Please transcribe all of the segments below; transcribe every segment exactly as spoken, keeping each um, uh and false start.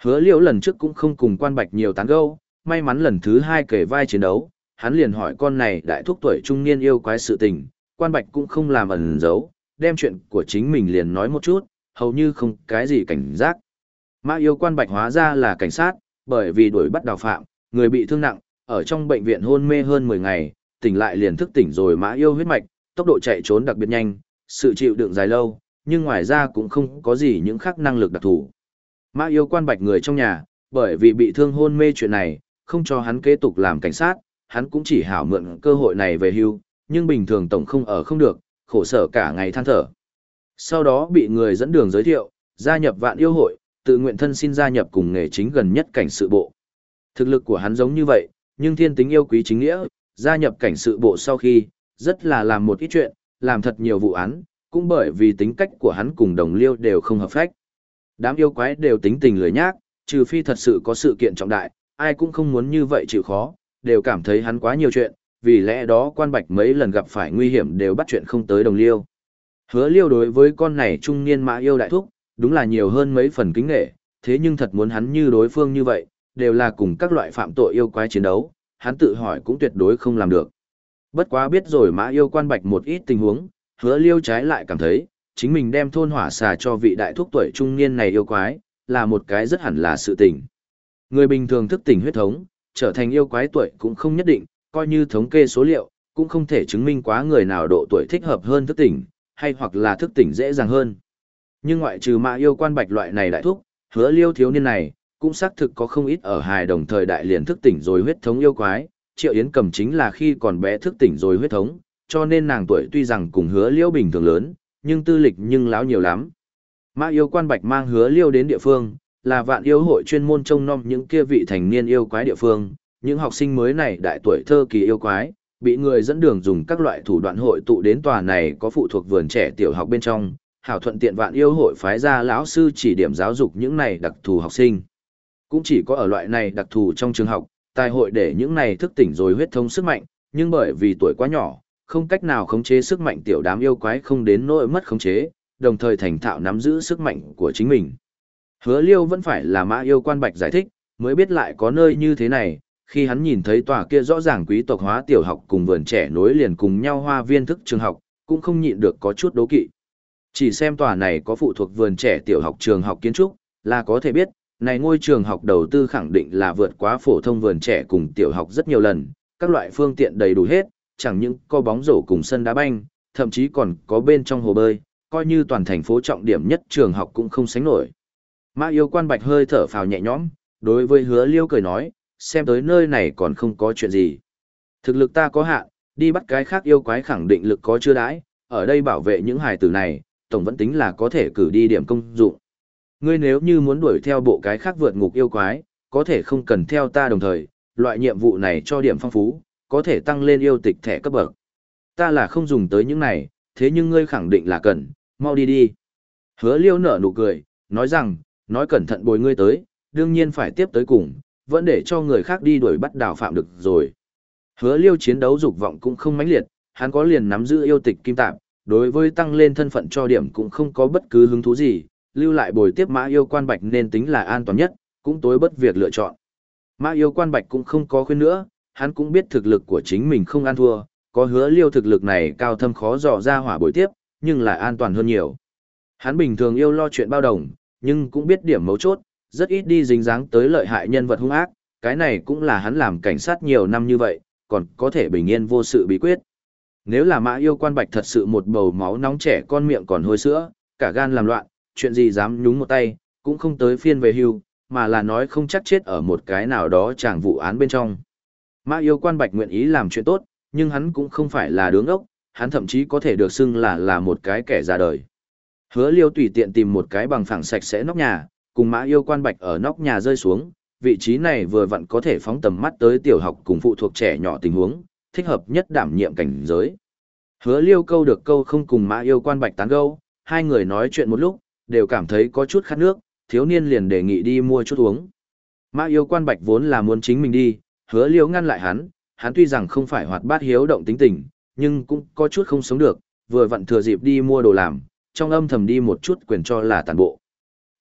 Hứa Liễu lần trước cũng không cùng Quan Bạch nhiều tán gẫu, may mắn lần thứ hai kể vai chiến đấu, hắn liền hỏi con này đại thúc tuổi trung niên yêu quái sự tình, Quan Bạch cũng không làm ẩn giấu, đem chuyện của chính mình liền nói một chút, hầu như không cái gì cảnh giác. Mã yêu Quan Bạch hóa ra là cảnh sát, bởi vì đuổi bắt đào phạm, người bị thương nặng, ở trong bệnh viện hôn mê hơn mười ngày, tỉnh lại liền thức tỉnh rồi Mã yêu huyết mạch, tốc độ chạy trốn đặc biệt nhanh, sự chịu đựng dài lâu, nhưng ngoài ra cũng không có gì những khác năng lực đặc thù. Mã yêu Quan Bạch người trong nhà, bởi vì bị thương hôn mê chuyện này, không cho hắn kế tục làm cảnh sát, hắn cũng chỉ hảo mượn cơ hội này về hưu, nhưng bình thường tổng không ở không được, khổ sở cả ngày than thở. Sau đó bị người dẫn đường giới thiệu, gia nhập Vạn Yêu hội, tự nguyện thân xin gia nhập cùng nghề chính gần nhất cảnh sự bộ. Thực lực của hắn giống như vậy, nhưng thiên tính yêu quý chính nghĩa, gia nhập cảnh sự bộ sau khi, rất là làm một ít chuyện, làm thật nhiều vụ án, cũng bởi vì tính cách của hắn cùng đồng liêu đều không hợp phách. Đám yêu quái đều tính tình lười nhác, trừ phi thật sự có sự kiện trọng đại, ai cũng không muốn như vậy chịu khó, đều cảm thấy hắn quá nhiều chuyện, vì lẽ đó Quan Bạch mấy lần gặp phải nguy hiểm đều bắt chuyện không tới đồng liêu. Hứa Liêu đối với con này trung niên Mã yêu đại thúc, đúng là nhiều hơn mấy phần kính nghệ, thế nhưng thật muốn hắn như đối phương như vậy, đều là cùng các loại phạm tội yêu quái chiến đấu, hắn tự hỏi cũng tuyệt đối không làm được. Bất quá biết rồi Mã yêu Quan Bạch một ít tình huống, Hứa Liêu trái lại cảm thấy, chính mình đem thôn hỏa xà cho vị đại thúc tuổi trung niên này yêu quái, là một cái rất hẳn là sự tình. Người bình thường thức tỉnh huyết thống, trở thành yêu quái tuổi cũng không nhất định, coi như thống kê số liệu, cũng không thể chứng minh quá người nào độ tuổi thích hợp hơn thức tỉnh, hay hoặc là thức tỉnh dễ dàng hơn. Nhưng ngoại trừ Mã yêu Quan Bạch loại này đại thúc, Hứa Liêu thiếu niên này, cũng xác thực có không ít ở hài đồng thời đại liền thức tỉnh rồi huyết thống yêu quái, Triệu Yến Cầm chính là khi còn bé thức tỉnh rồi huyết thống, cho nên nàng tuổi tuy rằng cùng Hứa Liêu bình thường lớn, nhưng tư lịch nhưng láo nhiều lắm. Mã yêu Quan Bạch mang Hứa Liêu đến địa phương, là Vạn Yêu hội chuyên môn trông nom những kia vị thành niên yêu quái địa phương, những học sinh mới này đại tuổi thơ kỳ yêu quái, bị người dẫn đường dùng các loại thủ đoạn hội tụ đến tòa này có phụ thuộc vườn trẻ tiểu học bên trong, hảo thuận tiện Vạn Yêu hội phái ra lão sư chỉ điểm giáo dục những này đặc thù học sinh. Cũng chỉ có ở loại này đặc thù trong trường học, tài hội để những này thức tỉnh rồi huyết thống sức mạnh, nhưng bởi vì tuổi quá nhỏ, không cách nào khống chế sức mạnh tiểu đám yêu quái không đến nỗi mất khống chế, đồng thời thành thạo nắm giữ sức mạnh của chính mình. Hứa Liêu vẫn phải là Mã yêu Quan Bạch giải thích, mới biết lại có nơi như thế này, khi hắn nhìn thấy tòa kia rõ ràng quý tộc hóa tiểu học cùng vườn trẻ nối liền cùng nhau hoa viên thức trường học, cũng không nhịn được có chút đố kỵ. Chỉ xem tòa này có phụ thuộc vườn trẻ tiểu học trường học kiến trúc, là có thể biết, này ngôi trường học đầu tư khẳng định là vượt quá phổ thông vườn trẻ cùng tiểu học rất nhiều lần, các loại phương tiện đầy đủ hết, chẳng những có bóng rổ cùng sân đá banh, thậm chí còn có bên trong hồ bơi, coi như toàn thành phố trọng điểm nhất trường học cũng không sánh nổi. Mã yêu Quan Bạch hơi thở phào nhẹ nhõm, đối với Hứa Liêu cười nói, xem tới nơi này còn không có chuyện gì. Thực lực ta có hạn, đi bắt cái khác yêu quái khẳng định lực có chưa đãi, ở đây bảo vệ những hài tử này, tổng vẫn tính là có thể cử đi điểm công dụng. Ngươi nếu như muốn đuổi theo bộ cái khác vượt ngục yêu quái, có thể không cần theo ta đồng thời, loại nhiệm vụ này cho điểm phong phú, có thể tăng lên yêu tịch thẻ cấp bậc. Ta là không dùng tới những này, thế nhưng ngươi khẳng định là cần, mau đi đi. Hứa Liêu nở nụ cười, nói rằng, nói cẩn thận bồi ngươi tới, đương nhiên phải tiếp tới cùng, vẫn để cho người khác đi đuổi bắt đào phạm được rồi. Hứa Liêu chiến đấu dục vọng cũng không mãnh liệt, hắn có liền nắm giữ yêu tịch kim tạp, đối với tăng lên thân phận cho điểm cũng không có bất cứ hứng thú gì, lưu lại bồi tiếp Mã yêu Quan Bạch nên tính là an toàn nhất, cũng tối bất việc lựa chọn. Mã yêu Quan Bạch cũng không có khuyên nữa, hắn cũng biết thực lực của chính mình không ăn thua, có Hứa Liêu thực lực này cao thâm khó dò ra hỏa bồi tiếp, nhưng lại an toàn hơn nhiều. Hắn bình thường yêu lo chuyện bao đồng, nhưng cũng biết điểm mấu chốt, rất ít đi dính dáng tới lợi hại nhân vật hung ác, cái này cũng là hắn làm cảnh sát nhiều năm như vậy, còn có thể bình yên vô sự bí quyết. Nếu là Mã yêu Quan Bạch thật sự một bầu máu nóng trẻ con miệng còn hôi sữa, cả gan làm loạn, chuyện gì dám nhúng một tay, cũng không tới phiên về hưu, mà là nói không chắc chết ở một cái nào đó chẳng vụ án bên trong. Mã yêu Quan Bạch nguyện ý làm chuyện tốt, nhưng hắn cũng không phải là đứa ngốc, hắn thậm chí có thể được xưng là là một cái kẻ ra đời. Hứa Liêu tùy tiện tìm một cái bằng phẳng sạch sẽ nóc nhà, cùng Mã yêu Quan Bạch ở nóc nhà rơi xuống, vị trí này vừa vặn có thể phóng tầm mắt tới tiểu học cùng phụ thuộc trẻ nhỏ tình huống, thích hợp nhất đảm nhiệm cảnh giới. Hứa Liêu câu được câu không cùng Mã yêu Quan Bạch tán gẫu, hai người nói chuyện một lúc, đều cảm thấy có chút khát nước, thiếu niên liền đề nghị đi mua chút uống. Mã yêu Quan Bạch vốn là muốn chính mình đi, Hứa Liêu ngăn lại hắn, hắn tuy rằng không phải hoạt bát hiếu động tính tình, nhưng cũng có chút không sống được, vừa vặn thừa dịp đi mua đồ làm, trong âm thầm đi một chút quyền cho là tàn bộ.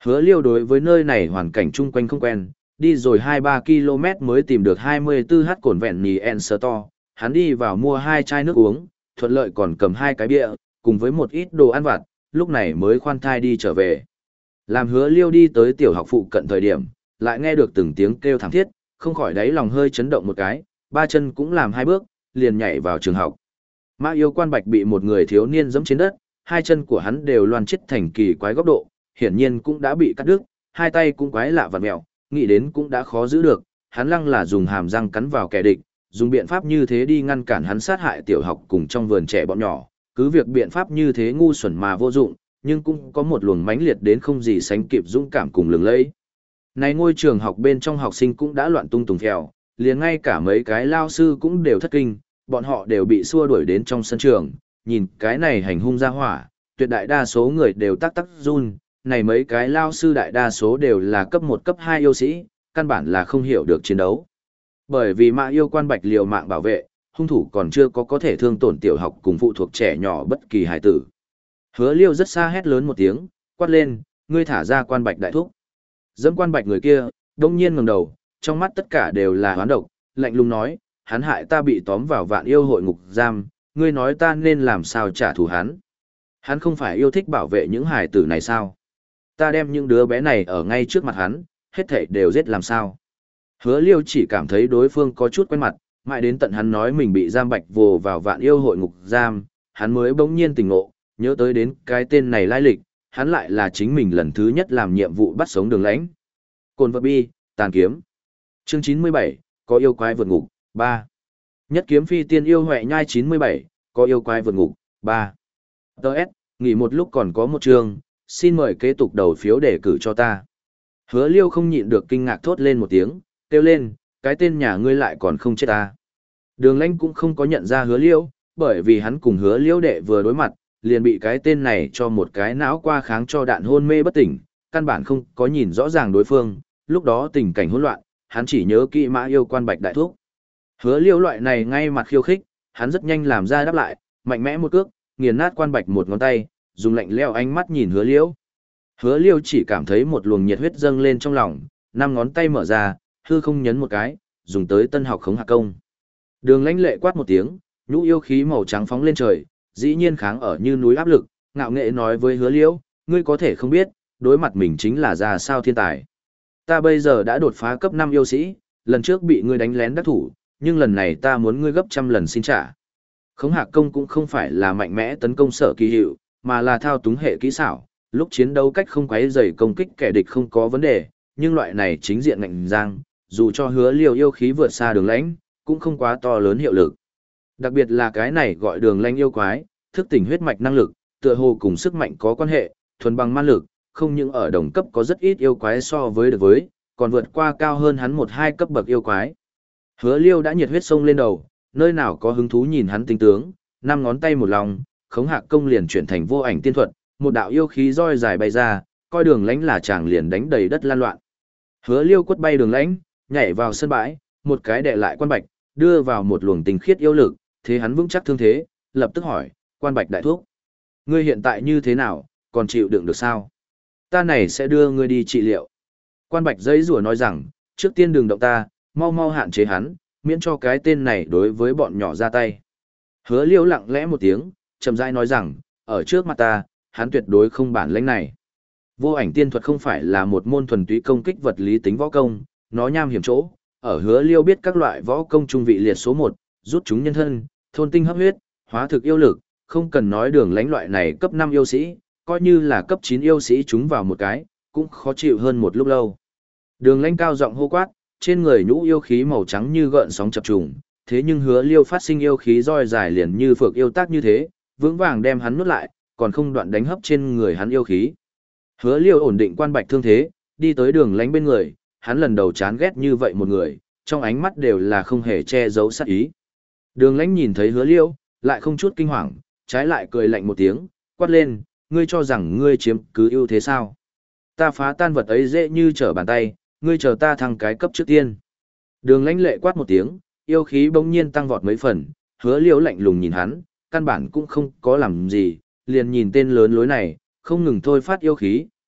Hứa Liêu đối với nơi này hoàn cảnh chung quanh không quen, đi rồi hai ba ki lô mét mới tìm được hai mươi tư h cồn vẹn mì en store, hắn đi vào mua hai chai nước uống, thuận lợi còn cầm hai cái bia, cùng với một ít đồ ăn vặt, lúc này mới khoan thai đi trở về. Làm Hứa Liêu đi tới tiểu học phụ cận thời điểm, lại nghe được từng tiếng kêu thảm thiết, không khỏi đáy lòng hơi chấn động một cái, ba chân cũng làm hai bước, liền nhảy vào trường học. Mã Yêu Quan Bạch bị một người thiếu niên giẫm trên đất, hai chân của hắn đều loan chết thành kỳ quái góc độ, hiển nhiên cũng đã bị cắt đứt, hai tay cũng quái lạ vặn mèo, nghĩ đến cũng đã khó giữ được, hắn lăng là dùng hàm răng cắn vào kẻ địch, dùng biện pháp như thế đi ngăn cản hắn sát hại tiểu học cùng trong vườn trẻ bọn nhỏ, cứ việc biện pháp như thế ngu xuẩn mà vô dụng, nhưng cũng có một luồng mãnh liệt đến không gì sánh kịp dũng cảm cùng lừng lẫy. Này ngôi trường học bên trong học sinh cũng đã loạn tung tùng phèo, liền ngay cả mấy cái lao sư cũng đều thất kinh, bọn họ đều bị xua đuổi đến trong sân trường, nhìn cái này hành hung ra hỏa, tuyệt đại đa số người đều tắc tắc run, này mấy cái lao sư đại đa số đều là cấp một cấp hai yêu sĩ, căn bản là không hiểu được chiến đấu. Bởi vì Mã Yêu Quan Bạch liều mạng bảo vệ, hung thủ còn chưa có có thể thương tổn tiểu học cùng phụ thuộc trẻ nhỏ bất kỳ hải tử. Hứa Liêu rất xa hét lớn một tiếng, quát lên, ngươi thả ra Quan Bạch đại thúc. Dẫm Quan Bạch người kia, đông nhiên ngẩng đầu, trong mắt tất cả đều là hoán độc, lạnh lùng nói, hắn hại ta bị tóm vào Vạn Yêu hội ngục giam, ngươi nói ta nên làm sao trả thù hắn. Hắn không phải yêu thích bảo vệ những hải tử này sao? Ta đem những đứa bé này ở ngay trước mặt hắn, hết thảy đều giết làm sao? Hứa Liêu chỉ cảm thấy đối phương có chút quen mặt, mãi đến tận hắn nói mình bị giam bạch vồ vào Vạn Yêu hội ngục giam, hắn mới bỗng nhiên tỉnh ngộ, nhớ tới đến cái tên này lai lịch, hắn lại là chính mình lần thứ nhất làm nhiệm vụ bắt sống Đường Lãnh. Cồn vật bi, tàn kiếm. Chương chín mươi bảy, có yêu quái vượt ngục, ba. Nhất kiếm phi tiên yêu huệ nhai chín mươi bảy, có yêu quái vượt ngục, ba. Đợt, nghỉ một lúc còn có một chương, xin mời kế tục đầu phiếu đề cử cho ta. Hứa Liêu không nhịn được kinh ngạc thốt lên một tiếng, kêu lên, cái tên nhà ngươi lại còn không chết ta. Đường Lãnh cũng không có nhận ra Hứa Liêu, bởi vì hắn cùng Hứa Liêu đệ vừa đối mặt, liền bị cái tên này cho một cái não qua kháng cho đạn hôn mê bất tỉnh, căn bản không có nhìn rõ ràng đối phương, lúc đó tình cảnh hỗn loạn, hắn chỉ nhớ kỹ Mã Yêu Quan Bạch đại thúc. Hứa Liêu loại này ngay mặt khiêu khích, hắn rất nhanh làm ra đáp lại, mạnh mẽ một cước, nghiền nát Quan Bạch một ngón tay, dùng lạnh lẽo ánh mắt nhìn Hứa Liêu. Hứa Liêu chỉ cảm thấy một luồng nhiệt huyết dâng lên trong lòng, năm ngón tay mở ra, hư không nhấn một cái, dùng tới tân học khống hạ công. Đường Lãnh lệ quát một tiếng, nhũ yêu khí màu trắng phóng lên trời, dĩ nhiên kháng ở như núi áp lực, ngạo nghệ nói với Hứa Liêu, ngươi có thể không biết, đối mặt mình chính là ra sao thiên tài. Ta bây giờ đã đột phá cấp năm yêu sĩ, lần trước bị ngươi đánh lén đắc thủ, nhưng lần này ta muốn ngươi gấp trăm lần xin trả. Khống hạ công cũng không phải là mạnh mẽ tấn công sở kỳ hiệu, mà là thao túng hệ kỹ xảo, lúc chiến đấu cách không quấy rầy công kích kẻ địch không có vấn đề, nhưng loại này chính diện ngạnh giang, dù cho Hứa Liêu yêu khí vượt xa Đường Lãnh, cũng không quá to lớn hiệu lực. Đặc biệt là cái này gọi Đường Lãnh yêu quái, thức tỉnh huyết mạch năng lực, tựa hồ cùng sức mạnh có quan hệ, thuần bằng man lực, không những ở đồng cấp có rất ít yêu quái so với được với, còn vượt qua cao hơn hắn một hai cấp bậc yêu quái. Hứa Liêu đã nhiệt huyết sông lên đầu, nơi nào có hứng thú nhìn hắn tinh tướng, năm ngón tay một lòng, khống hạ công liền chuyển thành vô ảnh tiên thuật, một đạo yêu khí roi dài bay ra, coi Đường Lãnh là chàng liền đánh đầy đất lan loạn. Hứa Liêu quất bay Đường Lãnh, nhảy vào sân bãi, một cái đè lại Quan Bạch, đưa vào một luồng tinh khiết yêu lực, thế hắn vững chắc thương thế, lập tức hỏi, Quan Bạch đại thúc, ngươi hiện tại như thế nào, còn chịu đựng được sao? Ta này sẽ đưa ngươi đi trị liệu. Quan Bạch giấy rủa nói rằng, trước tiên đừng động ta, mau mau hạn chế hắn, miễn cho cái tên này đối với bọn nhỏ ra tay. Hứa Liêu lặng lẽ một tiếng, chậm rãi nói rằng, ở trước mặt ta, hắn tuyệt đối không bản lĩnh này. Vô ảnh tiên thuật không phải là một môn thuần túy công kích vật lý tính võ công, nó nham hiểm chỗ, ở Hứa Liêu biết các loại võ công trung vị liệt số một, rút chúng nhân thân, thôn tinh hấp huyết, hóa thực yêu lực, không cần nói Đường Lãnh loại này cấp năm yêu sĩ, coi như là cấp chín yêu sĩ chúng vào một cái, cũng khó chịu hơn một lúc lâu. Đường Lãnh cao giọng hô quát, trên người nhũ yêu khí màu trắng như gợn sóng chập trùng, thế nhưng Hứa Liêu phát sinh yêu khí roi dài liền như phược yêu tác như thế, vững vàng đem hắn nuốt lại, còn không đoạn đánh hấp trên người hắn yêu khí. Hứa Liêu ổn định Quan Bạch thương thế, đi tới Đường Lãnh bên người, hắn lần đầu chán ghét như vậy một người, trong ánh mắt đều là không hề che giấu sát ý. Đường Lãnh nhìn thấy Hứa Liêu, lại không chút kinh hoàng, trái lại cười lạnh một tiếng, quát lên, ngươi cho rằng ngươi chiếm cứ ưu thế sao? Ta phá tan vật ấy dễ như trở bàn tay, ngươi chờ ta thăng cái cấp trước tiên. Đường Lãnh lệ quát một tiếng, yêu khí bỗng nhiên tăng vọt mấy phần, Hứa Liêu lạnh lùng nhìn hắn, căn bản cũng không có làm gì, liền nhìn tên lớn lối này, không ngừng thôi phát yêu khí,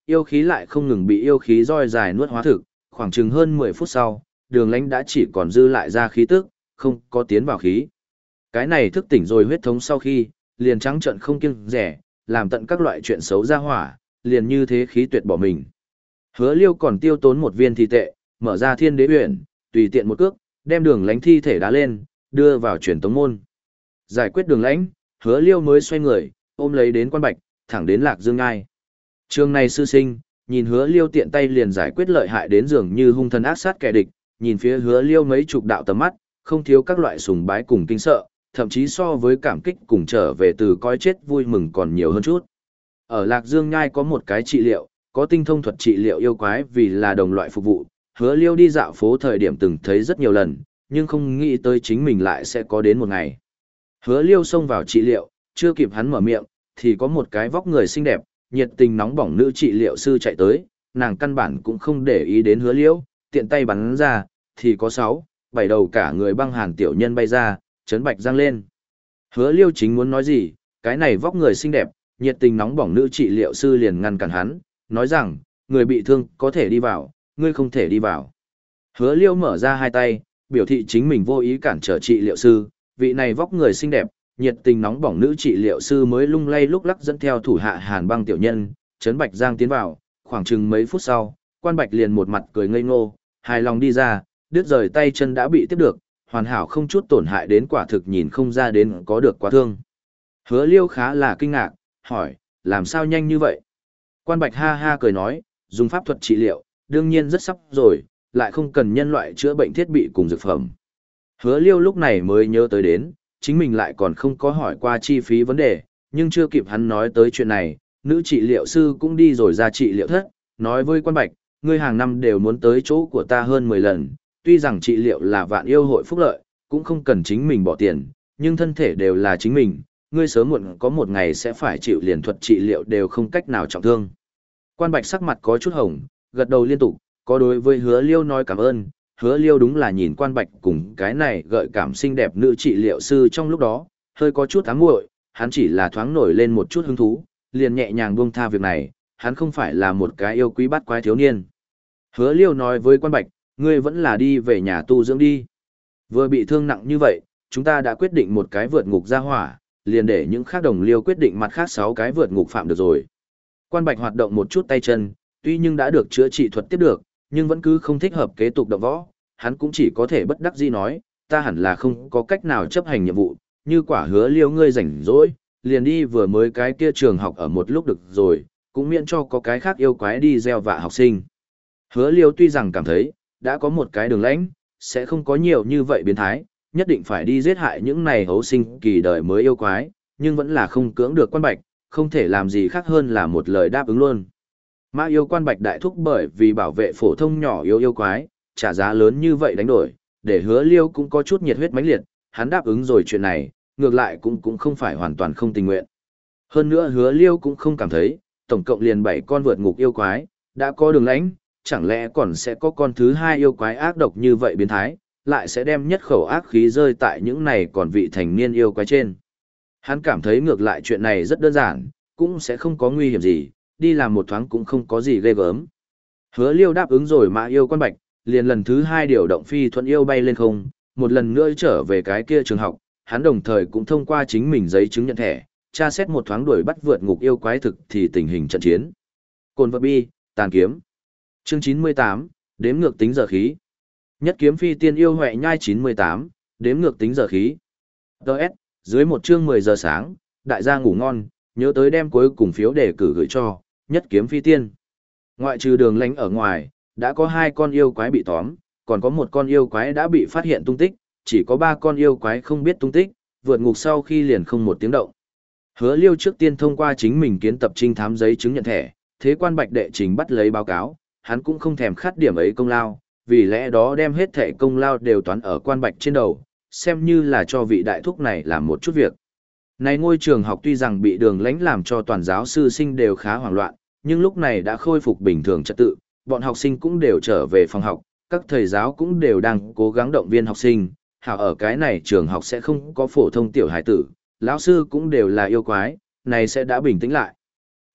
yêu khí lại không ngừng bị yêu khí roi dài nuốt hóa thực, khoảng chừng hơn mười phút sau, đường lãnh đã chỉ còn dư lại ra khí tức, không có tiến vào khí. Cái này thức tỉnh rồi huyết thống sau khi, liền trắng trợn không kiêng rẻ, làm tận các loại chuyện xấu ra hỏa, liền như thế khí tuyệt bỏ mình. Hứa Liêu còn tiêu tốn một viên thi tệ, mở ra thiên đế uyển, tùy tiện một cước, đem đường lãnh thi thể đá lên, đưa vào truyền tống môn. Giải quyết đường lãnh, Hứa Liêu mới xoay người, ôm lấy đến quan bạch, thẳng đến Lạc Dương Ngai. Trường này sư sinh, nhìn Hứa Liêu tiện tay liền giải quyết lợi hại đến dường như hung thần ác sát kẻ địch, nhìn phía Hứa Liêu mấy chục đạo tầm mắt, không thiếu các loại sùng bái cùng kinh sợ, thậm chí so với cảm kích cùng trở về từ coi chết vui mừng còn nhiều hơn chút. Ở Lạc Dương Nhai có một cái trị liệu, có tinh thông thuật trị liệu yêu quái vì là đồng loại phục vụ, Hứa Liêu đi dạo phố thời điểm từng thấy rất nhiều lần, nhưng không nghĩ tới chính mình lại sẽ có đến một ngày. Hứa Liêu xông vào trị liệu, chưa kịp hắn mở miệng, thì có một cái vóc người xinh đẹp, nhiệt tình nóng bỏng nữ trị liệu sư chạy tới, nàng căn bản cũng không để ý đến Hứa Liêu, tiện tay bắn ra, thì có sáu, bảy đầu cả người băng hàn tiểu nhân bay ra, chấn bạch giang lên. Hứa Liêu chính muốn nói gì, cái này vóc người xinh đẹp, nhiệt tình nóng bỏng nữ trị liệu sư liền ngăn cản hắn, nói rằng, người bị thương có thể đi vào, ngươi không thể đi vào. Hứa Liêu mở ra hai tay, biểu thị chính mình vô ý cản trở trị liệu sư, vị này vóc người xinh đẹp, nhiệt tình nóng bỏng nữ trị liệu sư mới lung lay lúc lắc dẫn theo thủ hạ Hàn Băng tiểu nhân, chấn bạch giang tiến vào, khoảng chừng mấy phút sau, quan bạch liền một mặt cười ngây ngô, hài lòng đi ra, đứt rời tay chân đã bị tiếp được, hoàn hảo không chút tổn hại đến quả thực nhìn không ra đến có được quá thương. Hứa Liêu khá là kinh ngạc, hỏi, làm sao nhanh như vậy? Quan bạch ha ha cười nói, dùng pháp thuật trị liệu, đương nhiên rất sắp rồi, lại không cần nhân loại chữa bệnh thiết bị cùng dược phẩm. Hứa Liêu lúc này mới nhớ tới đến, chính mình lại còn không có hỏi qua chi phí vấn đề, nhưng chưa kịp hắn nói tới chuyện này, nữ trị liệu sư cũng đi rồi ra trị liệu thất, nói với quan bạch, ngươi hàng năm đều muốn tới chỗ của ta hơn mười lần, tuy rằng trị liệu là vạn yêu hội phúc lợi, cũng không cần chính mình bỏ tiền, nhưng thân thể đều là chính mình, ngươi sớm muộn có một ngày sẽ phải chịu liền thuật trị liệu đều không cách nào trọng thương. Quan bạch sắc mặt có chút hồng, gật đầu liên tục, có đối với Hứa Liêu nói cảm ơn, Hứa Liêu đúng là nhìn quan bạch cùng cái này gợi cảm xinh đẹp nữ trị liệu sư trong lúc đó, hơi có chút ám muội, hắn chỉ là thoáng nổi lên một chút hứng thú, liền nhẹ nhàng buông tha việc này, hắn không phải là một cái yêu quý bắt quái thiếu niên. Hứa Liêu nói với quan bạch, ngươi vẫn là đi về nhà tu dưỡng đi. Vừa bị thương nặng như vậy, chúng ta đã quyết định một cái vượt ngục ra hỏa, liền để những khác đồng liêu quyết định mặt khác sáu cái vượt ngục phạm được rồi. Quan bạch hoạt động một chút tay chân, tuy nhưng đã được chữa trị thuật tiếp được, nhưng vẫn cứ không thích hợp kế tục động võ, hắn cũng chỉ có thể bất đắc dĩ nói, ta hẳn là không có cách nào chấp hành nhiệm vụ, như quả Hứa Liêu ngươi rảnh rỗi, liền đi vừa mới cái kia trường học ở một lúc được rồi, cũng miễn cho có cái khác yêu quái đi gieo vạ học sinh. Hứa Liêu tuy rằng cảm thấy, đã có một cái đường lãnh, sẽ không có nhiều như vậy biến thái, nhất định phải đi giết hại những này hấu sinh kỳ đời mới yêu quái, nhưng vẫn là không cưỡng được quan bạch, không thể làm gì khác hơn là một lời đáp ứng luôn. Mã yêu quan bạch đại thúc bởi vì bảo vệ phổ thông nhỏ yêu yêu quái, trả giá lớn như vậy đánh đổi, để Hứa Liêu cũng có chút nhiệt huyết mãnh liệt, hắn đáp ứng rồi chuyện này, ngược lại cũng cũng không phải hoàn toàn không tình nguyện. Hơn nữa Hứa Liêu cũng không cảm thấy, tổng cộng liền bảy con vượt ngục yêu quái, đã có đường lãnh, chẳng lẽ còn sẽ có con thứ hai yêu quái ác độc như vậy biến thái, lại sẽ đem nhất khẩu ác khí rơi tại những này còn vị thành niên yêu quái trên. Hắn cảm thấy ngược lại chuyện này rất đơn giản, cũng sẽ không có nguy hiểm gì, đi làm một thoáng cũng không có gì ghê gớm. Hứa Liêu đáp ứng rồi Mã yêu quan bạch, liền lần thứ hai điều động phi thuận yêu bay lên không, một lần nữa trở về cái kia trường học, hắn đồng thời cũng thông qua chính mình giấy chứng nhận thẻ, tra xét một thoáng đuổi bắt vượt ngục yêu quái thực thì tình hình trận chiến. Cồn vật bi, tàn kiếm. Chương chín mươi tám, đếm ngược tính giờ khí. Nhất kiếm phi tiên yêu huệ nhai chín mươi tám, đếm ngược tính giờ khí. Đợt, dưới một chương mười giờ sáng, đại gia ngủ ngon, nhớ tới đem cuối cùng phiếu để cử gửi cho, nhất kiếm phi tiên. Ngoại trừ đường lãnh ở ngoài, đã có hai con yêu quái bị tóm, còn có một con yêu quái đã bị phát hiện tung tích, chỉ có ba con yêu quái không biết tung tích, vượt ngục sau khi liền không một tiếng động. Hứa Liêu trước tiên thông qua chính mình kiến tập trinh thám giấy chứng nhận thẻ, thế quan bạch đệ trình bắt lấy báo cáo, hắn cũng không thèm khát điểm ấy công lao, vì lẽ đó đem hết thẻ công lao đều toán ở quan bạch trên đầu, xem như là cho vị đại thúc này làm một chút việc. Này ngôi trường học tuy rằng bị đường lãnh làm cho toàn giáo sư sinh đều khá hoảng loạn, nhưng lúc này đã khôi phục bình thường trật tự, bọn học sinh cũng đều trở về phòng học, các thầy giáo cũng đều đang cố gắng động viên học sinh, hảo ở cái này trường học sẽ không có phổ thông tiểu hải tử, lão sư cũng đều là yêu quái, này sẽ đã bình tĩnh lại.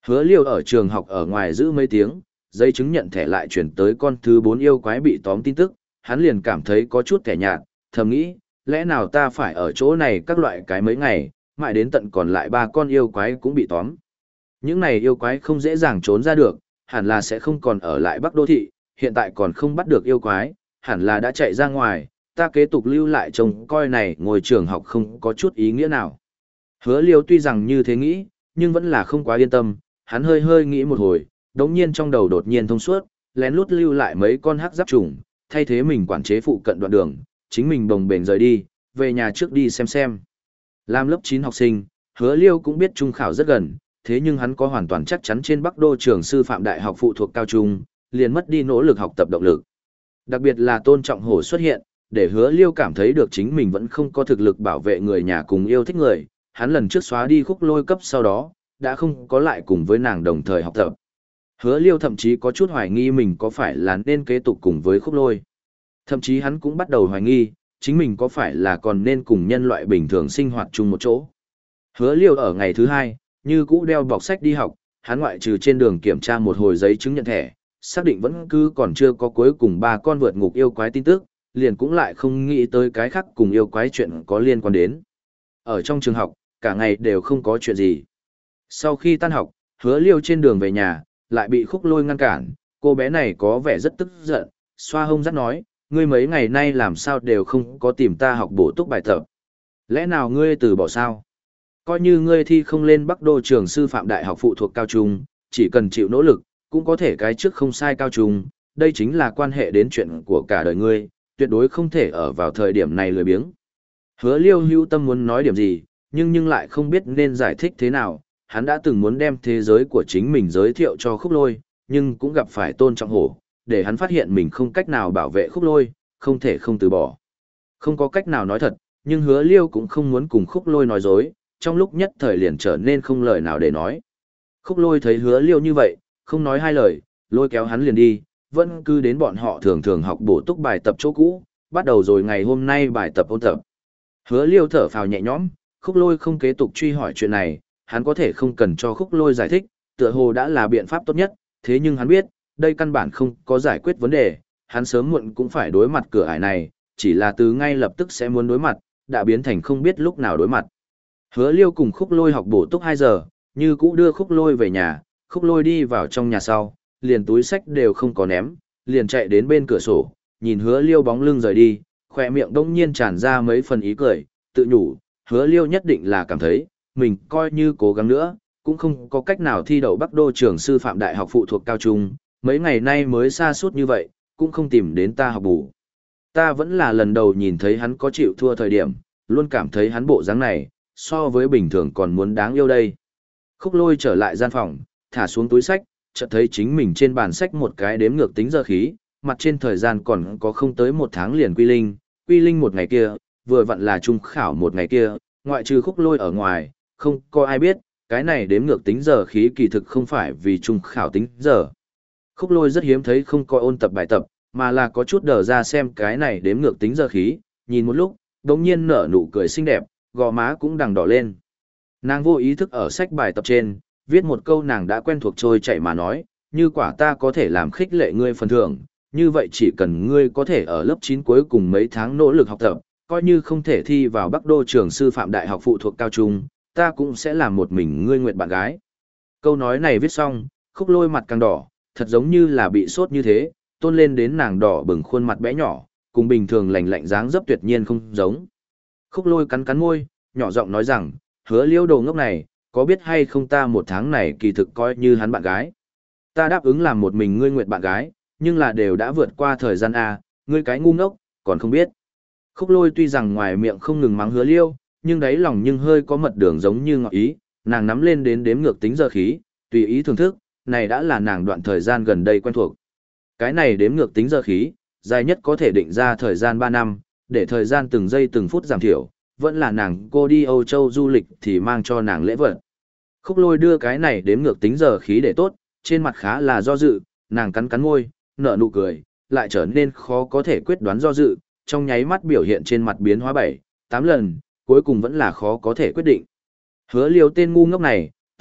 Hứa Liêu ở trường học ở ngoài giữ mấy tiếng, giấy chứng nhận thẻ lại chuyển tới con thứ bốn yêu quái bị tóm tin tức, hắn liền cảm thấy có chút kẻ nhạt, thầm nghĩ, lẽ nào ta phải ở chỗ này các loại cái mấy ngày, mãi đến tận còn lại ba con yêu quái cũng bị tóm. Những này yêu quái không dễ dàng trốn ra được, hẳn là sẽ không còn ở lại Bắc Đô Thị, hiện tại còn không bắt được yêu quái, hẳn là đã chạy ra ngoài, ta kế tục lưu lại trông coi này ngôi trường học không có chút ý nghĩa nào. Hứa Liêu tuy rằng như thế nghĩ, nhưng vẫn là không quá yên tâm, hắn hơi hơi nghĩ một hồi, đống nhiên trong đầu đột nhiên thông suốt, lén lút lưu lại mấy con hắc giáp trùng, thay thế mình quản chế phụ cận đoạn đường, chính mình bồng bềnh rời đi, về nhà trước đi xem xem. Làm lớp chín học sinh, Hứa Liêu cũng biết trung khảo rất gần, thế nhưng hắn có hoàn toàn chắc chắn trên Bắc Đô trường sư phạm đại học phụ thuộc cao trung, liền mất đi nỗ lực học tập động lực. Đặc biệt là Tôn Trọng Hổ xuất hiện, để Hứa Liêu cảm thấy được chính mình vẫn không có thực lực bảo vệ người nhà cùng yêu thích người, hắn lần trước xóa đi Khúc Lôi cấp sau đó, đã không có lại cùng với nàng đồng thời học tập. Hứa Liêu thậm chí có chút hoài nghi mình có phải là nên kế tục cùng với Khúc Lôi. Thậm chí hắn cũng bắt đầu hoài nghi, chính mình có phải là còn nên cùng nhân loại bình thường sinh hoạt chung một chỗ. Hứa Liêu ở ngày thứ hai, như cũ đeo bọc sách đi học, hắn ngoại trừ trên đường kiểm tra một hồi giấy chứng nhận thẻ, xác định vẫn cứ còn chưa có cuối cùng ba con vượt ngục yêu quái tin tức, liền cũng lại không nghĩ tới cái khác cùng yêu quái chuyện có liên quan đến. Ở trong trường học, cả ngày đều không có chuyện gì. Sau khi tan học, Hứa Liêu trên đường về nhà, lại bị Khúc Lôi ngăn cản, cô bé này có vẻ rất tức giận, xoa hông dắt nói, ngươi mấy ngày nay làm sao đều không có tìm ta học bổ túc bài tập. Lẽ nào ngươi từ bỏ sao? Coi như ngươi thi không lên Bắc Đô trường sư phạm đại học phụ thuộc cao trung, chỉ cần chịu nỗ lực, cũng có thể cái trước không sai cao trung, đây chính là quan hệ đến chuyện của cả đời ngươi, tuyệt đối không thể ở vào thời điểm này lười biếng. Hứa Liêu hưu tâm muốn nói điểm gì, nhưng nhưng lại không biết nên giải thích thế nào, hắn đã từng muốn đem thế giới của chính mình giới thiệu cho Khúc Lôi, nhưng cũng gặp phải Tôn Trọng Hổ, để hắn phát hiện mình không cách nào bảo vệ Khúc Lôi, không thể không từ bỏ. Không có cách nào nói thật, nhưng Hứa Liêu cũng không muốn cùng Khúc Lôi nói dối, trong lúc nhất thời liền trở nên không lời nào để nói. Khúc Lôi thấy Hứa Liêu như vậy, không nói hai lời, lôi kéo hắn liền đi, vẫn cứ đến bọn họ thường thường học bổ túc bài tập chỗ cũ, bắt đầu rồi ngày hôm nay bài tập ôn tập. Hứa Liêu thở phào nhẹ nhõm, Khúc Lôi không kế tục truy hỏi chuyện này, hắn có thể không cần cho Khúc Lôi giải thích, tựa hồ đã là biện pháp tốt nhất, thế nhưng hắn biết, đây căn bản không có giải quyết vấn đề, hắn sớm muộn cũng phải đối mặt cửa ải này, chỉ là từ ngay lập tức sẽ muốn đối mặt, đã biến thành không biết lúc nào đối mặt. Hứa Liêu cùng Khúc Lôi học bổ túc hai giờ, như cũ đưa Khúc Lôi về nhà, Khúc Lôi đi vào trong nhà sau, liền túi sách đều không có ném, liền chạy đến bên cửa sổ, nhìn Hứa Liêu bóng lưng rời đi, khỏe miệng đông nhiên tràn ra mấy phần ý cười, tự nhủ, Hứa Liêu nhất định là cảm thấy, mình coi như cố gắng nữa, cũng không có cách nào thi đậu Bắc Đô trường sư phạm đại học phụ thuộc cao trung, mấy ngày nay mới xa suốt như vậy, cũng không tìm đến ta học bù. Ta vẫn là lần đầu nhìn thấy hắn có chịu thua thời điểm, luôn cảm thấy hắn bộ dáng này, so với bình thường còn muốn đáng yêu đây. Khúc Lôi trở lại gian phòng, thả xuống túi sách, chợt thấy chính mình trên bàn sách một cái đếm ngược tính giờ khí, mặt trên thời gian còn có không tới một tháng liền quy linh, quy linh một ngày kia, vừa vặn là trung khảo một ngày kia, ngoại trừ Khúc Lôi ở ngoài, không có ai biết, cái này đếm ngược tính giờ khí kỳ thực không phải vì trung khảo tính giờ. Khúc Lôi rất hiếm thấy không có ôn tập bài tập, mà là có chút đờ ra xem cái này đếm ngược tính giờ khí, nhìn một lúc, đống nhiên nở nụ cười xinh đẹp, gò má cũng đằng đỏ lên. Nàng vô ý thức ở sách bài tập trên, viết một câu nàng đã quen thuộc trôi chảy mà nói, như quả ta có thể làm khích lệ ngươi phần thưởng, như vậy chỉ cần ngươi có thể ở lớp chín cuối cùng mấy tháng nỗ lực học tập, coi như không thể thi vào Bắc Đô trường sư phạm đại học phụ thuộc cao trung, ta cũng sẽ làm một mình ngươi nguyện bạn gái. Câu nói này viết xong, Khúc Lôi mặt càng đỏ, thật giống như là bị sốt như thế, tôn lên đến nàng đỏ bừng khuôn mặt bé nhỏ, cùng bình thường lạnh lạnh dáng dấp tuyệt nhiên không giống. Khúc Lôi cắn cắn môi, nhỏ giọng nói rằng, Hứa Liêu đồ ngốc này, có biết hay không ta một tháng này kỳ thực coi như hắn bạn gái. Ta đáp ứng làm một mình ngươi nguyện bạn gái, nhưng là đều đã vượt qua thời gian A, ngươi cái ngu ngốc, còn không biết. Khúc Lôi tuy rằng ngoài miệng không ngừng mắng Hứa Liêu, nhưng đáy lòng nhưng hơi có mật đường giống như ngọ ý, nàng nắm lên đến đếm ngược tính giờ khí, tùy ý thưởng thức, này đã là nàng đoạn thời gian gần đây quen thuộc. Cái này đếm ngược tính giờ khí, dài nhất có thể định ra thời gian ba năm, để thời gian từng giây từng phút giảm thiểu, vẫn là nàng cô đi Âu Châu du lịch thì mang cho nàng lễ vật. Khúc Lôi đưa cái này đếm ngược tính giờ khí để tốt, trên mặt khá là do dự, nàng cắn cắn môi, nở nụ cười, lại trở nên khó có thể quyết đoán do dự, trong nháy mắt biểu hiện trên mặt biến hóa bảy, tám lần, cuối cùng vẫn là khó có thể quyết định. Hứa Liêu tên ngu ngốc này,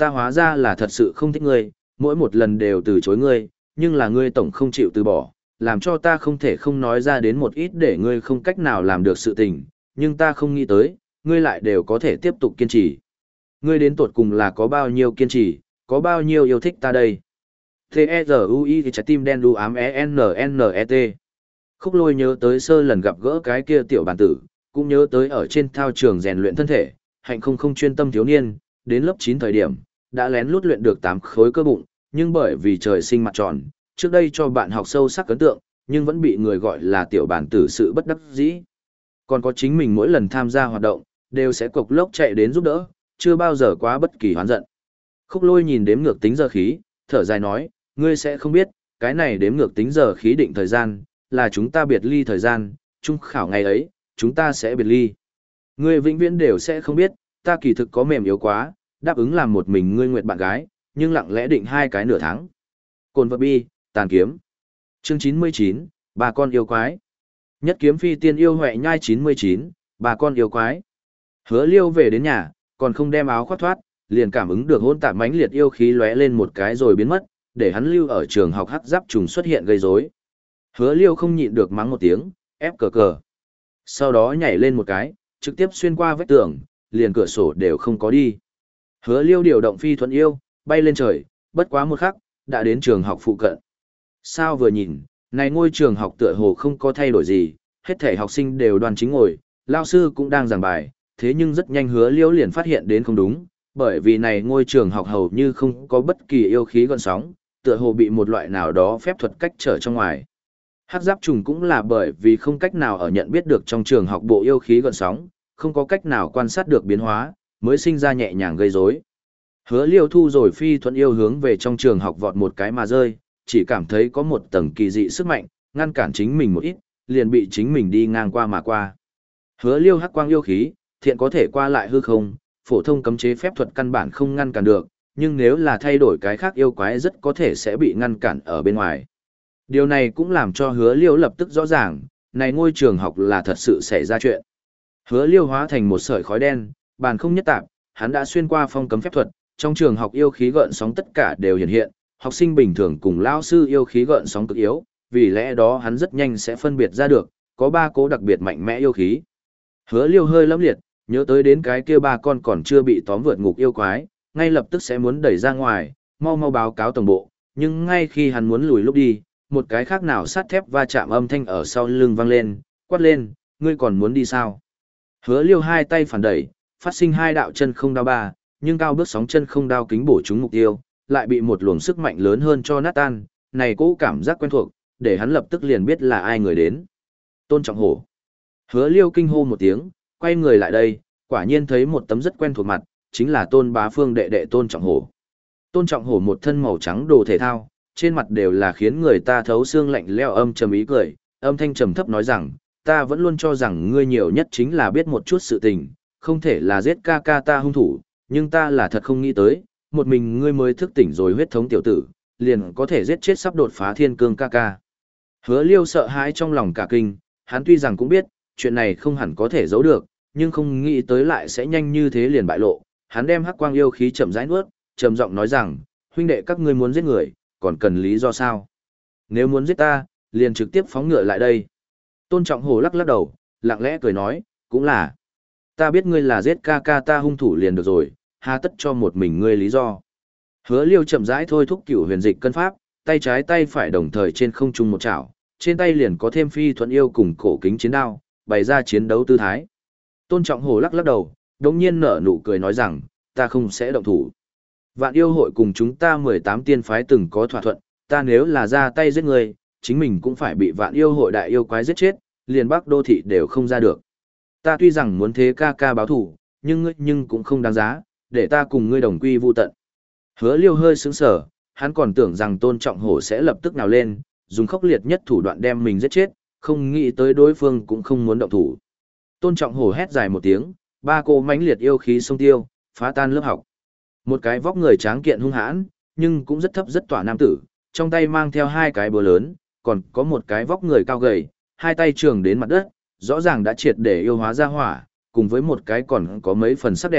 ta hóa ra là thật sự không thích ngươi, mỗi một lần đều từ chối ngươi, nhưng là ngươi tổng không chịu từ bỏ, làm cho ta không thể không nói ra đến một ít để ngươi không cách nào làm được sự tình, nhưng ta không nghĩ tới, ngươi lại đều có thể tiếp tục kiên trì. Ngươi đến tột cùng là có bao nhiêu kiên trì, có bao nhiêu yêu thích ta đây. T-E-Z-U-I trái tim đen đu ám E-N-N-E-T. Khúc Lôi nhớ tới sơ lần gặp gỡ cái kia tiểu bản tử, cũng nhớ tới ở trên thao trường rèn luyện thân thể, hạnh không không chuyên tâm thiếu niên, đến lớp chín thời điểm, đã lén lút luyện được tám khối cơ bụng, nhưng bởi vì trời sinh mặt tròn, trước đây cho bạn học sâu sắc ấn tượng, nhưng vẫn bị người gọi là tiểu bản tử sự bất đắc dĩ. Còn có chính mình mỗi lần tham gia hoạt động, đều sẽ cộc lốc chạy đến giúp đỡ, chưa bao giờ quá bất kỳ hoán giận. Khúc Lôi nhìn đếm ngược tính giờ khí, thở dài nói, ngươi sẽ không biết, cái này đếm ngược tính giờ khí định thời gian, là chúng ta biệt ly thời gian, trung khảo ngày ấy, chúng ta sẽ biệt ly. Ngươi vĩnh viễn đều sẽ không biết, ta kỳ thực có mềm yếu quá, đáp ứng làm một mình ngươi nguyệt bạn gái, nhưng lặng lẽ định hai cái nửa tháng. Cồn vật bi, tàn kiếm. Chương chín mươi chín, bà con yêu quái. Nhất kiếm phi tiên yêu huệ nhai chín mươi chín, bà con yêu quái. Hứa Liêu về đến nhà, còn không đem áo khoác thoát, liền cảm ứng được hỗn tạp mãnh liệt yêu khí lóe lên một cái rồi biến mất, để hắn lưu ở trường học hắc giáp trùng xuất hiện gây rối. Hứa Liêu không nhịn được mắng một tiếng, ép cờ cờ. Sau đó nhảy lên một cái, trực tiếp xuyên qua vách tường, liền cửa sổ đều không có đi. Hứa Liêu điều động phi thuận yêu, bay lên trời, bất quá một khắc, đã đến trường học phụ cận. Sao vừa nhìn, này ngôi trường học tựa hồ không có thay đổi gì, hết thảy học sinh đều đoan chính ngồi, lao sư cũng đang giảng bài, thế nhưng rất nhanh Hứa Liêu liền phát hiện đến không đúng, bởi vì này ngôi trường học hầu như không có bất kỳ yêu khí gợn sóng, tựa hồ bị một loại nào đó phép thuật cách trở trong ngoài. Hắc giáp trùng cũng là bởi vì không cách nào ở nhận biết được trong trường học bộ yêu khí gợn sóng, không có cách nào quan sát được biến hóa, mới sinh ra nhẹ nhàng gây rối. Hứa Liêu thu rồi phi thuận yêu hướng về trong trường học vọt một cái mà rơi, chỉ cảm thấy có một tầng kỳ dị sức mạnh, ngăn cản chính mình một ít, liền bị chính mình đi ngang qua mà qua. Hứa Liêu hắc quang yêu khí, thiện có thể qua lại hư không, phổ thông cấm chế phép thuật căn bản không ngăn cản được, nhưng nếu là thay đổi cái khác yêu quái rất có thể sẽ bị ngăn cản ở bên ngoài. Điều này cũng làm cho Hứa Liêu lập tức rõ ràng, này ngôi trường học là thật sự xảy ra chuyện. Hứa Liêu hóa thành một sợi khói đen, bàn không nhất tạp, hắn đã xuyên qua phong cấm phép thuật, trong trường học yêu khí gợn sóng tất cả đều hiện hiện, học sinh bình thường cùng lao sư yêu khí gợn sóng cực yếu, vì lẽ đó hắn rất nhanh sẽ phân biệt ra được, có ba cố đặc biệt mạnh mẽ yêu khí. Hứa Liêu hơi lẫm liệt, nhớ tới đến cái kia ba con còn chưa bị tóm vượt ngục yêu quái, ngay lập tức sẽ muốn đẩy ra ngoài, mau mau báo cáo tổng bộ, nhưng ngay khi hắn muốn lùi lúc đi, một cái khác nào sắt thép va chạm âm thanh ở sau lưng vang lên, quát lên, ngươi còn muốn đi sao? Hứa Liêu hai tay phản đẩy, phát sinh hai đạo chân không đao ba, nhưng cao bước sóng chân không đao kính bổ trúng mục tiêu, lại bị một luồng sức mạnh lớn hơn cho nát tan, này cố cảm giác quen thuộc, để hắn lập tức liền biết là ai người đến. Tôn Trọng Hổ. Hứa Liêu kinh hô một tiếng, quay người lại đây, quả nhiên thấy một tấm rất quen thuộc mặt, chính là Tôn Bá Phương đệ đệ Tôn Trọng Hổ. Tôn Trọng Hổ một thân màu trắng đồ thể thao, trên mặt đều là khiến người ta thấu xương lạnh lẽo âm trầm ý cười, âm thanh trầm thấp nói rằng, ta vẫn luôn cho rằng ngươi nhiều nhất chính là biết một chút sự tình, không thể là giết ca ca ta hung thủ, nhưng ta là thật không nghĩ tới, một mình ngươi mới thức tỉnh rồi huyết thống tiểu tử, liền có thể giết chết sắp đột phá thiên cương ca ca. Hứa Liêu sợ hãi trong lòng cả kinh, hắn tuy rằng cũng biết, chuyện này không hẳn có thể giấu được, nhưng không nghĩ tới lại sẽ nhanh như thế liền bại lộ, hắn đem hắc quang yêu khí chậm rãi nuốt, trầm giọng nói rằng, huynh đệ các ngươi muốn giết người, còn cần lý do sao? Nếu muốn giết ta, liền trực tiếp phóng ngựa lại đây. Tôn Trọng Hổ lắc lắc đầu, lặng lẽ cười nói, cũng là. Ta biết ngươi là giết ca ca ta hung thủ liền được rồi, hà tất cho một mình ngươi lý do. Hứa Liêu chậm rãi thôi thúc cửu huyền dịch cân pháp, tay trái tay phải đồng thời trên không trung một chảo, trên tay liền có thêm phi thuận yêu cùng cổ kính chiến đao, bày ra chiến đấu tư thái. Tôn Trọng Hổ lắc lắc đầu, đống nhiên nở nụ cười nói rằng, ta không sẽ động thủ. Vạn yêu hội cùng chúng ta mười tám tiên phái từng có thỏa thuận, ta nếu là ra tay giết người, chính mình cũng phải bị vạn yêu hội đại yêu quái giết chết, liền Bắc đô thị đều không ra được. Ta tuy rằng muốn thế ca ca báo thủ, nhưng ngươi nhưng cũng không đáng giá, để ta cùng ngươi đồng quy vu tận. Hứa Liêu hơi sững sờ, hắn còn tưởng rằng Tôn Trọng Hổ sẽ lập tức nào lên, dùng khốc liệt nhất thủ đoạn đem mình giết chết, không nghĩ tới đối phương cũng không muốn động thủ. Tôn Trọng Hổ hét dài một tiếng, ba cô mãnh liệt yêu khí xông tiêu, phá tan lớp học. Một cái vóc người tráng kiện hung hãn, nhưng cũng rất thấp rất tỏa nam tử, trong tay mang theo hai cái búa lớn, còn có một cái vóc người cao gầy, hai tay trường đến mặt đất, rõ ràng đã triệt để yêu hóa ra hỏa, cùng với một cái còn có mấy phần sắc đẹp,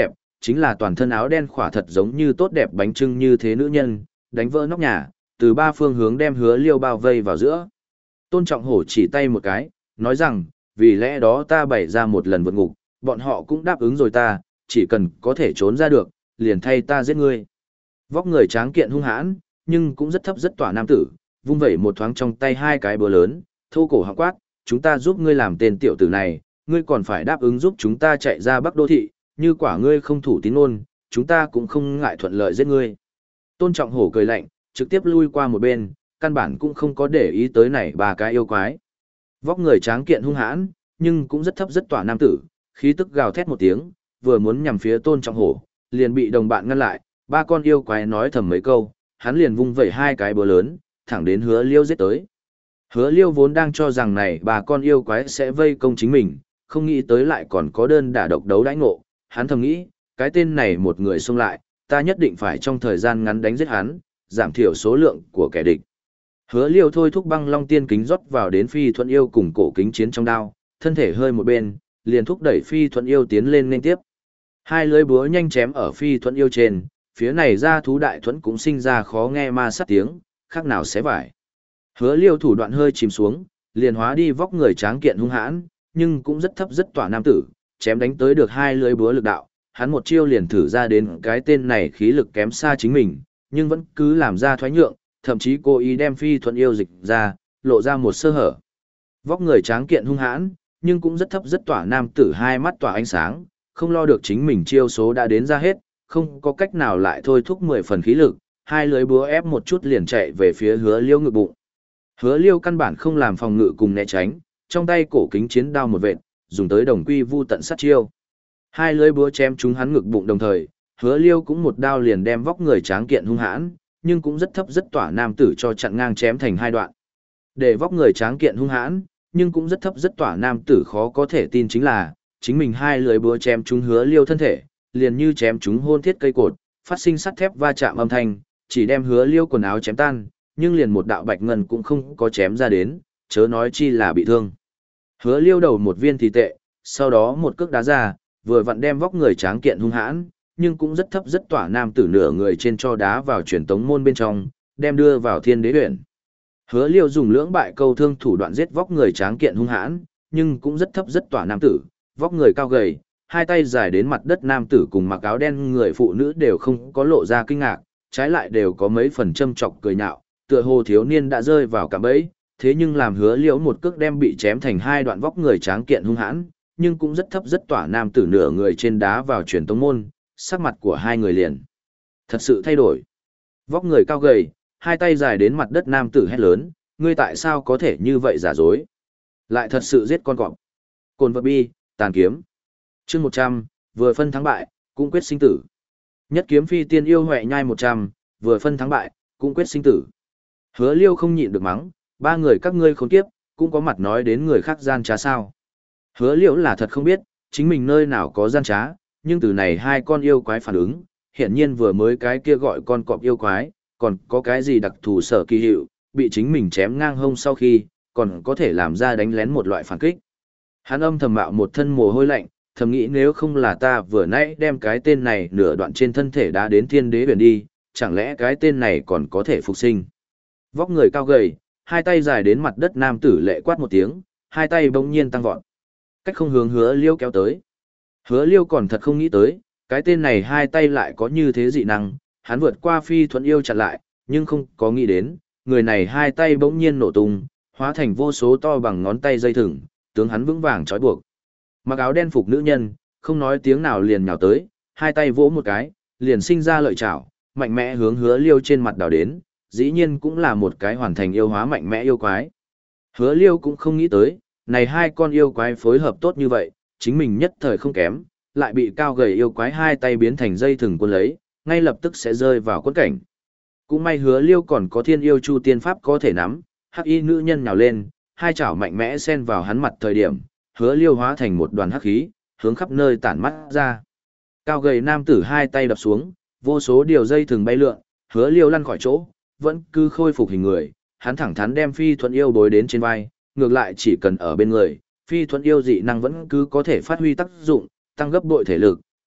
chính là toàn thân áo đen khỏa thật giống như tốt đẹp bánh trưng như thế nữ nhân, đánh vỡ nóc nhà, từ ba phương hướng đem Hứa Liêu bao vây vào giữa. Tôn Trọng Hổ chỉ tay một cái, nói rằng, vì lẽ đó ta bày ra một lần vượt ngục, bọn họ cũng đáp ứng rồi ta, chỉ cần có thể trốn ra được, liền thay ta giết ngươi. Vóc người tráng kiện hung hãn, nhưng cũng rất thấp rất tỏa nam tử, vung vẩy một thoáng trong tay hai cái búa lớn, thô cổ họng quát, chúng ta giúp ngươi làm tên tiểu tử này, ngươi còn phải đáp ứng giúp chúng ta chạy ra Bắc Đô thị, như quả ngươi không thủ tín ngôn, chúng ta cũng không ngại thuận lợi giết ngươi. Tôn Trọng Hổ cười lạnh, trực tiếp lui qua một bên, căn bản cũng không có để ý tới này ba cái yêu quái. Vóc người tráng kiện hung hãn, nhưng cũng rất thấp rất tỏa nam tử, khí tức gào thét một tiếng, vừa muốn nhằm phía Tôn Trọng Hổ, liền bị đồng bạn ngăn lại, ba con yêu quái nói thầm mấy câu, hắn liền vung vẩy hai cái búa lớn, thẳng đến Hứa Liêu giết tới. Hứa Liêu vốn đang cho rằng này ba con yêu quái sẽ vây công chính mình, không nghĩ tới lại còn có đơn đả độc đấu đãi ngộ, hắn thầm nghĩ, cái tên này một người xông lại, ta nhất định phải trong thời gian ngắn đánh giết hắn, giảm thiểu số lượng của kẻ địch. Hứa Liêu thôi thúc băng long tiên kính rót vào đến Phi Thuận Yêu cùng cổ kính chiến trong đao, thân thể hơi một bên, liền thúc đẩy Phi Thuận Yêu tiến lên liên tiếp. Hai lưỡi búa nhanh chém ở Phi Thuận Yêu trên, phía này ra thú đại thuẫn cũng sinh ra khó nghe ma sát tiếng, khác nào xé vải. Hứa Liêu thủ đoạn hơi chìm xuống, liền hóa đi vóc người tráng kiện hung hãn, nhưng cũng rất thấp rất tỏa nam tử, chém đánh tới được hai lưỡi búa lực đạo, hắn một chiêu liền thử ra đến cái tên này khí lực kém xa chính mình, nhưng vẫn cứ làm ra thoái nhượng, thậm chí cố ý đem Phi Thuận Yêu dịch ra, lộ ra một sơ hở. Vóc người tráng kiện hung hãn, nhưng cũng rất thấp rất tỏa nam tử hai mắt tỏa ánh sáng, không lo được chính mình chiêu số đã đến ra hết, không có cách nào lại thôi thúc mười phần khí lực, hai lưỡi búa ép một chút liền chạy về phía Hứa Liêu ngực bụng. Hứa Liêu căn bản không làm phòng ngự cùng né tránh, trong tay cổ kính chiến đao một vệt, dùng tới đồng quy vu tận sát chiêu. Hai lưỡi búa chém trúng hắn ngực bụng đồng thời, Hứa Liêu cũng một đao liền đem vóc người tráng kiện hung hãn, nhưng cũng rất thấp rất tỏa nam tử cho chặn ngang chém thành hai đoạn. Để vóc người tráng kiện hung hãn, nhưng cũng rất thấp rất tỏa nam tử khó có thể tin chính là, chính mình hai lưỡi búa chém trúng Hứa Liêu thân thể, liền như chém trúng hôn thiết cây cột, phát sinh sắt thép va chạm âm thanh, chỉ đem Hứa Liêu quần áo chém tan, nhưng liền một đạo bạch ngân cũng không có chém ra đến, chớ nói chi là bị thương. Hứa Liêu đầu một viên thì tệ, sau đó một cước đá ra, vừa vặn đem vóc người tráng kiện hung hãn, nhưng cũng rất thấp rất tỏa nam tử nửa người trên cho đá vào truyền tống môn bên trong, đem đưa vào Thiên Đế huyện. Hứa Liêu dùng lưỡng bại câu thương thủ đoạn giết vóc người tráng kiện hung hãn, nhưng cũng rất thấp rất tỏa nam tử, vóc người cao gầy, hai tay dài đến mặt đất nam tử cùng mặc áo đen người phụ nữ đều không có lộ ra kinh ngạc, trái lại đều có mấy phần châm chọc cười nhạo, tựa hồ thiếu niên đã rơi vào cạm bẫy, thế nhưng làm Hứa Liễu một cước đem bị chém thành hai đoạn vóc người tráng kiện hung hãn, nhưng cũng rất thấp rất tỏa nam tử nửa người trên đá vào truyền tống môn, sắc mặt của hai người liền thật sự thay đổi. Vóc người cao gầy, hai tay dài đến mặt đất nam tử hét lớn, ngươi tại sao có thể như vậy giả dối? Lại thật sự giết con cọp. Cồn vật bi, tàn kiếm. Chương một trăm, vừa phân thắng bại, cũng quyết sinh tử. Nhất kiếm phi tiên yêu huệ nhai một trăm, vừa phân thắng bại, cũng quyết sinh tử. Hứa Liêu không nhịn được mắng, ba người các ngươi khốn kiếp, cũng có mặt nói đến người khác gian trá sao. Hứa Liêu là thật không biết, chính mình nơi nào có gian trá, nhưng từ này hai con yêu quái phản ứng, hiển nhiên vừa mới cái kia gọi con cọp yêu quái, còn có cái gì đặc thù sở kỳ hiệu, bị chính mình chém ngang hông sau khi, còn có thể làm ra đánh lén một loại phản kích. Hắn âm thầm mạo một thân mồ hôi lạnh, thầm nghĩ nếu không là ta vừa nãy đem cái tên này nửa đoạn trên thân thể đã đến Thiên Đế huyền đi, chẳng lẽ cái tên này còn có thể phục sinh. Vóc người cao gầy, hai tay dài đến mặt đất nam tử lệ quát một tiếng, hai tay bỗng nhiên tăng vọt. Cách không hướng Hứa Liêu kéo tới. Hứa Liêu còn thật không nghĩ tới, cái tên này hai tay lại có như thế dị năng, hắn vượt qua Phi Thuận Yêu chặn lại, nhưng không có nghĩ đến, người này hai tay bỗng nhiên nổ tung, hóa thành vô số to bằng ngón tay dây thừng, tướng hắn vững vàng trói buộc. Mặc áo đen phục nữ nhân, không nói tiếng nào liền nhào tới, hai tay vỗ một cái, liền sinh ra lợi chảo, mạnh mẽ hướng Hứa Liêu trên mặt đảo đến, dĩ nhiên cũng là một cái hoàn thành yêu hóa mạnh mẽ yêu quái. Hứa Liêu cũng không nghĩ tới, này hai con yêu quái phối hợp tốt như vậy, chính mình nhất thời không kém, lại bị cao gầy yêu quái hai tay biến thành dây thừng quân lấy, ngay lập tức sẽ rơi vào quẫn cảnh. Cũng may Hứa Liêu còn có Thiên Yêu Chu tiên pháp có thể nắm, hắc y nữ nhân nhào lên, hai chảo mạnh mẽ xen vào hắn mặt thời điểm, Hứa Liêu hóa thành một đoàn hắc khí, hướng khắp nơi tản mắt ra. Cao gầy nam tử hai tay đập xuống, vô số điều dây thừng bay lượn, Hứa Liêu lăn khỏi chỗ, vẫn cứ khôi phục hình người, hắn thẳng thắn đem Phi Thuận Yêu bối đến trên vai, ngược lại chỉ cần ở bên người, Phi Thuận Yêu dị năng vẫn cứ có thể phát huy tác dụng, tăng gấp bội thể lực,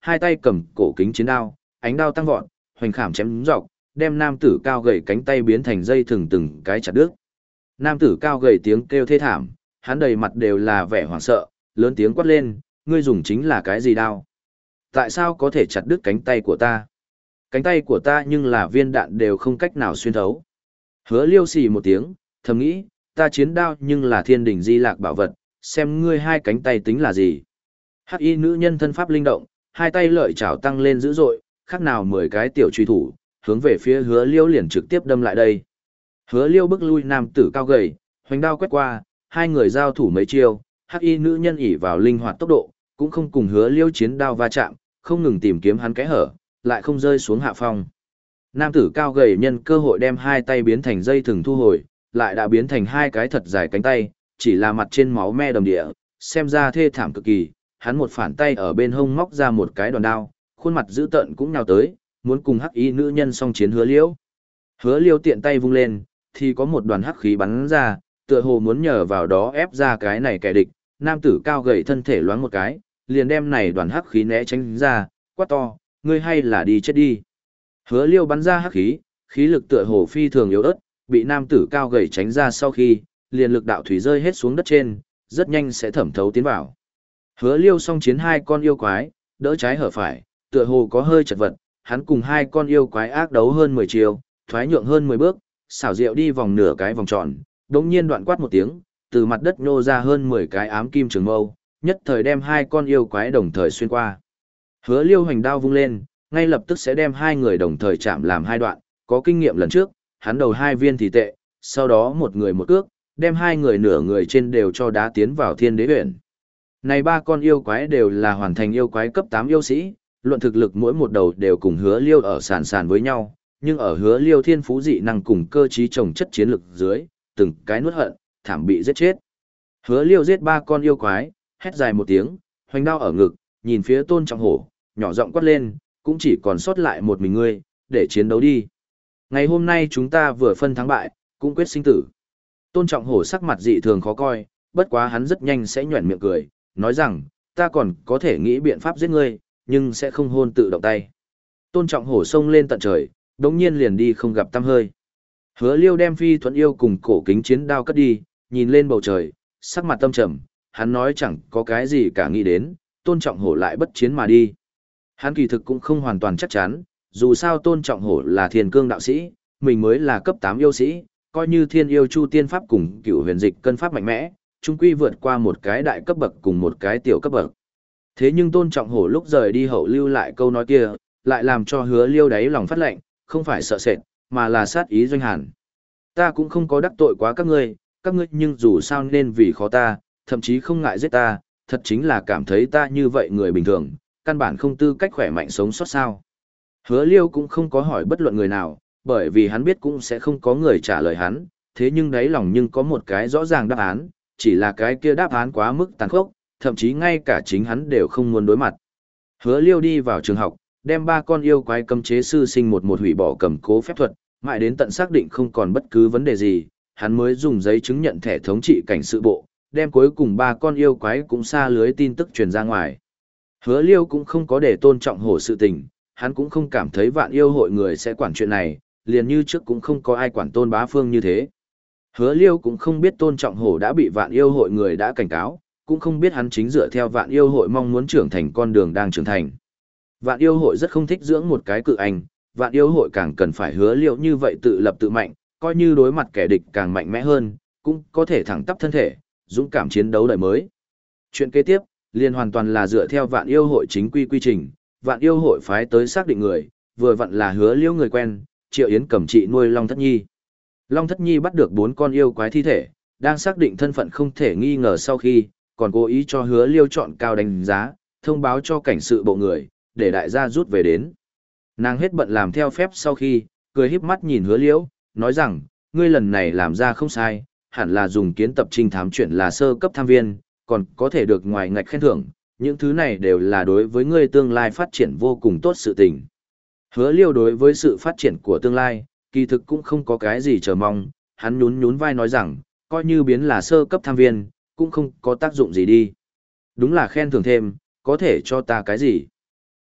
hai tay cầm cổ kính chiến đao, ánh đao tăng vọt, hoành khảm chém dọc, đem nam tử cao gầy cánh tay biến thành dây thừng từng cái chặt đứt. Nam tử cao gầy tiếng kêu thê thảm, hắn đầy mặt đều là vẻ hoảng sợ, lớn tiếng quát lên, ngươi dùng chính là cái gì đao? Tại sao có thể chặt đứt cánh tay của ta? Cánh tay của ta nhưng là viên đạn đều không cách nào xuyên thấu. Hứa Liêu xì một tiếng, thầm nghĩ, ta chiến đao nhưng là thiên đỉnh di lạc bảo vật, xem ngươi hai cánh tay tính là gì? Hắc y nữ nhân thân pháp linh động, hai tay lợi chảo tăng lên dữ dội, khác nào mười cái tiểu truy thủ, hướng về phía Hứa Liêu liền trực tiếp đâm lại đây. Hứa Liêu bức lui nam tử cao gầy, hoành đao quét qua, hai người giao thủ mấy chiêu, hắc y nữ nhân ỉ vào linh hoạt tốc độ, cũng không cùng Hứa Liêu chiến đao va chạm, không ngừng tìm kiếm hắn cái hở, lại không rơi xuống hạ phong. Nam tử cao gầy nhân cơ hội đem hai tay biến thành dây thừng thu hồi, lại đã biến thành hai cái thật dài cánh tay, chỉ là mặt trên máu me đầm địa, xem ra thê thảm cực kỳ. Hắn một phản tay ở bên hông móc ra một cái đòn đao, khuôn mặt dữ tợn cũng nhào tới, muốn cùng hắc y nữ nhân song chiến Hứa Liêu. Hứa Liêu tiện tay vung lên, thì có một đoàn hắc khí bắn ra, tựa hồ muốn nhờ vào đó ép ra cái này kẻ địch. Nam tử cao gầy thân thể loáng một cái, liền đem này đoàn hắc khí né tránh ra, quát to, ngươi hay là đi chết đi. Hứa Liêu bắn ra hắc khí, khí lực tựa hồ phi thường yếu ớt, bị nam tử cao gầy tránh ra sau khi, liền lực đạo thủy rơi hết xuống đất trên, rất nhanh sẽ thẩm thấu tiến vào. Hứa Liêu song chiến hai con yêu quái, đỡ trái hở phải, tựa hồ có hơi chật vật, hắn cùng hai con yêu quái ác đấu hơn mười chiều, thoái nhượng hơn mười bước, xảo diệu đi vòng nửa cái vòng tròn, đống nhiên đoạn quát một tiếng, từ mặt đất nhô ra hơn mười cái ám kim trường mâu, nhất thời đem hai con yêu quái đồng thời xuyên qua. Hứa Liêu hoành đao vung lên, ngay lập tức sẽ đem hai người đồng thời chạm làm hai đoạn, có kinh nghiệm lần trước, hắn đầu hai viên thì tệ, sau đó một người một cước, đem hai người nửa người trên đều cho đá tiến vào thiên đế huyện. Này ba con yêu quái đều là hoàn thành yêu quái cấp tám yêu sĩ, luận thực lực mỗi một đầu đều cùng Hứa Liêu ở sàn sàn với nhau, nhưng ở Hứa Liêu thiên phú dị năng cùng cơ trí trồng chất chiến lực dưới, từng cái nuốt hận, thảm bị giết chết. Hứa Liêu giết ba con yêu quái, hét dài một tiếng, hoành đao ở ngực, nhìn phía Tôn Trọng Hổ, nhỏ giọng quát lên, cũng chỉ còn sót lại một mình ngươi, để chiến đấu đi. Ngày hôm nay chúng ta vừa phân thắng bại, cũng quyết sinh tử. Tôn Trọng Hổ sắc mặt dị thường khó coi, bất quá hắn rất nhanh sẽ nhuẩn miệng cười, nói rằng, ta còn có thể nghĩ biện pháp giết ngươi, nhưng sẽ không hôn tự động tay. Tôn Trọng Hổ xông lên tận trời, đống nhiên liền đi không gặp tăm hơi. Hứa Liêu đem phi thuẫn yêu cùng cổ kính chiến đao cất đi, nhìn lên bầu trời, sắc mặt tâm trầm, hắn nói chẳng có cái gì cả nghĩ đến, Tôn Trọng Hổ lại bất chiến mà đi. Hắn kỳ thực cũng không hoàn toàn chắc chắn, dù sao Tôn Trọng Hổ là thiên cương đạo sĩ, mình mới là cấp tám yêu sĩ, coi như thiên yêu chu tiên pháp cùng cửu huyền dịch cân pháp mạnh mẽ, chung quy vượt qua một cái đại cấp bậc cùng một cái tiểu cấp bậc. Thế nhưng Tôn Trọng Hổ lúc rời đi hậu lưu lại câu nói kia, lại làm cho Hứa Liêu đáy lòng phát lệnh, không phải sợ sệt, mà là sát ý doanh hàn. Ta cũng không có đắc tội quá các ngươi, các ngươi nhưng dù sao nên vì khó ta, thậm chí không ngại giết ta, thật chính là cảm thấy ta như vậy người bình thường, căn bản không tư cách khỏe mạnh sống sót sao. Hứa Liêu cũng không có hỏi bất luận người nào, bởi vì hắn biết cũng sẽ không có người trả lời hắn, thế nhưng đáy lòng nhưng có một cái rõ ràng đáp án, chỉ là cái kia đáp án quá mức tàn khốc, thậm chí ngay cả chính hắn đều không muốn đối mặt. Hứa Liêu đi vào trường học, đem ba con yêu quái cấm chế sư sinh một một hủy bỏ cầm cố phép thuật, mãi đến tận xác định không còn bất cứ vấn đề gì, hắn mới dùng giấy chứng nhận thẻ thống trị cảnh sự bộ, đem cuối cùng ba con yêu quái cũng xa lưới tin tức truyền ra ngoài. Hứa Liêu cũng không có để Tôn Trọng Hổ sự tình, hắn cũng không cảm thấy vạn yêu hội người sẽ quản chuyện này, liền như trước cũng không có ai quản Tôn Bá Phương như thế. Hứa Liêu cũng không biết Tôn Trọng Hổ đã bị vạn yêu hội người đã cảnh cáo, cũng không biết hắn chính dựa theo vạn yêu hội mong muốn trưởng thành con đường đang trưởng thành. Vạn yêu hội rất không thích dưỡng một cái cự anh, vạn yêu hội càng cần phải Hứa Liêu như vậy tự lập tự mạnh, coi như đối mặt kẻ địch càng mạnh mẽ hơn, cũng có thể thẳng tắp thân thể, dũng cảm chiến đấu đời mới. Chuyện kế tiếp, liền hoàn toàn là dựa theo vạn yêu hội chính quy quy trình, vạn yêu hội phái tới xác định người, vừa vặn là Hứa Liêu người quen, Triệu Yến cầm trị nuôi Long Thất Nhi. Long Thất Nhi bắt được bốn con yêu quái thi thể, đang xác định thân phận không thể nghi ngờ sau khi, còn cố ý cho Hứa Liêu chọn cao đánh giá, thông báo cho cảnh sự bộ người, để đại gia rút về đến. Nàng hết bận làm theo phép sau khi, cười híp mắt nhìn Hứa Liêu, nói rằng, ngươi lần này làm ra không sai, hẳn là dùng kiến tập trinh thám chuyển là sơ cấp tham viên, còn có thể được ngoài ngạch khen thưởng, những thứ này đều là đối với ngươi tương lai phát triển vô cùng tốt sự tình. Hứa Liêu đối với sự phát triển của tương lai, kỳ thực cũng không có cái gì chờ mong, hắn nhún nhún vai nói rằng, coi như biến là sơ cấp tham viên, cũng không có tác dụng gì đi. Đúng là khen thưởng thêm, có thể cho ta cái gì?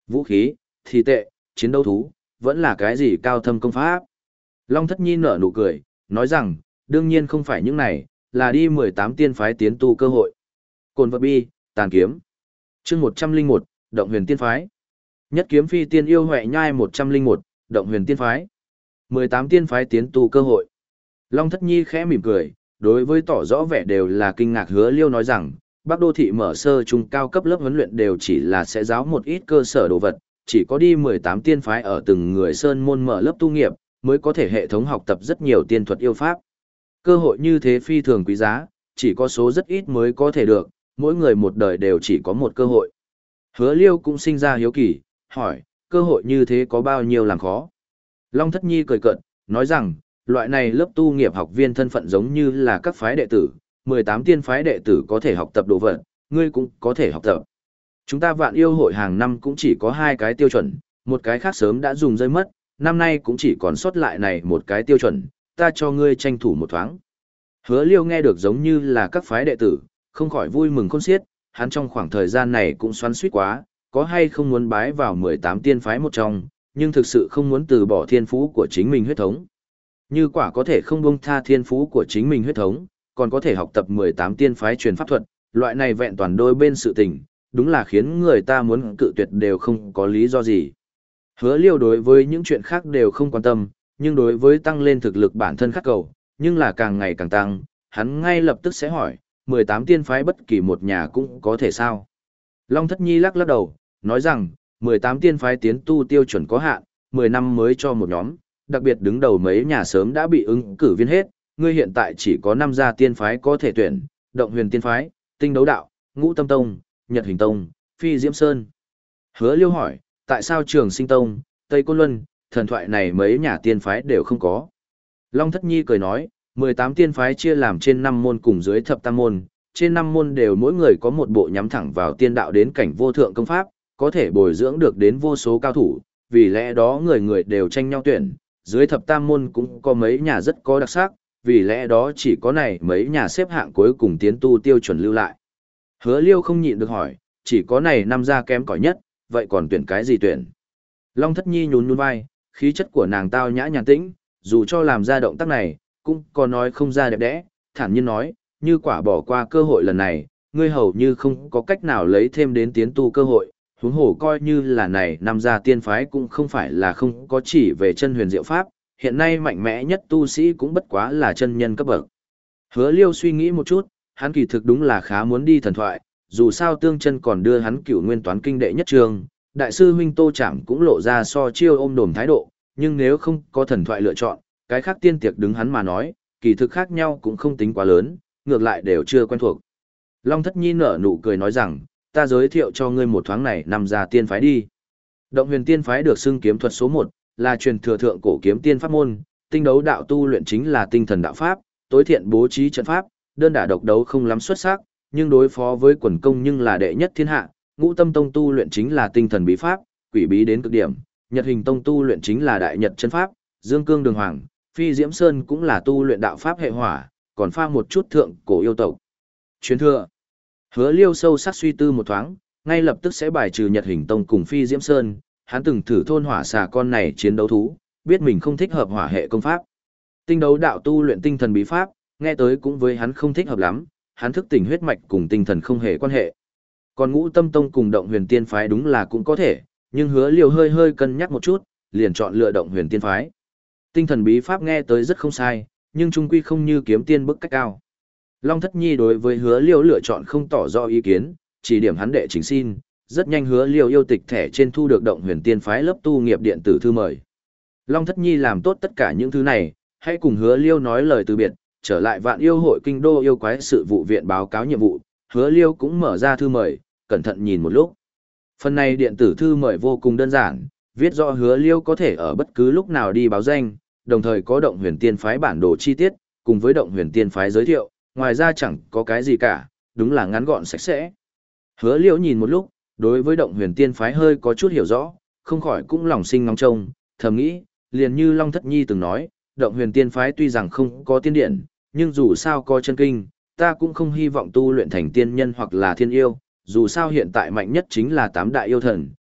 Vũ khí, thi tệ, chiến đấu thú, vẫn là cái gì cao thâm công pháp. Long Thất Nhi nở nụ cười, nói rằng, đương nhiên không phải những này, là đi mười tám tiên phái tiến tu cơ hội. Cồn vật bi, tàn kiếm. chương một trăm linh một, Động huyền tiên phái. Nhất kiếm phi tiên yêu huệ nhai một trăm linh một, Động huyền tiên phái. mười tám tiên phái tiến tu cơ hội. Long Thất Nhi khẽ mỉm cười, đối với tỏ rõ vẻ đều là kinh ngạc Hứa Liêu nói rằng, Bắc Đô thị mở sơ trung cao cấp lớp huấn luyện đều chỉ là sẽ giáo một ít cơ sở đồ vật, chỉ có đi mười tám tiên phái ở từng người sơn môn mở lớp tu nghiệp, mới có thể hệ thống học tập rất nhiều tiên thuật yêu pháp. Cơ hội như thế phi thường quý giá, chỉ có số rất ít mới có thể được, mỗi người một đời đều chỉ có một cơ hội. Hứa Liêu cũng sinh ra hiếu kỳ, hỏi, cơ hội như thế có bao nhiêu làm khó? Long Thất Nhi cười cợt, nói rằng, loại này lớp tu nghiệp học viên thân phận giống như là các phái đệ tử, mười tám tiên phái đệ tử có thể học tập đồ vật, ngươi cũng có thể học tập. Chúng ta Vạn Yêu hội hàng năm cũng chỉ có hai cái tiêu chuẩn, một cái khác sớm đã dùng rơi mất, năm nay cũng chỉ còn sót lại này một cái tiêu chuẩn, ta cho ngươi tranh thủ một thoáng. Hứa Liêu nghe được giống như là các phái đệ tử, không khỏi vui mừng khôn xiết, hắn trong khoảng thời gian này cũng xoắn xuýt quá, có hay không muốn bái vào mười tám tiên phái một trong, nhưng thực sự không muốn từ bỏ thiên phú của chính mình huyết thống. Như quả có thể không buông tha thiên phú của chính mình huyết thống, còn có thể học tập mười tám tiên phái truyền pháp thuật, loại này vẹn toàn đôi bên sự tình, đúng là khiến người ta muốn cự tuyệt đều không có lý do gì. Hứa Liêu đối với những chuyện khác đều không quan tâm, nhưng đối với tăng lên thực lực bản thân khắc cầu, nhưng là càng ngày càng tăng, hắn ngay lập tức sẽ hỏi, mười tám tiên phái bất kỳ một nhà cũng có thể sao? Long Thất Nhi lắc lắc đầu, nói rằng, mười tám tiên phái tiến tu tiêu chuẩn có hạn, mười năm mới cho một nhóm, đặc biệt đứng đầu mấy nhà sớm đã bị ứng cử viên hết, ngươi hiện tại chỉ có năm gia tiên phái có thể tuyển, Động huyền tiên phái, Tinh đấu đạo, Ngũ Tâm Tông, Nhật Hình Tông, Phi Diễm Sơn. Hứa Liêu hỏi, tại sao Trường Sinh Tông, Tây Côn Luân, thần thoại này mấy nhà tiên phái đều không có? Long Thất Nhi cười nói, mười tám tiên phái chia làm trên năm môn cùng dưới thập tam môn, trên năm môn đều mỗi người có một bộ nhắm thẳng vào tiên đạo đến cảnh vô thượng công pháp, có thể bồi dưỡng được đến vô số cao thủ, vì lẽ đó người người đều tranh nhau tuyển, dưới thập tam môn cũng có mấy nhà rất có đặc sắc, vì lẽ đó chỉ có này mấy nhà xếp hạng cuối cùng tiến tu tiêu chuẩn lưu lại. Hứa Liêu không nhịn được hỏi, chỉ có này năm gia kém cỏi nhất, vậy còn tuyển cái gì tuyển? Long Thất Nhi nhún nhún vai, khí chất của nàng tao nhã nhàn tĩnh, dù cho làm ra động tác này, cũng có nói không ra đẹp đẽ, thản nhiên nói, như quả bỏ qua cơ hội lần này, ngươi hầu như không có cách nào lấy thêm đến tiến tu cơ hội, huống hồ coi như là này năm gia tiên phái cũng không phải là không có chỉ về chân huyền diệu pháp, hiện nay mạnh mẽ nhất tu sĩ cũng bất quá là chân nhân cấp bậc. Hứa Liêu suy nghĩ một chút, hắn kỳ thực đúng là khá muốn đi thần thoại, dù sao tương chân còn đưa hắn cửu nguyên toán kinh đệ nhất trường, đại sư huynh Tô Trảm cũng lộ ra so chiêu ôm đồm thái độ, nhưng nếu không có thần thoại lựa chọn, cái khác tiên tiệc đứng hắn mà nói, kỳ thực khác nhau cũng không tính quá lớn, ngược lại đều chưa quen thuộc. Long Thất Nhi nở nụ cười nói rằng, ta giới thiệu cho ngươi một thoáng này nằm ra tiên phái đi. Động huyền tiên phái được xưng kiếm thuật số một, là truyền thừa thượng cổ kiếm tiên pháp môn, tinh đấu đạo tu luyện chính là tinh thần đạo pháp, tối thiện bố trí trận pháp, đơn đả độc đấu không lắm xuất sắc, nhưng đối phó với quần công nhưng là đệ nhất thiên hạ. Ngũ Tâm Tông tu luyện chính là tinh thần bí pháp, quỷ bí đến cực điểm, Nhật Hình Tông tu luyện chính là đại nhật chân pháp, Dương Cương Đường Hoàng, Phi Diễm Sơn cũng là tu luyện đạo pháp hệ hỏa, còn pha một chút thượng cổ yêu tộc. Truyền thừa. Hứa Liêu sâu sắc suy tư một thoáng, ngay lập tức sẽ bài trừ Nhật Hình Tông cùng Phi Diễm Sơn, hắn từng thử thôn hỏa xà con này chiến đấu thú, biết mình không thích hợp hỏa hệ công pháp. Tinh đấu đạo tu luyện tinh thần bí pháp, nghe tới cũng với hắn không thích hợp lắm, hắn thức tỉnh huyết mạch cùng tinh thần không hề quan hệ. Còn Ngũ Tâm Tông cùng Động huyền tiên phái đúng là cũng có thể, nhưng Hứa Liêu hơi hơi cân nhắc một chút, liền chọn lựa Động huyền tiên phái. Tinh thần bí pháp nghe tới rất không sai, nhưng trung quy không như kiếm tiên bức cách cao. Long Thất Nhi đối với Hứa Liêu lựa chọn không tỏ rõ ý kiến, chỉ điểm hắn đệ chính xin, rất nhanh Hứa Liêu yêu tịch thẻ trên thu được Động huyền tiên phái lớp tu nghiệp điện tử thư mời. Long Thất Nhi làm tốt tất cả những thứ này, hãy cùng Hứa Liêu nói lời từ biệt, trở lại Vạn Yêu hội kinh đô yêu quái sự vụ viện báo cáo nhiệm vụ. Hứa Liêu cũng mở ra thư mời, cẩn thận nhìn một lúc. Phần này điện tử thư mời vô cùng đơn giản, viết rõ Hứa Liêu có thể ở bất cứ lúc nào đi báo danh, đồng thời có Động huyền tiên phái bản đồ chi tiết, cùng với Động huyền tiên phái giới thiệu, ngoài ra chẳng có cái gì cả, đúng là ngắn gọn sạch sẽ. Hứa Liêu nhìn một lúc, đối với Động huyền tiên phái hơi có chút hiểu rõ, không khỏi cũng lòng sinh ngóng trông, thầm nghĩ, liền như Long Thất Nhi từng nói, Động huyền tiên phái tuy rằng không có tiên điện, nhưng dù sao có chân kinh, ta cũng không hy vọng tu luyện thành tiên nhân hoặc là thiên yêu, dù sao hiện tại mạnh nhất chính là tám đại yêu thần,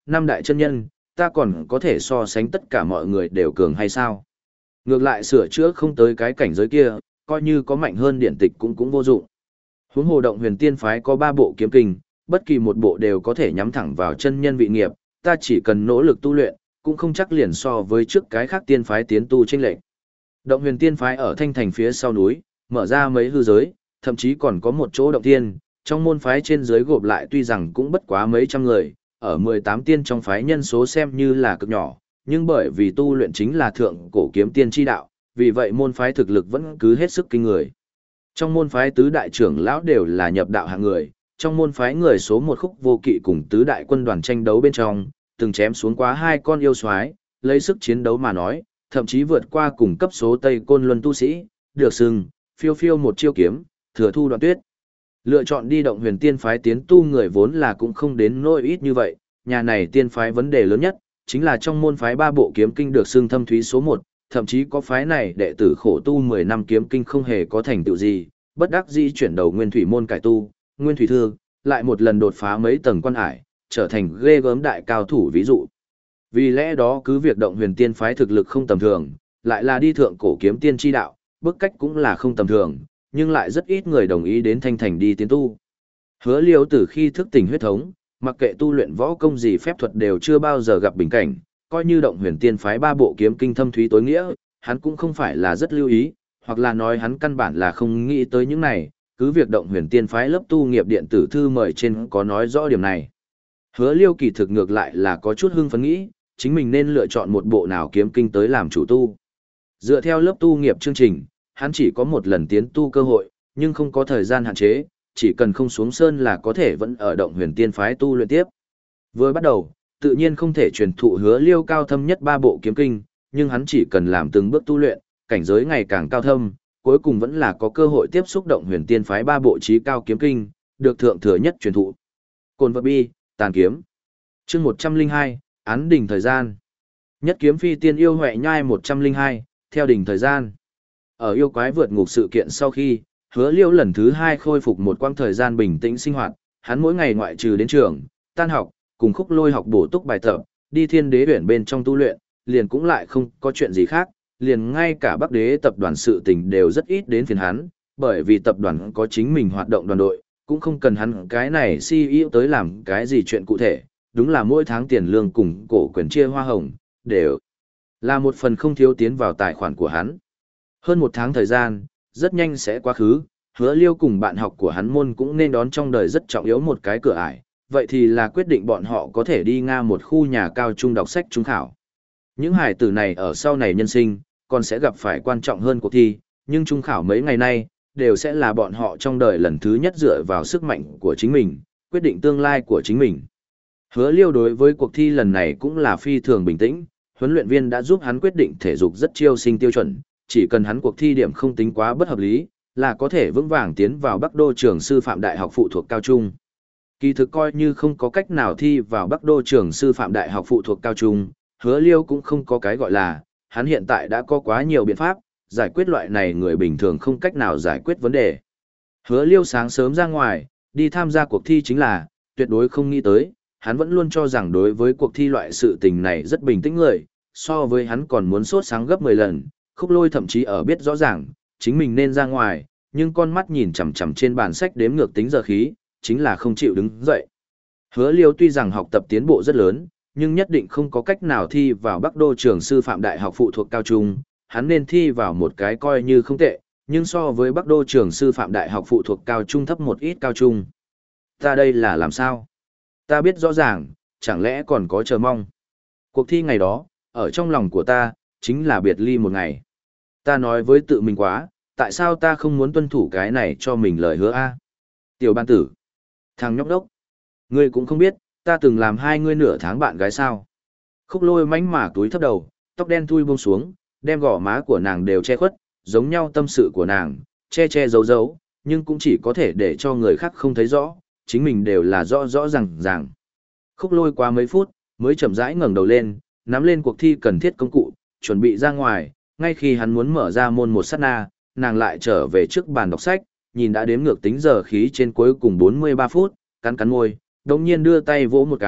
năm đại chân nhân, ta còn có thể so sánh tất cả mọi người đều cường hay sao? Ngược lại sửa chữa không tới cái cảnh giới kia, coi như có mạnh hơn điển tịch cũng cũng vô dụng. Huống hồ động huyền tiên phái có ba bộ kiếm kinh, bất kỳ một bộ đều có thể nhắm thẳng vào chân nhân vị nghiệp, ta chỉ cần nỗ lực tu luyện, cũng không chắc liền so với trước cái khác tiên phái tiến tu chênh lệch. Động huyền tiên phái ở thanh thành phía sau núi, mở ra mấy hư giới, thậm chí còn có một chỗ động tiên, trong môn phái trên dưới gộp lại tuy rằng cũng bất quá mấy trăm người, ở mười tám tiên trong phái nhân số xem như là cực nhỏ, nhưng bởi vì tu luyện chính là thượng cổ kiếm tiên chi đạo, vì vậy môn phái thực lực vẫn cứ hết sức kinh người. Trong môn phái tứ đại trưởng lão đều là nhập đạo hạng người, trong môn phái người số một Khúc Vô Kỵ cùng tứ đại quân đoàn tranh đấu bên trong, từng chém xuống quá hai con yêu soái, lấy sức chiến đấu mà nói, thậm chí vượt qua cùng cấp số Tây Côn Luân tu sĩ, được xưng phiêu phiêu một chiêu kiếm, thừa thu đoạn tuyết. Lựa chọn đi động huyền tiên phái tiến tu người vốn là cũng không đến nỗi ít như vậy, nhà này tiên phái vấn đề lớn nhất, chính là trong môn phái ba bộ kiếm kinh được xưng thâm thúy số một, thậm chí có phái này đệ tử khổ tu mười năm kiếm kinh không hề có thành tựu gì, bất đắc dĩ chuyển đầu nguyên thủy môn cải tu, nguyên thủy thư, lại một lần đột phá mấy tầng quan hải, trở thành ghê gớm đại cao thủ ví dụ. Vì lẽ đó cứ việc động huyền tiên phái thực lực không tầm thường, lại là đi thượng cổ kiếm tiên chi đạo, bức cách cũng là không tầm thường, nhưng lại rất ít người đồng ý đến thanh thành đi tiến tu. Hứa Liêu từ khi thức tỉnh huyết thống, mặc kệ tu luyện võ công gì phép thuật đều chưa bao giờ gặp bình cảnh, coi như động huyền tiên phái ba bộ kiếm kinh thâm thúy tối nghĩa, hắn cũng không phải là rất lưu ý, hoặc là nói hắn căn bản là không nghĩ tới những này, cứ việc động huyền tiên phái lớp tu nghiệp điện tử thư mời trên có nói rõ điểm này. Hứa Liêu kỳ thực ngược lại là có chút hưng phấn nghĩ, chính mình nên lựa chọn một bộ nào kiếm kinh tới làm chủ tu. Dựa theo lớp tu nghiệp chương trình, hắn chỉ có một lần tiến tu cơ hội, nhưng không có thời gian hạn chế, chỉ cần không xuống sơn là có thể vẫn ở động huyền tiên phái tu luyện tiếp. Vừa bắt đầu, tự nhiên không thể truyền thụ Hứa Liêu cao thâm nhất ba bộ kiếm kinh, nhưng hắn chỉ cần làm từng bước tu luyện, cảnh giới ngày càng cao thâm, cuối cùng vẫn là có cơ hội tiếp xúc động huyền tiên phái ba bộ chí cao kiếm kinh, được thượng thừa nhất truyền thụ. Cồn vật bi, tàn kiếm. Chương một trăm linh hai, án đỉnh thời gian. Nhất kiếm phi tiên yêu huệ nhai một trăm linh hai, theo đỉnh thời gian. Ở yêu quái vượt ngục sự kiện sau khi, Hứa Liêu lần thứ hai khôi phục một quãng thời gian bình tĩnh sinh hoạt, hắn mỗi ngày ngoại trừ đến trường, tan học, cùng Khúc Lôi học bổ túc bài tập, đi Thiên Đế Uyển bên trong tu luyện, liền cũng lại không có chuyện gì khác, liền ngay cả Bắc Đế tập đoàn sự tình đều rất ít đến phiền hắn, bởi vì tập đoàn có chính mình hoạt động đoàn đội, cũng không cần hắn cái này xê e ô tới làm cái gì chuyện cụ thể, đúng là mỗi tháng tiền lương cùng cổ quyền chia hoa hồng, đều là một phần không thiếu tiến vào tài khoản của hắn. Hơn một tháng thời gian, rất nhanh sẽ quá khứ, Hứa Liêu cùng bạn học của hắn môn cũng nên đón trong đời rất trọng yếu một cái cửa ải, vậy thì là quyết định bọn họ có thể đi Nga một khu nhà cao trung đọc sách trung khảo. Những hải tử này ở sau này nhân sinh, còn sẽ gặp phải quan trọng hơn cuộc thi, nhưng trung khảo mấy ngày nay, đều sẽ là bọn họ trong đời lần thứ nhất dựa vào sức mạnh của chính mình, quyết định tương lai của chính mình. Hứa Liêu đối với cuộc thi lần này cũng là phi thường bình tĩnh, huấn luyện viên đã giúp hắn quyết định thể dục rất chiêu sinh tiêu chuẩn, chỉ cần hắn cuộc thi điểm không tính quá bất hợp lý, là có thể vững vàng tiến vào Bắc Đô trường sư phạm đại học phụ thuộc cao trung. Kỳ thực coi như không có cách nào thi vào Bắc Đô trường sư phạm đại học phụ thuộc cao trung, Hứa Liêu cũng không có cái gọi là, hắn hiện tại đã có quá nhiều biện pháp, giải quyết loại này người bình thường không cách nào giải quyết vấn đề. Hứa Liêu sáng sớm ra ngoài, đi tham gia cuộc thi chính là, tuyệt đối không nghĩ tới, hắn vẫn luôn cho rằng đối với cuộc thi loại sự tình này rất bình tĩnh người, so với hắn còn muốn sốt sáng gấp mười lần, Khúc Lôi thậm chí ở biết rõ ràng, chính mình nên ra ngoài, nhưng con mắt nhìn chằm chằm trên bàn sách đếm ngược tính giờ khí, chính là không chịu đứng dậy. Hứa Liêu tuy rằng học tập tiến bộ rất lớn, nhưng nhất định không có cách nào thi vào Bắc Đô trường sư phạm đại học phụ thuộc cao trung, hắn nên thi vào một cái coi như không tệ, nhưng so với Bắc Đô trường sư phạm đại học phụ thuộc cao trung thấp một ít cao trung. Ta đây là làm sao? Ta biết rõ ràng, chẳng lẽ còn có chờ mong. Cuộc thi ngày đó, ở trong lòng của ta, chính là biệt ly một ngày. Ta nói với tự mình quá, tại sao ta không muốn tuân thủ cái này cho mình lời hứa a? Tiểu ban tử, thằng nhóc đốc, ngươi cũng không biết, ta từng làm hai ngươi nửa tháng bạn gái sao? Khúc Lôi mánh mà túi thấp đầu, tóc đen thui buông xuống, đem gò má của nàng đều che khuất, giống nhau tâm sự của nàng, che che giấu giấu, nhưng cũng chỉ có thể để cho người khác không thấy rõ, chính mình đều là rõ rõ ràng ràng. Khúc Lôi qua mấy phút, mới chậm rãi ngẩng đầu lên, nắm lên cuộc thi cần thiết công cụ, chuẩn bị ra ngoài, ngay khi hắn muốn mở ra môn một sát na, nàng lại trở về trước bàn đọc sách, nhìn đã đếm ngược tính giờ khí trên cuối cùng bốn mươi ba phút, cắn cắn môi, đồng nhiên đưa tay vỗ một cái,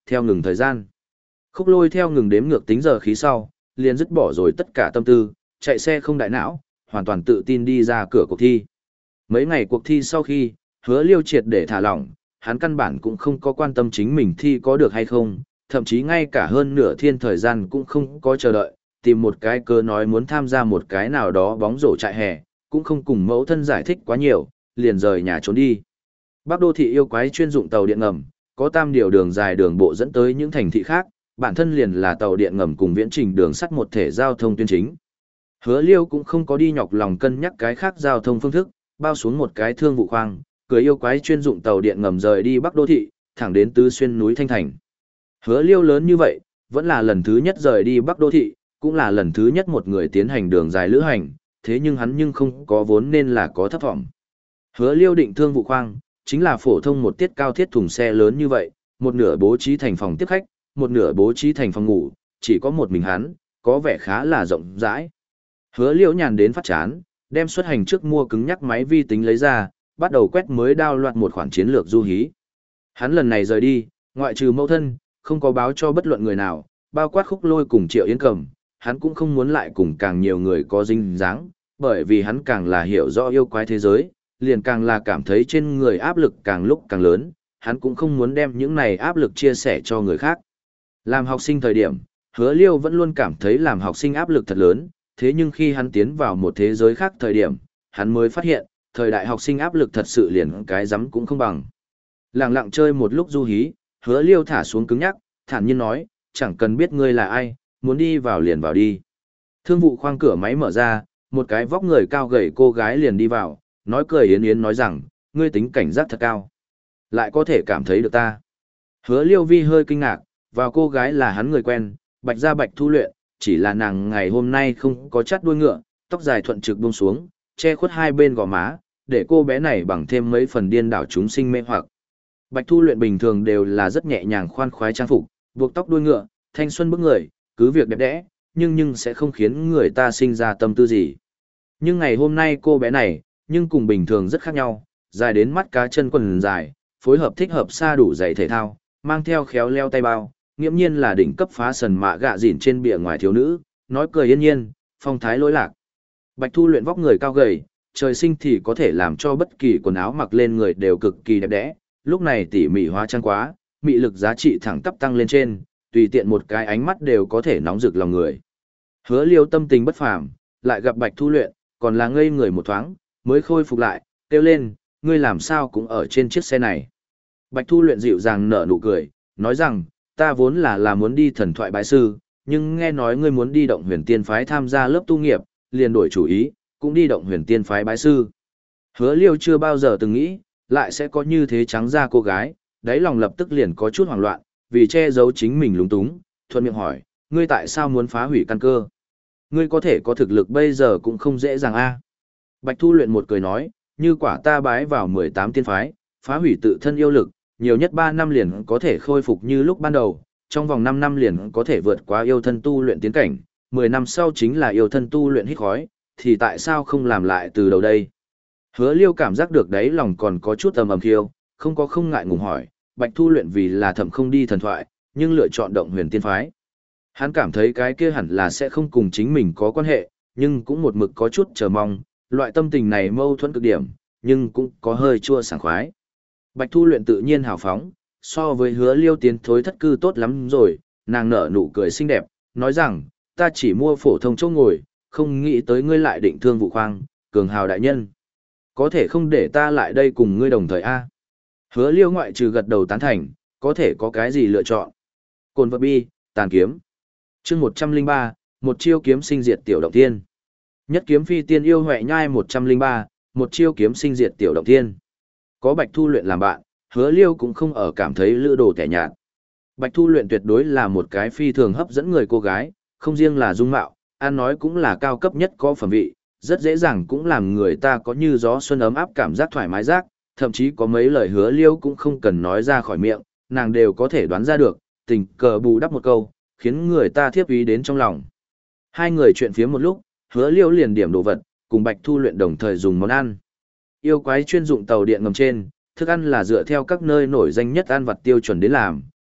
theo ngừng thời gian. Khúc Lôi theo ngừng đếm ngược tính giờ khí sau, liền dứt bỏ rồi tất cả tâm tư, chạy xe không đại não, hoàn toàn tự tin đi ra cửa cuộc thi. Mấy ngày cuộc thi sau khi, Hứa Liêu triệt để thả lỏng, hắn căn bản cũng không có quan tâm chính mình thi có được hay không, thậm chí ngay cả hơn nửa thiên thời gian cũng không có chờ đợi, tìm một cái cớ nói muốn tham gia một cái nào đó bóng rổ trại hè, cũng không cùng mẫu thân giải thích quá nhiều, liền rời nhà trốn đi. Bắc đô thị yêu quái chuyên dụng tàu điện ngầm, có tam điều đường dài đường bộ dẫn tới những thành thị khác, bản thân liền là tàu điện ngầm cùng viễn trình đường sắt một thể giao thông tuyến chính. Hứa Liêu cũng không có đi nhọc lòng cân nhắc cái khác giao thông phương thức, bao xuống một cái thương vụ khoang, cười yêu quái chuyên dụng tàu điện ngầm rời đi Bắc đô thị, thẳng đến Tứ Xuyên núi Thanh Thành. Hứa Liêu lớn như vậy, vẫn là lần thứ nhất rời đi Bắc đô thị, cũng là lần thứ nhất một người tiến hành đường dài lữ hành, thế nhưng hắn nhưng không có vốn nên là có thấp vọng. Hứa Liêu định thương vụ khoang, chính là phổ thông một tiết cao thiết thùng xe lớn như vậy, một nửa bố trí thành phòng tiếp khách, một nửa bố trí thành phòng ngủ, chỉ có một mình hắn, có vẻ khá là rộng rãi. Hứa Liêu nhàn đến phát chán, đem xuất hành trước mua cứng nhắc máy vi tính lấy ra, bắt đầu quét mới đao loạt một khoản chiến lược du hí. Hắn lần này rời đi, ngoại trừ mẫu thân, không có báo cho bất luận người nào, bao quát Khúc Lôi cùng Triệu Yến Cầm, hắn cũng không muốn lại cùng càng nhiều người có dính dáng, bởi vì hắn càng là hiểu rõ yêu quái thế giới, liền càng là cảm thấy trên người áp lực càng lúc càng lớn, hắn cũng không muốn đem những này áp lực chia sẻ cho người khác. Làm học sinh thời điểm, Hứa Liêu vẫn luôn cảm thấy làm học sinh áp lực thật lớn, thế nhưng khi hắn tiến vào một thế giới khác thời điểm, hắn mới phát hiện, thời đại học sinh áp lực thật sự liền cái rắm cũng không bằng. Lặng lặng chơi một lúc du hí, Hứa Liêu thả xuống cứng nhắc, thản nhiên nói, chẳng cần biết ngươi là ai, muốn đi vào liền vào đi. Thương vụ khoang cửa máy mở ra, một cái vóc người cao gầy cô gái liền đi vào, nói cười yến yến nói rằng, ngươi tính cảnh giác thật cao. Lại có thể cảm thấy được ta. Hứa Liêu Vi hơi kinh ngạc, vào cô gái là hắn người quen, Bạch Gia Bạch Thu Luyện, chỉ là nàng ngày hôm nay không có chắt đuôi ngựa, tóc dài thuận trực buông xuống, che khuất hai bên gò má, để cô bé này bằng thêm mấy phần điên đảo chúng sinh mê hoặc. Bạch Thu Luyện bình thường đều là rất nhẹ nhàng khoan khoái trang phục, buộc tóc đuôi ngựa, thanh xuân bức người, cứ việc đẹp đẽ, nhưng nhưng sẽ không khiến người ta sinh ra tâm tư gì. Nhưng ngày hôm nay cô bé này, nhưng cùng bình thường rất khác nhau, dài đến mắt cá chân quần dài, phối hợp thích hợp xa đủ giày thể thao, mang theo khéo leo tay bao, nghiễm nhiên là đỉnh cấp phá sần mạ gạ dỉn trên bìa ngoài thiếu nữ, nói cười yên nhiên, phong thái lỗi lạc. Bạch Thu Luyện vóc người cao gầy, trời sinh thì có thể làm cho bất kỳ quần áo mặc lên người đều cực kỳ đẹp đẽ, lúc này tỉ mỉ hóa trang quá, mị lực giá trị thẳng tắp tăng lên trên, tùy tiện một cái ánh mắt đều có thể nóng rực lòng người. Hứa Liêu tâm tình bất phàm, lại gặp Bạch Thu Luyện, còn là ngây người một thoáng, mới khôi phục lại, kêu lên, ngươi làm sao cũng ở trên chiếc xe này. Bạch Thu Luyện dịu dàng nở nụ cười, nói rằng, ta vốn là là muốn đi thần thoại bái sư, nhưng nghe nói ngươi muốn đi động huyền tiên phái tham gia lớp tu nghiệp, liền đổi chủ ý, cũng đi động huyền tiên phái bái sư. Hứa Liêu chưa bao giờ từng nghĩ, lại sẽ có như thế trắng da cô gái, đáy lòng lập tức liền có chút hoảng loạn, vì che giấu chính mình lúng túng, thuận miệng hỏi, ngươi tại sao muốn phá hủy căn cơ? Ngươi có thể có thực lực bây giờ cũng không dễ dàng a. Bạch Thu Luyện một cười nói, như quả ta bái vào mười tám tiên phái, phá hủy tự thân yêu lực, nhiều nhất ba năm liền có thể khôi phục như lúc ban đầu, trong vòng năm năm liền có thể vượt qua yêu thân tu luyện tiến cảnh, mười năm sau chính là yêu thân tu luyện hít khói, thì tại sao không làm lại từ đầu đây? Hứa Liêu cảm giác được đấy lòng còn có chút ầm ầm khiêu, không có không ngại ngùng hỏi, Bạch Thu Luyện vì là thẩm không đi thần thoại, nhưng lựa chọn động huyền tiên phái. Hắn cảm thấy cái kia hẳn là sẽ không cùng chính mình có quan hệ, nhưng cũng một mực có chút chờ mong, loại tâm tình này mâu thuẫn cực điểm, nhưng cũng có hơi chua sảng khoái. Bạch Thu Luyện tự nhiên hào phóng, so với Hứa Liêu tiến thối thất cư tốt lắm rồi, nàng nở nụ cười xinh đẹp, nói rằng, ta chỉ mua phổ thông chỗ ngồi, không nghĩ tới ngươi lại định thương vụ khoang, cường hào đại nhân. Có thể không để ta lại đây cùng ngươi đồng thời a? Hứa Liêu ngoại trừ gật đầu tán thành, có thể có cái gì lựa chọn? Cồn vật bi, tàn kiếm. Chương một trăm linh ba, một chiêu kiếm sinh diệt tiểu động thiên. Nhất kiếm phi tiên yêu huệ nhai một trăm linh ba, một chiêu kiếm sinh diệt tiểu động thiên. Có Bạch Thu Luyện làm bạn, Hứa Liêu cũng không ở cảm thấy lữ đồ kẻ nhạt. Bạch Thu Luyện tuyệt đối là một cái phi thường hấp dẫn người cô gái, không riêng là dung mạo, ăn nói cũng là cao cấp nhất có phẩm vị, rất dễ dàng cũng làm người ta có như gió xuân ấm áp cảm giác thoải mái giác, thậm chí có mấy lời Hứa Liêu cũng không cần nói ra khỏi miệng, nàng đều có thể đoán ra được, tình cờ bù đắp một câu, khiến người ta thiếp ý đến trong lòng. Hai người chuyện phía một lúc, Hứa Liêu liền điểm đồ vật, cùng Bạch Thu Luyện đồng thời dùng món ăn. Yêu quái chuyên dụng tàu điện ngầm trên, thức ăn là dựa theo các nơi nổi danh nhất ăn vặt tiêu chuẩn đến làm,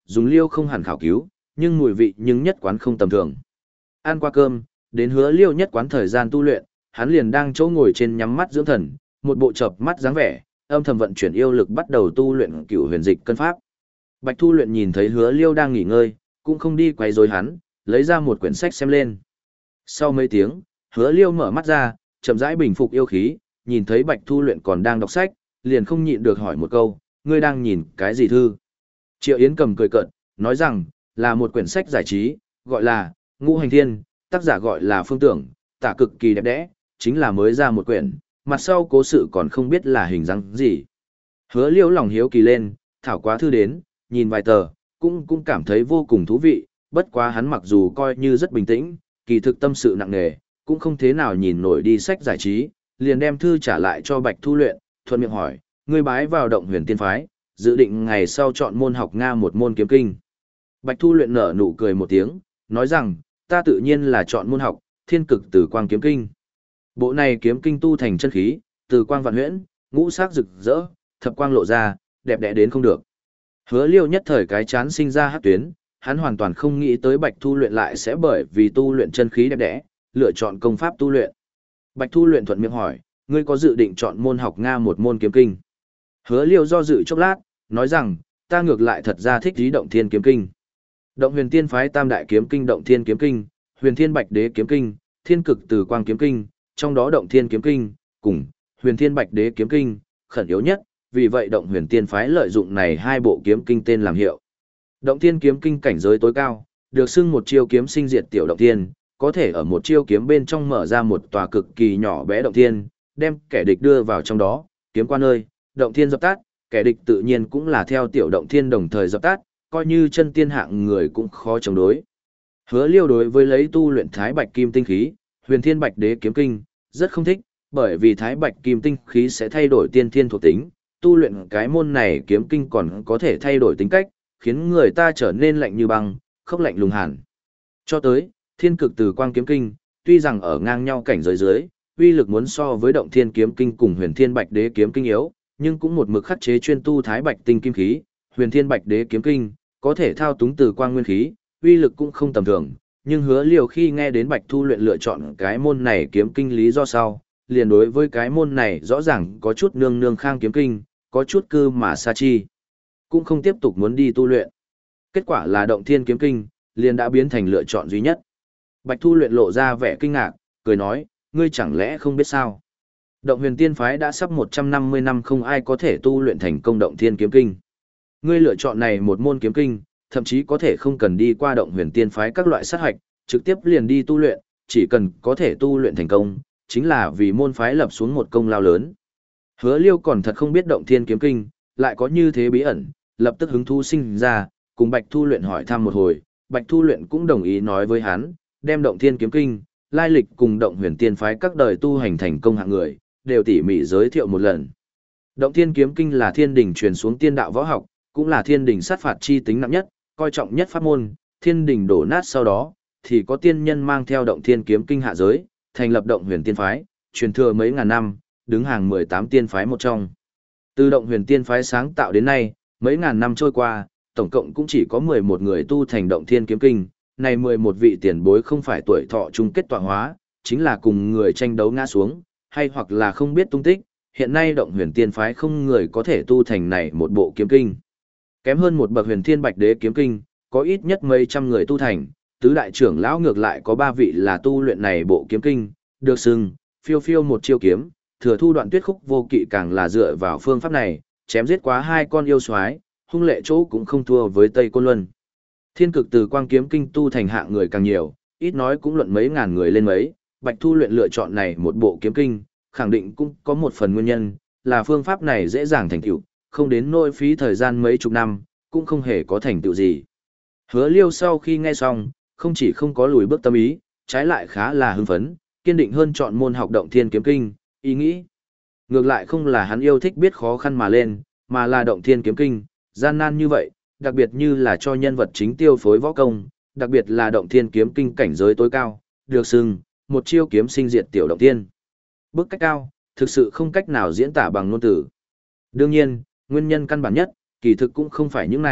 dùng liêu không hẳn khảo cứu, nhưng mùi vị nhưng nhất quán không tầm thường. Ăn qua cơm, đến hứa liêu nhất quán thời gian tu luyện, hắn liền đang chỗ ngồi trên nhắm mắt dưỡng thần, một bộ chợp mắt dáng vẻ, âm thầm vận chuyển yêu lực bắt đầu tu luyện cửu huyền dịch cân pháp. Bạch Thu Luyện nhìn thấy hứa liêu đang nghỉ ngơi, cũng không đi quấy rối hắn, lấy ra một quyển sách xem lên. Sau mấy tiếng, hứa liêu mở mắt ra, chậm rãi bình phục yêu khí, nhìn thấy Bạch Thu Luyện còn đang đọc sách, liền không nhịn được hỏi một câu, ngươi đang nhìn cái gì thư? Triệu Yến cầm cười cợt, nói rằng, là một quyển sách giải trí, gọi là Ngũ Hành Thiên, tác giả gọi là Phương Tưởng, tả cực kỳ đẹp đẽ, chính là mới ra một quyển, mặt sau cố sự còn không biết là hình dáng gì. Hứa liêu lòng hiếu kỳ lên, thảo quá thư đến, nhìn vài tờ, cũng cũng cảm thấy vô cùng thú vị, bất quá hắn mặc dù coi như rất bình tĩnh, kỳ thực tâm sự nặng nề, cũng không thế nào nhìn nổi đi sách giải trí, liền đem thư trả lại cho Bạch Thu Luyện, thuận miệng hỏi, ngươi bái vào Động Huyền Tiên phái, dự định ngày sau chọn môn học Nga một môn kiếm kinh. Bạch Thu Luyện nở nụ cười một tiếng, nói rằng, ta tự nhiên là chọn môn học, Thiên Cực Tử Quang kiếm kinh. Bộ này kiếm kinh tu thành chân khí, từ quang vạn huyễn, ngũ sắc rực rỡ, thập quang lộ ra, đẹp đẽ đến không được. Hứa liêu nhất thời cái chán sinh ra hát tuyến, hắn hoàn toàn không nghĩ tới Bạch Thu Luyện lại sẽ bởi vì tu luyện chân khí đẹp đẽ, lựa chọn công pháp tu luyện. Bạch Thu Luyện thuận miệng hỏi, ngươi có dự định chọn môn học Nga một môn kiếm kinh? Hứa liêu do dự chốc lát, nói rằng, ta ngược lại thật ra thích ý Động Thiên kiếm kinh. Động Huyền Tiên phái tam đại kiếm kinh Động Thiên kiếm kinh, Huyền Thiên Bạch Đế kiếm kinh, Thiên Cực Từ Quang kiếm kinh, trong đó Động Thiên kiếm kinh cùng Huyền Thiên Bạch Đế kiếm kinh khẩn yếu nhất, vì vậy Động Huyền Tiên phái lợi dụng này hai bộ kiếm kinh tên làm hiệu. Động Thiên kiếm kinh cảnh giới tối cao, được xưng một chiêu kiếm sinh diệt tiểu động thiên, có thể ở một chiêu kiếm bên trong mở ra một tòa cực kỳ nhỏ bé động thiên, đem kẻ địch đưa vào trong đó, kiếm qua nơi, động thiên dập tắt, kẻ địch tự nhiên cũng là theo tiểu động thiên đồng thời dập tắt, coi như chân tiên hạng người cũng khó chống đối. Hứa Liêu đối với lấy tu luyện Thái Bạch Kim tinh khí, Huyền Thiên Bạch Đế kiếm kinh, rất không thích, bởi vì Thái Bạch Kim tinh khí sẽ thay đổi tiên thiên thuộc tính, tu luyện cái môn này kiếm kinh còn có thể thay đổi tính cách, khiến người ta trở nên lạnh như băng, không lạnh lùng hẳn. Cho tới, Thiên Cực Từ Quang kiếm kinh, tuy rằng ở ngang nhau cảnh giới dưới, uy lực muốn so với Động Thiên kiếm kinh cùng Huyền Thiên Bạch Đế kiếm kinh yếu, nhưng cũng một mực khắc chế chuyên tu Thái Bạch tinh kim khí, Huyền Thiên Bạch Đế kiếm kinh, có thể thao túng từ quang nguyên khí, uy lực cũng không tầm thường, nhưng Hứa Liêu khi nghe đến Bạch Thu Luyện lựa chọn cái môn này kiếm kinh lý do sau, liền đối với cái môn này rõ ràng có chút nương nương khang kiếm kinh, có chút cư mà sa chi, cũng không tiếp tục muốn đi tu luyện. Kết quả là Động Thiên kiếm kinh, liền đã biến thành lựa chọn duy nhất. Bạch Thu Luyện lộ ra vẻ kinh ngạc, cười nói, ngươi chẳng lẽ không biết sao? Động Huyền Tiên phái đã sắp một trăm năm mươi năm không ai có thể tu luyện thành công Động Thiên kiếm kinh. Ngươi lựa chọn này một môn kiếm kinh, thậm chí có thể không cần đi qua Động Huyền Tiên phái các loại sát hạch, trực tiếp liền đi tu luyện, chỉ cần có thể tu luyện thành công, chính là vì môn phái lập xuống một công lao lớn. Hứa Liêu còn thật không biết Động Thiên kiếm kinh, lại có như thế bí ẩn, lập tức hứng thú sinh ra, cùng Bạch Thu Luyện hỏi thăm một hồi, Bạch Thu Luyện cũng đồng ý nói với hắn, đem Động Thiên kiếm kinh, lai lịch cùng Động Huyền Tiên phái các đời tu hành thành công hạng người, đều tỉ mỉ giới thiệu một lần. Động Thiên kiếm kinh là thiên đình truyền xuống tiên đạo võ học, cũng là thiên đình sát phạt chi tính nặng nhất, coi trọng nhất pháp môn, thiên đình đổ nát sau đó, thì có tiên nhân mang theo Động Thiên kiếm kinh hạ giới, thành lập Động Huyền Tiên phái, truyền thừa mấy ngàn năm, đứng hàng mười tám tiên phái một trong. Từ Động Huyền Tiên phái sáng tạo đến nay, mấy ngàn năm trôi qua, tổng cộng cũng chỉ có mười một người tu thành Động Thiên kiếm kinh, này mười một vị tiền bối không phải tuổi thọ chung kết tọa hóa, chính là cùng người tranh đấu ngã xuống, hay hoặc là không biết tung tích, hiện nay Động Huyền Tiên phái không người có thể tu thành này một bộ kiếm kinh. Kém hơn một bậc Huyền Thiên Bạch Đế kiếm kinh, có ít nhất mấy trăm người tu thành, tứ đại trưởng lão ngược lại có ba vị là tu luyện này bộ kiếm kinh, được xưng phiêu phiêu một chiêu kiếm, thừa thu đoạn tuyết khúc vô kỵ càng là dựa vào phương pháp này, chém giết quá hai con yêu soái, hung lệ chỗ cũng không thua với Tây Côn Luân. Thiên Cực Từ Quang kiếm kinh tu thành hạng người càng nhiều, ít nói cũng luận mấy ngàn người lên mấy, Bạch Thu Luyện lựa chọn này một bộ kiếm kinh, khẳng định cũng có một phần nguyên nhân, là phương pháp này dễ dàng thành tựu, không đến nỗi phí thời gian mấy chục năm, cũng không hề có thành tựu gì. Hứa Liêu sau khi nghe xong, không chỉ không có lùi bước tâm ý, trái lại khá là hưng phấn, kiên định hơn chọn môn học Động Thiên kiếm kinh, ý nghĩ. Ngược lại không là hắn yêu thích biết khó khăn mà lên, mà là Động Thiên kiếm kinh, gian nan như vậy, đặc biệt như là cho nhân vật chính tiêu phối võ công, đặc biệt là Động Thiên kiếm kinh cảnh giới tối cao, được xưng một chiêu kiếm sinh diệt tiểu động thiên. Bước cách cao, thực sự không cách nào diễn tả bằng ngôn từ. Đương nhiên, nguyên nhân căn bản nhất, kỳ thực cũng không phải những này,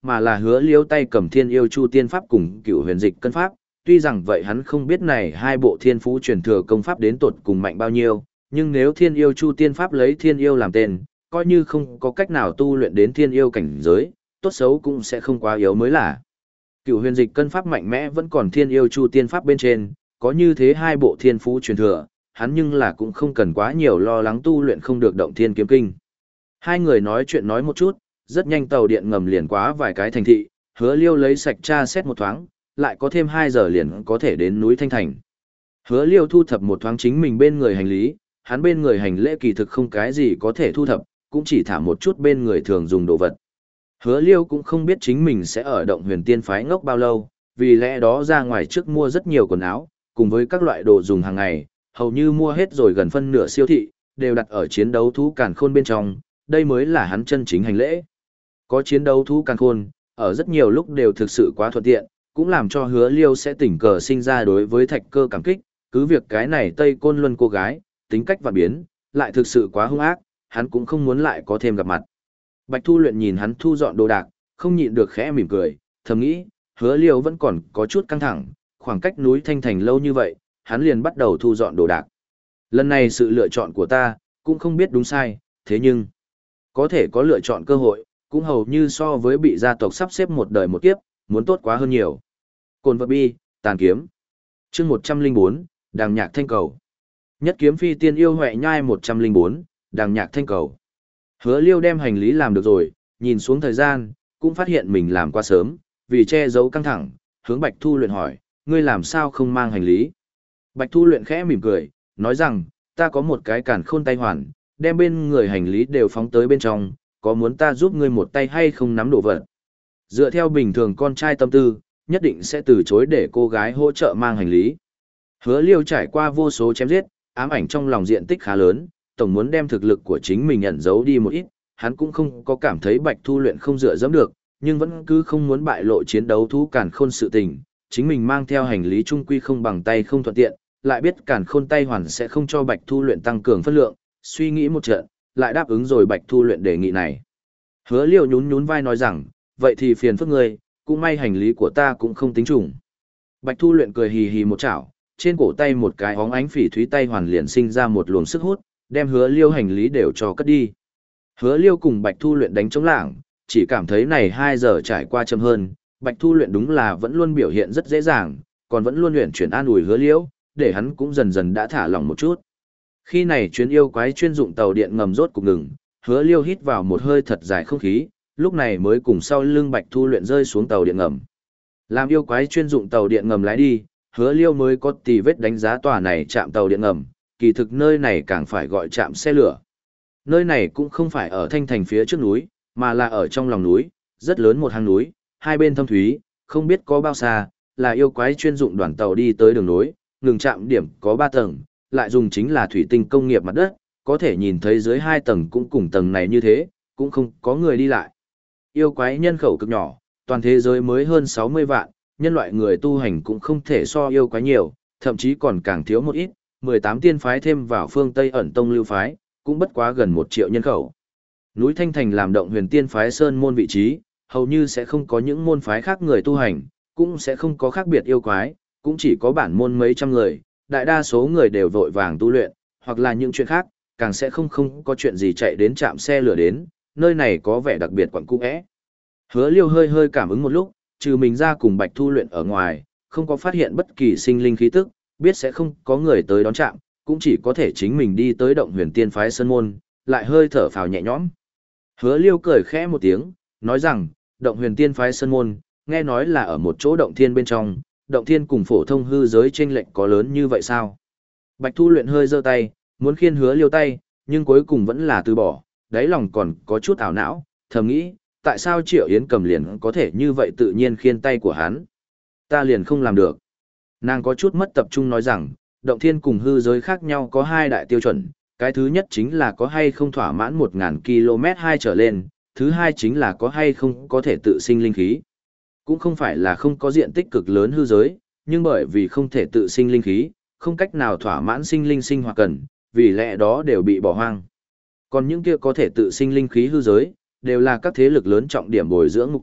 mà là hứa liêu tay cầm thiên yêu chu tiên pháp cùng cựu huyền dịch cân pháp. Tuy rằng vậy hắn không biết này hai bộ thiên phú truyền thừa công pháp đến tột cùng mạnh bao nhiêu, nhưng nếu thiên yêu chu tiên pháp lấy thiên yêu làm tên, coi như không có cách nào tu luyện đến thiên yêu cảnh giới, tốt xấu cũng sẽ không quá yếu mới là. Cựu huyền dịch cân pháp mạnh mẽ vẫn còn thiên yêu chu tiên pháp bên trên, có như thế hai bộ thiên phú truyền thừa, hắn nhưng là cũng không cần quá nhiều lo lắng tu luyện không được động thiên kiếm kinh. Hai người nói chuyện nói một chút, rất nhanh tàu điện ngầm liền quá vài cái thành thị, hứa liêu lấy sạch tra xét một thoáng, lại có thêm hai giờ liền có thể đến núi Thanh Thành. Hứa liêu thu thập một thoáng chính mình bên người hành lý, hắn bên người hành lễ kỳ thực không cái gì có thể thu thập, cũng chỉ thả một chút bên người thường dùng đồ vật. Hứa liêu cũng không biết chính mình sẽ ở động huyền tiên phái ngốc bao lâu, vì lẽ đó ra ngoài trước mua rất nhiều quần áo, cùng với các loại đồ dùng hàng ngày, hầu như mua hết rồi gần phân nửa siêu thị, đều đặt ở chiến đấu thú càn khôn bên trong, đây mới là hắn chân chính hành lễ. Có chiến đấu thú càn khôn, ở rất nhiều lúc đều thực sự quá thuận tiện, cũng làm cho hứa liêu sẽ tình cờ sinh ra đối với thạch cơ cảm kích, cứ việc cái này Tây Côn Luân cô gái, tính cách vạn biến, lại thực sự quá hung ác, hắn cũng không muốn lại có thêm gặp mặt. Bạch Thu Luyện nhìn hắn thu dọn đồ đạc, không nhịn được khẽ mỉm cười, thầm nghĩ, hứa liêu vẫn còn có chút căng thẳng, khoảng cách núi Thanh Thành lâu như vậy, hắn liền bắt đầu thu dọn đồ đạc. Lần này sự lựa chọn của ta, cũng không biết đúng sai, thế nhưng, có thể có lựa chọn cơ hội, cũng hầu như so với bị gia tộc sắp xếp một đời một kiếp, muốn tốt quá hơn nhiều. Cồn vật bi, tàn kiếm. chương một trăm linh bốn, đàng nhạc thanh cầu. Nhất kiếm phi tiên yêu huệ nhai một trăm linh bốn, đàng nhạc thanh cầu. Hứa liêu đem hành lý làm được rồi, nhìn xuống thời gian, cũng phát hiện mình làm quá sớm, vì che giấu căng thẳng, hướng Bạch Thu Luyện hỏi, ngươi làm sao không mang hành lý? Bạch Thu Luyện khẽ mỉm cười, nói rằng, ta có một cái càn khôn tay hoàn, đem bên người hành lý đều phóng tới bên trong, có muốn ta giúp ngươi một tay hay không nắm đồ vật? Dựa theo bình thường con trai tâm tư, nhất định sẽ từ chối để cô gái hỗ trợ mang hành lý. Hứa liêu trải qua vô số chém giết, ám ảnh trong lòng diện tích khá lớn, tổng muốn đem thực lực của chính mình ẩn giấu đi một ít, hắn cũng không có cảm thấy Bạch Thu Luyện không dựa dẫm được, nhưng vẫn cứ không muốn bại lộ chiến đấu thú càn khôn sự tình, chính mình mang theo hành lý trung quy không bằng tay không thuận tiện, lại biết càn khôn tay hoàn sẽ không cho Bạch Thu Luyện tăng cường phân lượng, suy nghĩ một trận, lại đáp ứng rồi Bạch Thu Luyện đề nghị này. Hứa liêu nhún nhún vai nói rằng, vậy thì phiền phức ngươi, cũng may hành lý của ta cũng không tính trùng. Bạch Thu Luyện cười hì hì một chảo, trên cổ tay một cái óng ánh phỉ thúy tay hoàn liền sinh ra một luồng sức hút, đem hứa liêu hành lý đều cho cất đi. Hứa liêu cùng Bạch Thu Luyện đánh chống lảng, chỉ cảm thấy này hai giờ trải qua chậm hơn, Bạch Thu Luyện đúng là vẫn luôn biểu hiện rất dễ dàng, còn vẫn luôn luyện chuyển an ủi hứa liêu, để hắn cũng dần dần đã thả lỏng một chút. Khi này chuyến yêu quái chuyên dụng tàu điện ngầm rốt cục ngừng, hứa liêu hít vào một hơi thật dài không khí, lúc này mới cùng sau lưng Bạch Thu Luyện rơi xuống tàu điện ngầm. Làm yêu quái chuyên dụng tàu điện ngầm lái đi, hứa liêu mới có tì vết đánh giá tòa này chạm tàu điện ngầm, kỳ thực nơi này càng phải gọi trạm xe lửa. Nơi này cũng không phải ở Thanh Thành phía trước núi, mà là ở trong lòng núi, rất lớn một hang núi, hai bên thâm thúy, không biết có bao xa, là yêu quái chuyên dụng đoàn tàu đi tới đường nối, ngừng trạm điểm có ba tầng, lại dùng chính là thủy tinh công nghiệp mặt đất, có thể nhìn thấy dưới hai tầng cũng cùng tầng này như thế, cũng không có người đi lại. Yêu quái nhân khẩu cực nhỏ, toàn thế giới mới hơn sáu mươi vạn, nhân loại người tu hành cũng không thể so yêu quái nhiều, thậm chí còn càng thiếu một ít, mười tám tiên phái thêm vào phương Tây ẩn tông lưu phái, cũng bất quá gần một triệu nhân khẩu. Núi Thanh Thành làm động huyền tiên phái sơn môn vị trí, hầu như sẽ không có những môn phái khác người tu hành, cũng sẽ không có khác biệt yêu quái, cũng chỉ có bản môn mấy trăm người, đại đa số người đều vội vàng tu luyện, hoặc là những chuyện khác, càng sẽ không không có chuyện gì chạy đến trạm xe lửa đến, nơi này có vẻ đặc biệt quẩn cung ẽ. Hứa liêu hơi hơi cảm ứng một lúc, trừ mình ra cùng Bạch Thu Luyện ở ngoài, không có phát hiện bất kỳ sinh linh khí tức, biết sẽ không có người tới đón trạm, cũng chỉ có thể chính mình đi tới động huyền tiên phái sơn môn, lại hơi thở phào nhẹ nhõm. Hứa liêu cười khẽ một tiếng, nói rằng, động huyền tiên phái sơn môn, nghe nói là ở một chỗ động thiên bên trong, động thiên cùng phổ thông hư giới chênh lệch có lớn như vậy sao? Bạch Thu Luyện hơi giơ tay, muốn khiên hứa liêu tay, nhưng cuối cùng vẫn là từ bỏ, đáy lòng còn có chút ảo não, thầm nghĩ, tại sao Triệu Yến cầm liền có thể như vậy tự nhiên khiên tay của hắn? Ta liền không làm được. Nàng có chút mất tập trung nói rằng, động thiên cùng hư giới khác nhau có hai đại tiêu chuẩn, cái thứ nhất chính là có hay không thỏa mãn một nghìn ki lô mét hai trở lên, thứ hai chính là có hay không có thể tự sinh linh khí. Cũng không phải là không có diện tích cực lớn hư giới, nhưng bởi vì không thể tự sinh linh khí, không cách nào thỏa mãn sinh linh sinh hoạt cần, vì lẽ đó đều bị bỏ hoang. Còn những kia có thể tự sinh linh khí hư giới, đều là các thế lực lớn trọng điểm bồi dưỡng mục tiêu,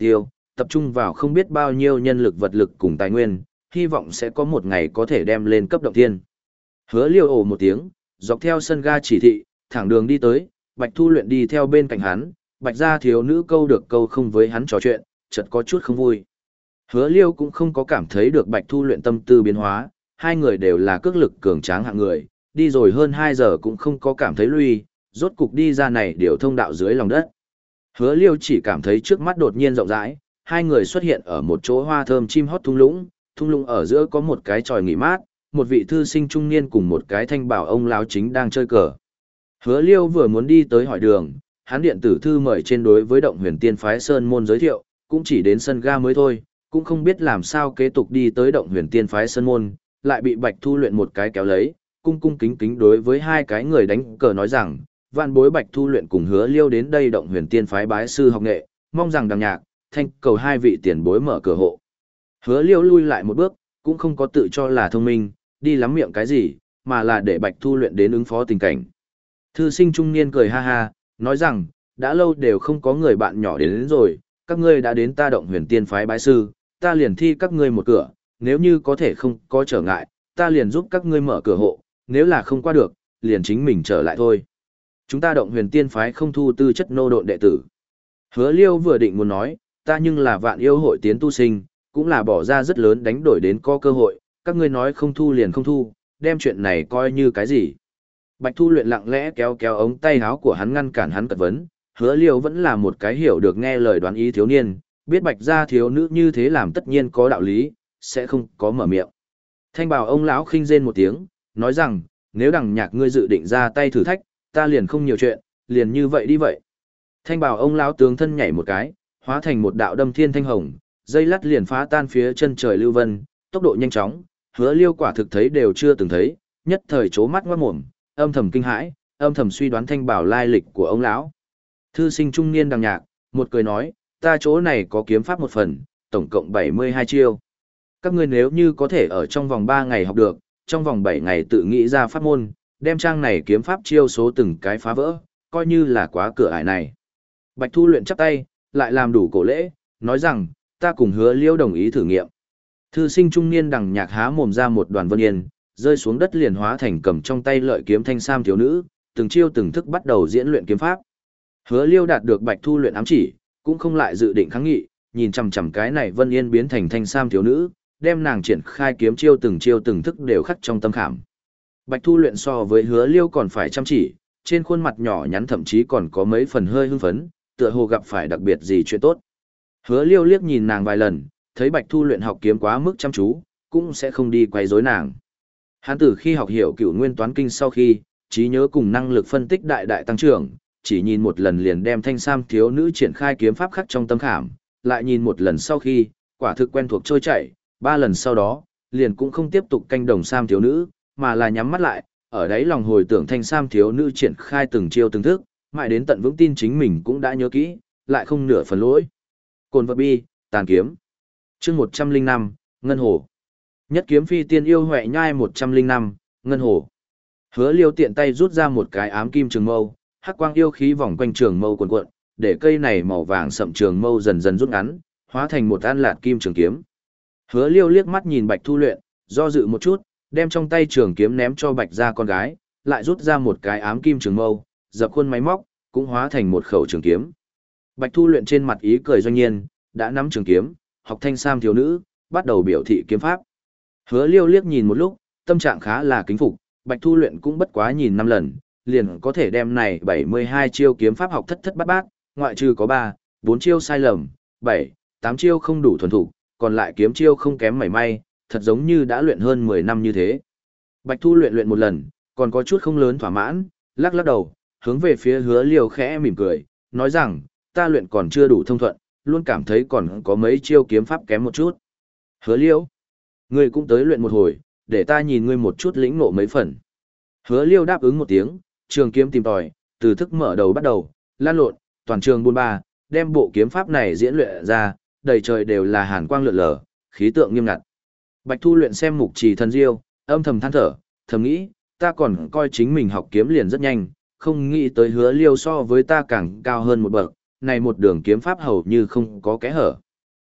tập trung vào không biết bao nhiêu nhân lực vật lực cùng tài nguyên, hy vọng sẽ có một ngày có thể đem lên cấp động thiên. Hứa Liêu ồ một tiếng, dọc theo sân ga chỉ thị, thẳng đường đi tới, Bạch Thu Luyện đi theo bên cạnh hắn, Bạch gia thiếu nữ câu được câu không với hắn trò chuyện, chợt có chút không vui. Hứa Liêu cũng không có cảm thấy được Bạch Thu Luyện tâm tư biến hóa, hai người đều là cước lực cường tráng hạng người, đi rồi hơn hai giờ cũng không có cảm thấy lui, rốt cục đi ra này điều thông đạo dưới lòng đất. Hứa Liêu chỉ cảm thấy trước mắt đột nhiên rộng rãi, hai người xuất hiện ở một chỗ hoa thơm chim hót thung lũng, thung lũng ở giữa có một cái tròi nghỉ mát, một vị thư sinh trung niên cùng một cái thanh bảo ông lão chính đang chơi cờ. Hứa Liêu vừa muốn đi tới hỏi đường, hắn điện tử thư mời trên đối với động huyền tiên phái Sơn Môn giới thiệu, cũng chỉ đến sân ga mới thôi, cũng không biết làm sao kế tục đi tới động huyền tiên phái Sơn Môn, lại bị Bạch Thu Luyện một cái kéo lấy, cung cung kính kính đối với hai cái người đánh cờ nói rằng, vạn bối Bạch Thu Luyện cùng Hứa Liêu đến đây động huyền tiên phái bái sư học nghệ, mong rằng đằng nhạc, thanh cầu hai vị tiền bối mở cửa hộ. Hứa Liêu lui lại một bước, cũng không có tự cho là thông minh, đi lắm miệng cái gì, mà là để Bạch Thu Luyện đến ứng phó tình cảnh. Thư sinh trung niên cười ha ha, nói rằng, đã lâu đều không có người bạn nhỏ đến, đến rồi, các ngươi đã đến ta động huyền tiên phái bái sư, ta liền thi các ngươi một cửa, nếu như có thể không có trở ngại, ta liền giúp các ngươi mở cửa hộ, nếu là không qua được, liền chính mình trở lại thôi. Chúng ta động huyền tiên phái không thu tư chất nô độn đệ tử. Hứa Liêu vừa định muốn nói, ta nhưng là vạn yêu hội tiến tu sinh, cũng là bỏ ra rất lớn đánh đổi đến có cơ hội, các ngươi nói không thu liền không thu, đem chuyện này coi như cái gì. Bạch Thu Luyện lặng lẽ kéo kéo ống tay áo của hắn ngăn cản hắn cật vấn, Hứa Liêu vẫn là một cái hiểu được nghe lời đoán ý thiếu niên, biết Bạch gia thiếu nữ như thế làm tất nhiên có đạo lý, sẽ không có mở miệng. Thanh bảo ông lão khinh rên một tiếng, nói rằng, nếu đằng nhạc ngươi dự định ra tay thử thách, ta liền không nhiều chuyện, liền như vậy đi vậy. Thanh bảo ông lão tướng thân nhảy một cái, hóa thành một đạo đâm thiên thanh hồng, dây lắt liền phá tan phía chân trời lưu vân, tốc độ nhanh chóng, Hứa Liêu quả thực thấy đều chưa từng thấy, nhất thời chố mắt ngoát mồm, âm thầm kinh hãi, âm thầm suy đoán thanh bảo lai lịch của ông lão. Thư sinh trung niên đằng nhạc, một cười nói, ta chỗ này có kiếm pháp một phần, tổng cộng bảy mươi hai chiêu. Các ngươi nếu như có thể ở trong vòng ba ngày học được, trong vòng bảy ngày tự nghĩ ra pháp môn, đem trang này kiếm pháp chiêu số từng cái phá vỡ, coi như là quá cửa ải này. Bạch Thu Luyện chắp tay, lại làm đủ cổ lễ, nói rằng, ta cùng Hứa Liêu đồng ý thử nghiệm. Thư sinh trung niên đằng nhạc há mồm ra một đoàn vân yên, rơi xuống đất liền hóa thành cầm trong tay lợi kiếm thanh sam thiếu nữ, từng chiêu từng thức bắt đầu diễn luyện kiếm pháp. Hứa Liêu đạt được Bạch Thu Luyện ám chỉ, cũng không lại dự định kháng nghị, nhìn chằm chằm cái này vân yên biến thành thanh sam thiếu nữ, đem nàng triển khai kiếm chiêu từng chiêu từng thức đều khắc trong tâm khảm. Bạch Thu Luyện so với Hứa Liêu còn phải chăm chỉ, trên khuôn mặt nhỏ nhắn thậm chí còn có mấy phần hơi hưng phấn, tựa hồ gặp phải đặc biệt gì chuyện tốt. Hứa Liêu liếc nhìn nàng vài lần, thấy Bạch Thu Luyện học kiếm quá mức chăm chú, cũng sẽ không đi quấy rối nàng. Hắn từ khi học hiểu Cửu Nguyên Toán Kinh sau khi, trí nhớ cùng năng lực phân tích đại đại tăng trưởng, chỉ nhìn một lần liền đem thanh sam thiếu nữ triển khai kiếm pháp khắc trong tâm khảm, lại nhìn một lần sau khi, quả thực quen thuộc trôi chảy, ba lần sau đó, liền cũng không tiếp tục canh đồng sam thiếu nữ, mà là nhắm mắt lại, ở đấy lòng hồi tưởng thanh sam thiếu nữ triển khai từng chiêu từng thức, mãi đến tận vững tin chính mình cũng đã nhớ kỹ, lại không nửa phần lỗi. Cồn vật bi, tàn kiếm. Chương một trăm linh năm, Ngân Hồ. Nhất kiếm phi tiên yêu huệ nhai một trăm linh năm, Ngân Hồ. Hứa Liêu tiện tay rút ra một cái ám kim trường mâu, hắc quang yêu khí vòng quanh trường mâu cuộn cuộn, để cây này màu vàng sậm trường mâu dần dần rút ngắn, hóa thành một an lạt kim trường kiếm. Hứa Liêu liếc mắt nhìn Bạch Thu Luyện, do dự một chút, đem trong tay trường kiếm ném cho Bạch gia con gái, lại rút ra một cái ám kim trường mâu, dập khuôn máy móc, cũng hóa thành một khẩu trường kiếm. Bạch Thu Luyện trên mặt ý cười doanh nhiên, đã nắm trường kiếm, học thanh sam thiếu nữ, bắt đầu biểu thị kiếm pháp. Hứa Liêu liếc nhìn một lúc, tâm trạng khá là kính phục, Bạch Thu Luyện cũng bất quá nhìn năm lần, liền có thể đem này bảy mươi hai chiêu kiếm pháp học thất thất bát bát, ngoại trừ có ba, bốn chiêu sai lầm, bảy, tám chiêu không đủ thuần thục, còn lại kiếm chiêu không kém mảy may, thật giống như đã luyện hơn mười năm như thế. Bạch Thu Luyện luyện một lần, còn có chút không lớn thỏa mãn, lắc lắc đầu, hướng về phía Hứa Liêu khẽ mỉm cười, nói rằng, ta luyện còn chưa đủ thông thuận, luôn cảm thấy còn có mấy chiêu kiếm pháp kém một chút. Hứa Liêu, ngươi cũng tới luyện một hồi, để ta nhìn ngươi một chút lĩnh ngộ mấy phần. Hứa Liêu đáp ứng một tiếng, trường kiếm tìm tòi, từ thức mở đầu bắt đầu, lan lộn, toàn trường buôn ba, đem bộ kiếm pháp này diễn luyện ra, đầy trời đều là hàn quang lượn lờ, khí tượng nghiêm ngặt. Bạch Thu Luyện xem mục trì thần diêu, âm thầm than thở, thầm nghĩ, ta còn coi chính mình học kiếm liền rất nhanh, không nghĩ tới Hứa Liêu so với ta càng cao hơn một bậc, này một đường kiếm pháp hầu như không có kẽ hở.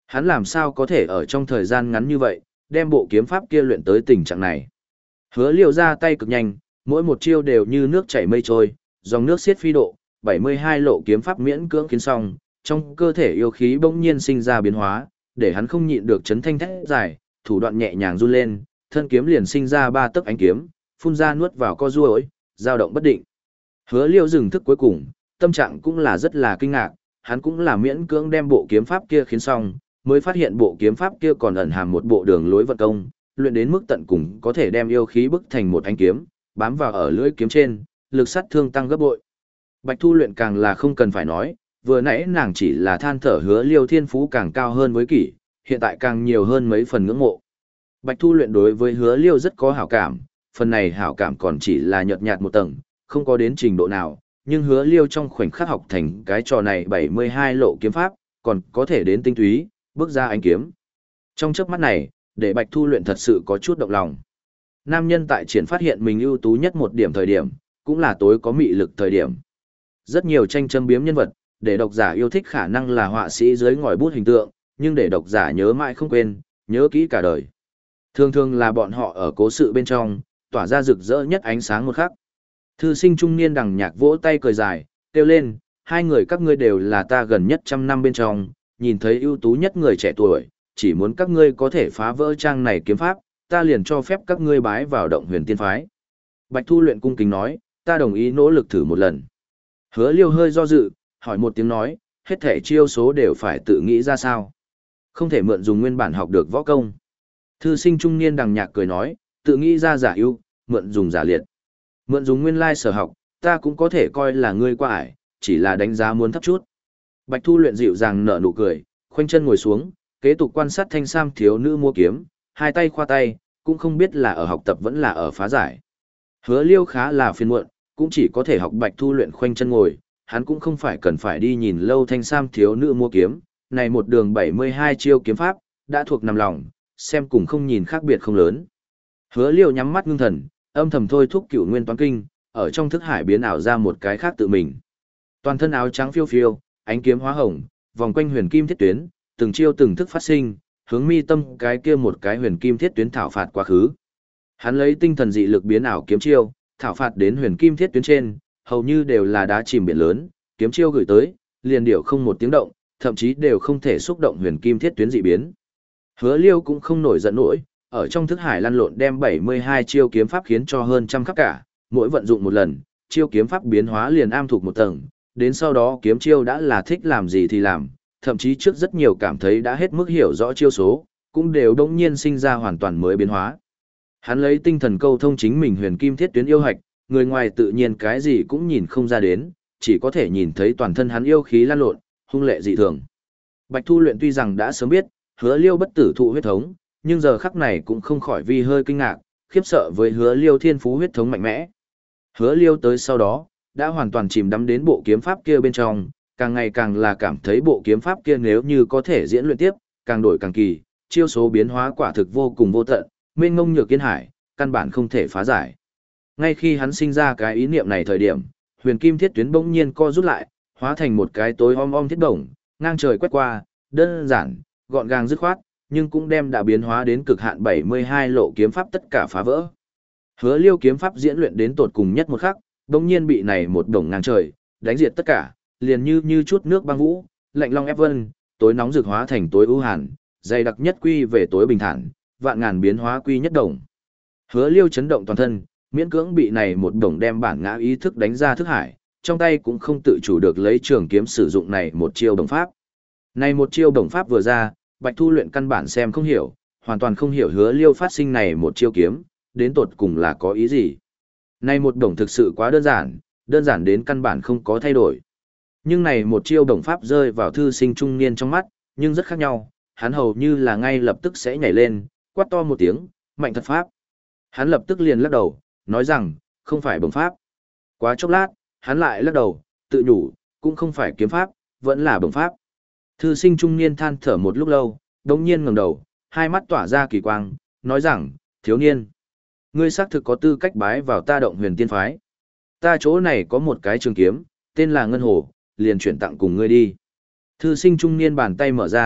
Hắn làm sao có thể ở trong thời gian ngắn như vậy, đem bộ kiếm pháp kia luyện tới tình trạng này. Hứa Liêu ra tay cực nhanh, mỗi một chiêu đều như nước chảy mây trôi, dòng nước xiết phi độ, bảy mươi hai lộ kiếm pháp miễn cưỡng khiến xong, trong cơ thể yêu khí bỗng nhiên sinh ra biến hóa, để hắn không nhịn được chấn thanh thét dài, thủ đoạn nhẹ nhàng run lên, thân kiếm liền sinh ra ba tấc ánh kiếm, phun ra nuốt vào co duỗi, dao động bất định. Hứa Liêu dừng thức cuối cùng, tâm trạng cũng là rất là kinh ngạc, hắn cũng là miễn cưỡng đem bộ kiếm pháp kia khiến xong, mới phát hiện bộ kiếm pháp kia còn ẩn hàm một bộ đường lối vận công, luyện đến mức tận cùng có thể đem yêu khí bức thành một ánh kiếm, bám vào ở lưỡi kiếm trên, lực sát thương tăng gấp bội. Bạch Thu luyện càng là không cần phải nói, vừa nãy nàng chỉ là than thở Hứa Liêu thiên phú càng cao hơn với kỷ, hiện tại càng nhiều hơn mấy phần ngưỡng mộ. Bạch Thu luyện đối với Hứa Liêu rất có hảo cảm, phần này hảo cảm còn chỉ là nhợt nhạt một tầng, không có đến trình độ nào, nhưng Hứa Liêu trong khoảnh khắc học thành cái trò này bảy mươi hai lộ kiếm pháp, còn có thể đến tinh túy, bước ra ánh kiếm. Trong chớp mắt này, để Bạch Thu luyện thật sự có chút động lòng. Nam nhân tại triển phát hiện mình ưu tú nhất một điểm thời điểm, cũng là tối có mị lực thời điểm. Rất nhiều tranh châm biếm nhân vật, để độc giả yêu thích khả năng là họa sĩ dưới ngòi bút hình tượng, nhưng để độc giả nhớ mãi không quên, nhớ kỹ cả đời. Thường thường là bọn họ ở cố sự bên trong, tỏa ra rực rỡ nhất ánh sáng một khắc. Thư sinh trung niên đằng nhạc vỗ tay cười dài, kêu lên, hai người các ngươi đều là ta gần nhất trăm năm bên trong, nhìn thấy ưu tú nhất người trẻ tuổi, chỉ muốn các ngươi có thể phá vỡ trang này kiếm pháp, ta liền cho phép các ngươi bái vào động huyền tiên phái. Bạch Thu luyện cung kính nói, ta đồng ý nỗ lực thử một lần. Hứa Liêu hơi do dự, hỏi một tiếng nói, hết thể chiêu số đều phải tự nghĩ ra sao. Không thể mượn dùng nguyên bản học được võ công. Thư sinh trung niên đằng nhạc cười nói, tự nghĩ ra giả ưu, mượn dùng giả liệt. Mượn dùng nguyên lai sở học, ta cũng có thể coi là ngươi qua ải, chỉ là đánh giá muốn thấp chút. Bạch Thu luyện dịu dàng nở nụ cười, khoanh chân ngồi xuống, kế tục quan sát thanh sam thiếu nữ mua kiếm, hai tay khoa tay, cũng không biết là ở học tập vẫn là ở phá giải. Hứa Liêu khá là phiền muộn, cũng chỉ có thể học Bạch Thu luyện khoanh chân ngồi, hắn cũng không phải cần phải đi nhìn lâu thanh sam thiếu nữ mua kiếm, này một đường bảy mươi hai chiêu kiếm pháp, đã thuộc nằm lòng, xem cùng không nhìn khác biệt không lớn. Hứa Liêu nhắm mắt ngưng thần, âm thầm thôi thúc cửu nguyên toán kinh, ở trong thức hải biến ảo ra một cái khác tự mình. Toàn thân áo trắng phiêu phiêu, ánh kiếm hóa hồng, vòng quanh huyền kim thiết tuyến, từng chiêu từng thức phát sinh, hướng mi tâm cái kia một cái huyền kim thiết tuyến thảo phạt quá khứ. Hắn lấy tinh thần dị lực biến ảo kiếm chiêu, thảo phạt đến huyền kim thiết tuyến trên, hầu như đều là đá chìm biển lớn, kiếm chiêu gửi tới, liền điệu không một tiếng động, thậm chí đều không thể xúc động huyền kim thiết tuyến dị biến. Hứa Liêu cũng không nổi giận nổi, ở trong thức hải lăn lộn đem bảy mươi hai chiêu kiếm pháp khiến cho hơn trăm khắc cả, mỗi vận dụng một lần, chiêu kiếm pháp biến hóa liền am thuộc một tầng, đến sau đó kiếm chiêu đã là thích làm gì thì làm, thậm chí trước rất nhiều cảm thấy đã hết mức hiểu rõ chiêu số, cũng đều đống nhiên sinh ra hoàn toàn mới biến hóa. Hắn lấy tinh thần câu thông chính mình huyền kim thiết tuyến yêu hạch, người ngoài tự nhiên cái gì cũng nhìn không ra đến, chỉ có thể nhìn thấy toàn thân hắn yêu khí lan lộn, hung lệ dị thường. Bạch Thu luyện tuy rằng đã sớm biết, Hứa Liêu bất tử thụ huyết thống, nhưng giờ khắc này cũng không khỏi vì hơi kinh ngạc, khiếp sợ với Hứa Liêu thiên phú huyết thống mạnh mẽ. Hứa Liêu tới sau đó, đã hoàn toàn chìm đắm đến bộ kiếm pháp kia bên trong, càng ngày càng là cảm thấy bộ kiếm pháp kia nếu như có thể diễn luyện tiếp, càng đổi càng kỳ, chiêu số biến hóa quả thực vô cùng vô tận, mênh mông nhược kiên hải, căn bản không thể phá giải. Ngay khi hắn sinh ra cái ý niệm này thời điểm, huyền kim thiết tuyến bỗng nhiên co rút lại, hóa thành một cái tối om om thiết đồng, ngang trời quét qua, đơn giản, gọn gàng dứt khoát, nhưng cũng đem đã biến hóa đến cực hạn bảy mươi hai lộ kiếm pháp tất cả phá vỡ. Hứa Liêu kiếm pháp diễn luyện đến tột cùng nhất một khắc, bỗng nhiên bị này một đồng ngang trời, đánh diệt tất cả, liền như như chút nước băng vũ, lạnh long ép vân, tối nóng rực hóa thành tối ưu hàn, dày đặc nhất quy về tối bình thản, vạn ngàn biến hóa quy nhất đồng. Hứa Liêu chấn động toàn thân, miễn cưỡng bị này một đồng đem bản ngã ý thức đánh ra thức hải, trong tay cũng không tự chủ được lấy trường kiếm sử dụng này một chiêu đồng pháp. Này một chiêu đồng pháp vừa ra, Bạch Thu luyện căn bản xem không hiểu, hoàn toàn không hiểu Hứa Liêu phát sinh này một chiêu kiếm, đến tột cùng là có ý gì. Này một đồng thực sự quá đơn giản, đơn giản đến căn bản không có thay đổi. Nhưng này một chiêu đồng pháp rơi vào thư sinh trung niên trong mắt, nhưng rất khác nhau, hắn hầu như là ngay lập tức sẽ nhảy lên, quát to một tiếng, mạnh thật pháp. Hắn lập tức liền lắc đầu, nói rằng, không phải bổng pháp. Quá chốc lát, hắn lại lắc đầu, tự nhủ, cũng không phải kiếm pháp, vẫn là bổng pháp. Thư sinh trung niên than thở một lúc lâu, đồng nhiên ngẩng đầu, hai mắt tỏa ra kỳ quang, nói rằng, thiếu niên, ngươi xác thực có tư cách bái vào ta động huyền tiên phái. Ta chỗ này có một cái trường kiếm, tên là Ngân Hồ, liền chuyển tặng cùng ngươi đi. Thư sinh trung niên bàn tay mở ra,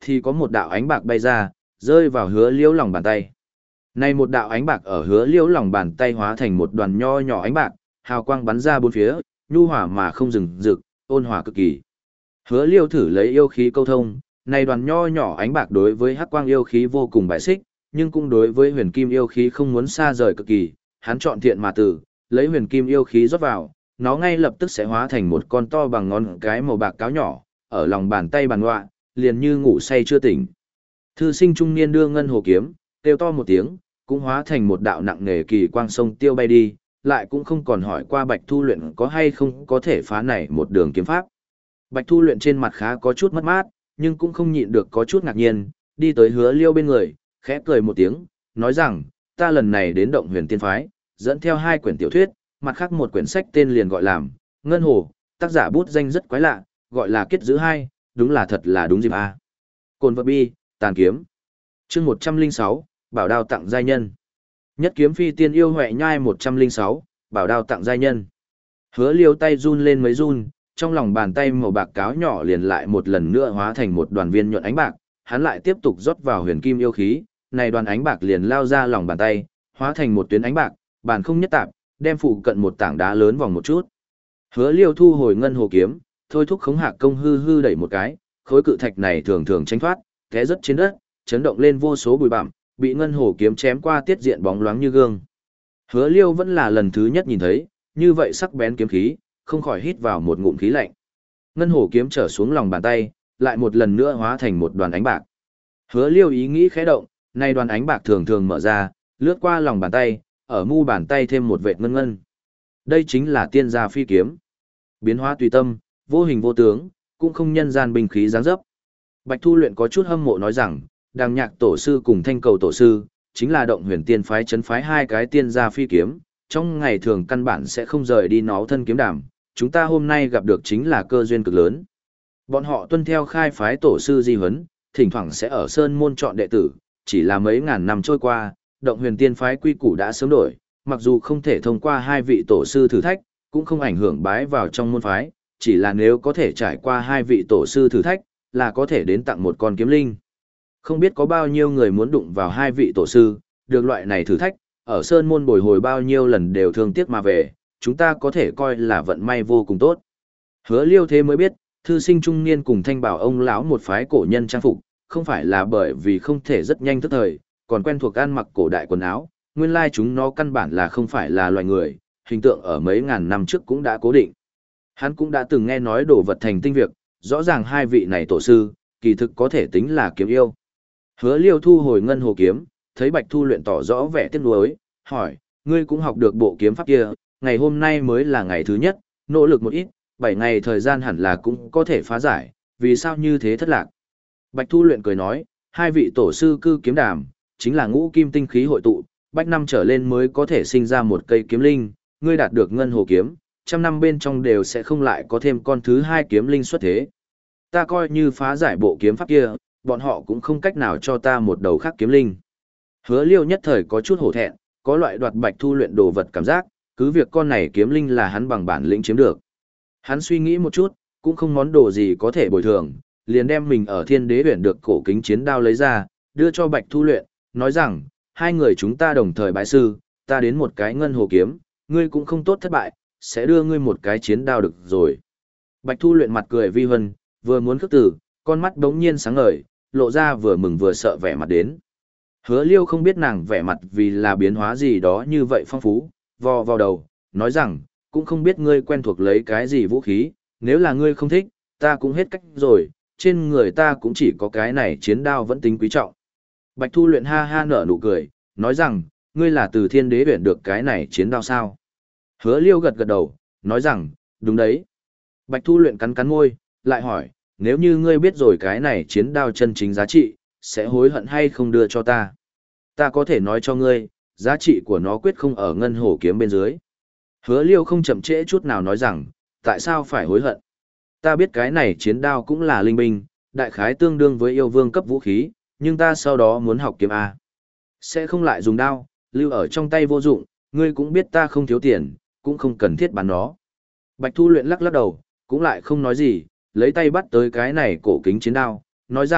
thì có một đạo ánh bạc bay ra, rơi vào Hứa Liêu lòng bàn tay. Này một đạo ánh bạc ở Hứa Liêu lòng bàn tay hóa thành một đoàn nho nhỏ ánh bạc, hào quang bắn ra bốn phía, nhu hòa mà không dừng rực, ôn hòa cực kỳ. Hứa Liêu thử lấy yêu khí câu thông, này đoàn nho nhỏ ánh bạc đối với hắc quang yêu khí vô cùng bại xích, nhưng cũng đối với huyền kim yêu khí không muốn xa rời cực kỳ, hắn chọn thiện mà tử, lấy huyền kim yêu khí rót vào, nó ngay lập tức sẽ hóa thành một con to bằng ngón cái màu bạc cáo nhỏ, ở lòng bàn tay bàn ngoạ, liền như ngủ say chưa tỉnh. Thư sinh trung niên đưa ngân hồ kiếm, kêu to một tiếng, cũng hóa thành một đạo nặng nề kỳ quang sông tiêu bay đi, lại cũng không còn hỏi qua Bạch Thu Luyện có hay không có thể phá này một đường kiếm pháp. Bạch Thu Luyện trên mặt khá có chút mất mát, nhưng cũng không nhịn được có chút ngạc nhiên, đi tới Hứa Liêu bên người, khẽ cười một tiếng, nói rằng, ta lần này đến Động Huyền Tiên Phái, dẫn theo hai quyển tiểu thuyết, mặt khác một quyển sách tên liền gọi làm Ngân Hồ, tác giả bút danh rất quái lạ, gọi là Kết Giữ Hai, đúng là thật là đúng dịp a. À. Cồn vật bi, tàn kiếm. Chương một trăm lẻ sáu, bảo đao tặng giai nhân. Nhất kiếm phi tiên yêu huệ nhai một trăm lẻ sáu, bảo đao tặng giai nhân. Hứa Liêu tay run lên mấy run, trong lòng bàn tay màu bạc cáo nhỏ liền lại một lần nữa hóa thành một đoàn viên nhuận ánh bạc, hắn lại tiếp tục rót vào huyền kim yêu khí, này đoàn ánh bạc liền lao ra lòng bàn tay, hóa thành một tuyến ánh bạc, bàn không nhất tạp, đem phụ cận một tảng đá lớn vòng một chút. Hứa Liêu thu hồi ngân hồ kiếm, thôi thúc khống hạc công hư hư đẩy một cái, khối cự thạch này thường thường tránh thoát, té rất trên đất, chấn động lên vô số bụi bặm, bị ngân hồ kiếm chém qua tiết diện bóng loáng như gương. Hứa Liêu vẫn là lần thứ nhất nhìn thấy, như vậy sắc bén kiếm khí, không khỏi hít vào một ngụm khí lạnh. Ngân hồ kiếm trở xuống lòng bàn tay, lại một lần nữa hóa thành một đoàn ánh bạc. Hứa Liêu ý nghĩ khẽ động, nay đoàn ánh bạc thường thường mở ra, lướt qua lòng bàn tay, ở mu bàn tay thêm một vệt ngân ngân. Đây chính là tiên gia phi kiếm. Biến hóa tùy tâm, vô hình vô tướng, cũng không nhân gian binh khí dáng dấp. Bạch Thu Luyện có chút hâm mộ nói rằng, Đàng Nhạc tổ sư cùng Thanh Cầu tổ sư, chính là Động Huyền Tiên phái trấn phái hai cái tiên gia phi kiếm, trong ngày thường căn bản sẽ không rời đi nó thân kiếm đàm, chúng ta hôm nay gặp được chính là cơ duyên cực lớn. Bọn họ tuân theo khai phái tổ sư di huấn, thỉnh thoảng sẽ ở sơn môn chọn đệ tử, chỉ là mấy ngàn năm trôi qua, Động Huyền Tiên phái quy củ đã sớm đổi, mặc dù không thể thông qua hai vị tổ sư thử thách, cũng không ảnh hưởng bái vào trong môn phái, chỉ là nếu có thể trải qua hai vị tổ sư thử thách, là có thể đến tặng một con kiếm linh. Không biết có bao nhiêu người muốn đụng vào hai vị tổ sư, được loại này thử thách, ở sơn môn bồi hồi bao nhiêu lần đều thương tiếc mà về, chúng ta có thể coi là vận may vô cùng tốt. Hứa Liêu thế mới biết, thư sinh trung niên cùng Thanh Bảo ông lão một phái cổ nhân trang phục, không phải là bởi vì không thể rất nhanh thức thời, còn quen thuộc ăn mặc cổ đại quần áo, nguyên lai chúng nó căn bản là không phải là loài người, hình tượng ở mấy ngàn năm trước cũng đã cố định. Hắn cũng đã từng nghe nói đồ vật thành tinh việc, rõ ràng hai vị này tổ sư, kỳ thực có thể tính là kiếm yêu. Hứa Liêu thu hồi ngân hồ kiếm, thấy Bạch Thu Luyện tỏ rõ vẻ tiếc nuối, hỏi, ngươi cũng học được bộ kiếm pháp kia, ngày hôm nay mới là ngày thứ nhất, nỗ lực một ít, bảy ngày thời gian hẳn là cũng có thể phá giải, vì sao như thế thất lạc. Bạch Thu Luyện cười nói, hai vị tổ sư cư kiếm đàm, chính là ngũ kim tinh khí hội tụ, bách năm trở lên mới có thể sinh ra một cây kiếm linh, ngươi đạt được ngân hồ kiếm, trăm năm bên trong đều sẽ không lại có thêm con thứ hai kiếm linh xuất thế. Ta coi như phá giải bộ kiếm pháp kia, bọn họ cũng không cách nào cho ta một đầu khác kiếm linh. Hứa Liêu nhất thời có chút hổ thẹn, có loại đoạt Bạch Thu Luyện đồ vật cảm giác, cứ việc con này kiếm linh là hắn bằng bản lĩnh chiếm được. Hắn suy nghĩ một chút, cũng không món đồ gì có thể bồi thường, liền đem mình ở Thiên Đế Huyền được cổ kính chiến đao lấy ra, đưa cho Bạch Thu Luyện, nói rằng, hai người chúng ta đồng thời bái sư, ta đến một cái ngân hồ kiếm, ngươi cũng không tốt thất bại, sẽ đưa ngươi một cái chiến đao được rồi. Bạch Thu Luyện mặt cười vi vân, vừa muốn khước từ, con mắt đống nhiên sáng ngời, lộ ra vừa mừng vừa sợ vẻ mặt đến. Hứa Liêu không biết nàng vẻ mặt vì là biến hóa gì đó như vậy phong phú, vò vào đầu, nói rằng, cũng không biết ngươi quen thuộc lấy cái gì vũ khí, nếu là ngươi không thích, ta cũng hết cách rồi, trên người ta cũng chỉ có cái này chiến đao vẫn tính quý trọng. Bạch Thu Luyện ha ha nở nụ cười, nói rằng, ngươi là từ Thiên Đế Huyền được cái này chiến đao sao? Hứa Liêu gật gật đầu, nói rằng, đúng đấy. Bạch Thu Luyện cắn cắn môi, lại hỏi, nếu như ngươi biết rồi cái này chiến đao chân chính giá trị, sẽ hối hận hay không đưa cho ta? Ta có thể nói cho ngươi, giá trị của nó quyết không ở ngân hồ kiếm bên dưới. Hứa Liêu không chậm trễ chút nào nói rằng, tại sao phải hối hận? Ta biết cái này chiến đao cũng là linh binh, đại khái tương đương với yêu vương cấp vũ khí, nhưng ta sau đó muốn học kiếm A. Sẽ không lại dùng đao, lưu ở trong tay vô dụng, ngươi cũng biết ta không thiếu tiền, cũng không cần thiết bán nó. Bạch Thu Luyện lắc lắc đầu, cũng lại không nói gì, lấy tay bắt tới cái này cổ kính chiến đao, nói rằng,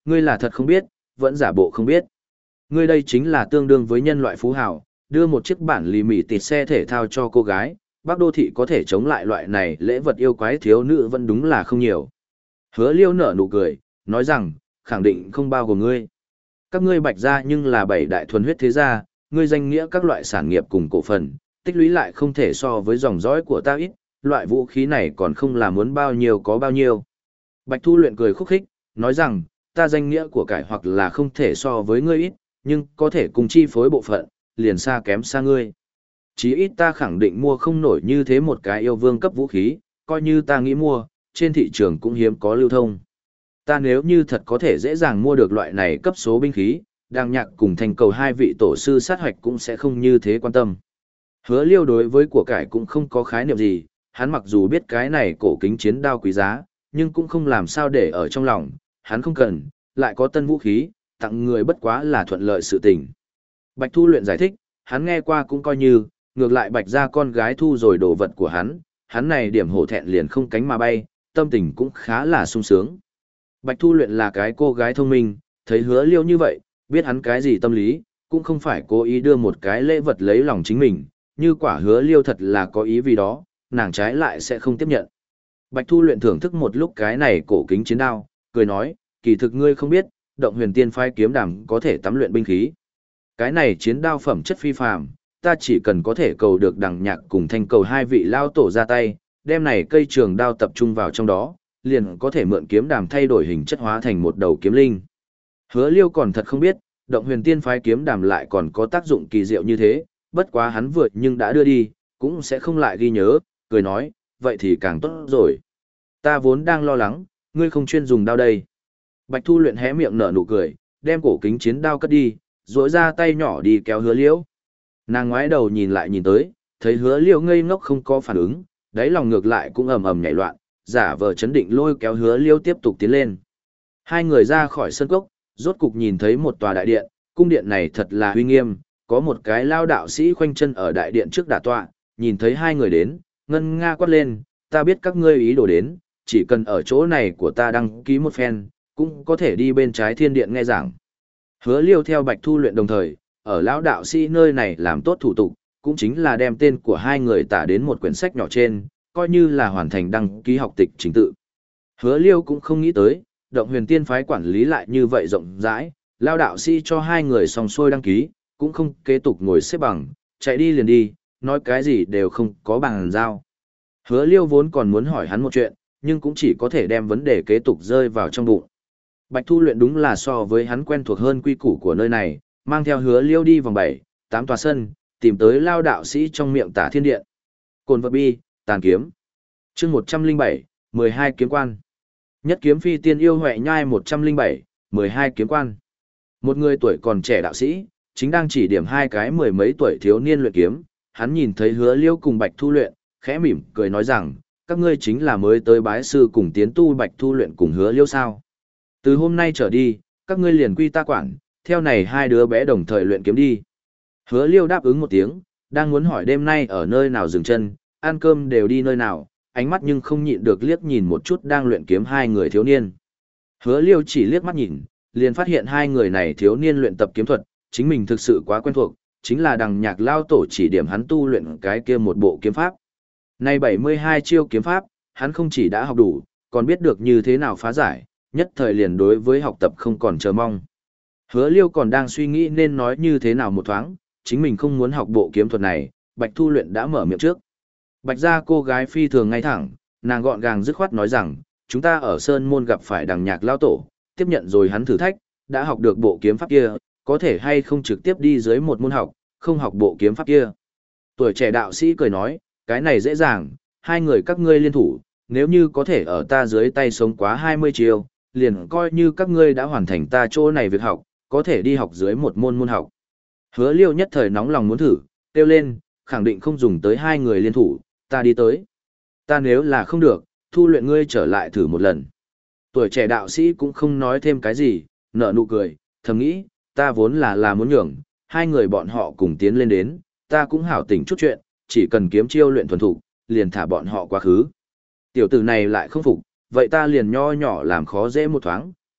ngươi là thật không biết, vẫn giả bộ không biết. Ngươi đây chính là tương đương với nhân loại phú hào, đưa một chiếc bản lì mì tịt xe thể thao cho cô gái, Bắc đô thị có thể chống lại loại này lễ vật yêu quái thiếu nữ vẫn đúng là không nhiều. Hứa Liêu nở nụ cười, nói rằng, khẳng định không bao gồm ngươi. Các ngươi Bạch gia nhưng là bảy đại thuần huyết thế gia, ngươi danh nghĩa các loại sản nghiệp cùng cổ phần, tích lũy lại không thể so với dòng dõi của ta ít, loại vũ khí này còn không là muốn bao nhiêu có bao nhiêu. Bạch Thu Luyện cười khúc khích, nói rằng, ta danh nghĩa của cải hoặc là không thể so với ngươi ít, nhưng có thể cùng chi phối bộ phận, liền xa kém xa ngươi. Chí ít ta khẳng định mua không nổi như thế một cái yêu vương cấp vũ khí, coi như ta nghĩ mua, trên thị trường cũng hiếm có lưu thông. Ta nếu như thật có thể dễ dàng mua được loại này cấp số binh khí, Đàng Nhạc cùng Thành Cầu hai vị tổ sư sát hoạch cũng sẽ không như thế quan tâm. Hứa Liêu đối với của cải cũng không có khái niệm gì, hắn mặc dù biết cái này cổ kính chiến đao quý giá, nhưng cũng không làm sao để ở trong lòng, hắn không cần, lại có tân vũ khí, tặng người bất quá là thuận lợi sự tình. Bạch Thu Luyện giải thích, hắn nghe qua cũng coi như, ngược lại Bạch gia con gái thu rồi đồ vật của hắn, hắn này điểm hổ thẹn liền không cánh mà bay, tâm tình cũng khá là sung sướng. Bạch Thu Luyện là cái cô gái thông minh, thấy Hứa Liêu như vậy, biết hắn cái gì tâm lý, cũng không phải cố ý đưa một cái lễ vật lấy lòng chính mình, như quả Hứa Liêu thật là có ý vì đó, nàng trái lại sẽ không tiếp nhận. Bạch Thu Luyện thưởng thức một lúc cái này cổ kính chiến đao, cười nói, kỳ thực ngươi không biết, Động Huyền Tiên phái kiếm đàm có thể tắm luyện binh khí. Cái này chiến đao phẩm chất phi phàm, ta chỉ cần có thể cầu được Đằng Nhạc cùng Thanh Cầu hai vị lao tổ ra tay, đem này cây trường đao tập trung vào trong đó, liền có thể mượn kiếm đàm thay đổi hình chất hóa thành một đầu kiếm linh. Hứa Liêu còn thật không biết, Động Huyền Tiên phái kiếm đàm lại còn có tác dụng kỳ diệu như thế, bất quá hắn vượt nhưng đã đưa đi, cũng sẽ không lại ghi nhớ, cười nói, vậy thì càng tốt rồi. Ta vốn đang lo lắng, ngươi không chuyên dùng đao đây. Bạch Thu Luyện hé miệng nở nụ cười, đem cổ kính chiến đao cất đi, duỗi ra tay nhỏ đi kéo Hứa Liễu. Nàng ngoái đầu nhìn lại nhìn tới, thấy Hứa Liễu ngây ngốc không có phản ứng, đáy lòng ngược lại cũng ầm ầm nhảy loạn, giả vờ chấn định lôi kéo Hứa Liễu tiếp tục tiến lên. Hai người ra khỏi sân cốc, rốt cục nhìn thấy một tòa đại điện, cung điện này thật là uy nghiêm, có một cái lao đạo sĩ khoanh chân ở đại điện trước đả tọa, nhìn thấy hai người đến, ngân nga quát lên, ta biết các ngươi ý đồ đến, chỉ cần ở chỗ này của ta đăng ký một phen, cũng có thể đi bên trái thiên điện nghe giảng. Hứa Liêu theo Bạch Thu Luyện đồng thời, ở lão đạo sĩ nơi này làm tốt thủ tục, cũng chính là đem tên của hai người tả đến một quyển sách nhỏ trên, coi như là hoàn thành đăng ký học tịch chính tự. Hứa Liêu cũng không nghĩ tới, Động Huyền Tiên phái quản lý lại như vậy rộng rãi, lão đạo sĩ cho hai người xong xuôi đăng ký, cũng không kế tục ngồi xếp bằng, chạy đi liền đi, nói cái gì đều không có bằng giao. Hứa Liêu vốn còn muốn hỏi hắn một chuyện, nhưng cũng chỉ có thể đem vấn đề kế tục rơi vào trong bụng. Bạch Thu Luyện đúng là so với hắn quen thuộc hơn quy củ của nơi này, mang theo Hứa Liêu đi vòng bảy, tám tòa sân, tìm tới lao đạo sĩ trong miệng Tả Thiên Điện. Cồn vật bi, tàn kiếm. Chương một trăm linh bảy, mười hai kiếm quan. Nhất kiếm phi tiên yêu huệ nhai một trăm linh bảy, mười hai kiếm quan. Một người tuổi còn trẻ đạo sĩ, chính đang chỉ điểm hai cái mười mấy tuổi thiếu niên luyện kiếm, hắn nhìn thấy Hứa Liêu cùng Bạch Thu Luyện, khẽ mỉm cười nói rằng, các ngươi chính là mới tới bái sư cùng tiến tu Bạch Thu Luyện cùng Hứa Liêu sao. Từ hôm nay trở đi, các ngươi liền quy ta quản, theo này hai đứa bé đồng thời luyện kiếm đi. Hứa Liêu đáp ứng một tiếng, đang muốn hỏi đêm nay ở nơi nào dừng chân, ăn cơm đều đi nơi nào, ánh mắt nhưng không nhịn được liếc nhìn một chút đang luyện kiếm hai người thiếu niên. Hứa Liêu chỉ liếc mắt nhìn, liền phát hiện hai người này thiếu niên luyện tập kiếm thuật, chính mình thực sự quá quen thuộc, chính là Đằng Nhạc lao tổ chỉ điểm hắn tu luyện cái kia một bộ kiếm pháp. Nay bảy mươi hai chiêu kiếm pháp, hắn không chỉ đã học đủ, còn biết được như thế nào phá giải, nhất thời liền đối với học tập không còn chờ mong. Hứa Liêu còn đang suy nghĩ nên nói như thế nào một thoáng, chính mình không muốn học bộ kiếm thuật này, Bạch Thu Luyện đã mở miệng trước. Bạch gia cô gái phi thường ngay thẳng, nàng gọn gàng dứt khoát nói rằng, chúng ta ở Sơn Môn gặp phải Đằng Nhạc lao tổ, tiếp nhận rồi hắn thử thách, đã học được bộ kiếm pháp kia, có thể hay không trực tiếp đi dưới một môn học, không học bộ kiếm pháp kia. Tuổi trẻ đạo sĩ cười nói, cái này dễ dàng, hai người các ngươi liên thủ, nếu như có thể ở ta dưới tay sống quá hai mươi chiều, liền coi như các ngươi đã hoàn thành ta chỗ này việc học, có thể đi học dưới một môn môn học. Hứa Liêu nhất thời nóng lòng muốn thử, kêu lên, khẳng định không dùng tới hai người liên thủ, ta đi tới. Ta nếu là không được, Thu Luyện ngươi trở lại thử một lần. Tuổi trẻ đạo sĩ cũng không nói thêm cái gì, nở nụ cười, thầm nghĩ, ta vốn là là muốn nhường, hai người bọn họ cùng tiến lên đến, ta cũng hảo tỉnh chút chuyện, chỉ cần kiếm chiêu luyện thuần thục, liền thả bọn họ quá khứ. Tiểu tử này lại không phục, vậy ta liền nho nhỏ làm khó dễ một thoáng,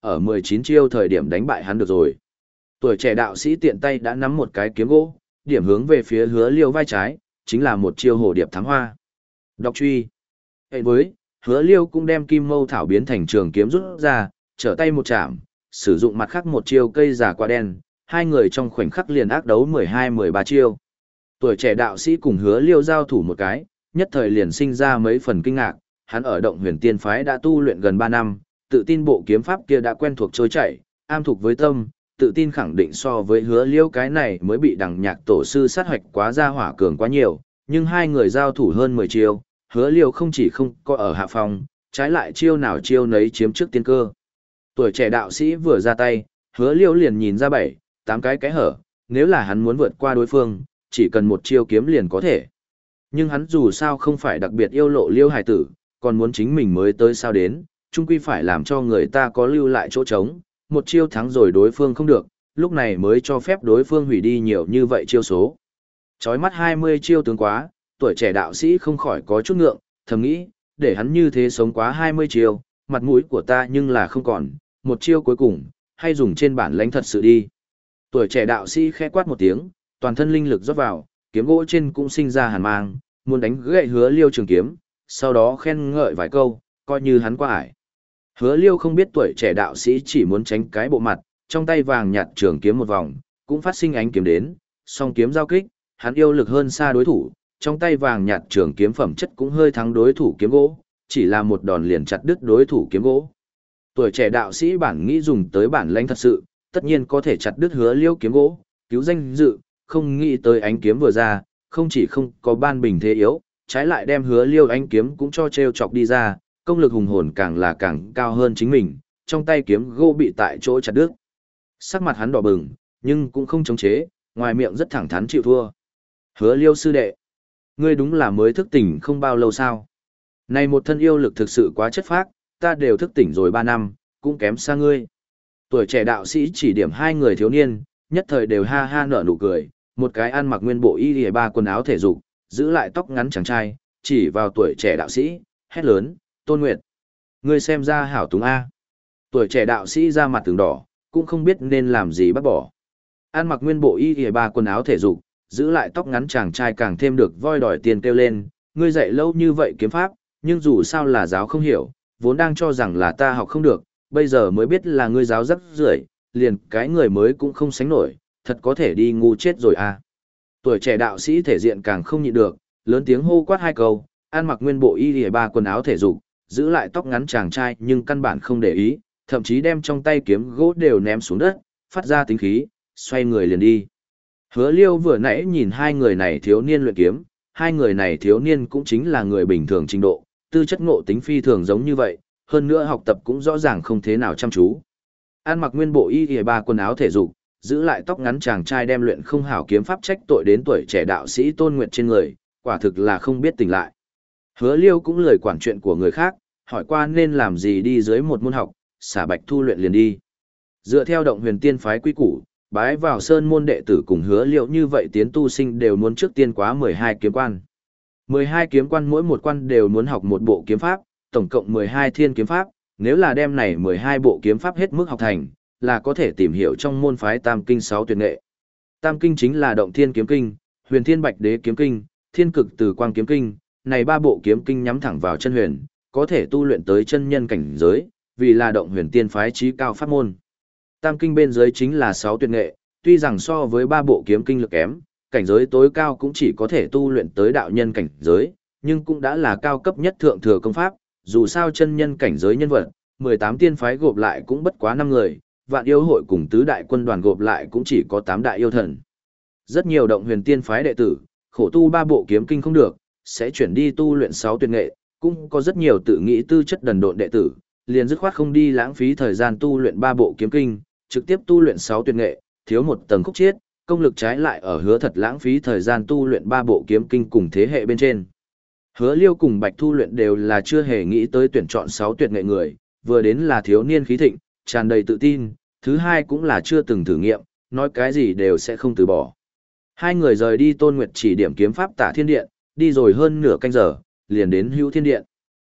ở mười chín chiêu thời điểm đánh bại hắn được rồi. Tuổi trẻ đạo sĩ tiện tay đã nắm một cái kiếm gỗ, điểm hướng về phía Hứa Liêu vai trái, chính là một chiêu hồ điệp thám hoa. Độc truy. Hệ với, Hứa Liêu cũng đem kim mâu thảo biến thành trường kiếm rút ra, trở tay một chạm, sử dụng mặt khác một chiêu cây giả quả đen, hai người trong khoảnh khắc liền ác đấu mười hai mười ba chiêu. Tuổi trẻ đạo sĩ cùng Hứa Liêu giao thủ một cái, nhất thời liền sinh ra mấy phần kinh ngạc, hắn ở Động Huyền Tiên phái đã tu luyện gần ba năm, tự tin bộ kiếm pháp kia đã quen thuộc trôi chảy, am thuộc với tâm, tự tin khẳng định so với Hứa Liêu cái này mới bị đằng nhạc tổ sư sát hoạch quá ra hỏa cường quá nhiều, nhưng hai người giao thủ hơn mười chiêu, Hứa Liêu không chỉ không có ở hạ phòng, trái lại chiêu nào chiêu nấy chiếm trước tiên cơ. Tuổi trẻ đạo sĩ vừa ra tay, Hứa Liêu liền nhìn ra bảy, tám cái cái hở, nếu là hắn muốn vượt qua đối phương, chỉ cần một chiêu kiếm liền có thể. Nhưng hắn dù sao không phải đặc biệt yêu lộ Liêu hải tử, còn muốn chính mình mới tới sao đến, chung quy phải làm cho người ta có lưu lại chỗ trống, một chiêu thắng rồi đối phương không được, lúc này mới cho phép đối phương hủy đi nhiều như vậy chiêu số. Chói mắt hai mươi chiêu tướng quá, tuổi trẻ đạo sĩ không khỏi có chút ngượng, thầm nghĩ, để hắn như thế sống quá hai mươi chiêu, mặt mũi của ta nhưng là không còn, một chiêu cuối cùng, hay dùng trên bản lãnh thật sự đi. Tuổi trẻ đạo sĩ khẽ quát một tiếng, toàn thân linh lực rót vào, kiếm gỗ trên cũng sinh ra hàn mang, muốn đánh gậy Hứa Liêu trường kiếm, sau đó khen ngợi vài câu, coi như hắn qua ải. Hứa Liêu không biết tuổi trẻ đạo sĩ chỉ muốn tránh cái bộ mặt, trong tay vàng nhạt trường kiếm một vòng, cũng phát sinh ánh kiếm đến, song kiếm giao kích, hắn yêu lực hơn xa đối thủ, trong tay vàng nhạt trường kiếm phẩm chất cũng hơi thắng đối thủ kiếm gỗ, chỉ là một đòn liền chặt đứt đối thủ kiếm gỗ. Tuổi trẻ đạo sĩ bản nghĩ dùng tới bản lãnh thật sự, tất nhiên có thể chặt đứt Hứa Liêu kiếm gỗ, cứu danh dự, không nghĩ tới ánh kiếm vừa ra, không chỉ không có ban bình thế yếu, trái lại đem Hứa Liêu ánh kiếm cũng cho treo chọc đi ra, công lực hùng hồn càng là càng cao hơn chính mình, trong tay kiếm gỗ bị tại chỗ chặt đứt. Sắc mặt hắn đỏ bừng, nhưng cũng không chống chế, ngoài miệng rất thẳng thắn chịu thua. Hứa Liêu sư đệ, ngươi đúng là mới thức tỉnh không bao lâu sao? Này một thân yêu lực thực sự quá chất phác, ta đều thức tỉnh rồi ba năm, cũng kém xa ngươi. Tuổi trẻ đạo sĩ chỉ điểm hai người thiếu niên, nhất thời đều ha ha nở nụ cười, một cái ăn mặc nguyên bộ y lìa ba quần áo thể dục, giữ lại tóc ngắn chàng trai, chỉ vào tuổi trẻ đạo sĩ, hét lớn, Tôn Nguyệt. Ngươi xem ra hảo túng A. Tuổi trẻ đạo sĩ ra mặt từng đỏ, cũng không biết nên làm gì bắt bỏ. Ăn mặc nguyên bộ y lìa ba quần áo thể dục, giữ lại tóc ngắn chàng trai càng thêm được voi đòi tiền kêu lên, ngươi dạy lâu như vậy kiếm pháp, nhưng dù sao là giáo không hiểu, vốn đang cho rằng là ta học không được, bây giờ mới biết là ngươi giáo rất rưởi, liền cái người mới cũng không sánh nổi, thật có thể đi ngu chết rồi à. Tuổi trẻ đạo sĩ thể diện càng không nhịn được, lớn tiếng hô quát hai câu, ăn mặc nguyên bộ y lìa ba quần áo thể dục, giữ lại tóc ngắn chàng trai nhưng căn bản không để ý, thậm chí đem trong tay kiếm gỗ đều ném xuống đất, phát ra tính khí, xoay người liền đi. Hứa Liêu vừa nãy nhìn hai người này thiếu niên luyện kiếm, hai người này thiếu niên cũng chính là người bình thường trình độ, tư chất ngộ tính phi thường giống như vậy, hơn nữa học tập cũng rõ ràng không thế nào chăm chú. Ăn mặc nguyên bộ y y ba quần áo thể dục, giữ lại tóc ngắn chàng trai đem luyện không hảo kiếm pháp trách tội đến tuổi trẻ đạo sĩ Tôn Nguyệt trên người, quả thực là không biết tỉnh lại. Hứa Liêu cũng lời quản chuyện của người khác, hỏi qua nên làm gì đi dưới một môn học, xả bạch thu luyện liền đi. Dựa theo Động Huyền Tiên phái quy củ, bái vào sơn môn đệ tử cùng Hứa Liêu như vậy tiến tu sinh đều muốn trước tiên quá mười hai kiếm quan. mười hai kiếm quan mỗi một quan đều muốn học một bộ kiếm pháp, tổng cộng mười hai thiên kiếm pháp, nếu là đem này mười hai bộ kiếm pháp hết mức học thành, là có thể tìm hiểu trong môn phái Tam Kinh sáu tuyệt nghệ. Tam Kinh chính là Động Thiên Kiếm Kinh, Huyền Thiên Bạch Đế Kiếm Kinh, Thiên Cực Từ Quang Kiếm Kinh, này ba bộ kiếm kinh nhắm thẳng vào chân huyền, có thể tu luyện tới chân nhân cảnh giới, vì là Động Huyền Tiên phái chí cao pháp môn. Tam Kinh bên dưới chính là sáu tuyệt nghệ, tuy rằng so với ba bộ kiếm kinh lực kém, cảnh giới tối cao cũng chỉ có thể tu luyện tới đạo nhân cảnh giới, nhưng cũng đã là cao cấp nhất thượng thừa công pháp, dù sao chân nhân cảnh giới nhân vật, mười tám tiên phái gộp lại cũng bất quá năm người, vạn yêu hội cùng tứ đại quân đoàn gộp lại cũng chỉ có tám đại yêu thần. Rất nhiều Động Huyền Tiên phái đệ tử, khổ tu ba bộ kiếm kinh không được, sẽ chuyển đi tu luyện sáu tuyệt nghệ, cũng có rất nhiều tự nghĩ tư chất đần độn đệ tử, liền dứt khoát không đi lãng phí thời gian tu luyện ba bộ kiếm kinh, trực tiếp tu luyện sáu tuyệt nghệ, thiếu một tầng khúc chiết, công lực trái lại ở Hứa Thật lãng phí thời gian tu luyện ba bộ kiếm kinh cùng thế hệ bên trên. Hứa Liêu cùng Bạch Thu luyện đều là chưa hề nghĩ tới tuyển chọn sáu tuyệt nghệ người, vừa đến là thiếu niên khí thịnh, tràn đầy tự tin, thứ hai cũng là chưa từng thử nghiệm, nói cái gì đều sẽ không từ bỏ. Hai người rời đi Tôn Nguyệt chỉ điểm kiếm pháp Tả Thiên Điện, đi rồi hơn nửa canh giờ, liền đến Hữu Thiên Điện.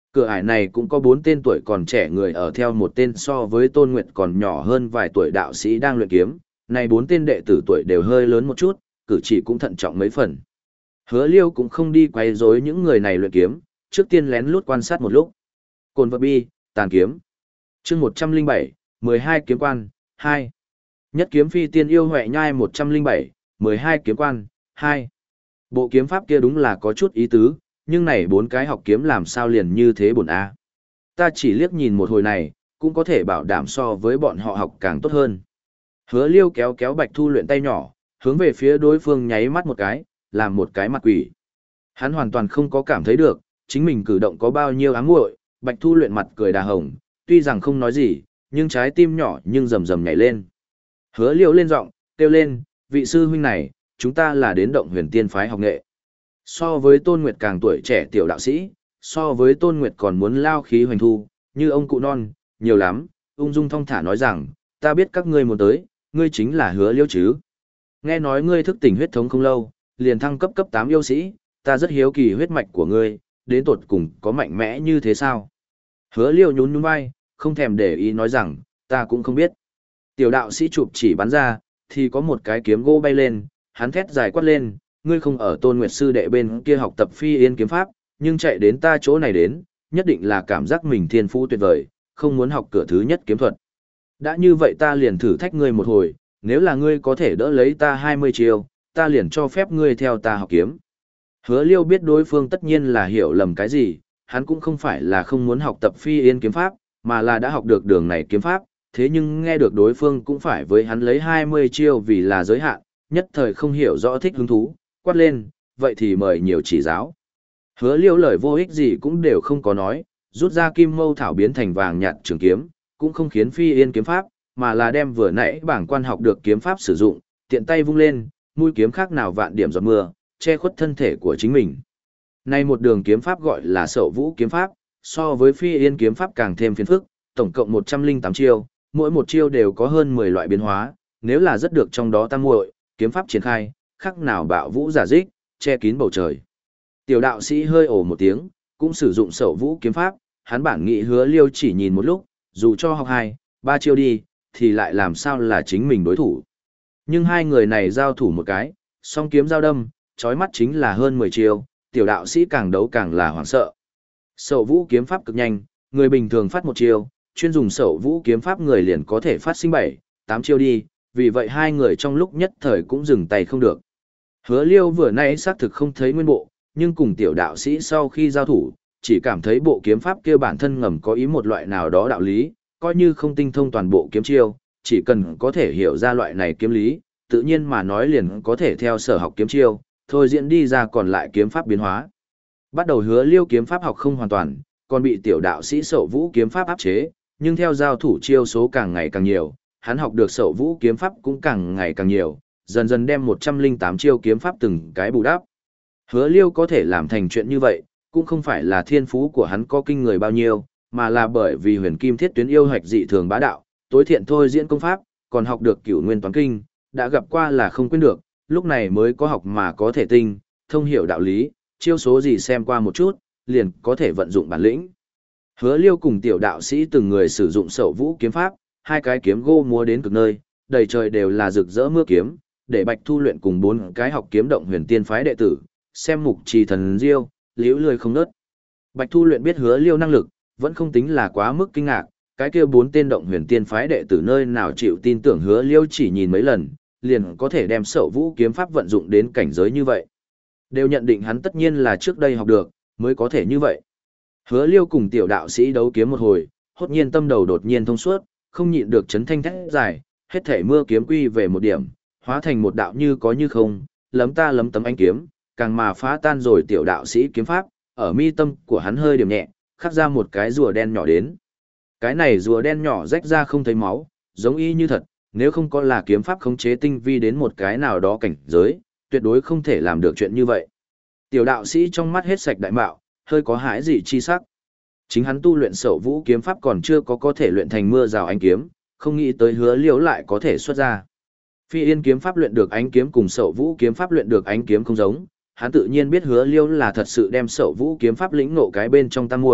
Cửa ải này cũng có bốn tên tuổi còn trẻ người ở theo một tên so với Tôn Nguyệt còn nhỏ hơn vài tuổi đạo sĩ đang luyện kiếm, này bốn tên đệ tử tuổi đều hơi lớn một chút, cử chỉ cũng thận trọng mấy phần. Hứa Liêu cũng không đi quấy rối những người này luyện kiếm, trước tiên lén lút quan sát một lúc. Cồn vật bi, tàn kiếm. Chương một trăm linh bảy, mười hai kiếm quan, hai. Nhất kiếm phi tiên yêu huệ nhai một trăm linh bảy, mười hai kiếm quan, hai. Bộ kiếm pháp kia đúng là có chút ý tứ, nhưng này bốn cái học kiếm làm sao liền như thế bổn a. Ta chỉ liếc nhìn một hồi này, cũng có thể bảo đảm so với bọn họ học càng tốt hơn. Hứa Liêu kéo kéo Bạch Thu Luyện tay nhỏ, hướng về phía đối phương nháy mắt một cái, làm một cái mặt quỷ. Hắn hoàn toàn không có cảm thấy được, chính mình cử động có bao nhiêu ám muội. Bạch Thu Luyện mặt cười đà hồng, tuy rằng không nói gì, nhưng trái tim nhỏ nhưng rầm rầm nhảy lên. Hứa Liêu lên giọng, kêu lên, vị sư huynh này, chúng ta là đến Động Huyền Tiên phái học nghệ. So với Tôn Nguyệt càng tuổi trẻ tiểu đạo sĩ, so với Tôn Nguyệt còn muốn lao khí hoành thu, như ông cụ non, nhiều lắm, ung dung thong thả nói rằng, ta biết các ngươi muốn tới, ngươi chính là Hứa Liêu chứ. Nghe nói ngươi thức tỉnh huyết thống không lâu, liền thăng cấp cấp tám yêu sĩ, ta rất hiếu kỳ huyết mạch của ngươi, đến tột cùng có mạnh mẽ như thế sao? Hứa Liêu nhún nhún vai, không thèm để ý nói rằng, ta cũng không biết. Tiểu đạo sĩ chụp chỉ bắn ra, thì có một cái kiếm gỗ bay lên, hắn thét dài quát lên, ngươi không ở Tôn Nguyệt sư đệ bên kia học tập phi yên kiếm pháp, nhưng chạy đến ta chỗ này đến, nhất định là cảm giác mình thiên phú tuyệt vời, không muốn học cửa thứ nhất kiếm thuật. Đã như vậy ta liền thử thách ngươi một hồi, nếu là ngươi có thể đỡ lấy ta hai mươi chiêu, ta liền cho phép ngươi theo ta học kiếm. Hứa Liêu biết đối phương tất nhiên là hiểu lầm cái gì, hắn cũng không phải là không muốn học tập phi yên kiếm pháp, mà là đã học được đường này kiếm pháp, thế nhưng nghe được đối phương cũng phải với hắn lấy hai mươi chiêu vì là giới hạn, nhất thời không hiểu rõ thích hứng thú, quát lên, vậy thì mời nhiều chỉ giáo. Hứa Liêu lời vô ích gì cũng đều không có nói, rút ra kim mâu thảo biến thành vàng nhạt trường kiếm, cũng không khiến phi yên kiếm pháp, mà là đem vừa nãy bảng quan học được kiếm pháp sử dụng, tiện tay vung lên, mũi kiếm khác nào vạn điểm giọt mưa, che khuất thân thể của chính mình. Nay một đường kiếm pháp gọi là Sậu Vũ kiếm pháp, so với phi yên kiếm pháp càng thêm phiền phức, tổng cộng một trăm linh tám chiêu, mỗi một chiêu đều có hơn mười loại biến hóa, nếu là rất được trong đó tam muội, kiếm pháp triển khai, khác nào bạo vũ giả dích, che kín bầu trời. Tiểu đạo sĩ hơi ồ một tiếng, cũng sử dụng Sậu Vũ kiếm pháp, hắn bản nghĩ Hứa Liêu chỉ nhìn một lúc, dù cho học hai, ba chiêu đi, thì lại làm sao là chính mình đối thủ. Nhưng hai người này giao thủ một cái, song kiếm giao đâm, chói mắt chính là hơn mười chiêu, tiểu đạo sĩ càng đấu càng là hoảng sợ. Sậu Vũ kiếm pháp cực nhanh, người bình thường phát một chiêu, chuyên dùng Sậu Vũ kiếm pháp người liền có thể phát sinh bảy, tám chiêu đi, vì vậy hai người trong lúc nhất thời cũng dừng tay không được. Hứa Liêu vừa nãy xác thực không thấy nguyên bộ, nhưng cùng tiểu đạo sĩ sau khi giao thủ, chỉ cảm thấy bộ kiếm pháp kia bản thân ngầm có ý một loại nào đó đạo lý, coi như không tinh thông toàn bộ kiếm chiêu, chỉ cần có thể hiểu ra loại này kiếm lý, tự nhiên mà nói liền có thể theo sở học kiếm chiêu, thôi diễn đi ra còn lại kiếm pháp biến hóa. Bắt đầu Hứa Liêu kiếm pháp học không hoàn toàn, còn bị tiểu đạo sĩ Sậu Vũ kiếm pháp áp chế, nhưng theo giao thủ chiêu số càng ngày càng nhiều, hắn học được Sậu Vũ kiếm pháp cũng càng ngày càng nhiều, dần dần đem một trăm linh tám chiêu kiếm pháp từng cái bù đắp. Hứa Liêu có thể làm thành chuyện như vậy, cũng không phải là thiên phú của hắn có kinh người bao nhiêu, mà là bởi vì Huyền Kim Thiết Tuyến yêu hạch dị thường bá đạo, tối thiện thôi diễn công pháp, còn học được Cửu Nguyên Toán Kinh, đã gặp qua là không quên được, lúc này mới có học mà có thể tinh, thông hiểu đạo lý, chiêu số gì xem qua một chút, liền có thể vận dụng bản lĩnh. Hứa Liêu cùng tiểu đạo sĩ từng người sử dụng Sậu Vũ kiếm pháp, hai cái kiếm gô múa đến cực nơi, đầy trời đều là rực rỡ mưa kiếm, để Bạch Thu Luyện cùng bốn cái học kiếm Động Huyền Tiên phái đệ tử, xem mục trì thần diêu, liễu lười không nớt. Bạch Thu Luyện biết Hứa Liêu năng lực, vẫn không tính là quá mức kinh ngạc, cái kia bốn tên Động Huyền Tiên phái đệ tử nơi nào chịu tin tưởng Hứa Liêu chỉ nhìn mấy lần, liền có thể đem Sậu Vũ kiếm pháp vận dụng đến cảnh giới như vậy. Đều nhận định hắn tất nhiên là trước đây học được, mới có thể như vậy. Hứa Liêu cùng tiểu đạo sĩ đấu kiếm một hồi, hốt nhiên tâm đầu đột nhiên thông suốt, không nhịn được chấn thanh thét dài, hết thể mưa kiếm quy về một điểm, hóa thành một đạo như có như không, lấm ta lấm tấm ánh kiếm, càng mà phá tan rồi tiểu đạo sĩ kiếm pháp, ở mi tâm của hắn hơi điểm nhẹ, khắc ra một cái rùa đen nhỏ đến. Cái này rùa đen nhỏ rách ra không thấy máu, giống y như thật, nếu không có là kiếm pháp khống chế tinh vi đến một cái nào đó cảnh giới, tuyệt đối không thể làm được chuyện như vậy. Tiểu đạo sĩ trong mắt hết sạch đại mạo, hơi có hãi dị chi sắc. Chính hắn tu luyện Sậu Vũ kiếm pháp còn chưa có có thể luyện thành mưa rào ánh kiếm, không nghĩ tới Hứa Liêu lại có thể xuất ra. Phi Yên kiếm pháp luyện được ánh kiếm cùng Sậu Vũ kiếm pháp luyện được ánh kiếm không giống, hắn tự nhiên biết Hứa Liêu là thật sự đem Sậu Vũ kiếm pháp lĩnh ngộ cái bên trong tam muội,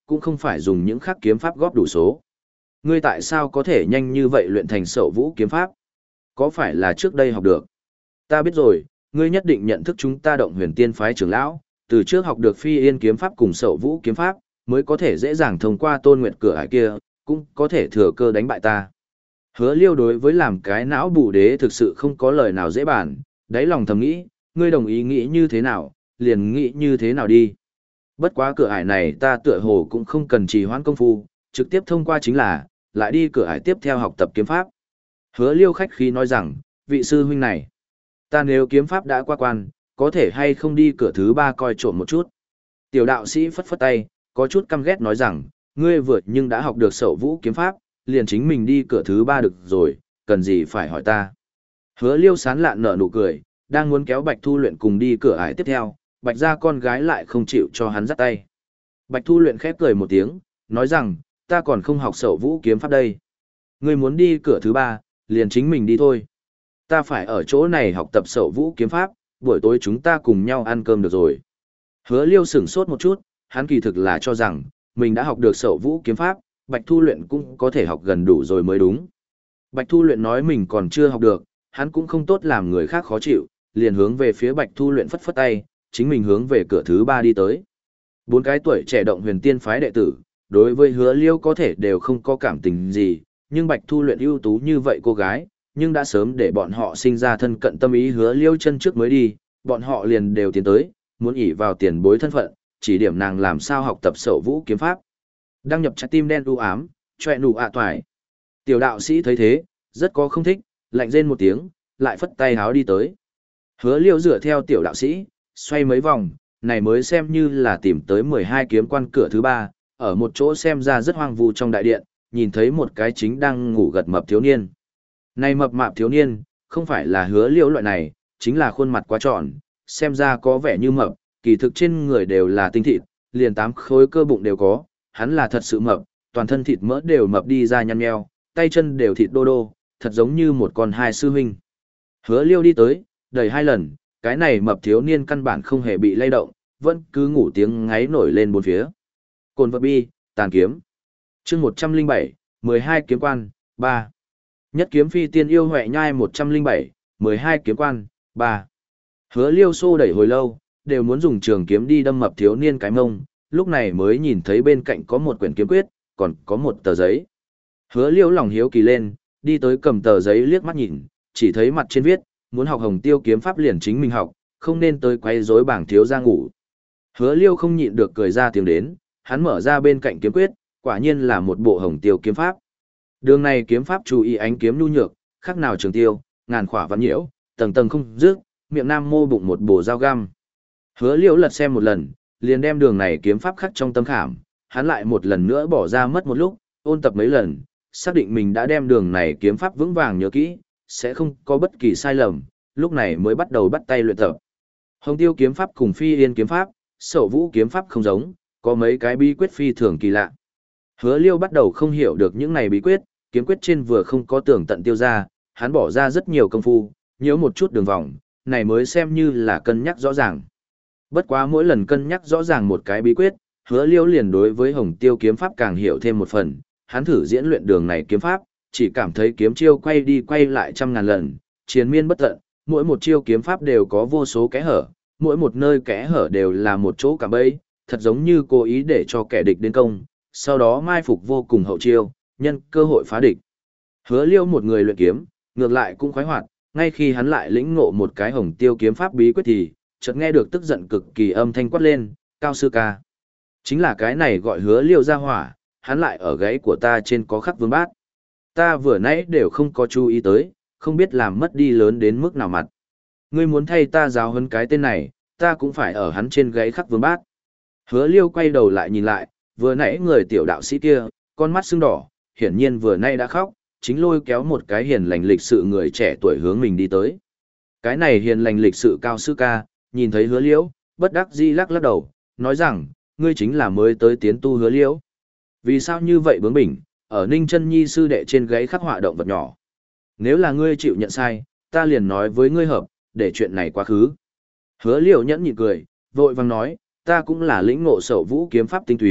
cũng không phải dùng những khắc kiếm pháp góp đủ số. Ngươi tại sao có thể nhanh như vậy luyện thành Sậu Vũ kiếm pháp? Có phải là trước đây học được? Ta biết rồi, ngươi nhất định nhận thức chúng ta Động Huyền Tiên phái trưởng lão, từ trước học được Phi Yên kiếm pháp cùng Sậu Vũ kiếm pháp, mới có thể dễ dàng thông qua Tôn Nguyệt cửa ải kia, cũng có thể thừa cơ đánh bại ta. Hứa Liêu đối với làm cái não bù đế thực sự không có lời nào dễ bàn, đáy lòng thầm nghĩ, ngươi đồng ý nghĩ như thế nào, liền nghĩ như thế nào đi. Bất quá cửa ải này ta tựa hồ cũng không cần trì hoãn công phu, trực tiếp thông qua chính là, lại đi cửa ải tiếp theo học tập kiếm pháp. Hứa Liêu khách khí nói rằng, vị sư huynh này, ta nếu kiếm pháp đã qua quan, có thể hay không đi cửa thứ ba coi trộm một chút. Tiểu đạo sĩ phất phất tay, có chút căm ghét nói rằng, ngươi vượt nhưng đã học được Sậu Vũ kiếm pháp, liền chính mình đi cửa thứ ba được rồi, cần gì phải hỏi ta. Hứa Liêu sán lạn nở nụ cười, đang muốn kéo Bạch Thu Luyện cùng đi cửa ải tiếp theo, Bạch gia con gái lại không chịu cho hắn dắt tay. Bạch Thu Luyện khép cười một tiếng, nói rằng, ta còn không học Sậu Vũ kiếm pháp đây. Ngươi muốn đi cửa thứ ba, liền chính mình đi thôi. Ta phải ở chỗ này học tập Sậu Vũ kiếm pháp, buổi tối chúng ta cùng nhau ăn cơm được rồi. Hứa Liêu sửng sốt một chút, hắn kỳ thực là cho rằng, mình đã học được Sậu Vũ kiếm pháp, Bạch Thu Luyện cũng có thể học gần đủ rồi mới đúng. Bạch Thu Luyện nói mình còn chưa học được, hắn cũng không tốt làm người khác khó chịu, liền hướng về phía Bạch Thu Luyện phất phất tay, chính mình hướng về cửa thứ ba đi tới. Bốn cái tuổi trẻ Động Huyền Tiên phái đệ tử, đối với Hứa Liêu có thể đều không có cảm tình gì, nhưng Bạch Thu Luyện ưu tú như vậy cô gái, nhưng đã sớm để bọn họ sinh ra thân cận tâm ý. Hứa Liêu chân trước mới đi, bọn họ liền đều tiến tới, muốn ỷ vào tiền bối thân phận, chỉ điểm nàng làm sao học tập Sậu Vũ kiếm pháp. Đăng nhập trái tim đen u ám, choẹ nụ ạ toại. Tiểu đạo sĩ thấy thế, rất có không thích, lạnh rên một tiếng, lại phất tay háo đi tới. Hứa Liêu dựa theo tiểu đạo sĩ, xoay mấy vòng, này mới xem như là tìm tới mười hai kiếm quan cửa thứ ba, ở một chỗ xem ra rất hoang vu trong đại điện, nhìn thấy một cái chính đang ngủ gật mập thiếu niên. Này mập mạp thiếu niên, không phải là Hứa Liêu loại này, chính là khuôn mặt quá tròn, xem ra có vẻ như mập, kỳ thực trên người đều là tinh thịt, liền tám khối cơ bụng đều có, hắn là thật sự mập, toàn thân thịt mỡ đều mập đi ra nhăn nheo, tay chân đều thịt đô đô, thật giống như một con hai sư huynh. Hứa Liêu đi tới, đầy hai lần, cái này mập thiếu niên căn bản không hề bị lay động, vẫn cứ ngủ tiếng ngáy nổi lên bốn phía. Cồn vật bi, tàn kiếm. chương một trăm linh bảy, mười hai kiếm quan, ba. Nhất kiếm phi tiên yêu huệ nhai một trăm linh bảy, mười hai kiếm quan, ba. Hứa Liêu xô đẩy hồi lâu, đều muốn dùng trường kiếm đi đâm mập thiếu niên cái mông, lúc này mới nhìn thấy bên cạnh có một quyển kiếm quyết, còn có một tờ giấy. Hứa Liêu lòng hiếu kỳ lên, đi tới cầm tờ giấy liếc mắt nhìn, chỉ thấy mặt trên viết, muốn học Hồng Tiêu kiếm pháp liền chính mình học, không nên tới quấy rối bảng thiếu gia ngủ. Hứa Liêu không nhịn được cười ra tiếng đến, hắn mở ra bên cạnh kiếm quyết, quả nhiên là một bộ Hồng Tiêu kiếm pháp. Đường này kiếm pháp chú ý ánh kiếm nhu nhược, khác nào trường tiêu, ngàn khỏa văn nhiễu, tầng tầng không dứt, miệng nam mô bụng một bổ dao găm. Hứa Liêu lật xem một lần, liền đem đường này kiếm pháp khắc trong tâm khảm, hắn lại một lần nữa bỏ ra mất một lúc, ôn tập mấy lần, xác định mình đã đem đường này kiếm pháp vững vàng nhớ kỹ, sẽ không có bất kỳ sai lầm, lúc này mới bắt đầu bắt tay luyện tập. Hồng Tiêu kiếm pháp cùng Phi Yên kiếm pháp, Sậu Vũ kiếm pháp không giống, có mấy cái bí quyết phi thường kỳ lạ. Hứa Liêu bắt đầu không hiểu được những này bí quyết, kiếm quyết trên vừa không có tưởng tận tiêu ra, hắn bỏ ra rất nhiều công phu, nhớ một chút đường vòng, này mới xem như là cân nhắc rõ ràng. Bất quá mỗi lần cân nhắc rõ ràng một cái bí quyết, Hứa Liêu liền đối với Hồng Tiêu kiếm pháp càng hiểu thêm một phần, hắn thử diễn luyện đường này kiếm pháp, chỉ cảm thấy kiếm chiêu quay đi quay lại trăm ngàn lần, triền miên bất tận, mỗi một chiêu kiếm pháp đều có vô số kẽ hở, mỗi một nơi kẽ hở đều là một chỗ cạm bẫy, thật giống như cố ý để cho kẻ địch đến công, sau đó mai phục vô cùng hậu chiêu, nhân cơ hội phá địch. Hứa Liêu một người luyện kiếm, ngược lại cũng khoái hoạt, ngay khi hắn lại lĩnh ngộ một cái Hồng Tiêu kiếm pháp bí quyết thì, chợt nghe được tức giận cực kỳ âm thanh quát lên, "Cao sư ca!" Chính là cái này gọi Hứa Liêu ra hỏa, hắn lại ở gáy của ta trên có khắc vương bát. Ta vừa nãy đều không có chú ý tới, không biết làm mất đi lớn đến mức nào mặt. Ngươi muốn thay ta giáo huấn cái tên này, ta cũng phải ở hắn trên gáy khắc vương bát. Hứa Liêu quay đầu lại nhìn lại, vừa nãy người tiểu đạo sĩ kia, con mắt sưng đỏ, hiển nhiên vừa nãy đã khóc, chính lôi kéo một cái hiền lành lịch sự người trẻ tuổi hướng mình đi tới. Cái này hiền lành lịch sự Cao sư ca, nhìn thấy Hứa Liêu, bất đắc dĩ lắc lắc đầu, nói rằng, ngươi chính là mới tới tiến tu Hứa Liêu. Vì sao như vậy bướng bỉnh, ở Ninh Chân Nhi sư đệ trên gáy khắc họa động vật nhỏ. Nếu là ngươi chịu nhận sai, ta liền nói với ngươi hợp, để chuyện này quá khứ. Hứa Liêu nhẫn nhịn cười, vội vàng nói, ta cũng là lĩnh ngộ Sậu Vũ kiếm pháp tinh túy,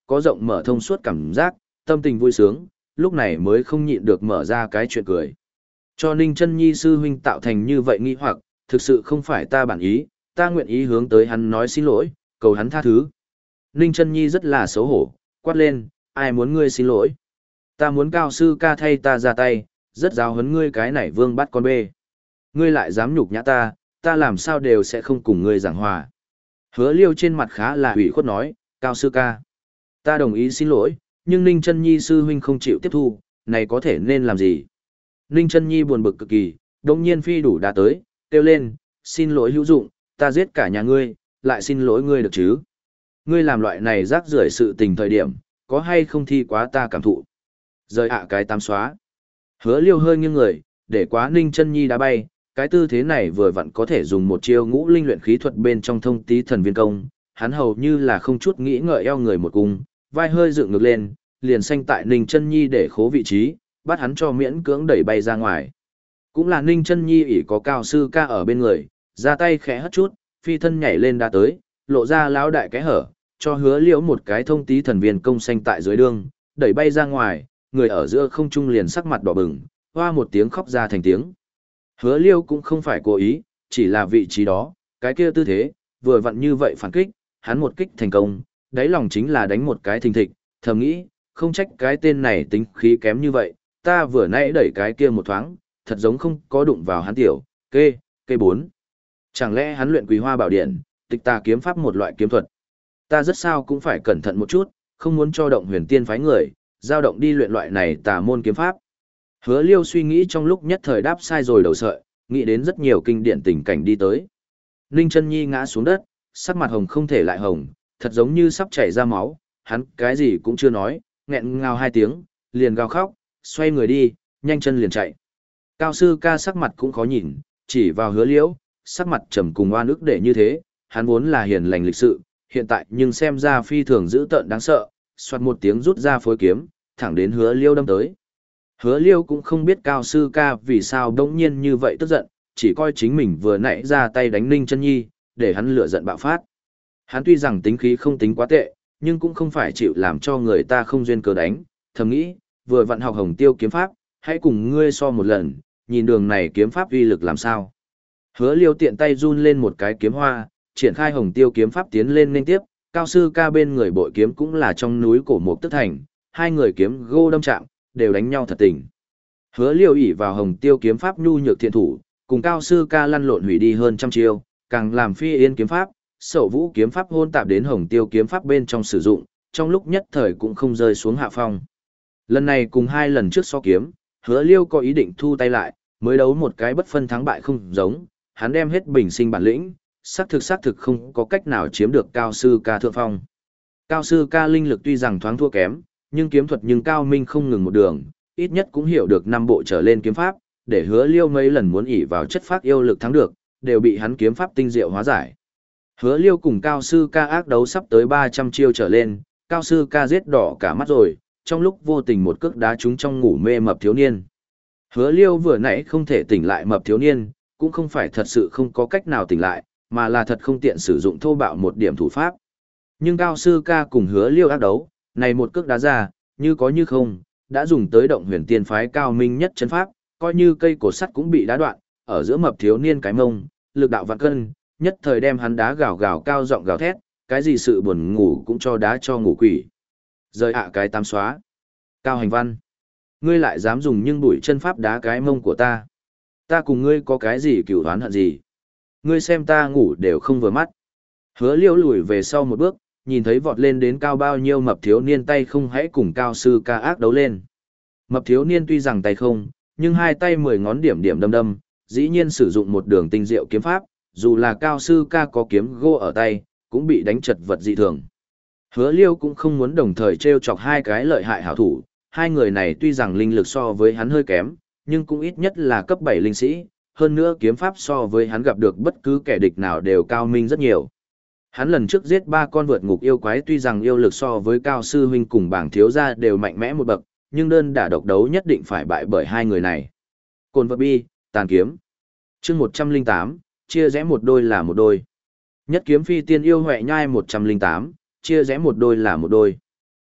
có rộng mở thông suốt cảm giác, tâm tình vui sướng, lúc này mới không nhịn được mở ra cái chuyện cười. Cho Ninh Chân Nhi sư huynh tạo thành như vậy nghi hoặc, thực sự không phải ta bản ý, ta nguyện ý hướng tới hắn nói xin lỗi, cầu hắn tha thứ. Ninh Chân Nhi rất là xấu hổ, quát lên, ai muốn ngươi xin lỗi? Ta muốn cao sư ca thay ta ra tay, rất giáo huấn ngươi cái này vương bắt con bê. Ngươi lại dám nhục nhã ta, ta làm sao đều sẽ không cùng ngươi giảng hòa. Hứa Liêu trên mặt khá là ủy khuất nói, cao sư ca. Ta đồng ý xin lỗi, nhưng Ninh Chân Nhi sư huynh không chịu tiếp thu, này có thể nên làm gì? Ninh Chân Nhi buồn bực cực kỳ, đồng nhiên phi đủ đã tới, kêu lên, xin lỗi hữu dụng, ta giết cả nhà ngươi, lại xin lỗi ngươi được chứ? Ngươi làm loại này rác rưởi sự tình thời điểm, có hay không thi quá ta cảm thụ? Rời ạ cái tám xóa. Hứa Liêu hơi nghiêng người, để quá Ninh Chân Nhi đá bay, cái tư thế này vừa vặn có thể dùng một chiêu ngũ linh luyện khí thuật bên trong thông tí thần viên công, hắn hầu như là không chút nghĩ ngợi eo người một cung, vai hơi dựng ngược lên, liền xanh tại Ninh Chân Nhi để khố vị trí, bắt hắn cho miễn cưỡng đẩy bay ra ngoài. Cũng là Ninh Chân Nhi ỷ có cao sư ca ở bên người, ra tay khẽ hất chút, phi thân nhảy lên đã tới, lộ ra lão đại cái hở, cho Hứa Liễu một cái thông tí thần viên công xanh tại dưới đường, đẩy bay ra ngoài, người ở giữa không trung liền sắc mặt đỏ bừng, hoa một tiếng khóc ra thành tiếng. Hứa Liêu cũng không phải cố ý, chỉ là vị trí đó, cái kia tư thế, vừa vặn như vậy phản kích, hắn một kích thành công, đáy lòng chính là đánh một cái thình thịch, thầm nghĩ, không trách cái tên này tính khí kém như vậy, ta vừa nãy đẩy cái kia một thoáng, thật giống không có đụng vào hắn tiểu, kê, kê bốn. Chẳng lẽ hắn luyện Quý Hoa Bảo Điện, tịch tà kiếm pháp một loại kiếm thuật. Ta rất sao cũng phải cẩn thận một chút, không muốn cho động huyền tiên phái người, giao động đi luyện loại này tà môn kiếm pháp. Hứa Liêu suy nghĩ trong lúc nhất thời đáp sai rồi đầu sợi, nghĩ đến rất nhiều kinh điển tình cảnh đi tới. Ninh Chân Nhi ngã xuống đất, sắc mặt hồng không thể lại hồng, thật giống như sắp chảy ra máu, hắn cái gì cũng chưa nói, nghẹn ngào hai tiếng, liền gào khóc, xoay người đi, nhanh chân liền chạy. Cao sư ca sắc mặt cũng khó nhìn, chỉ vào Hứa Liễu, sắc mặt trầm cùng oan ức để như thế, hắn vốn là hiền lành lịch sự, hiện tại nhưng xem ra phi thường dữ tợn đáng sợ, xoạt một tiếng rút ra phối kiếm, thẳng đến Hứa Liêu đâm tới. Hứa Liêu cũng không biết cao sư ca vì sao đống nhiên như vậy tức giận, chỉ coi chính mình vừa nãy ra tay đánh Ninh Chân Nhi, để hắn lửa giận bạo phát. Hắn tuy rằng tính khí không tính quá tệ, nhưng cũng không phải chịu làm cho người ta không duyên cớ đánh, thầm nghĩ, vừa vận học Hồng Tiêu kiếm pháp, hãy cùng ngươi so một lần, nhìn đường này kiếm pháp uy lực làm sao. Hứa Liêu tiện tay run lên một cái kiếm hoa, triển khai Hồng Tiêu kiếm pháp tiến lên liên tiếp, cao sư ca bên người bội kiếm cũng là trong núi cổ mục tức thành, hai người kiếm gô đâm chạm, đều đánh nhau thật tình. Hứa Liêu ỷ vào Hồng Tiêu kiếm pháp nhu nhược thiện thủ, cùng cao sư ca lăn lộn hủy đi hơn trăm chiêu, càng làm phi yên kiếm pháp, Sậu Vũ kiếm pháp hôn tạp đến Hồng Tiêu kiếm pháp bên trong sử dụng, trong lúc nhất thời cũng không rơi xuống hạ phong. Lần này cùng hai lần trước so kiếm, Hứa Liêu có ý định thu tay lại, mới đấu một cái bất phân thắng bại không giống, hắn đem hết bình sinh bản lĩnh, xác thực xác thực không có cách nào chiếm được cao sư ca thượng phong. Cao sư ca linh lực tuy rằng thoáng thua kém, nhưng kiếm thuật nhưng cao minh không ngừng một đường, ít nhất cũng hiểu được năm bộ trở lên kiếm pháp, để Hứa Liêu mấy lần muốn ỷ vào chất phác yêu lực thắng được, đều bị hắn kiếm pháp tinh diệu hóa giải. Hứa Liêu cùng cao sư ca ác đấu sắp tới ba trăm chiêu trở lên, cao sư ca giết đỏ cả mắt rồi, trong lúc vô tình một cước đá trúng trong ngủ mê mập thiếu niên. Hứa Liêu vừa nãy không thể tỉnh lại mập thiếu niên, cũng không phải thật sự không có cách nào tỉnh lại, mà là thật không tiện sử dụng thô bạo một điểm thủ pháp. Nhưng cao sư ca cùng Hứa Liêu ác đấu, này một cước đá ra, như có như không, đã dùng tới động huyền tiên phái cao minh nhất chân pháp, coi như cây cột sắt cũng bị đá đoạn, ở giữa mập thiếu niên cái mông, lực đạo vạn cân, nhất thời đem hắn đá gào gào cao giọng gào thét, cái gì sự buồn ngủ cũng cho đá cho ngủ quỷ. Rời ạ cái tam xóa. Cao Hành Văn, ngươi lại dám dùng nhưng bụi chân pháp đá cái mông của ta. Ta cùng ngươi có cái gì cửu oán hận gì? Ngươi xem ta ngủ đều không vừa mắt. Hứa Liêu lùi về sau một bước, nhìn thấy vọt lên đến cao bao nhiêu mập thiếu niên tay không hãy cùng cao sư ca ác đấu lên. Mập thiếu niên tuy rằng tay không, nhưng hai tay mười ngón điểm điểm đâm đâm, dĩ nhiên sử dụng một đường tinh diệu kiếm pháp, dù là cao sư ca có kiếm gô ở tay, cũng bị đánh chật vật dị thường. Hứa Liêu cũng không muốn đồng thời treo chọc hai cái lợi hại hảo thủ, hai người này tuy rằng linh lực so với hắn hơi kém, nhưng cũng ít nhất là cấp bảy linh sĩ, hơn nữa kiếm pháp so với hắn gặp được bất cứ kẻ địch nào đều cao minh rất nhiều. Hắn lần trước giết ba con vượt ngục yêu quái tuy rằng yêu lực so với cao sư huynh cùng bảng thiếu gia đều mạnh mẽ một bậc, nhưng đơn đả độc đấu nhất định phải bại bởi hai người này. Cồn vật bi, tàn kiếm. Chương một trăm lẻ tám, chia rẽ một đôi là một đôi. Nhất kiếm phi tiên yêu huệ nhai một trăm lẻ tám, chia rẽ một đôi là một đôi.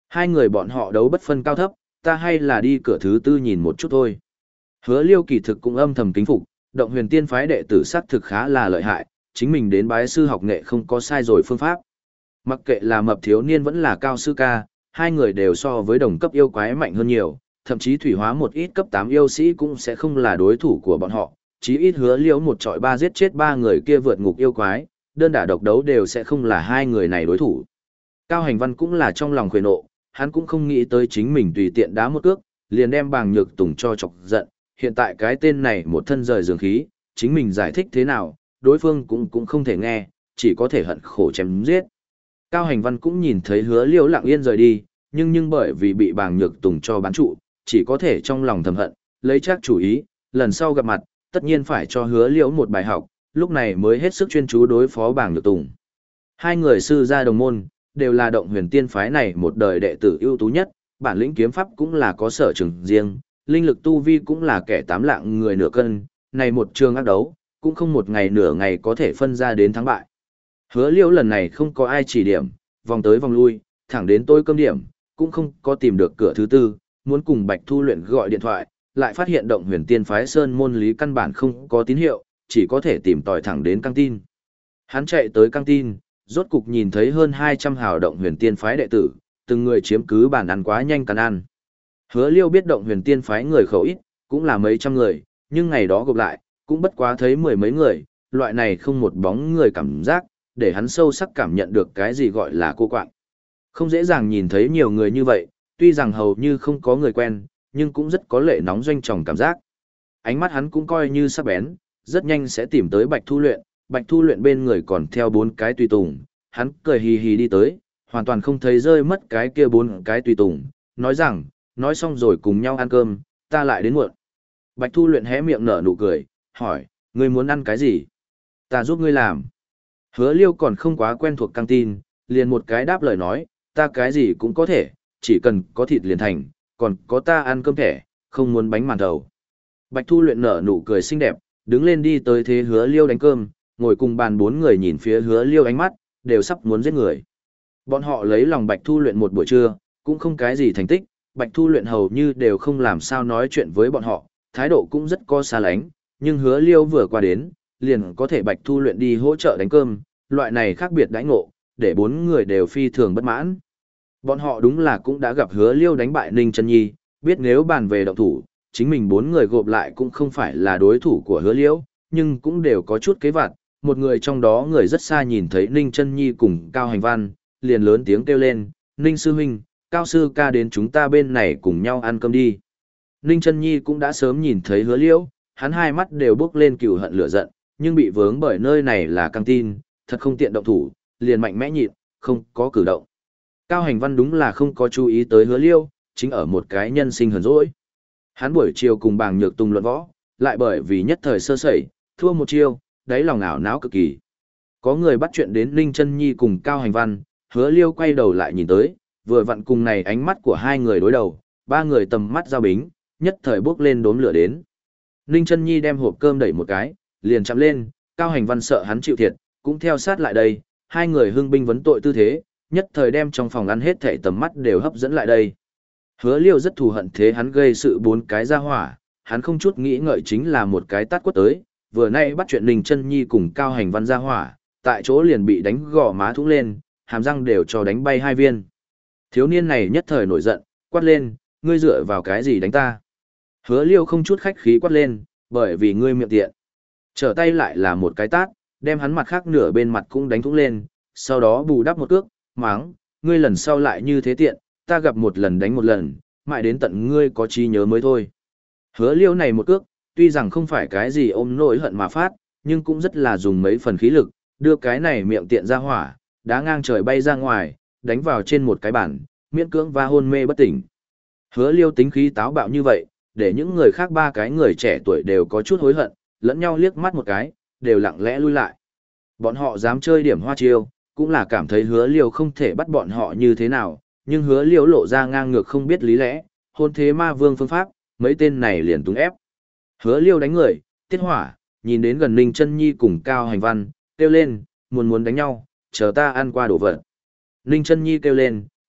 Hai người bọn họ đấu bất phân cao thấp, ta hay là đi cửa thứ tư nhìn một chút thôi. Hứa Liêu kỳ thực cũng âm thầm kính phục, động huyền tiên phái đệ tử sắc thực khá là lợi hại, chính mình đến bái sư học nghệ không có sai rồi phương pháp. Mặc kệ là mập thiếu niên vẫn là cao sư ca, hai người đều so với đồng cấp yêu quái mạnh hơn nhiều, thậm chí thủy hóa một ít cấp tám yêu sĩ cũng sẽ không là đối thủ của bọn họ, chí ít Hứa Liêu một trọi ba giết chết ba người kia vượt ngục yêu quái, đơn đả độc đấu đều sẽ không là hai người này đối thủ. Cao Hành Văn cũng là trong lòng khuấy nộ, hắn cũng không nghĩ tới chính mình tùy tiện đá một cước, liền đem Bàng Nhược Tùng cho chọc giận, hiện tại cái tên này một thân rời dường khí, chính mình giải thích thế nào, đối phương cũng cũng không thể nghe, chỉ có thể hận khổ chém giết. Cao Hành Văn cũng nhìn thấy Hứa Liêu lặng yên rời đi, nhưng nhưng bởi vì bị Bàng Nhược Tùng cho bán trụ, chỉ có thể trong lòng thầm hận, lấy chắc chủ ý, lần sau gặp mặt, tất nhiên phải cho Hứa Liêu một bài học, lúc này mới hết sức chuyên chú đối phó Bàng Nhược Tùng. Hai người sư gia đồng môn, đều là động huyền tiên phái này một đời đệ tử ưu tú nhất, bản lĩnh kiếm pháp cũng là có sở trường riêng, linh lực tu vi cũng là kẻ tám lạng người nửa cân, này một trường ác đấu, cũng không một ngày nửa ngày có thể phân ra đến thắng bại. Hứa Liêu lần này không có ai chỉ điểm, vòng tới vòng lui, thẳng đến tôi cơm điểm, cũng không có tìm được cửa thứ tư, muốn cùng Bạch Thu Luyện gọi điện thoại, lại phát hiện động huyền tiên phái sơn môn lý căn bản không có tín hiệu, chỉ có thể tìm tòi thẳng đến căng tin. Hắn chạy tới căng tin, rốt cục nhìn thấy hơn hai trăm hào động huyền tiên phái đệ tử, từng người chiếm cứ bàn ăn quá nhanh cắn ăn. Hứa Liêu biết động huyền tiên phái người khẩu ít, cũng là mấy trăm người, nhưng ngày đó gộp lại, cũng bất quá thấy mười mấy người, loại này không một bóng người cảm giác, để hắn sâu sắc cảm nhận được cái gì gọi là cô quạng. Không dễ dàng nhìn thấy nhiều người như vậy, tuy rằng hầu như không có người quen, nhưng cũng rất có lệ nóng doanh tròng cảm giác. Ánh mắt hắn cũng coi như sắc bén, rất nhanh sẽ tìm tới Bạch Thu Luyện, Bạch Thu Luyện bên người còn theo bốn cái tùy tùng, hắn cười hì hì đi tới, hoàn toàn không thấy rơi mất cái kia bốn cái tùy tùng, nói rằng, nói xong rồi cùng nhau ăn cơm, ta lại đến muộn. Bạch Thu Luyện hé miệng nở nụ cười, hỏi, ngươi muốn ăn cái gì? Ta giúp ngươi làm. Hứa Liêu còn không quá quen thuộc căng tin, liền một cái đáp lời nói, ta cái gì cũng có thể, chỉ cần có thịt liền thành, còn có ta ăn cơm thẻ, không muốn bánh màn thầu. Bạch Thu Luyện nở nụ cười xinh đẹp, đứng lên đi tới thế Hứa Liêu đánh cơm, ngồi cùng bàn bốn người nhìn phía Hứa Liêu ánh mắt, đều sắp muốn giết người. Bọn họ lấy lòng Bạch Thu Luyện một buổi trưa, cũng không cái gì thành tích, Bạch Thu Luyện hầu như đều không làm sao nói chuyện với bọn họ, thái độ cũng rất có xa lánh, nhưng Hứa Liêu vừa qua đến, liền có thể Bạch Thu Luyện đi hỗ trợ đánh cơm, loại này khác biệt đãi ngộ, để bốn người đều phi thường bất mãn. Bọn họ đúng là cũng đã gặp Hứa Liêu đánh bại Ninh Chân Nhi, biết nếu bàn về động thủ, chính mình bốn người gộp lại cũng không phải là đối thủ của Hứa Liêu, nhưng cũng đều có chút kế vặt, một người trong đó người rất xa nhìn thấy Ninh Chân Nhi cùng Cao Hành Văn, liền lớn tiếng kêu lên, Ninh Sư Huynh, Cao Sư Ca đến chúng ta bên này cùng nhau ăn cơm đi. Ninh Chân Nhi cũng đã sớm nhìn thấy Hứa Liêu, hắn hai mắt đều bốc lên cừu hận lửa giận, nhưng bị vướng bởi nơi này là căng tin, thật không tiện động thủ, liền mạnh mẽ nhịn, không có cử động. Cao Hành Văn đúng là không có chú ý tới Hứa Liêu, chính ở một cái nhân sinh hờn dỗi. Hắn buổi chiều cùng Bàng Nhược Tùng luận võ, lại bởi vì nhất thời sơ sẩy, thua một chiêu, đáy lòng ảo não cực kỳ. Có người bắt chuyện đến Ninh Chân Nhi cùng Cao Hành Văn, Hứa Liêu quay đầu lại nhìn tới, vừa vặn cùng này ánh mắt của hai người đối đầu, ba người tầm mắt giao bính, nhất thời bước lên đốm lửa đến. Ninh Chân Nhi đem hộp cơm đẩy một cái, liền chạm lên, Cao Hành Văn sợ hắn chịu thiệt, cũng theo sát lại đây, hai người hưng binh vấn tội tư thế, nhất thời đem trong phòng ăn hết thảy tầm mắt đều hấp dẫn lại đây. Hứa Liêu rất thù hận thế hắn gây sự bốn cái ra hỏa, hắn không chút nghĩ ngợi chính là một cái tát quất tới, vừa nay bắt chuyện Ninh Chân Nhi cùng Cao Hành Văn ra hỏa, tại chỗ liền bị đánh gò má thủng lên, hàm răng đều cho đánh bay hai viên. Thiếu niên này nhất thời nổi giận, quát lên, ngươi dựa vào cái gì đánh ta? Hứa Liêu không chút khách khí quát lên, bởi vì ngươi miệng tiện. Trở tay lại là một cái tát, đem hắn mặt khác nửa bên mặt cũng đánh thủng lên, sau đó bù đắp một cước, máng, ngươi lần sau lại như thế tiện, ta gặp một lần đánh một lần, mãi đến tận ngươi có trí nhớ mới thôi. Hứa Liêu này một cước, tuy rằng không phải cái gì ôm nỗi hận mà phát, nhưng cũng rất là dùng mấy phần khí lực, đưa cái này miệng tiện ra hỏa, đá ngang trời bay ra ngoài, đánh vào trên một cái bàn, miễn cưỡng và hôn mê bất tỉnh. Hứa Liêu tính khí táo bạo như vậy, để những người khác ba cái người trẻ tuổi đều có chút hối hận, lẫn nhau liếc mắt một cái, đều lặng lẽ lui lại. Bọn họ dám chơi điểm hoa chiêu, cũng là cảm thấy Hứa Liêu không thể bắt bọn họ như thế nào, nhưng Hứa Liêu lộ ra ngang ngược không biết lý lẽ, hôn thế ma vương phương pháp, mấy tên này liền túng ép. Hứa Liêu đánh người, tiết hỏa, nhìn đến gần Ninh Chân Nhi cùng Cao Hành Văn, kêu lên, muốn muốn đánh nhau, chờ ta ăn qua đổ vật. Ninh Chân Nhi kêu lên,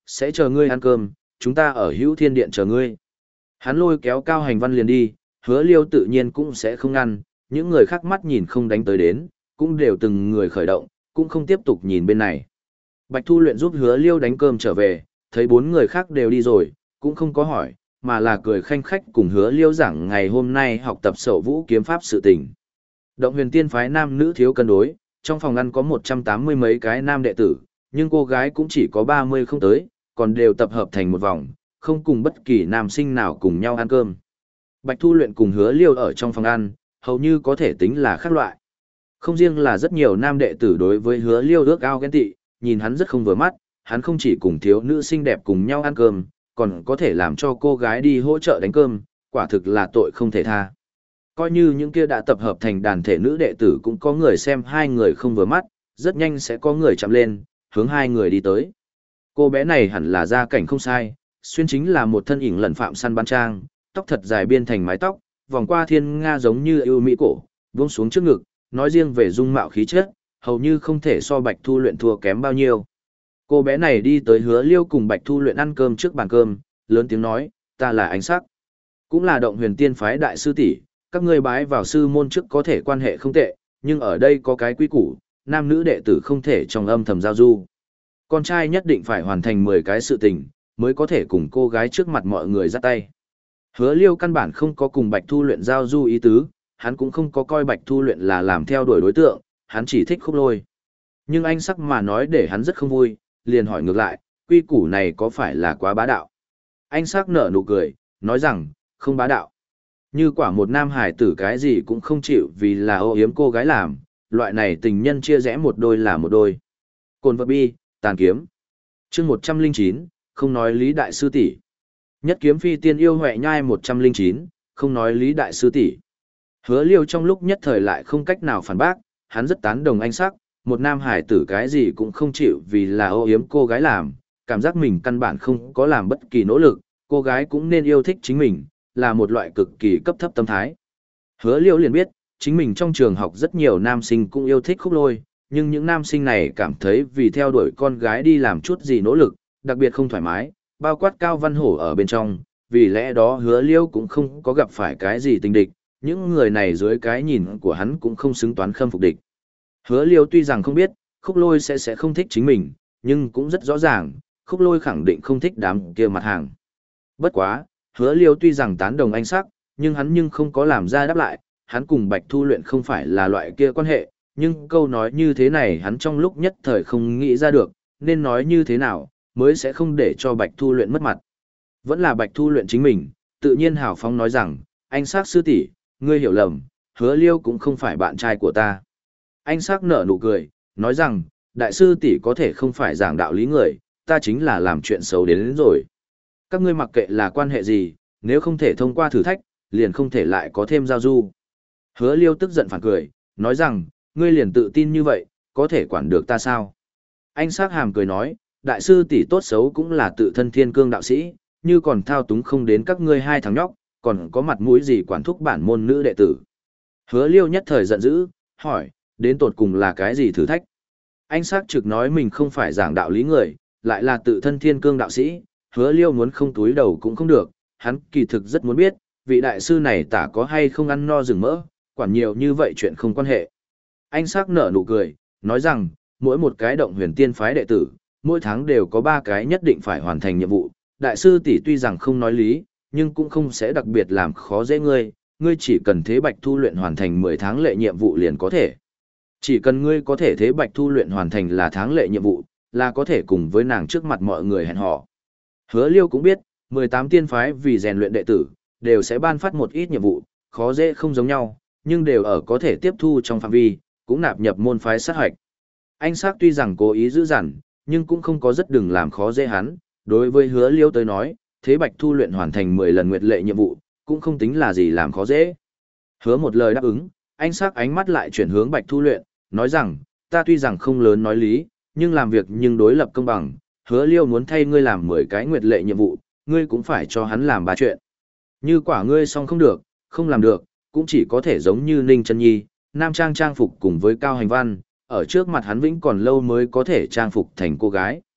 sẽ chờ ngươi ăn cơm, chúng ta ở Hữu Thiên Điện chờ ngươi. Hắn lôi kéo Cao Hành Văn liền đi, Hứa Liêu tự nhiên cũng sẽ không ngăn, những người khác mắt nhìn không đánh tới đến, cũng đều từng người khởi động, cũng không tiếp tục nhìn bên này. Bạch Thu Luyện giúp Hứa Liêu đánh cơm trở về, thấy bốn người khác đều đi rồi, cũng không có hỏi, mà là cười khanh khách cùng Hứa Liêu giảng ngày hôm nay học tập Sậu Vũ kiếm pháp sự tình. Động Huyền Tiên phái nam nữ thiếu cân đối, trong phòng ăn có một trăm tám mươi mấy cái nam đệ tử, nhưng cô gái cũng chỉ có ba mươi không tới, còn đều tập hợp thành một vòng, không cùng bất kỳ nam sinh nào cùng nhau ăn cơm. Bạch Thu Luyện cùng Hứa Liêu ở trong phòng ăn, hầu như có thể tính là khác loại. Không riêng là rất nhiều nam đệ tử đối với Hứa Liêu ước ao ghen tị, nhìn hắn rất không vừa mắt, hắn không chỉ cùng thiếu nữ xinh đẹp cùng nhau ăn cơm, còn có thể làm cho cô gái đi hỗ trợ đánh cơm, quả thực là tội không thể tha. Coi như những kia đã tập hợp thành đàn thể nữ đệ tử cũng có người xem hai người không vừa mắt, rất nhanh sẽ có người chạm lên, hướng hai người đi tới. Cô bé này hẳn là gia cảnh không sai, xuyên chính là một thân ỉn lẩn phạm săn bán trang, tóc thật dài biên thành mái tóc, vòng qua thiên nga giống như ưu mỹ cổ, buông xuống trước ngực, nói riêng về dung mạo khí chất, hầu như không thể so Bạch Thu Luyện thua kém bao nhiêu. Cô bé này đi tới Hứa Liêu cùng Bạch Thu Luyện ăn cơm trước bàn cơm, lớn tiếng nói, ta là Ánh Sắc, cũng là Động Huyền Tiên phái đại sư tỷ, các ngươi bái vào sư môn trước có thể quan hệ không tệ, nhưng ở đây có cái quy củ, nam nữ đệ tử không thể trong âm thầm giao du. Con trai nhất định phải hoàn thành mười cái sự tình, mới có thể cùng cô gái trước mặt mọi người dắt tay. Hứa Liêu căn bản không có cùng Bạch Thu Luyện giao du ý tứ, hắn cũng không có coi Bạch Thu Luyện là làm theo đuổi đối tượng, hắn chỉ thích Khúc Lôi. Nhưng Anh Sắc mà nói để hắn rất không vui, liền hỏi ngược lại, quy củ này có phải là quá bá đạo? Anh Sắc nở nụ cười, nói rằng, không bá đạo. Như quả một nam hải tử cái gì cũng không chịu vì là ô yếm cô gái làm, loại này tình nhân chia rẽ một đôi là một đôi. Cồn vật bi, tàn kiếm. chương một trăm linh chín, không nói Lý Đại Sư tỷ. Nhất kiếm phi tiên yêu huệ nhai một trăm linh chín, không nói Lý Đại Sư tỷ. Hứa Liêu trong lúc nhất thời lại không cách nào phản bác, hắn rất tán đồng Anh Sắc, một nam hải tử cái gì cũng không chịu vì là ô yếm cô gái làm, cảm giác mình căn bản không có làm bất kỳ nỗ lực, cô gái cũng nên yêu thích chính mình, là một loại cực kỳ cấp thấp tâm thái. Hứa Liêu liền biết, chính mình trong trường học rất nhiều nam sinh cũng yêu thích Khúc Lôi, nhưng những nam sinh này cảm thấy vì theo đuổi con gái đi làm chút gì nỗ lực, đặc biệt không thoải mái, bao quát Cao Văn Hổ ở bên trong, vì lẽ đó Hứa Liêu cũng không có gặp phải cái gì tình địch, những người này dưới cái nhìn của hắn cũng không xứng toán khâm phục địch. Hứa Liêu tuy rằng không biết, Khúc Lôi sẽ sẽ không thích chính mình, nhưng cũng rất rõ ràng, Khúc Lôi khẳng định không thích đám kia mặt hàng. Bất quá, Hứa Liêu tuy rằng tán đồng Anh Sắc, nhưng hắn nhưng không có làm ra đáp lại, hắn cùng Bạch Thu Luyện không phải là loại kia quan hệ, nhưng câu nói như thế này hắn trong lúc nhất thời không nghĩ ra được, nên nói như thế nào, mới sẽ không để cho Bạch Thu Luyện mất mặt. Vẫn là Bạch Thu Luyện chính mình, tự nhiên hào phóng nói rằng, Anh Sắc sư tỷ, ngươi hiểu lầm, Hứa Liêu cũng không phải bạn trai của ta. Anh Sắc nở nụ cười, nói rằng, đại sư tỷ có thể không phải giảng đạo lý người, ta chính là làm chuyện xấu đến, đến rồi. Các ngươi mặc kệ là quan hệ gì, nếu không thể thông qua thử thách, liền không thể lại có thêm giao du. Hứa Liêu tức giận phản cười, nói rằng, ngươi liền tự tin như vậy, có thể quản được ta sao? Anh Sắc hàm cười nói, đại sư tỷ tốt xấu cũng là tự thân thiên cương đạo sĩ, như còn thao túng không đến các ngươi hai thằng nhóc, còn có mặt mũi gì quản thúc bản môn nữ đệ tử. Hứa Liêu nhất thời giận dữ, hỏi, đến tột cùng là cái gì thử thách? Anh Sắc trực nói mình không phải giảng đạo lý người, lại là tự thân thiên cương đạo sĩ, Hứa Liêu muốn không túi đầu cũng không được, hắn kỳ thực rất muốn biết, vị đại sư này tả có hay không ăn no rừng mỡ, quản nhiều như vậy chuyện không quan hệ. Anh Sắc nở nụ cười, nói rằng, mỗi một cái Động Huyền Tiên phái đệ tử, mỗi tháng đều có ba cái nhất định phải hoàn thành nhiệm vụ, đại sư tỷ tuy rằng không nói lý, nhưng cũng không sẽ đặc biệt làm khó dễ ngươi, ngươi chỉ cần thế Bạch Thu Luyện hoàn thành mười tháng lệ nhiệm vụ liền có thể. Chỉ cần ngươi có thể thế Bạch Thu Luyện hoàn thành là tháng lệ nhiệm vụ, là có thể cùng với nàng trước mặt mọi người hẹn hò. Hứa Liêu cũng biết, mười tám tiên phái vì rèn luyện đệ tử, đều sẽ ban phát một ít nhiệm vụ, khó dễ không giống nhau, nhưng đều ở có thể tiếp thu trong phạm vi, cũng nạp nhập môn phái sát hoạch. Anh Sắc tuy rằng cố ý giữ dằn, nhưng cũng không có rất đừng làm khó dễ hắn, đối với Hứa Liêu tới nói, thế Bạch Thu Luyện hoàn thành mười lần nguyệt lệ nhiệm vụ, cũng không tính là gì làm khó dễ. Hứa một lời đáp ứng, anh Sắc ánh mắt lại chuyển hướng Bạch Thu Luyện, nói rằng, ta tuy rằng không lớn nói lý, nhưng làm việc nhưng đối lập công bằng, Hứa Liêu muốn thay ngươi làm mười cái nguyệt lệ nhiệm vụ, ngươi cũng phải cho hắn làm ba chuyện. Như quả ngươi xong không được, không làm được, cũng chỉ có thể giống như Ninh Chân Nhi, nam trang trang phục cùng với Cao Hành Văn, ở trước mặt hắn vĩnh còn lâu mới có thể trang phục thành cô gái.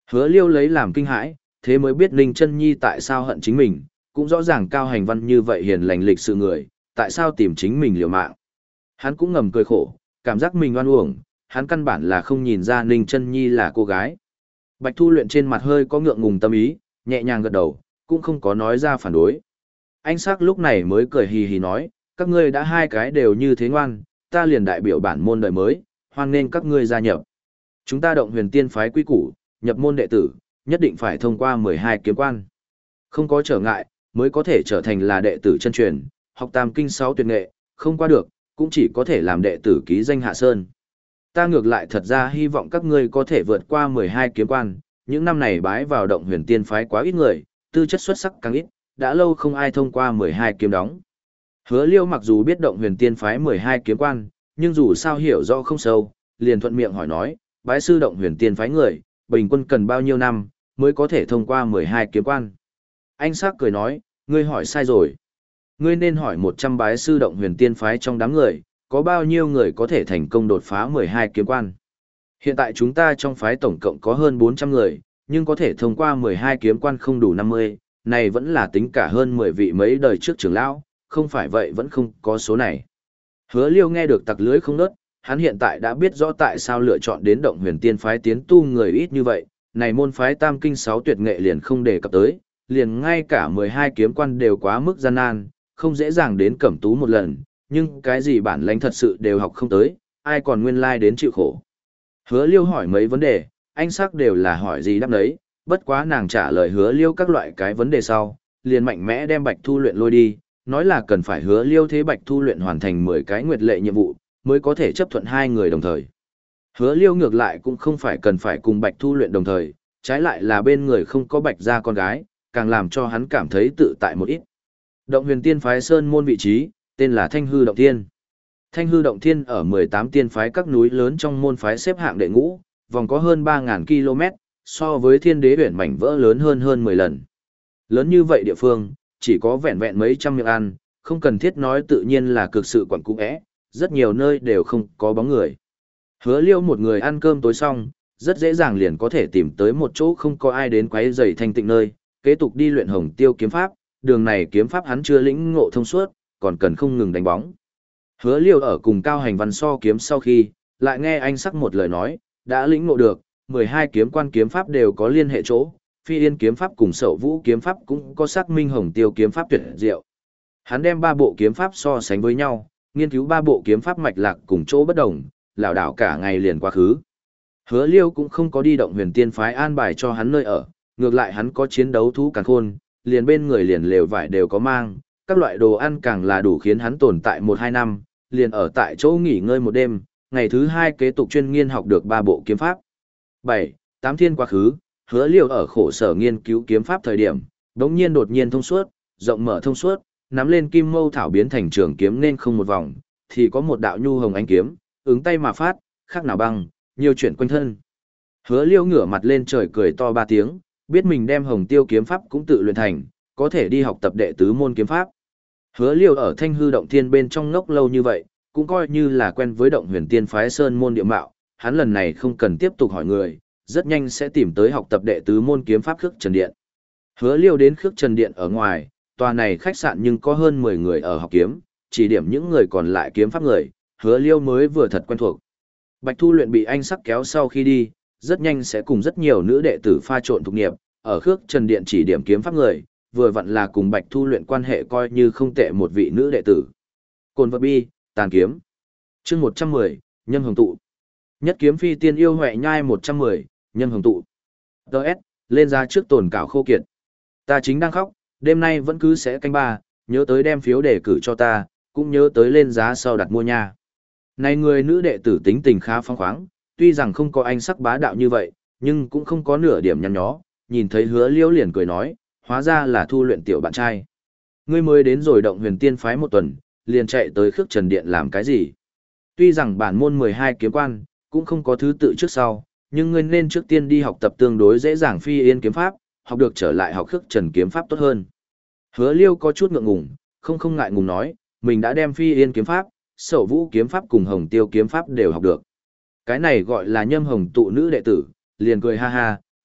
Hứa Liêu lấy làm kinh hãi, thế mới biết Ninh Chân Nhi tại sao hận chính mình, cũng rõ ràng Cao Hành Văn như vậy hiền lành lịch sự người, tại sao tìm chính mình liều mạng. Hắn cũng ngầm cười khổ, cảm giác mình oan uổng, hắn căn bản là không nhìn ra Ninh Chân Nhi là cô gái. Bạch Thu Luyện trên mặt hơi có ngượng ngùng tâm ý, nhẹ nhàng gật đầu, cũng không có nói ra phản đối. Anh Sắc lúc này mới cười hì hì nói, các ngươi đã hai cái đều như thế ngoan, ta liền đại biểu bản môn đời mới, hoan nên các ngươi gia nhập. Chúng ta Động Huyền Tiên phái quy củ, nhập môn đệ tử, nhất định phải thông qua mười hai kiếm quan. Không có trở ngại, mới có thể trở thành là đệ tử chân truyền, học tam kinh sáu tuyệt nghệ, không qua được, cũng chỉ có thể làm đệ tử ký danh hạ sơn. Ta ngược lại thật ra hy vọng các ngươi có thể vượt qua mười hai kiếm quan, những năm này bái vào Động Huyền Tiên phái quá ít người, tư chất xuất sắc càng ít, đã lâu không ai thông qua mười hai kiếm đóng. Hứa Liêu mặc dù biết Động Huyền Tiên phái mười hai kiếm quan, nhưng dù sao hiểu rõ không sâu, liền thuận miệng hỏi nói, bái sư Động Huyền Tiên phái người, bình quân cần bao nhiêu năm mới có thể thông qua mười hai kiếm quan. Anh Sắc cười nói, ngươi hỏi sai rồi. Ngươi nên hỏi một trăm bái sư Động Huyền Tiên phái trong đám người, có bao nhiêu người có thể thành công đột phá mười hai kiếm quan. Hiện tại chúng ta trong phái tổng cộng có hơn bốn trăm người, nhưng có thể thông qua mười hai kiếm quan không đủ năm mươi, này vẫn là tính cả hơn mười vị mấy đời trước trưởng lão, không phải vậy vẫn không có số này. Hứa Liêu nghe được tặc lưới không nớt, hắn hiện tại đã biết rõ tại sao lựa chọn đến Động Huyền Tiên phái tiến tu người ít như vậy, này môn phái tam kinh sáu tuyệt nghệ liền không đề cập tới, liền ngay cả mười hai kiếm quan đều quá mức gian nan, không dễ dàng đến cẩm tú một lần, nhưng cái gì bản lãnh thật sự đều học không tới, ai còn nguyên lai like đến chịu khổ. Hứa Liêu hỏi mấy vấn đề, anh Sắc đều là hỏi gì đáp đấy, bất quá nàng trả lời Hứa Liêu các loại cái vấn đề sau, liền mạnh mẽ đem Bạch Thu Luyện lôi đi, nói là cần phải Hứa Liêu thế Bạch Thu Luyện hoàn thành mười cái nguyệt lệ nhiệm vụ, mới có thể chấp thuận hai người đồng thời. Hứa Liêu ngược lại cũng không phải cần phải cùng Bạch Thu Luyện đồng thời, trái lại là bên người không có Bạch gia con gái, càng làm cho hắn cảm thấy tự tại một ít. Động Huyền Tiên phái sơn môn vị trí, tên là Thanh Hư Động Thiên. Thanh Hư Động Thiên ở mười tám tiên phái các núi lớn trong môn phái xếp hạng đệ ngũ, vòng có hơn ba nghìn ki lô mét, so với Thiên Đế Uyển mảnh vỡ lớn hơn hơn mười lần. Lớn như vậy địa phương, chỉ có vẹn vẹn mấy trăm miệng ăn, không cần thiết nói tự nhiên là cực sự quẩn cung ẽ, rất nhiều nơi đều không có bóng người. Hứa Liêu một người ăn cơm tối xong, rất dễ dàng liền có thể tìm tới một chỗ không có ai đến quấy rầy thanh tịnh nơi, kế tục đi luyện Hồng Tiêu kiếm pháp, đường này kiếm pháp hắn chưa lĩnh ngộ thông suốt, còn cần không ngừng đánh bóng. Hứa Liêu ở cùng Cao Hành Văn so kiếm sau khi, lại nghe anh Sắc một lời nói, đã lĩnh ngộ được, mười hai kiếm quan kiếm pháp đều có liên hệ chỗ, Phi Yên kiếm pháp cùng Sậu Vũ kiếm pháp cũng có xác minh Hồng Tiêu kiếm pháp tuyệt diệu. Hắn đem ba bộ kiếm pháp so sánh với nhau, nghiên cứu ba bộ kiếm pháp mạch lạc cùng chỗ bất đồng, lảo đảo cả ngày liền quá khứ. Hứa Liêu cũng không có đi Động Huyền Tiên phái an bài cho hắn nơi ở, ngược lại hắn có chiến đấu thú càn khôn, liền bên người liền lều vải đều có mang, các loại đồ ăn càng là đủ khiến hắn tồn tại một hai năm, liền ở tại chỗ nghỉ ngơi một đêm, ngày thứ hai kế tục chuyên nghiên học được ba bộ kiếm pháp. bảy, tám thiên quá khứ, Hứa Liêu ở khổ sở nghiên cứu kiếm pháp thời điểm, đống nhiên đột nhiên thông suốt, rộng mở thông suốt, nắm lên kim mâu thảo biến thành trường kiếm nên không một vòng, thì có một đạo nhu hồng ánh kiếm, ứng tay mà phát, khác nào băng, nhiều chuyện quanh thân. Hứa Liêu ngửa mặt lên trời cười to ba tiếng, biết mình đem Hồng Tiêu kiếm pháp cũng tự luyện thành, có thể đi học tập đệ tứ môn kiếm pháp. Hứa Liêu ở Thanh Hư Động Thiên bên trong ngốc lâu như vậy, cũng coi như là quen với Động Huyền Tiên phái sơn môn địa mạo, hắn lần này không cần tiếp tục hỏi người, rất nhanh sẽ tìm tới học tập đệ tứ môn kiếm pháp Khước Trần Điện. Hứa Liêu đến Khước Trần Điện ở ngoài, tòa này khách sạn nhưng có hơn mười người ở học kiếm, chỉ điểm những người còn lại kiếm pháp người, Hứa Liêu mới vừa thật quen thuộc. Bạch Thu Luyện bị anh Sắc kéo sau khi đi, rất nhanh sẽ cùng rất nhiều nữ đệ tử pha trộn thuộc nghiệp, ở Khước Trần Điện chỉ điểm kiếm pháp người, vừa vặn là cùng Bạch Thu Luyện quan hệ coi như không tệ một vị nữ đệ tử. Cồn vật bi, tàn kiếm. Chương một trăm mười, Nhâm Hồng Tụ. Nhất kiếm phi tiên yêu huệ nhai một trăm mười, Nhâm Hồng Tụ. đê ét, lên ra trước tồn cảo khô kiệt. Ta chính đang khóc, đêm nay vẫn cứ sẽ canh ba, nhớ tới đem phiếu đề cử cho ta, cũng nhớ tới lên giá sau đặt mua nha. Này người nữ đệ tử tính tình khá phong khoáng, tuy rằng không có anh Sắc bá đạo như vậy, nhưng cũng không có nửa điểm nhăn nhó, nhìn thấy Hứa Liêu liền cười nói, hóa ra là Thu Luyện tiểu bạn trai. Ngươi mới đến rồi Động Huyền Tiên phái một tuần, liền chạy tới Khước Trần Điện làm cái gì? Tuy rằng bản môn mười hai kiếm quan, cũng không có thứ tự trước sau, nhưng ngươi nên trước tiên đi học tập tương đối dễ dàng Phi Yên kiếm pháp, học được trở lại học Khước Trần kiếm pháp tốt hơn. Hứa Liêu có chút ngượng ngùng, không không ngại ngùng nói, mình đã đem Phi Yên kiếm pháp, Sậu Vũ kiếm pháp cùng Hồng Tiêu kiếm pháp đều học được. Cái này gọi là Nhâm Hồng Tụ nữ đệ tử, liền cười ha ha,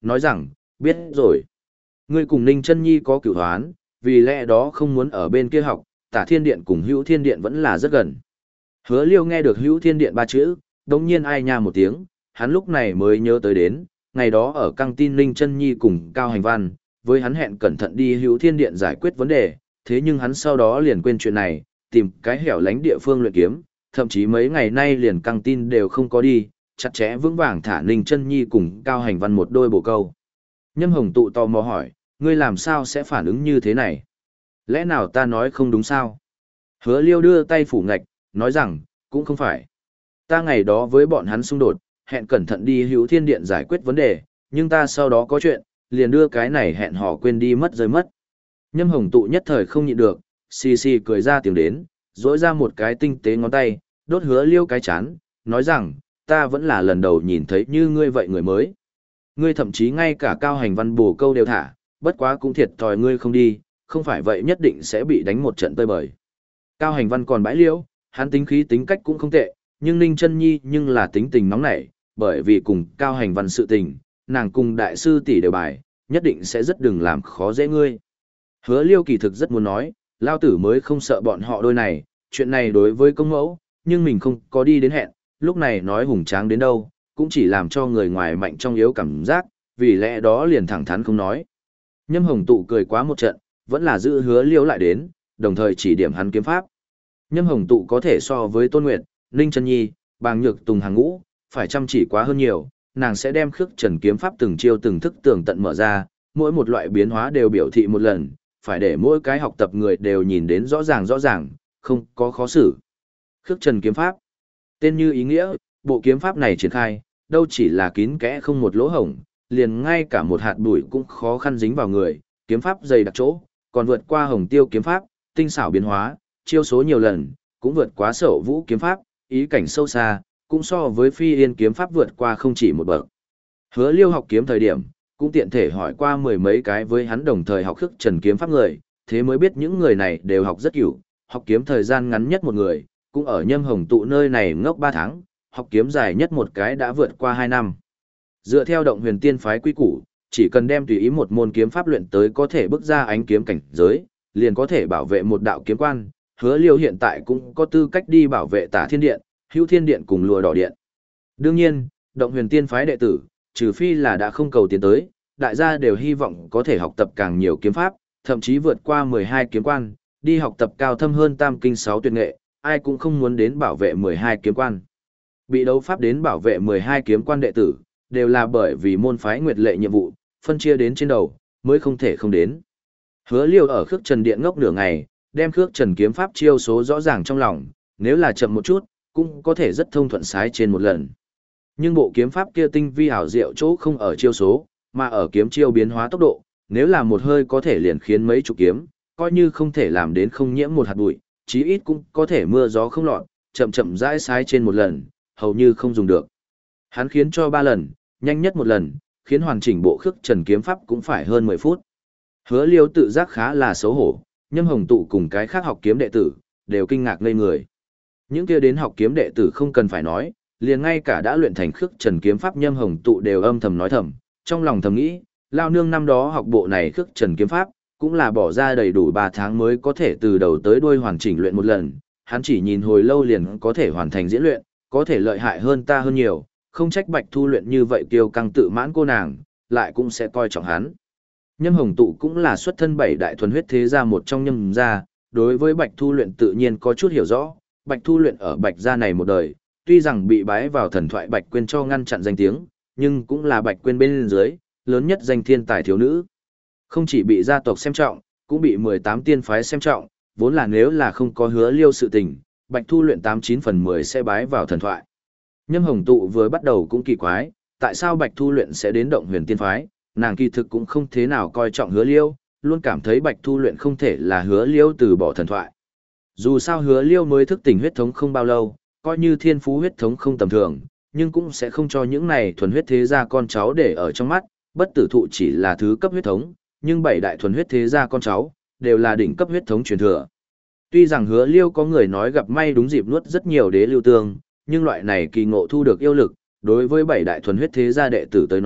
nói rằng, biết rồi. Ngươi cùng Ninh Chân Nhi có cửu hoán, vì lẽ đó không muốn ở bên kia học, Tả Thiên Điện cùng Hữu Thiên Điện vẫn là rất gần. Hứa Liêu nghe được Hữu Thiên Điện ba chữ, đống nhiên ai nha một tiếng, hắn lúc này mới nhớ tới đến, ngày đó ở căng tin Ninh Chân Nhi cùng Cao Hành Văn, với hắn hẹn cẩn thận đi Hữu Thiên Điện giải quyết vấn đề, thế nhưng hắn sau đó liền quên chuyện này, tìm cái hẻo lánh địa phương luyện kiếm, thậm chí mấy ngày nay liền căng tin đều không có đi, chặt chẽ vững vàng thả Ninh Chân Nhi cùng Cao Hành Văn một đôi bổ câu. Nhâm Hồng Tụ tò mò hỏi, ngươi làm sao sẽ phản ứng như thế này? Lẽ nào ta nói không đúng sao? Hứa Liêu đưa tay phủ ngạch, nói rằng, cũng không phải. Ta ngày đó với bọn hắn xung đột, hẹn cẩn thận đi Hữu Thiên Điện giải quyết vấn đề, nhưng ta sau đó có chuyện, liền đưa cái này hẹn hò quên đi mất rơi mất. Nhâm Hồng Tụ nhất thời không nhịn được, xì xì cười ra tiếng đến, rỗi ra một cái tinh tế ngón tay, đốt Hứa Liêu cái chán, nói rằng, ta vẫn là lần đầu nhìn thấy như ngươi vậy người mới. Ngươi thậm chí ngay cả Cao Hành Văn bổ câu đều thả, bất quá cũng thiệt thòi ngươi không đi, không phải vậy nhất định sẽ bị đánh một trận tơi bời. Cao Hành Văn còn bãi liễu, hắn tính khí tính cách cũng không tệ, nhưng Ninh Chân Nhi nhưng là tính tình nóng nảy, bởi vì cùng Cao Hành Văn sự tình, nàng cùng đại sư tỷ đều bài, nhất định sẽ rất đừng làm khó dễ ngươi. Hứa Liêu kỳ thực rất muốn nói, lao tử mới không sợ bọn họ đôi này, chuyện này đối với công mẫu, nhưng mình không có đi đến hẹn, lúc này nói hùng tráng đến đâu, cũng chỉ làm cho người ngoài mạnh trong yếu cảm giác, vì lẽ đó liền thẳng thắn không nói. Nhâm Hồng Tụ cười quá một trận, vẫn là giữ Hứa Liêu lại đến, đồng thời chỉ điểm hắn kiếm pháp. Nhâm Hồng Tụ có thể so với Tôn Nguyệt, Ninh Chân Nhi, Bàng Nhược Tùng hàng ngũ, phải chăm chỉ quá hơn nhiều, nàng sẽ đem khước trần kiếm pháp từng chiêu từng thức tường tận mở ra, mỗi một loại biến hóa đều biểu thị một lần, phải để mỗi cái học tập người đều nhìn đến rõ ràng rõ ràng, không có khó xử. Khước trần kiếm pháp, tên như ý nghĩa, bộ kiếm pháp này triển khai, đâu chỉ là kín kẽ không một lỗ hổng, liền ngay cả một hạt bụi cũng khó khăn dính vào người, kiếm pháp dày đặc chỗ, còn vượt qua Hồng Tiêu kiếm pháp, tinh xảo biến hóa, chiêu số nhiều lần, cũng vượt quá Sậu Vũ kiếm pháp, ý cảnh sâu xa, cũng so với Phi Yên kiếm pháp vượt qua không chỉ một bậc. Hứa Liêu học kiếm thời điểm, cũng tiện thể hỏi qua mười mấy cái với hắn đồng thời học khước trần kiếm pháp người, thế mới biết những người này đều học rất hiểu, học kiếm thời gian ngắn nhất một người, cũng ở Nhâm Hồng Tụ nơi này ngốc ba tháng, học kiếm dài nhất một cái đã vượt qua hai năm. Dựa theo Động Huyền Tiên phái quy củ, chỉ cần đem tùy ý một môn kiếm pháp luyện tới có thể bước ra ánh kiếm cảnh giới, liền có thể bảo vệ một đạo kiếm quan. Hứa Liêu hiện tại cũng có tư cách đi bảo vệ Tả Thiên Điện, Hữu Thiên Điện cùng Lùa Đỏ Điện. Đương nhiên, Động Huyền Tiên phái đệ tử, trừ phi là đã không cầu tiến tới, đại gia đều hy vọng có thể học tập càng nhiều kiếm pháp, thậm chí vượt qua mười hai kiếm quan, đi học tập cao thâm hơn tam kinh sáu tuyệt nghệ, ai cũng không muốn đến bảo vệ mười hai kiếm quan. Bị đấu pháp đến bảo vệ mười hai kiếm quan đệ tử, đều là bởi vì môn phái nguyệt lệ nhiệm vụ, phân chia đến trên đầu, mới không thể không đến. Hứa Liêu ở Khước Trần Điện ngốc nửa ngày, đem Khước Trần kiếm pháp chiêu số rõ ràng trong lòng, nếu là chậm một chút, cũng có thể rất thông thuận sái trên một lần. Nhưng bộ kiếm pháp kia tinh vi ảo diệu chỗ không ở chiêu số, mà ở kiếm chiêu biến hóa tốc độ, nếu là một hơi có thể liền khiến mấy chục kiếm, coi như không thể làm đến không nhiễm một hạt bụi, chí ít cũng có thể mưa gió không lọt, chậm chậm rãi sái trên một lần, hầu như không dùng được. Hắn khiến cho ba lần, nhanh nhất một lần, khiến hoàn chỉnh bộ Khước Trần kiếm pháp cũng phải hơn mười phút. Hứa Liêu tự giác khá là xấu hổ, Nhâm Hồng Tụ cùng cái khác học kiếm đệ tử, đều kinh ngạc ngây người. Những kia đến học kiếm đệ tử không cần phải nói, liền ngay cả đã luyện thành Khước Trần kiếm pháp Nhâm Hồng Tụ đều âm thầm nói thầm, trong lòng thầm nghĩ, lao nương năm đó học bộ này Khước Trần kiếm pháp, cũng là bỏ ra đầy đủ ba tháng mới có thể từ đầu tới đuôi hoàn chỉnh luyện một lần, hắn chỉ nhìn hồi lâu liền có thể hoàn thành diễn luyện, có thể lợi hại hơn ta hơn nhiều, không trách Bạch Thu luyện như vậy kiêu căng tự mãn cô nàng, lại cũng sẽ coi trọng hắn. Nhâm Hồng Tụ cũng là xuất thân bảy đại thuần huyết thế gia một trong Nhâm gia, đối với Bạch Thu luyện tự nhiên có chút hiểu rõ, Bạch Thu luyện ở Bạch gia này một đời, tuy rằng bị bái vào thần thoại Bạch Quyên cho ngăn chặn danh tiếng, nhưng cũng là Bạch Quyên bên dưới, lớn nhất danh thiên tài thiếu nữ. Không chỉ bị gia tộc xem trọng, cũng bị mười tám tiên phái xem trọng, vốn là nếu là không có Hứa Liêu sự tình, Bạch Thu luyện tám chín phần mười sẽ bái vào thần thoại. Nhâm Hồng Tụ vừa bắt đầu cũng kỳ quái, tại sao Bạch Thu luyện sẽ đến Động Huyền Tiên phái, nàng kỳ thực cũng không thế nào coi trọng Hứa Liêu, luôn cảm thấy Bạch Thu luyện không thể là Hứa Liêu từ bỏ thần thoại. Dù sao Hứa Liêu mới thức tỉnh huyết thống không bao lâu, coi như thiên phú huyết thống không tầm thường, nhưng cũng sẽ không cho những này thuần huyết thế gia con cháu để ở trong mắt, bất tử thụ chỉ là thứ cấp huyết thống, nhưng bảy đại thuần huyết thế gia con cháu đều là đỉnh cấp huyết thống truyền thừa. Tuy rằng Hứa Liêu có người nói gặp may đúng dịp nuốt rất nhiều đế lưu tương, nhưng loại này kỳ ngộ thu được yêu lực, đối với bảy đại thuần huyết thế gia đệ tử tới nói,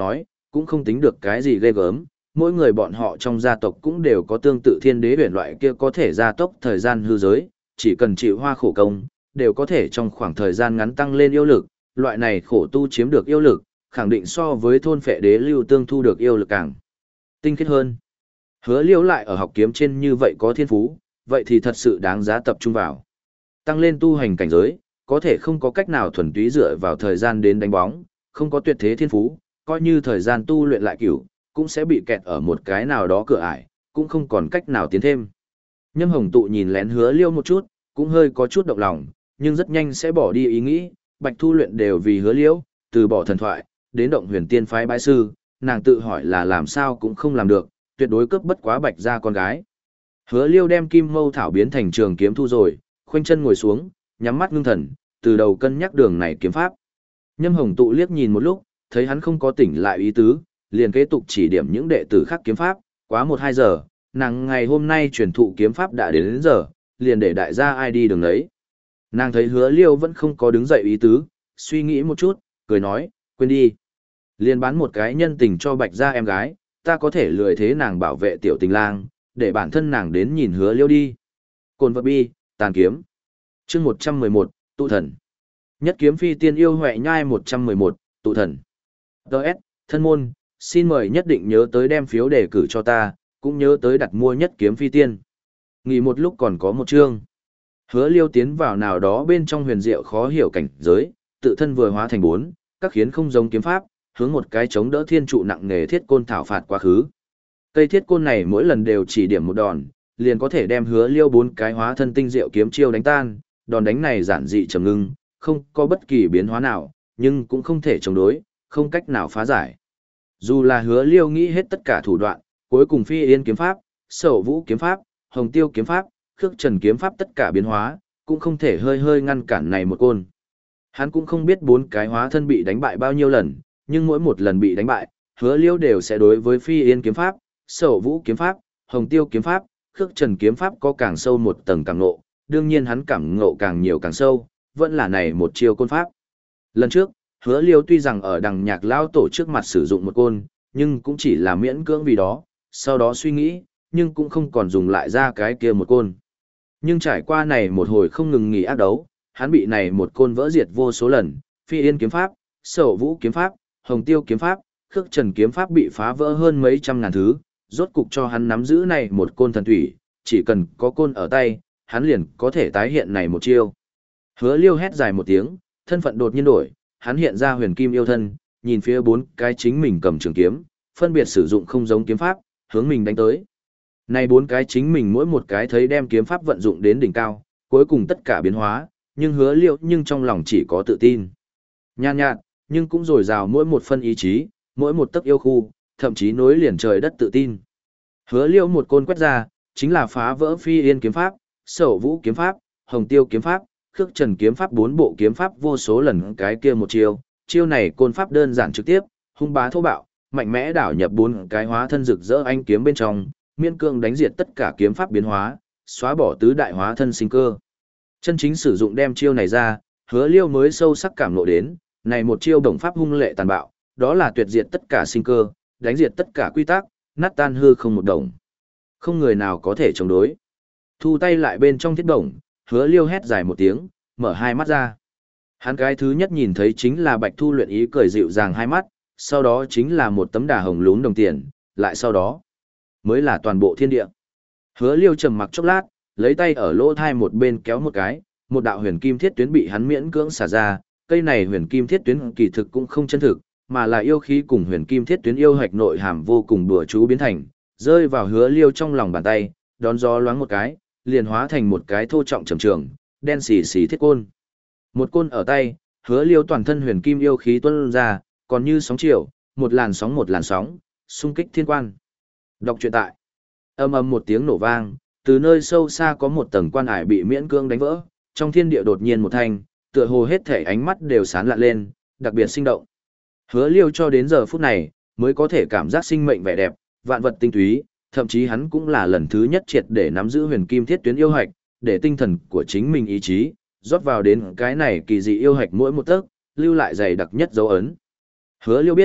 cũng không tính được cái gì ghê gớm, mỗi người bọn họ trong gia tộc cũng đều có tương tự thiên đế huyền loại kia có thể gia tốc thời gian hư giới, chỉ cần chịu hoa khổ công, đều có thể trong khoảng thời gian ngắn tăng lên yêu lực, loại này khổ tu chiếm được yêu lực, khẳng định so với thôn phệ đế lưu tương thu được yêu lực càng tinh khiết hơn. Hứa Liêu lại ở học kiếm trên như vậy có thiên phú, vậy thì thật sự đáng giá tập trung vào. Tăng lên tu hành cảnh giới, có thể không có cách nào thuần túy dựa vào thời gian đến đánh bóng, không có tuyệt thế thiên phú, coi như thời gian tu luyện lại cửu, cũng sẽ bị kẹt ở một cái nào đó cửa ải, cũng không còn cách nào tiến thêm. Nhâm Hồng Tụ nhìn lén Hứa Liêu một chút, cũng hơi có chút động lòng, nhưng rất nhanh sẽ bỏ đi ý nghĩ, Bạch Thu luyện đều vì Hứa Liêu, từ bỏ thần thoại, đến động huyền tiên phái bái sư, nàng tự hỏi là làm sao cũng không làm được, tuyệt đối cướp bất quá Bạch gia con gái. Hứa Liêu đem kim mâu thảo biến thành trường kiếm thu rồi, khoanh chân ngồi xuống, nhắm mắt ngưng thần, từ đầu cân nhắc đường này kiếm pháp. Nhâm Hồng Tụ liếc nhìn một lúc, thấy hắn không có tỉnh lại ý tứ, liền kế tục chỉ điểm những đệ tử khác kiếm pháp, quá một hai giờ, nàng ngày hôm nay truyền thụ kiếm pháp đã đến, đến giờ, liền để đại gia ai đi đường đấy. Nàng thấy Hứa Liêu vẫn không có đứng dậy ý tứ, suy nghĩ một chút, cười nói, quên đi. Liền bán một cái nhân tình cho Bạch gia em gái, ta có thể lười thế nàng bảo vệ tiểu tình lang, để bản thân nàng đến nhìn Hứa Liêu đi. Cồn vật bi, tàn kiếm. Chương một trăm mười một, tụ thần. Nhất kiếm phi tiên yêu huệ nhai một trăm mười một, tụ thần. Đợt, thân môn, xin mời nhất định nhớ tới đem phiếu đề cử cho ta, cũng nhớ tới đặt mua nhất kiếm phi tiên. Nghỉ một lúc còn có một chương. Hứa Liêu tiến vào nào đó bên trong huyền diệu khó hiểu cảnh giới, tự thân vừa hóa thành bốn, các khiến không giống kiếm pháp, hướng một cái chống đỡ thiên trụ nặng nghề thiết côn thảo phạt quá khứ. Cây thiết côn này mỗi lần đều chỉ điểm một đòn, liền có thể đem Hứa Liêu bốn cái hóa thân tinh diệu kiếm chiêu đánh tan, đòn đánh này giản dị trầm ngưng, không có bất kỳ biến hóa nào, nhưng cũng không thể chống đối, không cách nào phá giải. Dù là Hứa Liêu nghĩ hết tất cả thủ đoạn, cuối cùng Phi Yên kiếm pháp, Sầu Vũ kiếm pháp, Hồng Tiêu kiếm pháp, Khước Trần kiếm pháp tất cả biến hóa, cũng không thể hơi hơi ngăn cản này một côn. Hắn cũng không biết bốn cái hóa thân bị đánh bại bao nhiêu lần, nhưng mỗi một lần bị đánh bại, Hứa Liêu đều sẽ đối với Phi Yên kiếm pháp, Sầu Vũ kiếm pháp, Hồng Tiêu kiếm pháp, Khước Trần kiếm pháp có càng sâu một tầng càng ngộ, đương nhiên hắn cảm ngộ càng nhiều càng sâu, vẫn là này một chiêu côn pháp. Lần trước, Hứa Liêu tuy rằng ở đằng nhạc lao tổ trước mặt sử dụng một côn, nhưng cũng chỉ là miễn cưỡng vì đó, sau đó suy nghĩ, nhưng cũng không còn dùng lại ra cái kia một côn. Nhưng trải qua này một hồi không ngừng nghỉ ác đấu, hắn bị này một côn vỡ diệt vô số lần, Phi Yên kiếm pháp, Sầu Vũ kiếm pháp, Hồng Tiêu kiếm pháp, Khước Trần kiếm pháp bị phá vỡ hơn mấy trăm ngàn thứ, rốt cục cho hắn nắm giữ này một côn thần thủy, chỉ cần có côn ở tay, hắn liền có thể tái hiện này một chiêu. Hứa Liêu hét dài một tiếng, thân phận đột nhiên đổi, hắn hiện ra huyền kim yêu thân, nhìn phía bốn cái chính mình cầm trường kiếm, phân biệt sử dụng không giống kiếm pháp, hướng mình đánh tới. Này bốn cái chính mình mỗi một cái thấy đem kiếm pháp vận dụng đến đỉnh cao, cuối cùng tất cả biến hóa, nhưng Hứa Liêu nhưng trong lòng chỉ có tự tin. Nhàn nhạt, nhưng cũng dồi dào mỗi một phân ý chí, mỗi một tấc yêu khu, thậm chí nối liền trời đất tự tin. Hứa Liêu một côn quét ra, chính là phá vỡ Phi Yên kiếm pháp, Sầu Vũ kiếm pháp, Hồng Tiêu kiếm pháp, Khước Trần kiếm pháp bốn bộ kiếm pháp vô số lần cái kia một chiêu, chiêu này côn pháp đơn giản trực tiếp, hung bá thô bạo, mạnh mẽ đảo nhập bốn cái hóa thân rực rỡ anh kiếm bên trong, miên cương đánh diệt tất cả kiếm pháp biến hóa, xóa bỏ tứ đại hóa thân sinh cơ. Chân chính sử dụng đem chiêu này ra, Hứa Liêu mới sâu sắc cảm ngộ đến, này một chiêu đồng pháp hung lệ tàn bạo, đó là tuyệt diệt tất cả sinh cơ, đánh diệt tất cả quy tắc, nát tan hư không một đồng. Không người nào có thể chống đối. Thu tay lại bên trong thiết đồng, Hứa Liêu hét dài một tiếng, mở hai mắt ra. Hắn cái thứ nhất nhìn thấy chính là Bạch Thu luyện ý cười dịu dàng hai mắt, sau đó chính là một tấm đà hồng lún đồng tiền, lại sau đó mới là toàn bộ thiên địa. Hứa Liêu trầm mặc chốc lát, lấy tay ở lỗ thai một bên kéo một cái, một đạo huyền kim thiết tuyến bị hắn miễn cưỡng xả ra, cây này huyền kim thiết tuyến kỳ thực cũng không chân thực, mà là yêu khí cùng huyền kim thiết tuyến yêu hạch nội hàm vô cùng đùa chú biến thành, rơi vào Hứa Liêu trong lòng bàn tay, đón gió loáng một cái, liền hóa thành một cái thô trọng trầm trường, đen xì xì thiết côn. Một côn ở tay, Hứa Liêu toàn thân huyền kim yêu khí tuôn ra, còn như sóng chiều, một làn sóng một làn sóng, xung kích thiên quan. Đọc truyện tại. Ầm ầm một tiếng nổ vang, từ nơi sâu xa có một tầng quan ải bị miễn cưỡng đánh vỡ, trong thiên địa đột nhiên một thanh, tựa hồ hết thể ánh mắt đều sáng lạ lên, đặc biệt sinh động. Hứa Liêu cho đến giờ phút này, mới có thể cảm giác sinh mệnh vẻ đẹp, vạn vật tinh túy, thậm chí hắn cũng là lần thứ nhất triệt để nắm giữ huyền kim thiết tuyến yêu hạch, để tinh thần của chính mình ý chí rót vào đến cái này kỳ dị yêu hạch mỗi một tấc, lưu lại dày đặc nhất dấu ấn. Hứa Liêu biết,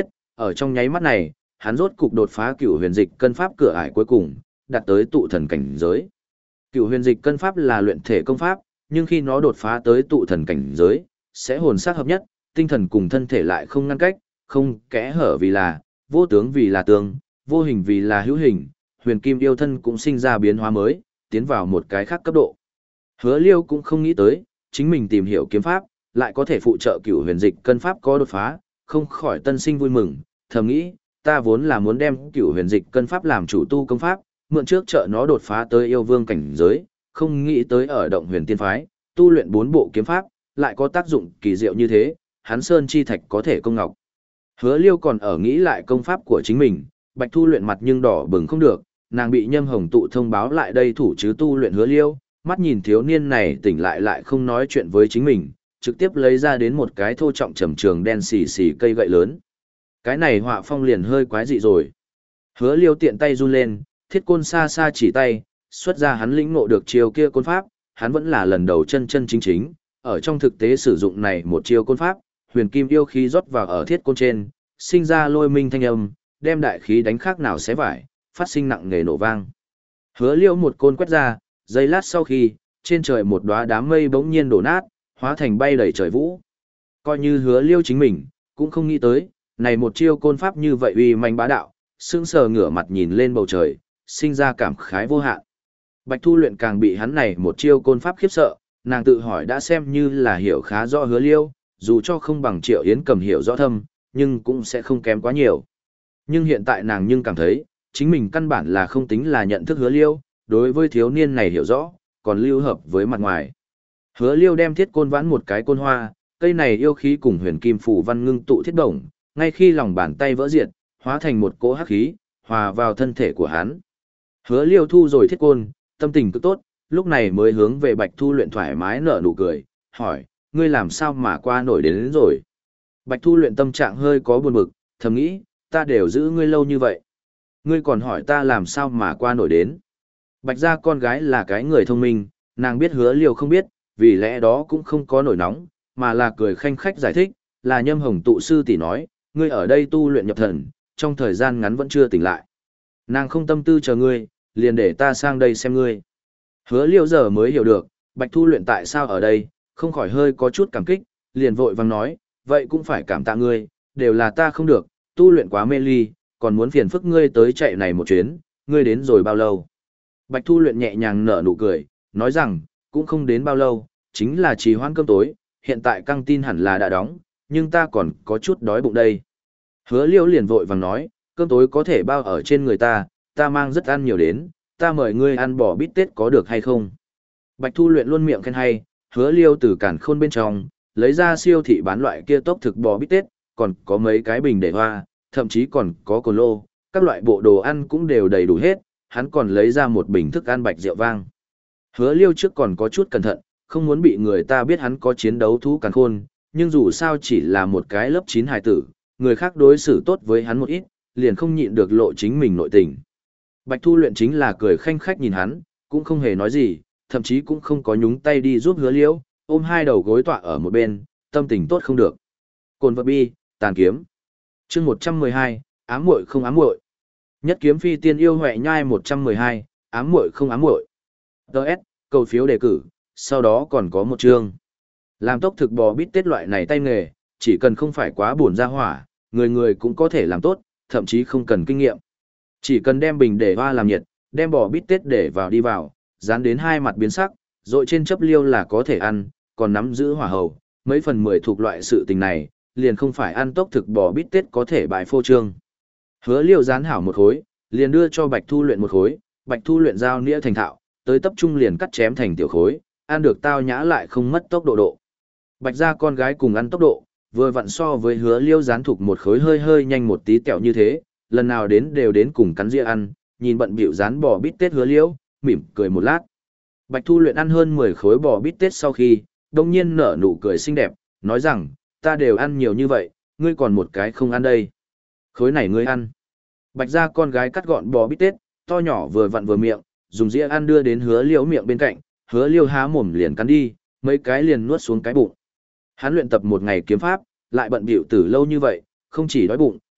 Ở trong nháy mắt này, hắn rốt cục đột phá cửu huyền dịch cân pháp cửa ải cuối cùng, đạt tới tụ thần cảnh giới. Cửu huyền dịch cân pháp là luyện thể công pháp, nhưng khi nó đột phá tới tụ thần cảnh giới, sẽ hồn sắc hợp nhất, tinh thần cùng thân thể lại không ngăn cách, không kẽ hở vì là, vô tướng vì là tướng, vô hình vì là hữu hình, huyền kim yêu thân cũng sinh ra biến hóa mới, tiến vào một cái khác cấp độ. Hứa Liêu cũng không nghĩ tới, chính mình tìm hiểu kiếm pháp, lại có thể phụ trợ cửu huyền dịch cân pháp có đột phá, không khỏi tân sinh vui mừng, thầm nghĩ, ta vốn là muốn đem cửu huyền dịch cân pháp làm chủ tu công pháp, mượn trước trợ nó đột phá tới yêu vương cảnh giới, không nghĩ tới ở động huyền tiên phái, tu luyện bốn bộ kiếm pháp, lại có tác dụng kỳ diệu như thế, hắn sơn chi thạch có thể công ngọc. Hứa Liêu còn ở nghĩ lại công pháp của chính mình, Bạch Thu luyện mặt nhưng đỏ bừng không được, nàng bị Nhâm Hồng tụ thông báo lại đây thủ chứ tu luyện Hứa Liêu, mắt nhìn thiếu niên này tỉnh lại lại không nói chuyện với chính mình, trực tiếp lấy ra đến một cái thô trọng trầm trường đen xì xì cây gậy lớn. Cái này họa phong liền hơi quái dị rồi. Hứa Liêu tiện tay run lên, thiết côn xa xa chỉ tay, xuất ra hắn lĩnh ngộ được chiêu kia côn pháp, hắn vẫn là lần đầu chân chân chính chính, ở trong thực tế sử dụng này một chiêu côn pháp, huyền kim yêu khí rót vào ở thiết côn trên, sinh ra lôi minh thanh âm, đem đại khí đánh khác nào xé vải, phát sinh nặng nề nổ vang. Hứa Liêu một côn quét ra, giây lát sau khi, trên trời một đóa đám mây bỗng nhiên đổ nát, hóa thành bay đầy trời vũ. Coi như Hứa Liêu chính mình, cũng không nghĩ tới, này một chiêu côn pháp như vậy uy manh bá đạo, sững sờ ngửa mặt nhìn lên bầu trời, sinh ra cảm khái vô hạn. Bạch Thu luyện càng bị hắn này một chiêu côn pháp khiếp sợ, nàng tự hỏi đã xem như là hiểu khá rõ Hứa Liêu, dù cho không bằng Triệu Yến Cầm hiểu rõ thâm, nhưng cũng sẽ không kém quá nhiều. Nhưng hiện tại nàng nhưng cảm thấy, chính mình căn bản là không tính là nhận thức Hứa Liêu, đối với thiếu niên này hiểu rõ, còn lưu hợp với mặt ngoài. Hứa Liêu đem thiết côn vãn một cái côn hoa, cây này yêu khí cùng huyền kim phủ văn ngưng tụ thiết đồng, ngay khi lòng bàn tay vỡ diệt, hóa thành một cỗ hắc khí, hòa vào thân thể của hắn. Hứa Liêu thu rồi thiết côn, tâm tình cực tốt, lúc này mới hướng về Bạch Thu luyện thoải mái nở nụ cười, hỏi, ngươi làm sao mà qua nổi đến, đến rồi. Bạch Thu luyện tâm trạng hơi có buồn bực, thầm nghĩ, ta đều giữ ngươi lâu như vậy. Ngươi còn hỏi ta làm sao mà qua nổi đến. Bạch gia con gái là cái người thông minh, nàng biết Hứa Liêu không biết, vì lẽ đó cũng không có nổi nóng, mà là cười khanh khách giải thích, là Nhâm Hồng tụ sư tỷ nói, ngươi ở đây tu luyện nhập thần, trong thời gian ngắn vẫn chưa tỉnh lại. Nàng không tâm tư chờ ngươi, liền để ta sang đây xem ngươi. Hứa Liêu giờ mới hiểu được, Bạch Thu luyện tại sao ở đây, không khỏi hơi có chút cảm kích, liền vội vàng nói, vậy cũng phải cảm tạ ngươi, đều là ta không được, tu luyện quá mê ly, còn muốn phiền phức ngươi tới chạy này một chuyến, ngươi đến rồi bao lâu. Bạch Thu luyện nhẹ nhàng nở nụ cười, nói rằng, cũng không đến bao lâu, chính là trì hoãn cơm tối, hiện tại căng tin hẳn là đã đóng, nhưng ta còn có chút đói bụng đây. Hứa Liêu liền vội vàng nói, cơm tối có thể bao ở trên người ta, ta mang rất ăn nhiều đến, ta mời ngươi ăn bò bít tết có được hay không? Bạch Thu luyện luôn miệng khen hay, Hứa Liêu từ cản khôn bên trong, lấy ra siêu thị bán loại kia tốc thực bò bít tết, còn có mấy cái bình để hoa, thậm chí còn có cồn lô, các loại bộ đồ ăn cũng đều đầy đủ hết, hắn còn lấy ra một bình thức ăn bạch rượu vang. Hứa Liêu trước còn có chút cẩn thận, không muốn bị người ta biết hắn có chiến đấu thú càn khôn, nhưng dù sao chỉ là một cái lớp chín hài tử, người khác đối xử tốt với hắn một ít, liền không nhịn được lộ chính mình nội tình. Bạch Thu luyện chính là cười khanh khách nhìn hắn, cũng không hề nói gì, thậm chí cũng không có nhúng tay đi giúp Hứa Liêu, ôm hai đầu gối tọa ở một bên, tâm tình tốt không được. Cồn vật bi, tàn kiếm. Chương một trăm mười hai, ám muội không ám muội. Nhất kiếm phi tiên yêu huệ nhai một trăm mười hai, ám muội không ám muội. đê ét, cầu phiếu đề cử, sau đó còn có một chương. Làm tốc thực bò bít tết loại này tay nghề, chỉ cần không phải quá buồn ra hỏa, người người cũng có thể làm tốt, thậm chí không cần kinh nghiệm. Chỉ cần đem bình để hoa làm nhiệt, đem bò bít tết để vào đi vào, dán đến hai mặt biến sắc, rồi trên chấp liêu là có thể ăn, còn nắm giữ hỏa hầu, mấy phần mười thuộc loại sự tình này, liền không phải ăn tốc thực bò bít tết có thể bại phô trương. Hứa Liêu dán hảo một khối, liền đưa cho Bạch Thu luyện một khối, Bạch Thu luyện giao nĩa thành thạo, tới tập trung liền cắt chém thành tiểu khối, ăn được tao nhã lại không mất tốc độ độ. Bạch gia con gái cùng ăn tốc độ, vừa vặn so với Hứa Liêu dán thuộc một khối hơi hơi nhanh một tí tẹo như thế, lần nào đến đều đến cùng cắn dĩa ăn, nhìn bận bịu dán bò bít tết Hứa Liêu, mỉm cười một lát. Bạch Thu luyện ăn hơn mười khối bò bít tết sau khi, đông nhiên nở nụ cười xinh đẹp, nói rằng, ta đều ăn nhiều như vậy, ngươi còn một cái không ăn đây. Khối này ngươi ăn. Bạch gia con gái cắt gọn bò bít tết, to nhỏ vừa vặn vừa miệng, dùng dĩa ăn đưa đến Hứa Liêu miệng bên cạnh, Hứa Liêu há mồm liền cắn đi, mấy cái liền nuốt xuống cái bụng. Hắn luyện tập một ngày kiếm pháp, lại bận bịu từ lâu như vậy, không chỉ đói bụng,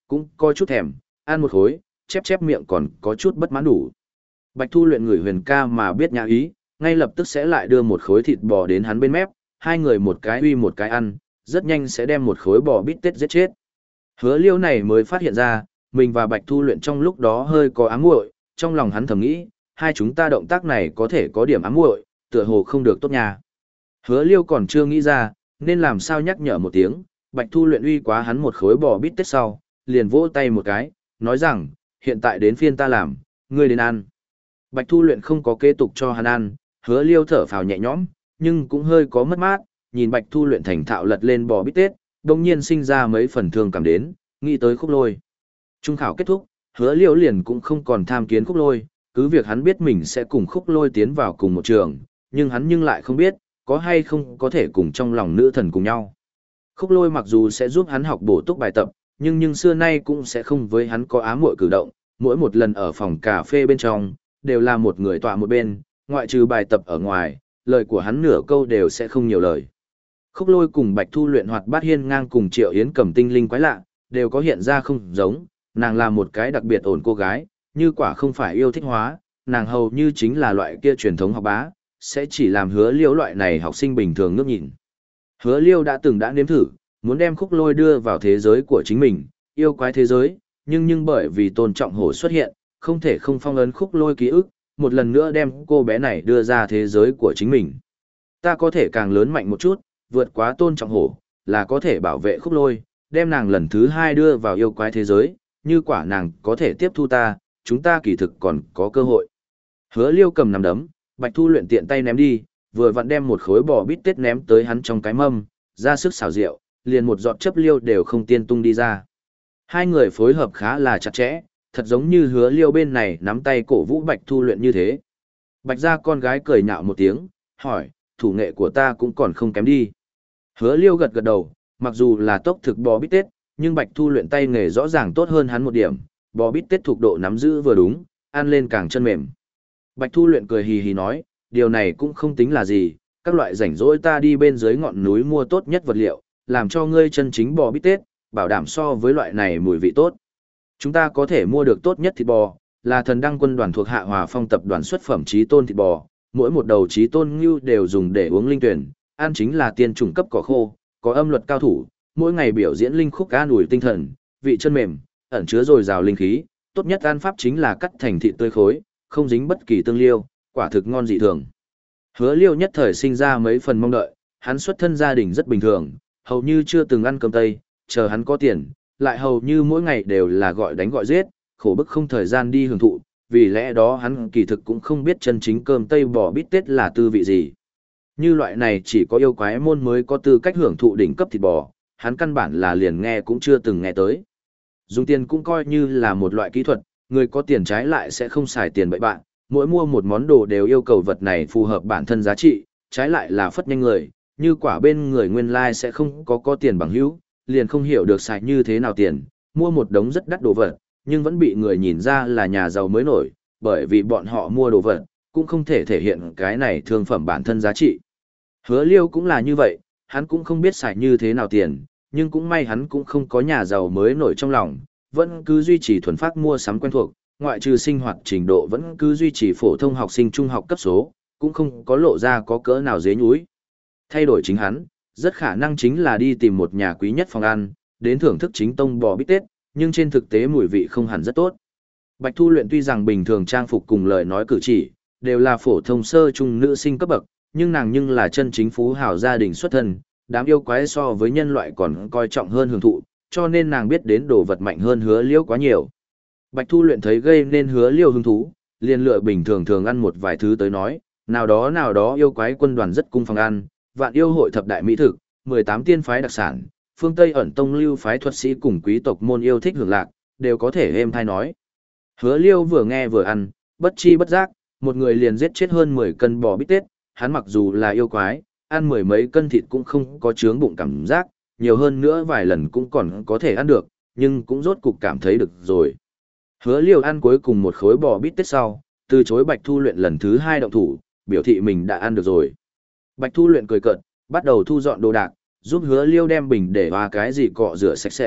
cũng có chút thèm, ăn một khối, chép chép miệng còn có chút bất mãn đủ. Bạch Thu Luyện ngửi Huyền ca mà biết nhã ý, ngay lập tức sẽ lại đưa một khối thịt bò đến hắn bên mép, hai người một cái uy một cái ăn, rất nhanh sẽ đem một khối bò bít tết giết chết. Hứa Liêu này mới phát hiện ra, mình và Bạch Thu Luyện trong lúc đó hơi có ám muội, trong lòng hắn thầm nghĩ, hai chúng ta động tác này có thể có điểm ám muội, tựa hồ không được tốt nha. Hứa Liêu còn chưa nghĩ ra, nên làm sao nhắc nhở một tiếng, Bạch Thu Luyện uy quá hắn một khối bò bít tết sau, liền vỗ tay một cái, nói rằng, hiện tại đến phiên ta làm, ngươi đến ăn. Bạch Thu Luyện không có kế tục cho hắn ăn, Hứa Liêu thở phào nhẹ nhõm, nhưng cũng hơi có mất mát, nhìn Bạch Thu Luyện thành thạo lật lên bò bít tết, đồng nhiên sinh ra mấy phần thương cảm đến, nghĩ tới Khúc Lôi. Trung khảo kết thúc, Hứa Liêu liền cũng không còn tham kiến Khúc Lôi, cứ việc hắn biết mình sẽ cùng Khúc Lôi tiến vào cùng một trường, nhưng hắn nhưng lại không biết, có hay không có thể cùng trong lòng nữ thần cùng nhau. Khúc Lôi mặc dù sẽ giúp hắn học bổ túc bài tập, nhưng nhưng xưa nay cũng sẽ không với hắn có ám muội cử động, mỗi một lần ở phòng cà phê bên trong, đều là một người tọa một bên, ngoại trừ bài tập ở ngoài, lời của hắn nửa câu đều sẽ không nhiều lời. Khúc Lôi cùng Bạch Thu Luyện hoạt bát hiên ngang cùng Triệu Yến cầm tinh linh quái lạ, đều có hiện ra không giống, nàng là một cái đặc biệt ổn cô gái, như quả không phải yêu thích hóa, nàng hầu như chính là loại kia truyền thống học bá, sẽ chỉ làm Hứa Liêu loại này học sinh bình thường ngước nhìn. Hứa Liêu đã từng đã nếm thử, muốn đem Khúc Lôi đưa vào thế giới của chính mình, yêu quái thế giới, nhưng nhưng bởi vì Tôn Trọng Hổ xuất hiện, không thể không phong ấn Khúc Lôi ký ức, một lần nữa đem cô bé này đưa ra thế giới của chính mình. Ta có thể càng lớn mạnh một chút, vượt quá Tôn Trọng Hổ, là có thể bảo vệ Khúc Lôi, đem nàng lần thứ hai đưa vào yêu quái thế giới, như quả nàng có thể tiếp thu ta, chúng ta kỳ thực còn có cơ hội. Hứa Liêu cầm nắm đấm, Bạch Thu Luyện tiện tay ném đi, vừa vặn đem một khối bò bít tết ném tới hắn trong cái mâm, ra sức xào rượu, liền một giọt chấp liêu đều không tiên tung đi ra. Hai người phối hợp khá là chặt chẽ, thật giống như Hứa Liêu bên này nắm tay cổ vũ Bạch Thu Luyện như thế. Bạch gia con gái cười nhạo một tiếng, hỏi, thủ nghệ của ta cũng còn không kém đi. Hứa Liêu gật gật đầu, mặc dù là tốc thực bò bít tết, nhưng Bạch Thu Luyện tay nghề rõ ràng tốt hơn hắn một điểm, bò bít tết thuộc độ nắm giữ vừa đúng, ăn lên càng chân mềm. Bạch Thu Luyện cười hì hì nói, điều này cũng không tính là gì, các loại rảnh rỗi ta đi bên dưới ngọn núi mua tốt nhất vật liệu, làm cho ngươi chân chính bò bít tết, bảo đảm so với loại này mùi vị tốt. Chúng ta có thể mua được tốt nhất thịt bò, là Thần Đăng quân đoàn thuộc Hạ Hòa Phong tập đoàn xuất phẩm chí tôn thịt bò, mỗi một đầu chí tôn ngưu đều dùng để uống linh tuyển, ăn chính là tiên chủng cấp cỏ khô, có âm luật cao thủ, mỗi ngày biểu diễn linh khúc an ủi tinh thần, vị chân mềm, ẩn chứa dồi dào linh khí, tốt nhất ăn pháp chính là cắt thành thịt tươi khối, không dính bất kỳ tương liêu, quả thực ngon dị thường. Hứa Liêu nhất thời sinh ra mấy phần mong đợi, hắn xuất thân gia đình rất bình thường, hầu như chưa từng ăn cơm tây, chờ hắn có tiền, lại hầu như mỗi ngày đều là gọi đánh gọi giết, khổ bức không thời gian đi hưởng thụ, vì lẽ đó hắn kỳ thực cũng không biết chân chính cơm tây bò bít tết là tư vị gì. Như loại này chỉ có yêu quái môn mới có tư cách hưởng thụ đỉnh cấp thịt bò, hắn căn bản là liền nghe cũng chưa từng nghe tới. Dùng tiền cũng coi như là một loại kỹ thuật, người có tiền trái lại sẽ không xài tiền bậy bạn, mỗi mua một món đồ đều yêu cầu vật này phù hợp bản thân giá trị, trái lại là phất nhanh người, như quả bên người nguyên lai like sẽ không có có tiền bằng hữu, liền không hiểu được xài như thế nào tiền, mua một đống rất đắt đồ vật, nhưng vẫn bị người nhìn ra là nhà giàu mới nổi, bởi vì bọn họ mua đồ vật, cũng không thể thể hiện cái này thương phẩm bản thân giá trị. Hứa Liêu cũng là như vậy, hắn cũng không biết xài như thế nào tiền, nhưng cũng may hắn cũng không có nhà giàu mới nổi trong lòng, vẫn cứ duy trì thuần phát mua sắm quen thuộc, ngoại trừ sinh hoạt trình độ vẫn cứ duy trì phổ thông học sinh trung học cấp số, cũng không có lộ ra có cỡ nào dế nhúi. Thay đổi chính hắn, rất khả năng chính là đi tìm một nhà quý nhất phòng ăn, đến thưởng thức chính tông bò bít tết, nhưng trên thực tế mùi vị không hẳn rất tốt. Bạch Thu Luyện tuy rằng bình thường trang phục cùng lời nói cử chỉ, đều là phổ thông sơ trung nữ sinh cấp bậc, nhưng nàng nhưng là chân chính phú hào gia đình xuất thân, đám yêu quái so với nhân loại còn coi trọng hơn hưởng thụ, cho nên nàng biết đến đồ vật mạnh hơn Hứa Liêu quá nhiều. Bạch Thu Luyện thấy gây nên Hứa Liêu hứng thú, liền lựa bình thường thường ăn một vài thứ tới nói, nào đó nào đó yêu quái quân đoàn rất cung phòng ăn, vạn yêu hội thập đại mỹ thực, mười tám tiên phái đặc sản, phương Tây ẩn tông lưu phái thuật sĩ cùng quý tộc môn yêu thích hưởng lạc, đều có thể êm thai nói. Hứa Liêu vừa nghe vừa ăn, bất chi bất giác, một người liền giết chết hơn mười cân bò bít tết, hắn mặc dù là yêu quái, ăn mười mấy cân thịt cũng không có chướng bụng cảm giác, nhiều hơn nữa vài lần cũng còn có thể ăn được, nhưng cũng rốt cục cảm thấy được rồi. Hứa Liêu ăn cuối cùng một khối bò bít tết sau, từ chối Bạch Thu Luyện lần thứ hai động thủ, biểu thị mình đã ăn được rồi. Bạch Thu Luyện cười cợt, bắt đầu thu dọn đồ đạc, giúp Hứa Liêu đem bình để hoa cái gì cọ rửa sạch sẽ,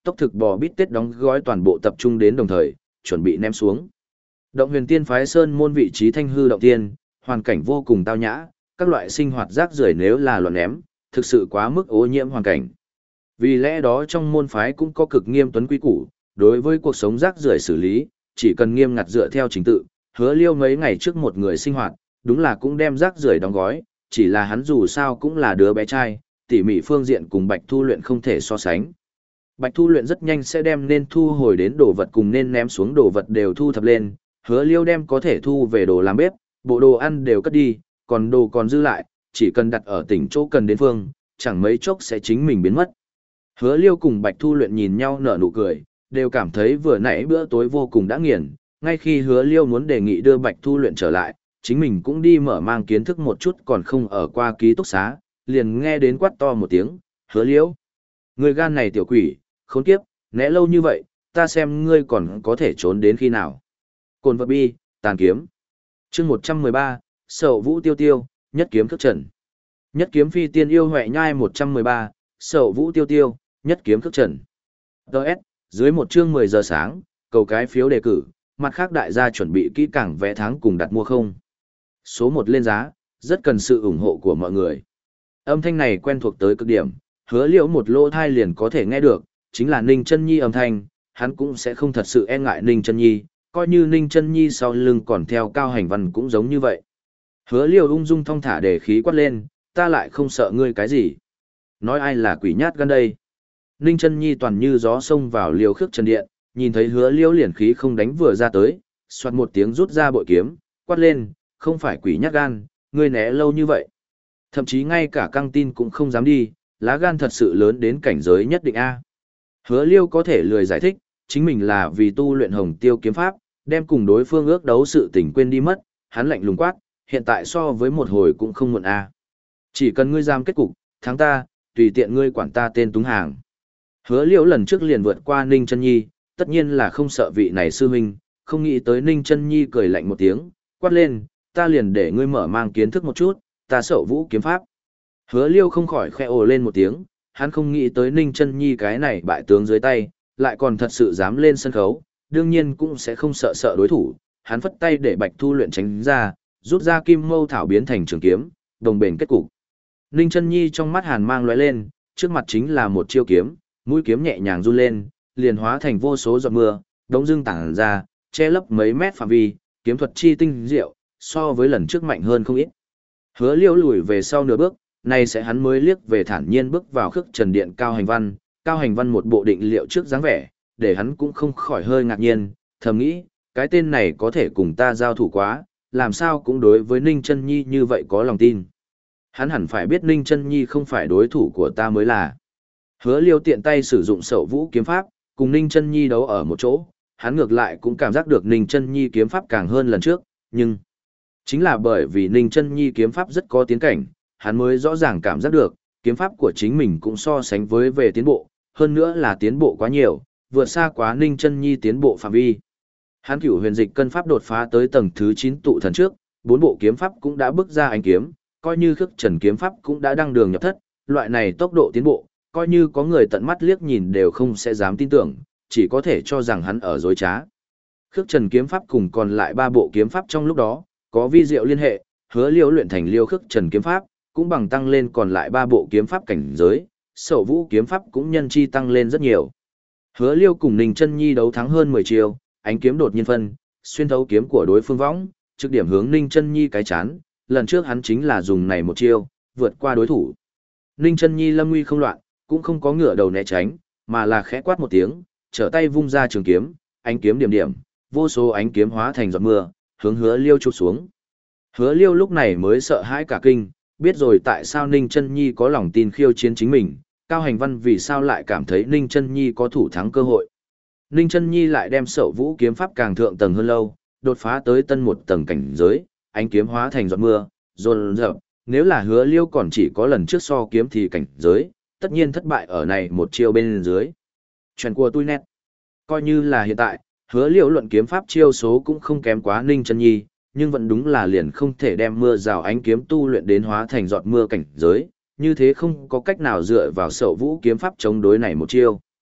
tốc thực bò bít tết đóng gói toàn bộ tập trung đến đồng thời, chuẩn bị ném xuống. Động Huyền Tiên phái sơn môn vị trí thanh hư động tiên, hoàn cảnh vô cùng tao nhã, các loại sinh hoạt rác rưởi nếu là loạn ném, thực sự quá mức ô nhiễm hoàn cảnh. Vì lẽ đó trong môn phái cũng có cực nghiêm tuấn quy củ, đối với cuộc sống rác rưởi xử lý, chỉ cần nghiêm ngặt dựa theo trình tự, Hứa Liêu mấy ngày trước một người sinh hoạt, đúng là cũng đem rác rưởi đóng gói, chỉ là hắn dù sao cũng là đứa bé trai, tỉ mỉ phương diện cùng Bạch Thu Luyện không thể so sánh. Bạch Thu Luyện rất nhanh sẽ đem nên thu hồi đến đồ vật cùng nên ném xuống đồ vật đều thu thập lên, Hứa Liêu đem có thể thu về đồ làm bếp, bộ đồ ăn đều cất đi, còn đồ còn dư lại, chỉ cần đặt ở tỉnh chỗ cần đến phương, chẳng mấy chốc sẽ chính mình biến mất. Hứa Liêu cùng Bạch Thu Luyện nhìn nhau nở nụ cười, đều cảm thấy vừa nãy bữa tối vô cùng đã nghiền, ngay khi Hứa Liêu muốn đề nghị đưa Bạch Thu Luyện trở lại, chính mình cũng đi mở mang kiến thức một chút còn không ở qua ký túc xá, liền nghe đến quát to một tiếng, Hứa Liêu. Người gan này tiểu quỷ, khốn kiếp, né lâu như vậy, ta xem ngươi còn có thể trốn đến khi nào. Cồn vật bi, tàn kiếm. chương một trăm mười ba, Sậu Vũ Tiêu Tiêu, nhất kiếm khước trần. Nhất kiếm phi tiên yêu huệ nhai một trăm mười ba, Sậu Vũ Tiêu Tiêu, nhất kiếm khước trần. Đợt, dưới một chương mười giờ sáng, cầu cái phiếu đề cử, mặt khác đại gia chuẩn bị kỹ càng vé tháng cùng đặt mua không. Số một lên giá, rất cần sự ủng hộ của mọi người. Âm thanh này quen thuộc tới cực điểm, Hứa Liễu một lỗ thai liền có thể nghe được, chính là Ninh Chân Nhi âm thanh, hắn cũng sẽ không thật sự e ngại Ninh Chân Nhi, coi như Ninh Chân Nhi sau lưng còn theo Cao Hành Văn cũng giống như vậy. Hứa Liễu ung dung thong thả để khí quát lên, ta lại không sợ ngươi cái gì. Nói ai là quỷ nhát gan đây. Ninh Chân Nhi toàn như gió xông vào Liêu Khước Trần Điện, nhìn thấy Hứa Liễu liền khí không đánh vừa ra tới, xoạt một tiếng rút ra bội kiếm, quát lên, không phải quỷ nhát gan, ngươi né lâu như vậy. Thậm chí ngay cả căng tin cũng không dám đi, lá gan thật sự lớn đến cảnh giới nhất định A. Hứa Liêu có thể lười giải thích, chính mình là vì tu luyện Hồng Tiêu kiếm pháp, đem cùng đối phương ước đấu sự tình quên đi mất, hắn lạnh lùng quát, hiện tại so với một hồi cũng không muộn A. Chỉ cần ngươi giam kết cục, thắng ta, tùy tiện ngươi quản ta tên túng hàng. Hứa Liêu lần trước liền vượt qua Ninh Chân Nhi, tất nhiên là không sợ vị này sư huynh, không nghĩ tới Ninh Chân Nhi cười lạnh một tiếng, quát lên, ta liền để ngươi mở mang kiến thức một chút, ta Sậu Vũ kiếm pháp. Hứa Liêu không khỏi khẽ ồ lên một tiếng, hắn không nghĩ tới Ninh Chân Nhi cái này bại tướng dưới tay, lại còn thật sự dám lên sân khấu, đương nhiên cũng sẽ không sợ sợ đối thủ, hắn phất tay để Bạch Thu Luyện tránh ra, rút ra kim mâu thảo biến thành trường kiếm, đồng bền kết cục. Ninh Chân Nhi trong mắt hàn mang lóe lên, trước mặt chính là một chiêu kiếm, mũi kiếm nhẹ nhàng run lên, liền hóa thành vô số giọt mưa, đống dưng tản ra, che lấp mấy mét phạm vi, kiếm thuật chi tinh diệu, so với lần trước mạnh hơn không ít. Hứa Liêu lùi về sau nửa bước, nay sẽ hắn mới liếc về thản nhiên bước vào Khước Trần Điện Cao Hành Văn, Cao Hành Văn một bộ định liệu trước dáng vẻ, để hắn cũng không khỏi hơi ngạc nhiên, thầm nghĩ, cái tên này có thể cùng ta giao thủ quá, làm sao cũng đối với Ninh Chân Nhi như vậy có lòng tin. Hắn hẳn phải biết Ninh Chân Nhi không phải đối thủ của ta mới là. Hứa Liêu tiện tay sử dụng Sậu Vũ kiếm pháp, cùng Ninh Chân Nhi đấu ở một chỗ, hắn ngược lại cũng cảm giác được Ninh Chân Nhi kiếm pháp càng hơn lần trước, nhưng chính là bởi vì Ninh Chân Nhi kiếm pháp rất có tiến cảnh, hắn mới rõ ràng cảm giác được, kiếm pháp của chính mình cũng so sánh với về tiến bộ, hơn nữa là tiến bộ quá nhiều, vượt xa quá Ninh Chân Nhi tiến bộ phạm vi. Hắn Cửu Huyền Dịch cân pháp đột phá tới tầng thứ chín tụ thần trước, bốn bộ kiếm pháp cũng đã bước ra ánh kiếm, coi như Khước Trần kiếm pháp cũng đã đăng đường nhập thất, loại này tốc độ tiến bộ, coi như có người tận mắt liếc nhìn đều không sẽ dám tin tưởng, chỉ có thể cho rằng hắn ở dối trá. Khước Trần kiếm pháp cùng còn lại ba bộ kiếm pháp trong lúc đó, có vi diệu liên hệ, Hứa Liêu luyện thành Liêu Khước Trần kiếm pháp, cũng bằng tăng lên còn lại ba bộ kiếm pháp cảnh giới, Sậu Vũ kiếm pháp cũng nhân chi tăng lên rất nhiều. Hứa Liêu cùng Ninh Chân Nhi đấu thắng hơn mười chiêu, ánh kiếm đột nhiên phân, xuyên thấu kiếm của đối phương võng, trực điểm hướng Ninh Chân Nhi cái chán, lần trước hắn chính là dùng này một chiêu, vượt qua đối thủ. Ninh Chân Nhi lâm nguy không loạn, cũng không có ngửa đầu né tránh, mà là khẽ quát một tiếng, trở tay vung ra trường kiếm, ánh kiếm điểm điểm, vô số ánh kiếm hóa thành giọt mưa, hướng Hứa Liêu chụp xuống. Hứa Liêu lúc này mới sợ hãi cả kinh, biết rồi tại sao Ninh Chân Nhi có lòng tin khiêu chiến chính mình, Cao Hành Văn vì sao lại cảm thấy Ninh Chân Nhi có thủ thắng cơ hội. Ninh Chân Nhi lại đem Sậu Vũ kiếm pháp càng thượng tầng hơn lâu, đột phá tới tân một tầng cảnh giới, ánh kiếm hóa thành giọt mưa, dồn dập, nếu là Hứa Liêu còn chỉ có lần trước so kiếm thì cảnh giới, tất nhiên thất bại ở này một chiêu bên dưới. Chuyện của tôi nét. Coi như là hiện tại, Hứa Liêu luận kiếm pháp chiêu số cũng không kém quá Ninh Chân Nhi, nhưng vẫn đúng là liền không thể đem mưa rào ánh kiếm tu luyện đến hóa thành giọt mưa cảnh giới, như thế không có cách nào dựa vào Sậu Vũ kiếm pháp chống đối này một chiêu.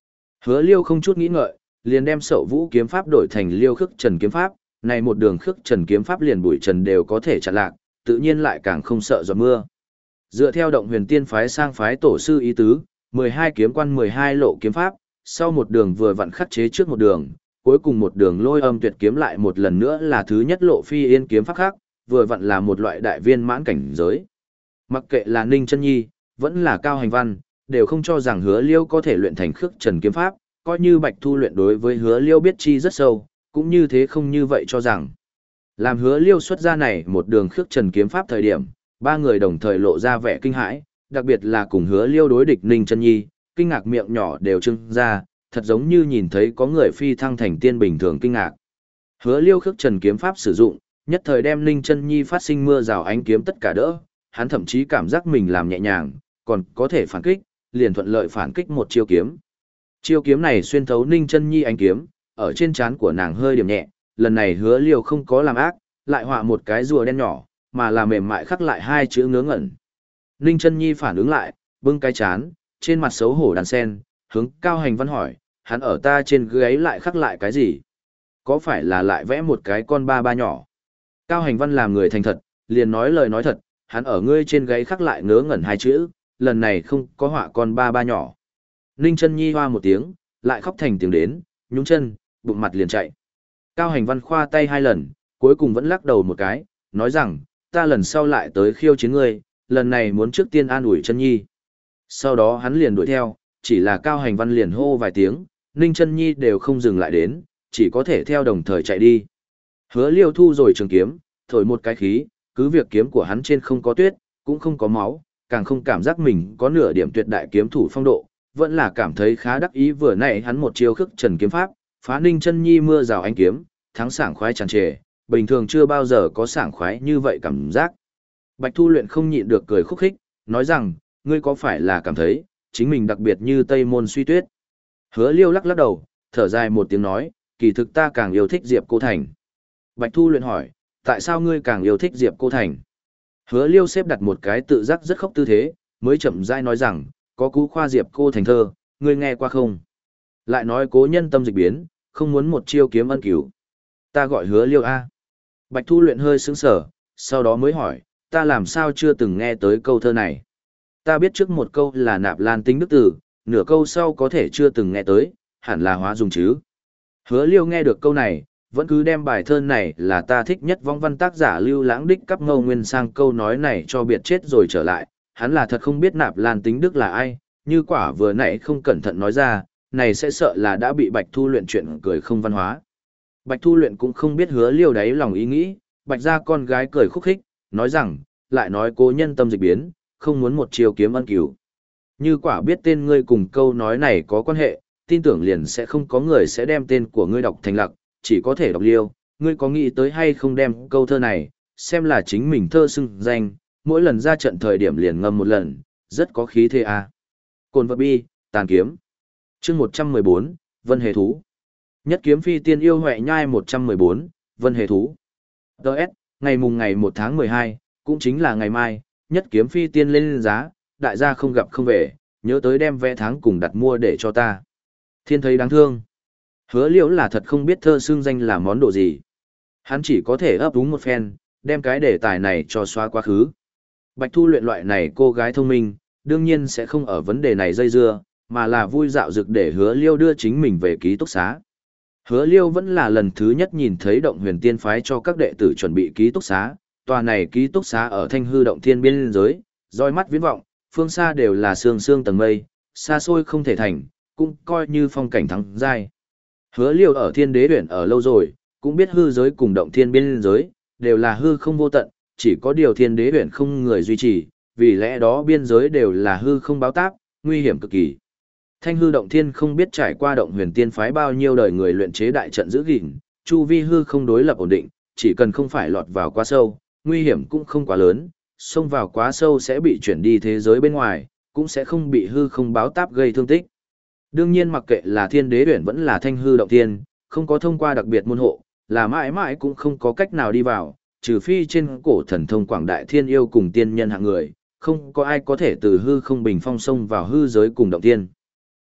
Hứa Liêu không chút nghĩ ngợi, liền đem Sậu Vũ kiếm pháp đổi thành Liêu Khước Trần kiếm pháp, này một đường Khước Trần kiếm pháp liền bụi trần đều có thể chặn lạc, tự nhiên lại càng không sợ giọt mưa. Dựa theo Động Huyền Tiên phái sang phái tổ sư ý tứ, mười hai kiếm quan mười hai lộ kiếm pháp, sau một đường vừa vặn khắc chế trước một đường, cuối cùng một đường Lôi Âm Tuyệt kiếm lại một lần nữa là thứ nhất lộ Phi Yên kiếm pháp khác, vừa vặn là một loại đại viên mãn cảnh giới. Mặc kệ là Ninh Chân Nhi, vẫn là Cao Hành Văn, đều không cho rằng Hứa Liêu có thể luyện thành Khước Trần kiếm pháp, coi như Bạch Thu luyện đối với Hứa Liêu biết chi rất sâu, cũng như thế không như vậy cho rằng. Làm Hứa Liêu xuất ra này một đường Khước Trần kiếm pháp thời điểm, ba người đồng thời lộ ra vẻ kinh hãi, đặc biệt là cùng Hứa Liêu đối địch Ninh Chân Nhi, kinh ngạc miệng nhỏ đều trưng ra, thật giống như nhìn thấy có người phi thăng thành tiên bình thường kinh ngạc. Hứa Liêu Khước Trần kiếm pháp sử dụng, nhất thời đem Ninh Chân Nhi phát sinh mưa rào ánh kiếm tất cả đỡ, hắn thậm chí cảm giác mình làm nhẹ nhàng, còn có thể phản kích, liền thuận lợi phản kích một chiêu kiếm. Chiêu kiếm này xuyên thấu Ninh Chân Nhi ánh kiếm, ở trên trán của nàng hơi điểm nhẹ, lần này Hứa Liêu không có làm ác, lại họa một cái rùa đen nhỏ, mà là mềm mại khắc lại hai chữ ngớ ngẩn. Ninh Chân Nhi phản ứng lại, bưng cái chán, trên mặt xấu hổ đàn sen, hướng Cao Hành Văn hỏi, hắn ở ta trên gáy lại khắc lại cái gì? Có phải là lại vẽ một cái con ba ba nhỏ? Cao Hành Văn làm người thành thật, liền nói lời nói thật, hắn ở ngươi trên gáy khắc lại ngớ ngẩn hai chữ, lần này không có họa con ba ba nhỏ. Ninh Chân Nhi hoa một tiếng, lại khóc thành tiếng đến, nhúng chân, bụng mặt liền chạy. Cao Hành Văn khoa tay hai lần, cuối cùng vẫn lắc đầu một cái, nói rằng, ta lần sau lại tới khiêu chiến ngươi, lần này muốn trước tiên an ủi Chân Nhi. Sau đó hắn liền đuổi theo, chỉ là Cao Hành Văn liền hô vài tiếng, Ninh Chân Nhi đều không dừng lại đến, chỉ có thể theo đồng thời chạy đi. Hứa Liêu thu rồi trường kiếm, thổi một cái khí, cứ việc kiếm của hắn trên không có tuyết, cũng không có máu, càng không cảm giác mình có nửa điểm tuyệt đại kiếm thủ phong độ, vẫn là cảm thấy khá đắc ý vừa nãy hắn một chiêu Khước Trần kiếm pháp, phá Ninh Chân Nhi mưa rào ánh kiếm, thắng sảng khoái tràn trề, bình thường chưa bao giờ có sảng khoái như vậy cảm giác. Bạch Thu luyện không nhịn được cười khúc khích, nói rằng, ngươi có phải là cảm thấy, chính mình đặc biệt như Tây Môn Suy Tuyết? Hứa Liêu lắc lắc đầu, thở dài một tiếng nói, kỳ thực ta càng yêu thích Diệp Cô Thành. Bạch Thu luyện hỏi, tại sao ngươi càng yêu thích Diệp Cô Thành? Hứa Liêu xếp đặt một cái tự giác rất khóc tư thế, mới chậm rãi nói rằng, có cú khoa Diệp Cô Thành thơ, ngươi nghe qua không? Lại nói cố nhân tâm dịch biến, không muốn một chiêu kiếm ân cứu. Ta gọi Hứa Liêu A. Bạch Thu luyện hơi sững sờ, sau đó mới hỏi, ta làm sao chưa từng nghe tới câu thơ này? Ta biết trước một câu là nạp lan tính đức tử, nửa câu sau có thể chưa từng nghe tới, hẳn là hóa dùng chứ. Hứa Liêu nghe được câu này, vẫn cứ đem bài thơ này là ta thích nhất vong văn tác giả Lưu Lãng đích cắp ngâu nguyên sang câu nói này cho biệt chết rồi trở lại, hắn là thật không biết nạp lan tính đức là ai, như quả vừa nãy không cẩn thận nói ra, này sẽ sợ là đã bị Bạch Thu luyện chuyện cười không văn hóa. Bạch Thu luyện cũng không biết Hứa Liêu đáy lòng ý nghĩ, Bạch gia con gái cười khúc khích, nói rằng, lại nói cố nhân tâm dịch biến, không muốn một chiều kiếm ân cứu. Như quả biết tên ngươi cùng câu nói này có quan hệ, tin tưởng liền sẽ không có người sẽ đem tên của ngươi đọc thành lặc, chỉ có thể đọc Liêu, ngươi có nghĩ tới hay không đem câu thơ này, xem là chính mình thơ xưng danh, mỗi lần ra trận thời điểm liền ngâm một lần, rất có khí thế à. Cồn vật bi, tàn kiếm. chương một trăm mười bốn, Vân Hề Thú. Nhất kiếm phi tiên yêu huệ nhai một trăm mười bốn, Vân Hề Thú. Đợt, ngày mùng ngày một tháng mười hai, cũng chính là ngày mai, nhất kiếm phi tiên lên giá, đại gia không gặp không về, nhớ tới đem vé tháng cùng đặt mua để cho ta. Thiên thấy đáng thương. Hứa Liễu là thật không biết thơ xương danh là món đồ gì. Hắn chỉ có thể ấp úng một phen, đem cái đề tài này cho xóa quá khứ. Bạch Thu luyện loại này cô gái thông minh, đương nhiên sẽ không ở vấn đề này dây dưa, mà là vui dạo dực để Hứa Liêu đưa chính mình về ký túc xá. Hứa Liêu vẫn là lần thứ nhất nhìn thấy Động Huyền Tiên phái cho các đệ tử chuẩn bị ký túc xá, tòa này ký túc xá ở Thanh Hư Động Thiên biên giới, roi mắt viễn vọng, phương xa đều là sương sương tầng mây, xa xôi không thể thành, cũng coi như phong cảnh thắng giai. Hứa Liêu ở Thiên Đế Uyển ở lâu rồi, cũng biết hư giới cùng Động Thiên biên giới đều là hư không vô tận, chỉ có điều Thiên Đế Uyển không người duy trì, vì lẽ đó biên giới đều là hư không báo táp, nguy hiểm cực kỳ. Thanh Hư Động Thiên không biết trải qua Động Huyền Tiên phái bao nhiêu đời người luyện chế đại trận giữ gìn, chu vi hư không đối lập ổn định, chỉ cần không phải lọt vào quá sâu, nguy hiểm cũng không quá lớn, xông vào quá sâu sẽ bị chuyển đi thế giới bên ngoài, cũng sẽ không bị hư không báo táp gây thương tích. Đương nhiên mặc kệ là Thiên Đế Uyển vẫn là Thanh Hư Động Thiên, không có thông qua đặc biệt môn hộ, là mãi mãi cũng không có cách nào đi vào, trừ phi trên cổ thần thông quảng đại thiên yêu cùng tiên nhân hạng người, không có ai có thể từ hư không bình phong sông vào hư giới cùng động thiên.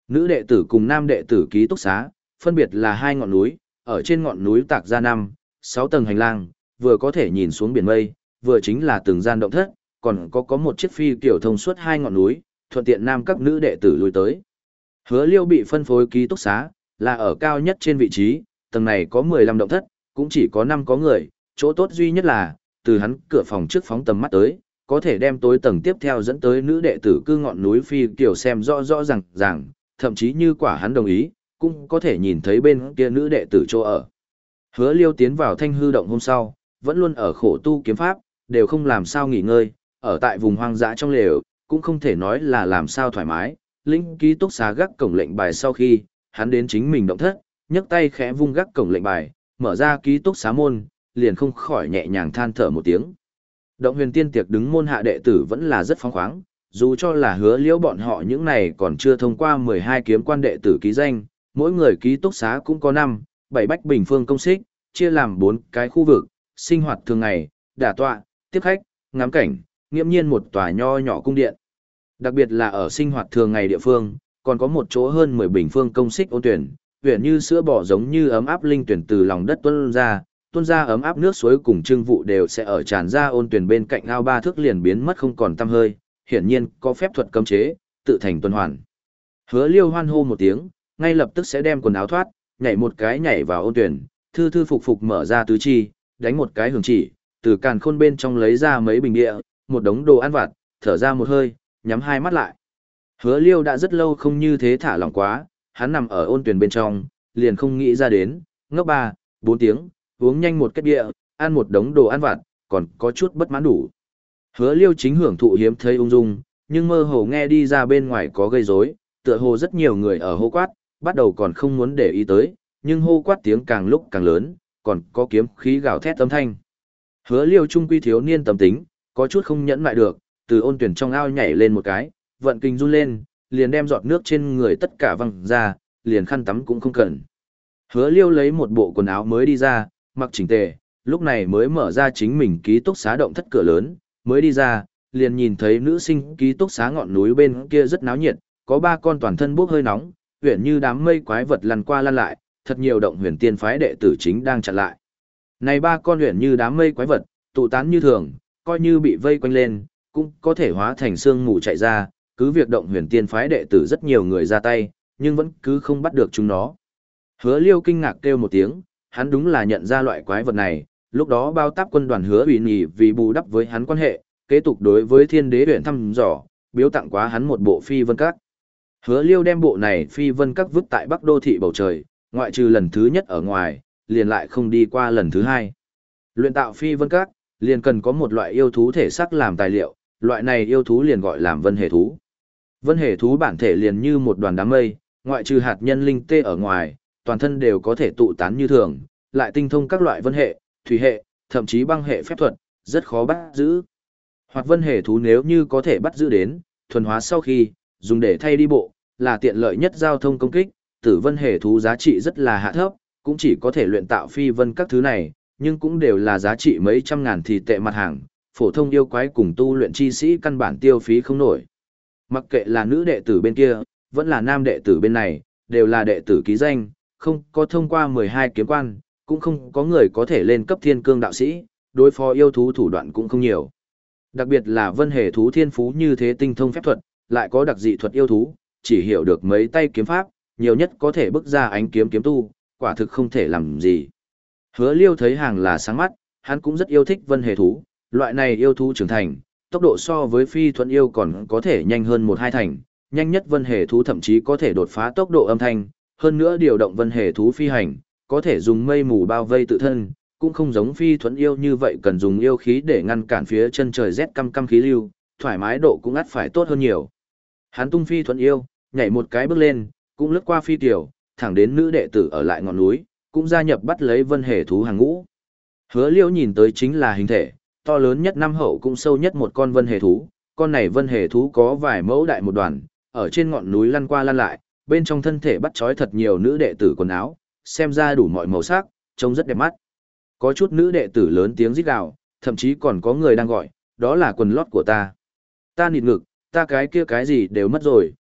Nữ đệ tử cùng nam đệ tử ký túc xá, phân biệt là hai ngọn núi, ở trên ngọn núi tạc ra năm, sáu tầng hành lang, vừa có thể nhìn xuống biển mây, vừa chính là từng gian động thất, còn có có một chiếc phi kiểu thông suốt hai ngọn núi, thuận tiện nam các nữ đệ tử lui tới. Hứa Liêu bị phân phối ký túc xá, là ở cao nhất trên vị trí, tầng này có mười lăm động thất, cũng chỉ có năm có người, chỗ tốt duy nhất là, từ hắn cửa phòng trước phóng tầm mắt tới, có thể đem tối tầng tiếp theo dẫn tới nữ đệ tử cư ngọn núi phi kiểu xem rõ rõ ràng ràng, thậm chí như quả hắn đồng ý, cũng có thể nhìn thấy bên kia nữ đệ tử chỗ ở. Hứa Liêu tiến vào Thanh Hư động hôm sau, vẫn luôn ở khổ tu kiếm pháp, đều không làm sao nghỉ ngơi, ở tại vùng hoang dã trong lều, cũng không thể nói là làm sao thoải mái. Lĩnh ký túc xá gác cổng lệnh bài sau khi, hắn đến chính mình động thất, nhấc tay khẽ vung gác cổng lệnh bài, mở ra ký túc xá môn, liền không khỏi nhẹ nhàng than thở một tiếng. Động Huyền Tiên tiệc đứng môn hạ đệ tử vẫn là rất phóng khoáng, dù cho là Hứa Liễu bọn họ những này còn chưa thông qua mười hai kiếm quan đệ tử ký danh, mỗi người ký túc xá cũng có năm, bảy bách bình phương công xích, chia làm bốn cái khu vực, sinh hoạt thường ngày, đả tọa, tiếp khách, ngắm cảnh, nghiễm nhiên một tòa nho nhỏ cung điện. Đặc biệt là ở sinh hoạt thường ngày địa phương, còn có một chỗ hơn mười bình phương công xích ôn tuyển, huyền như sữa bò giống như ấm áp linh tuyển từ lòng đất tuôn ra, tuôn ra ấm áp nước suối cùng trưng vụ đều sẽ ở tràn ra ôn tuyển bên cạnh ao ba thước liền biến mất không còn tăm hơi, hiển nhiên có phép thuật cấm chế, tự thành tuần hoàn. Hứa Liêu hoan hô một tiếng, ngay lập tức sẽ đem quần áo thoát, nhảy một cái nhảy vào ôn tuyển, thư thư phục phục mở ra tứ chi, đánh một cái hưởng chỉ, từ càn khôn bên trong lấy ra mấy bình địa, một đống đồ ăn vặt, thở ra một hơi, nhắm hai mắt lại. Hứa Liêu đã rất lâu không như thế thả lỏng quá, hắn nằm ở ôn tuyển bên trong, liền không nghĩ ra đến, ngốc ba, bốn tiếng, uống nhanh một kết địa, ăn một đống đồ ăn vặt, còn có chút bất mãn đủ. Hứa Liêu chính hưởng thụ hiếm thấy ung dung, nhưng mơ hồ nghe đi ra bên ngoài có gây rối, tựa hồ rất nhiều người ở hô quát, bắt đầu còn không muốn để ý tới, nhưng hô quát tiếng càng lúc càng lớn, còn có kiếm khí gào thét âm thanh. Hứa Liêu trung quy thiếu niên tâm tính, có chút không nhẫn lại được, từ ôn tuyển trong ao nhảy lên một cái, vận kinh run lên, liền đem giọt nước trên người tất cả văng ra, liền khăn tắm cũng không cần. Hứa Liêu lấy một bộ quần áo mới đi ra, mặc chỉnh tề, lúc này mới mở ra chính mình ký túc xá động thất cửa lớn, mới đi ra, liền nhìn thấy nữ sinh ký túc xá ngọn núi bên kia rất náo nhiệt, có ba con toàn thân bốc hơi nóng, huyền như đám mây quái vật lăn qua lăn lại, thật nhiều động huyền tiên phái đệ tử chính đang chặn lại. Này ba con huyền như đám mây quái vật, tụ tán như thường, coi như bị vây quanh lên, cũng có thể hóa thành xương mù chạy ra, cứ việc động huyền tiên phái đệ tử rất nhiều người ra tay, nhưng vẫn cứ không bắt được chúng nó. Hứa Liêu kinh ngạc kêu một tiếng, hắn đúng là nhận ra loại quái vật này, lúc đó bao táp quân đoàn Hứa ủy nhì vì bù đắp với hắn quan hệ, kế tục đối với thiên đế huyện thăm dò, biếu tặng quá hắn một bộ phi vân các. Hứa Liêu đem bộ này phi vân các vứt tại Bắc Đô thị bầu trời, ngoại trừ lần thứ nhất ở ngoài, liền lại không đi qua lần thứ hai. Luyện tạo phi vân các, liền cần có một loại yêu thú thể xác làm tài liệu, loại này yêu thú liền gọi làm vân hề thú. Vân hề thú bản thể liền như một đoàn đám mây, ngoại trừ hạt nhân linh tê ở ngoài, toàn thân đều có thể tụ tán như thường, lại tinh thông các loại vân hệ, thủy hệ, thậm chí băng hệ phép thuật, rất khó bắt giữ. Hoặc vân hề thú nếu như có thể bắt giữ đến, thuần hóa sau khi, dùng để thay đi bộ, là tiện lợi nhất giao thông công kích, tử vân hề thú giá trị rất là hạ thấp, cũng chỉ có thể luyện tạo phi vân các thứ này, nhưng cũng đều là giá trị mấy trăm ngàn thì tệ mặt hàng, phổ thông yêu quái cùng tu luyện chi sĩ căn bản tiêu phí không nổi. Mặc kệ là nữ đệ tử bên kia, vẫn là nam đệ tử bên này, đều là đệ tử ký danh, không có thông qua mười hai kiếm quan, cũng không có người có thể lên cấp thiên cương đạo sĩ, đối phó yêu thú thủ đoạn cũng không nhiều. Đặc biệt là vân hề thú thiên phú như thế tinh thông phép thuật, lại có đặc dị thuật yêu thú, chỉ hiểu được mấy tay kiếm pháp, nhiều nhất có thể bức ra ánh kiếm kiếm tu, quả thực không thể làm gì. Hứa Liêu thấy hàng là sáng mắt, hắn cũng rất yêu thích vân hề thú, loại này yêu thú trưởng thành, tốc độ so với phi thuận yêu còn có thể nhanh hơn một hai thành, nhanh nhất vân hề thú thậm chí có thể đột phá tốc độ âm thanh, hơn nữa điều động vân hề thú phi hành, có thể dùng mây mù bao vây tự thân, cũng không giống phi thuận yêu như vậy cần dùng yêu khí để ngăn cản phía chân trời rét căm căm khí lưu, thoải mái độ cũng ắt phải tốt hơn nhiều. Hắn tung phi thuận yêu, nhảy một cái bước lên, cũng lướt qua phi tiểu, thẳng đến nữ đệ tử ở lại ngọn núi, cũng gia nhập bắt lấy vân hề thú hàng ngũ. Hứa Liêu nhìn tới chính là hình thể, to lớn nhất năm hậu cũng sâu nhất một con vân hề thú, con này vân hề thú có vài mẫu đại một đoàn, ở trên ngọn núi lăn qua lăn lại, bên trong thân thể bắt trói thật nhiều nữ đệ tử quần áo, xem ra đủ mọi màu sắc, trông rất đẹp mắt. Có chút nữ đệ tử lớn tiếng rít gào, thậm chí còn có người đang gọi, đó là quần lót của ta. Ta nịt ngực, ta cái kia cái gì đều mất rồi,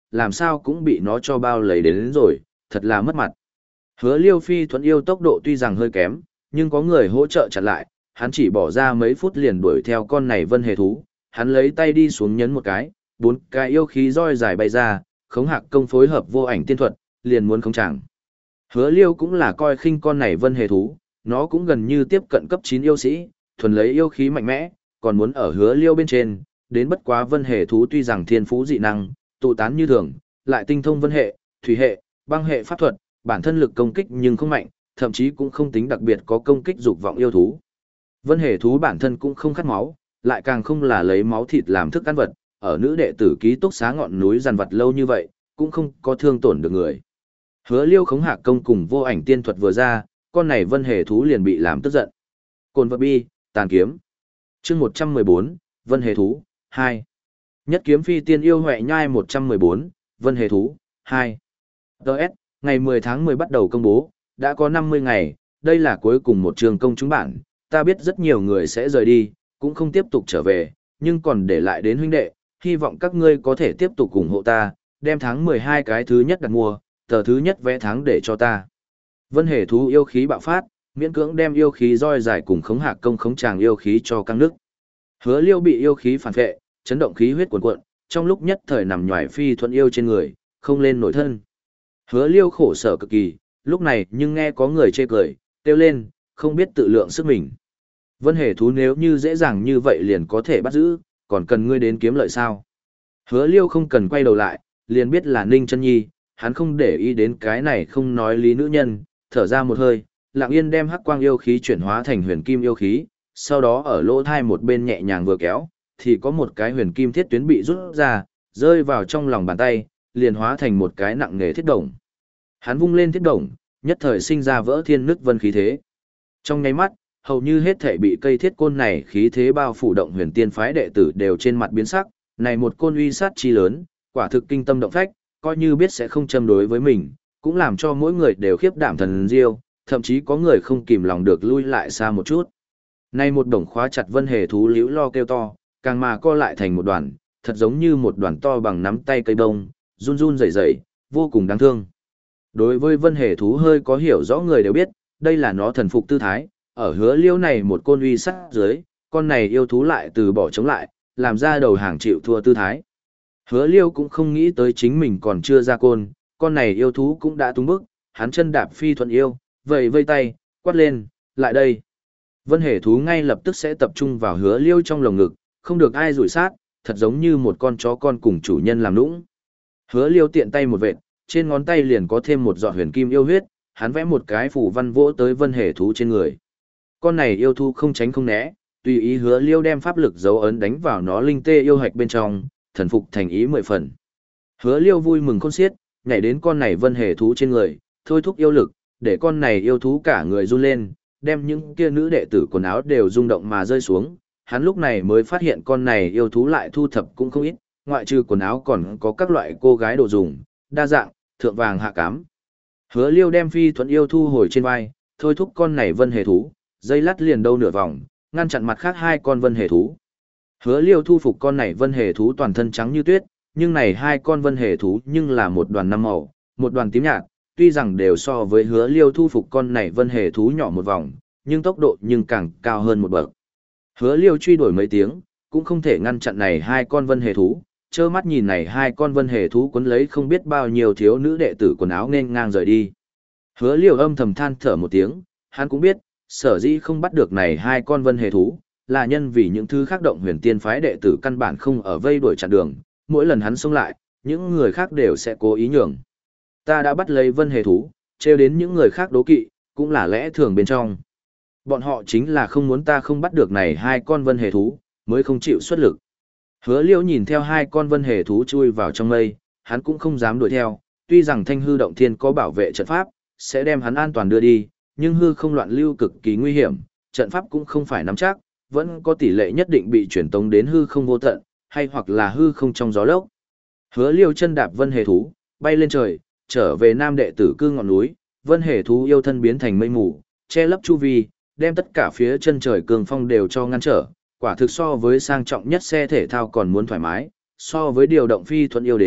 làm sao cũng bị nó cho bao lấy đến, đến rồi, thật là mất mặt. Hứa Liêu phi thuẫn yêu tốc độ tuy rằng hơi kém, nhưng có người hỗ trợ chặn lại, hắn chỉ bỏ ra mấy phút liền đuổi theo con này vân hề thú, hắn lấy tay đi xuống nhấn một cái, bốn cái yêu khí roi dài bay ra, khống hạc công phối hợp vô ảnh tiên thuật, liền muốn khống chẳng. Hứa Liêu cũng là coi khinh con này vân hề thú, nó cũng gần như tiếp cận cấp chín yêu sĩ, thuần lấy yêu khí mạnh mẽ, còn muốn ở Hứa Liêu bên trên, đến bất quá vân hề thú tuy rằng thiên phú dị năng, tụ tán như thường, lại tinh thông vân hệ, thủy hệ, băng hệ pháp thuật, bản thân lực công kích nhưng không mạnh, thậm chí cũng không tính đặc biệt có công kích dục vọng yêu thú. Vân hề thú bản thân cũng không khát máu, lại càng không là lấy máu thịt làm thức ăn vật, ở nữ đệ tử ký túc xá ngọn núi dằn vặt lâu như vậy, cũng không có thương tổn được người. Hứa Liêu khống hạc công cùng vô ảnh tiên thuật vừa ra, con này vân hề thú liền bị làm tức giận. Cồn vật bi, tàn kiếm. Chương một trăm mười bốn, Vân hề thú, hai. Nhất kiếm phi tiên yêu huệ nhai một trăm mười bốn, Vân hề thú, hai. đê ét, ngày mười tháng mười bắt đầu công bố, đã có năm mươi ngày, đây là cuối cùng một trường công chúng bản, ta biết rất nhiều người sẽ rời đi, cũng không tiếp tục trở về, nhưng còn để lại đến huynh đệ, hy vọng các ngươi có thể tiếp tục ủng hộ ta, đem tháng mười hai cái thứ nhất đặt mua, tờ thứ nhất vẽ tháng để cho ta. Vân hề thú yêu khí bạo phát, miễn cưỡng đem yêu khí roi dài cùng khống hạc công khống tràng yêu khí cho căng nước. Hứa Liêu bị yêu khí phản vệ, chấn động khí huyết cuồn cuộn, trong lúc nhất thời nằm nhòi phi thuận yêu trên người, không lên nổi thân. Hứa Liêu khổ sở cực kỳ, lúc này nhưng nghe có người chê cười, kêu lên, không biết tự lượng sức mình. Vân hề thú nếu như dễ dàng như vậy liền có thể bắt giữ, còn cần ngươi đến kiếm lợi sao? Hứa Liêu không cần quay đầu lại, liền biết là Ninh Chân Nhi, hắn không để ý đến cái này không nói lý nữ nhân, thở ra một hơi, lặng yên đem hắc quang yêu khí chuyển hóa thành huyền kim yêu khí, sau đó ở lỗ thai một bên nhẹ nhàng vừa kéo, thì có một cái huyền kim thiết tuyến bị rút ra, rơi vào trong lòng bàn tay, liền hóa thành một cái nặng nghề thiết đồng. Hắn vung lên thiết đồng, nhất thời sinh ra vỡ thiên nứt vân khí thế. Trong nháy mắt, hầu như hết thể bị cây thiết côn này khí thế bao phủ động huyền tiên phái đệ tử đều trên mặt biến sắc, này một côn uy sát chi lớn, quả thực kinh tâm động phách, coi như biết sẽ không châm đối với mình, cũng làm cho mỗi người đều khiếp đảm thần diêu, thậm chí có người không kìm lòng được lui lại xa một chút. Này một đồng khóa chặt vân hề thú liễu lo kêu to, càng mà co lại thành một đoàn, thật giống như một đoàn to bằng nắm tay cây bông, run run rẩy rẩy, vô cùng đáng thương. Đối với vân hề thú hơi có hiểu rõ người đều biết, đây là nó thần phục tư thái, ở Hứa Liêu này một côn uy sát dưới, con này yêu thú lại từ bỏ chống lại, làm ra đầu hàng chịu thua tư thái. Hứa Liêu cũng không nghĩ tới chính mình còn chưa ra côn, con này yêu thú cũng đã tung bức, hắn chân đạp phi thuận yêu, vẫy vây tay, quát lên, lại đây. Vân hề thú ngay lập tức sẽ tập trung vào Hứa Liêu trong lồng ngực, không được ai rủi sát, thật giống như một con chó con cùng chủ nhân làm nũng. Hứa Liêu tiện tay một vệt, trên ngón tay liền có thêm một giọt huyền kim yêu huyết, hắn vẽ một cái phủ văn vỗ tới vân hề thú trên người. Con này yêu thú không tránh không né, tùy ý Hứa Liêu đem pháp lực dấu ấn đánh vào nó linh tê yêu hạch bên trong, thần phục thành ý mười phần. Hứa Liêu vui mừng khôn xiết, nhảy đến con này vân hề thú trên người, thôi thúc yêu lực, để con này yêu thú cả người run lên, đem những kia nữ đệ tử quần áo đều rung động mà rơi xuống. Hắn lúc này mới phát hiện con này yêu thú lại thu thập cũng không ít, ngoại trừ quần áo còn có các loại cô gái đồ dùng, đa dạng, thượng vàng hạ cám. Hứa Liêu đem phi thuận yêu thu hồi trên vai, thôi thúc con này vân hề thú, dây lát liền đâu nửa vòng, ngăn chặn mặt khác hai con vân hề thú. Hứa Liêu thu phục con này vân hề thú toàn thân trắng như tuyết, nhưng này hai con vân hề thú nhưng là một đoàn năm màu, một đoàn tím nhạt, tuy rằng đều so với Hứa Liêu thu phục con này vân hề thú nhỏ một vòng, nhưng tốc độ nhưng càng cao hơn một bậc. Hứa Liêu truy đuổi mấy tiếng, cũng không thể ngăn chặn này hai con vân hề thú, trơ mắt nhìn này hai con vân hề thú cuốn lấy không biết bao nhiêu thiếu nữ đệ tử quần áo nên ngang rời đi. Hứa Liêu âm thầm than thở một tiếng, hắn cũng biết, sở dĩ không bắt được này hai con vân hề thú, là nhân vì những thứ khác động huyền tiên phái đệ tử căn bản không ở vây đuổi chặn đường, mỗi lần hắn xông lại, những người khác đều sẽ cố ý nhường. Ta đã bắt lấy vân hề thú, trêu đến những người khác đố kỵ, cũng là lẽ thường bên trong. Bọn họ chính là không muốn ta không bắt được này hai con vân hề thú, mới không chịu xuất lực. Hứa Liễu nhìn theo hai con vân hề thú chui vào trong mây, hắn cũng không dám đuổi theo, tuy rằng Thanh Hư Động Thiên có bảo vệ trận pháp, sẽ đem hắn an toàn đưa đi, nhưng hư không loạn lưu cực kỳ nguy hiểm, trận pháp cũng không phải nắm chắc, vẫn có tỷ lệ nhất định bị chuyển tống đến hư không vô tận, hay hoặc là hư không trong gió lốc. Hứa Liêu chân đạp vân hề thú, bay lên trời, trở về nam đệ tử cư ngọn núi, vân hề thú yêu thân biến thành mây mù, che lấp chu vi, đem tất cả phía chân trời cường phong đều cho ngăn trở, quả thực so với sang trọng nhất xe thể thao còn muốn thoải mái, so với điều động phi thuận yêu đến,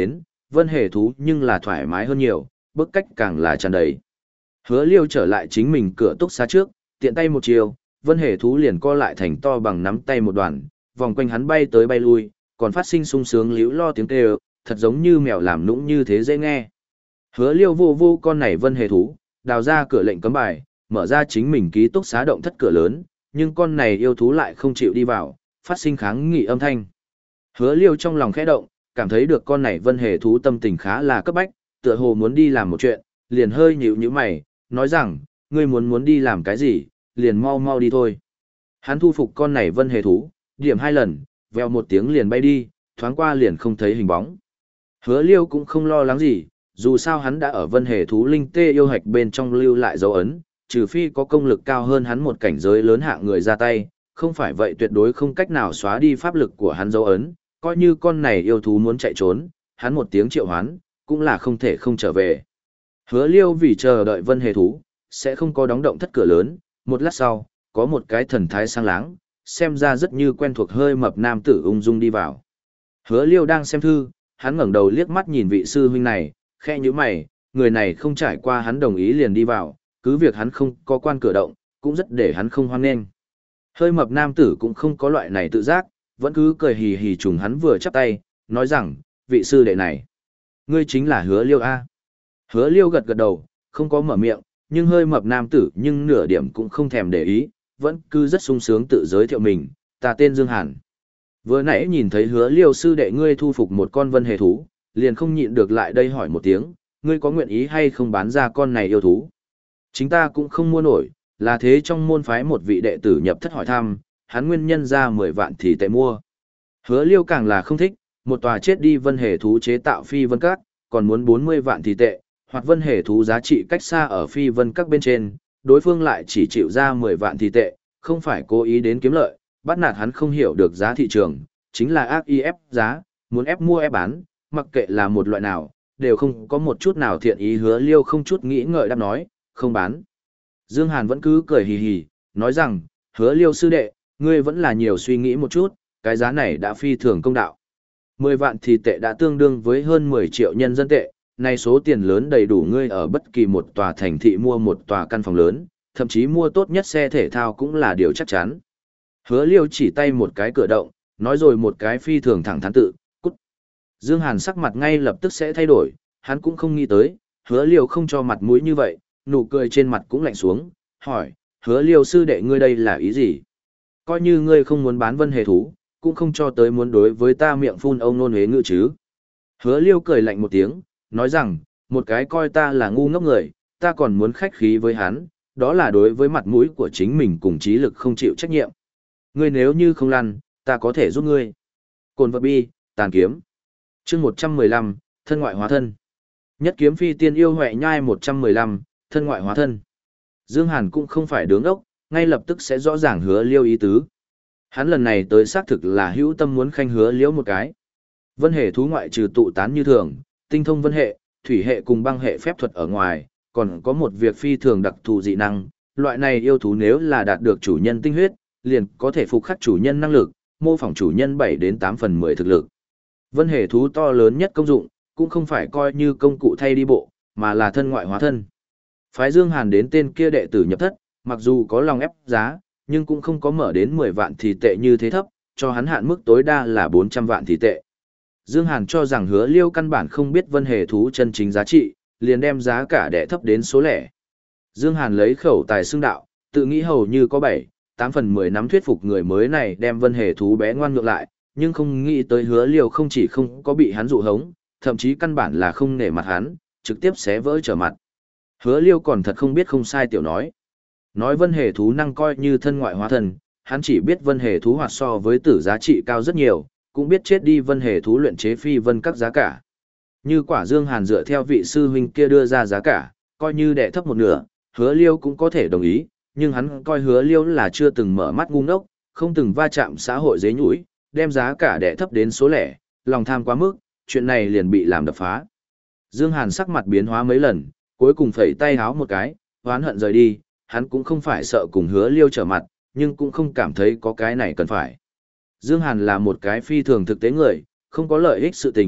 vân hề thú nhưng là thoải mái hơn nhiều, bức cách càng là tràn đầy. Hứa Liêu trở lại chính mình cửa túc xá trước, tiện tay một chiều, vân hề thú liền co lại thành to bằng nắm tay một đoàn, vòng quanh hắn bay tới bay lui, còn phát sinh sung sướng líu lo tiếng kêu, thật giống như mèo làm nũng như thế dễ nghe. Hứa Liêu vô vô con này vân hề thú, đào ra cửa lệnh cấm bài, mở ra chính mình ký túc xá động thất cửa lớn, nhưng con này yêu thú lại không chịu đi vào, phát sinh kháng nghị âm thanh. Hứa Liêu trong lòng khẽ động, cảm thấy được con này vân hề thú tâm tình khá là cấp bách, tựa hồ muốn đi làm một chuyện, liền hơi nhíu nhíu mày, nói rằng, ngươi muốn muốn đi làm cái gì, liền mau mau đi thôi. Hắn thu phục con này vân hề thú, điểm hai lần, vèo một tiếng liền bay đi, thoáng qua liền không thấy hình bóng. Hứa Liêu cũng không lo lắng gì, dù sao hắn đã ở vân hề thú linh tê yêu hạch bên trong lưu lại dấu ấn, trừ phi có công lực cao hơn hắn một cảnh giới lớn hạng người ra tay, không phải vậy tuyệt đối không cách nào xóa đi pháp lực của hắn dấu ấn, coi như con này yêu thú muốn chạy trốn, hắn một tiếng triệu hoán, cũng là không thể không trở về. Hứa Liêu vì chờ đợi vân hề thú, sẽ không có đóng động thất cửa lớn, một lát sau, có một cái thần thái sang láng, xem ra rất như quen thuộc hơi mập nam tử ung dung đi vào. Hứa Liêu đang xem thư, hắn ngẩng đầu liếc mắt nhìn vị sư huynh này, khẽ nhíu mày, người này không trải qua hắn đồng ý liền đi vào, cứ việc hắn không có quan cửa động, cũng rất để hắn không hoan nghênh. Hơi mập nam tử cũng không có loại này tự giác, vẫn cứ cười hì hì trùng hắn vừa chắp tay, nói rằng, vị sư đệ này, ngươi chính là Hứa Liêu A. Hứa Liêu gật gật đầu, không có mở miệng, nhưng hơi mập nam tử nhưng nửa điểm cũng không thèm để ý, vẫn cứ rất sung sướng tự giới thiệu mình, ta tên Dương Hàn. Vừa nãy nhìn thấy Hứa Liêu sư đệ ngươi thu phục một con vân hề thú, liền không nhịn được lại đây hỏi một tiếng, ngươi có nguyện ý hay không bán ra con này yêu thú? Chính ta cũng không mua nổi, là thế trong môn phái một vị đệ tử nhập thất hỏi thăm, hắn nguyên nhân ra mười vạn thì tệ mua. Hứa Liêu càng là không thích, một tòa chết đi vân hề thú chế tạo phi vân các, còn muốn bốn mươi vạn thì tệ, hoặc vân hề thú giá trị cách xa ở phi vân các bên trên, đối phương lại chỉ chịu ra mười vạn thì tệ, không phải cố ý đến kiếm lợi, bắt nạt hắn không hiểu được giá thị trường, chính là ác ý ép giá, muốn ép mua ép bán, mặc kệ là một loại nào, đều không có một chút nào thiện ý. Hứa Liêu không chút nghĩ ngợi đáp nói, không bán. Dương Hàn vẫn cứ cười hì hì, nói rằng, Hứa Liêu sư đệ, ngươi vẫn là nhiều suy nghĩ một chút, cái giá này đã phi thường công đạo. mười vạn thì tệ đã tương đương với hơn mười triệu nhân dân tệ, này số tiền lớn đầy đủ ngươi ở bất kỳ một tòa thành thị mua một tòa căn phòng lớn, thậm chí mua tốt nhất xe thể thao cũng là điều chắc chắn. Hứa Liêu chỉ tay một cái cửa động, nói rồi một cái phi thường thẳng thắn tự, cút. Dương Hàn sắc mặt ngay lập tức sẽ thay đổi, hắn cũng không nghĩ tới, Hứa Liêu không cho mặt mũi như vậy, nụ cười trên mặt cũng lạnh xuống, hỏi, Hứa Liêu sư đệ ngươi đây là ý gì? Coi như ngươi không muốn bán vân hề thú, cũng không cho tới muốn đối với ta miệng phun ông nôn hế ngữ chứ. Hứa Liêu cười lạnh một tiếng, nói rằng, một cái coi ta là ngu ngốc người, ta còn muốn khách khí với hắn, đó là đối với mặt mũi của chính mình cùng trí lực không chịu trách nhiệm. Ngươi nếu như không lăn, ta có thể giúp ngươi. Cồn vật bi, tàn kiếm. Chương một trăm mười lăm, thân ngoại hóa thân. Nhất kiếm phi tiên yêu huệ nhai một trăm mười lăm, thân ngoại hóa thân. Dương Hàn cũng không phải đứng ốc, ngay lập tức sẽ rõ ràng Hứa Liêu ý tứ. Hắn lần này tới xác thực là hữu tâm muốn khanh Hứa Liêu một cái. Vân hệ thú ngoại trừ tụ tán như thường, tinh thông vân hệ, thủy hệ cùng băng hệ phép thuật ở ngoài, còn có một việc phi thường đặc thù dị năng, loại này yêu thú nếu là đạt được chủ nhân tinh huyết, liền có thể phục khắc chủ nhân năng lực, mô phỏng chủ nhân bảy đến tám phần mười thực lực. Vân hệ thú to lớn nhất công dụng, cũng không phải coi như công cụ thay đi bộ, mà là thân ngoại hóa thân. Phái Dương Hàn đến tên kia đệ tử nhập thất, mặc dù có lòng ép giá, nhưng cũng không có mở đến mười vạn thì tệ như thế thấp, cho hắn hạn mức tối đa là bốn trăm vạn thì tệ. Dương Hàn cho rằng Hứa Liêu căn bản không biết vân hệ thú chân chính giá trị, liền đem giá cả đẻ thấp đến số lẻ. Dương Hàn lấy khẩu tài xưng đạo, tự nghĩ hầu như có bảy, tám phần mười nắm thuyết phục người mới này đem vân hệ thú bé ngoan ngược lại, nhưng không nghĩ tới Hứa Liêu không chỉ không có bị hắn dụ hống, thậm chí căn bản là không nể mặt hắn, trực tiếp xé vỡ trở mặt. Hứa Liêu còn thật không biết không sai tiểu nói. Nói vân hệ thú năng coi như thân ngoại hóa thân, hắn chỉ biết vân hệ thú hoạt so với tử giá trị cao rất nhiều, cũng biết chết đi vân hệ thú luyện chế phi vân các giá cả. Như quả Dương Hàn dựa theo vị sư huynh kia đưa ra giá cả, coi như đệ thấp một nửa, Hứa Liêu cũng có thể đồng ý, nhưng hắn coi Hứa Liêu là chưa từng mở mắt ngu ngốc, không từng va chạm xã hội dế nhũi, đem giá cả đệ thấp đến số lẻ, lòng tham quá mức, chuyện này liền bị làm đập phá. Dương Hàn sắc mặt biến hóa mấy lần, cuối cùng phẩy tay háo một cái, hoán hận rời đi, hắn cũng không phải sợ cùng Hứa Liêu trở mặt, nhưng cũng không cảm thấy có cái này cần phải. Dương Hàn là một cái phi thường thực tế người, không có lợi ích sự tình,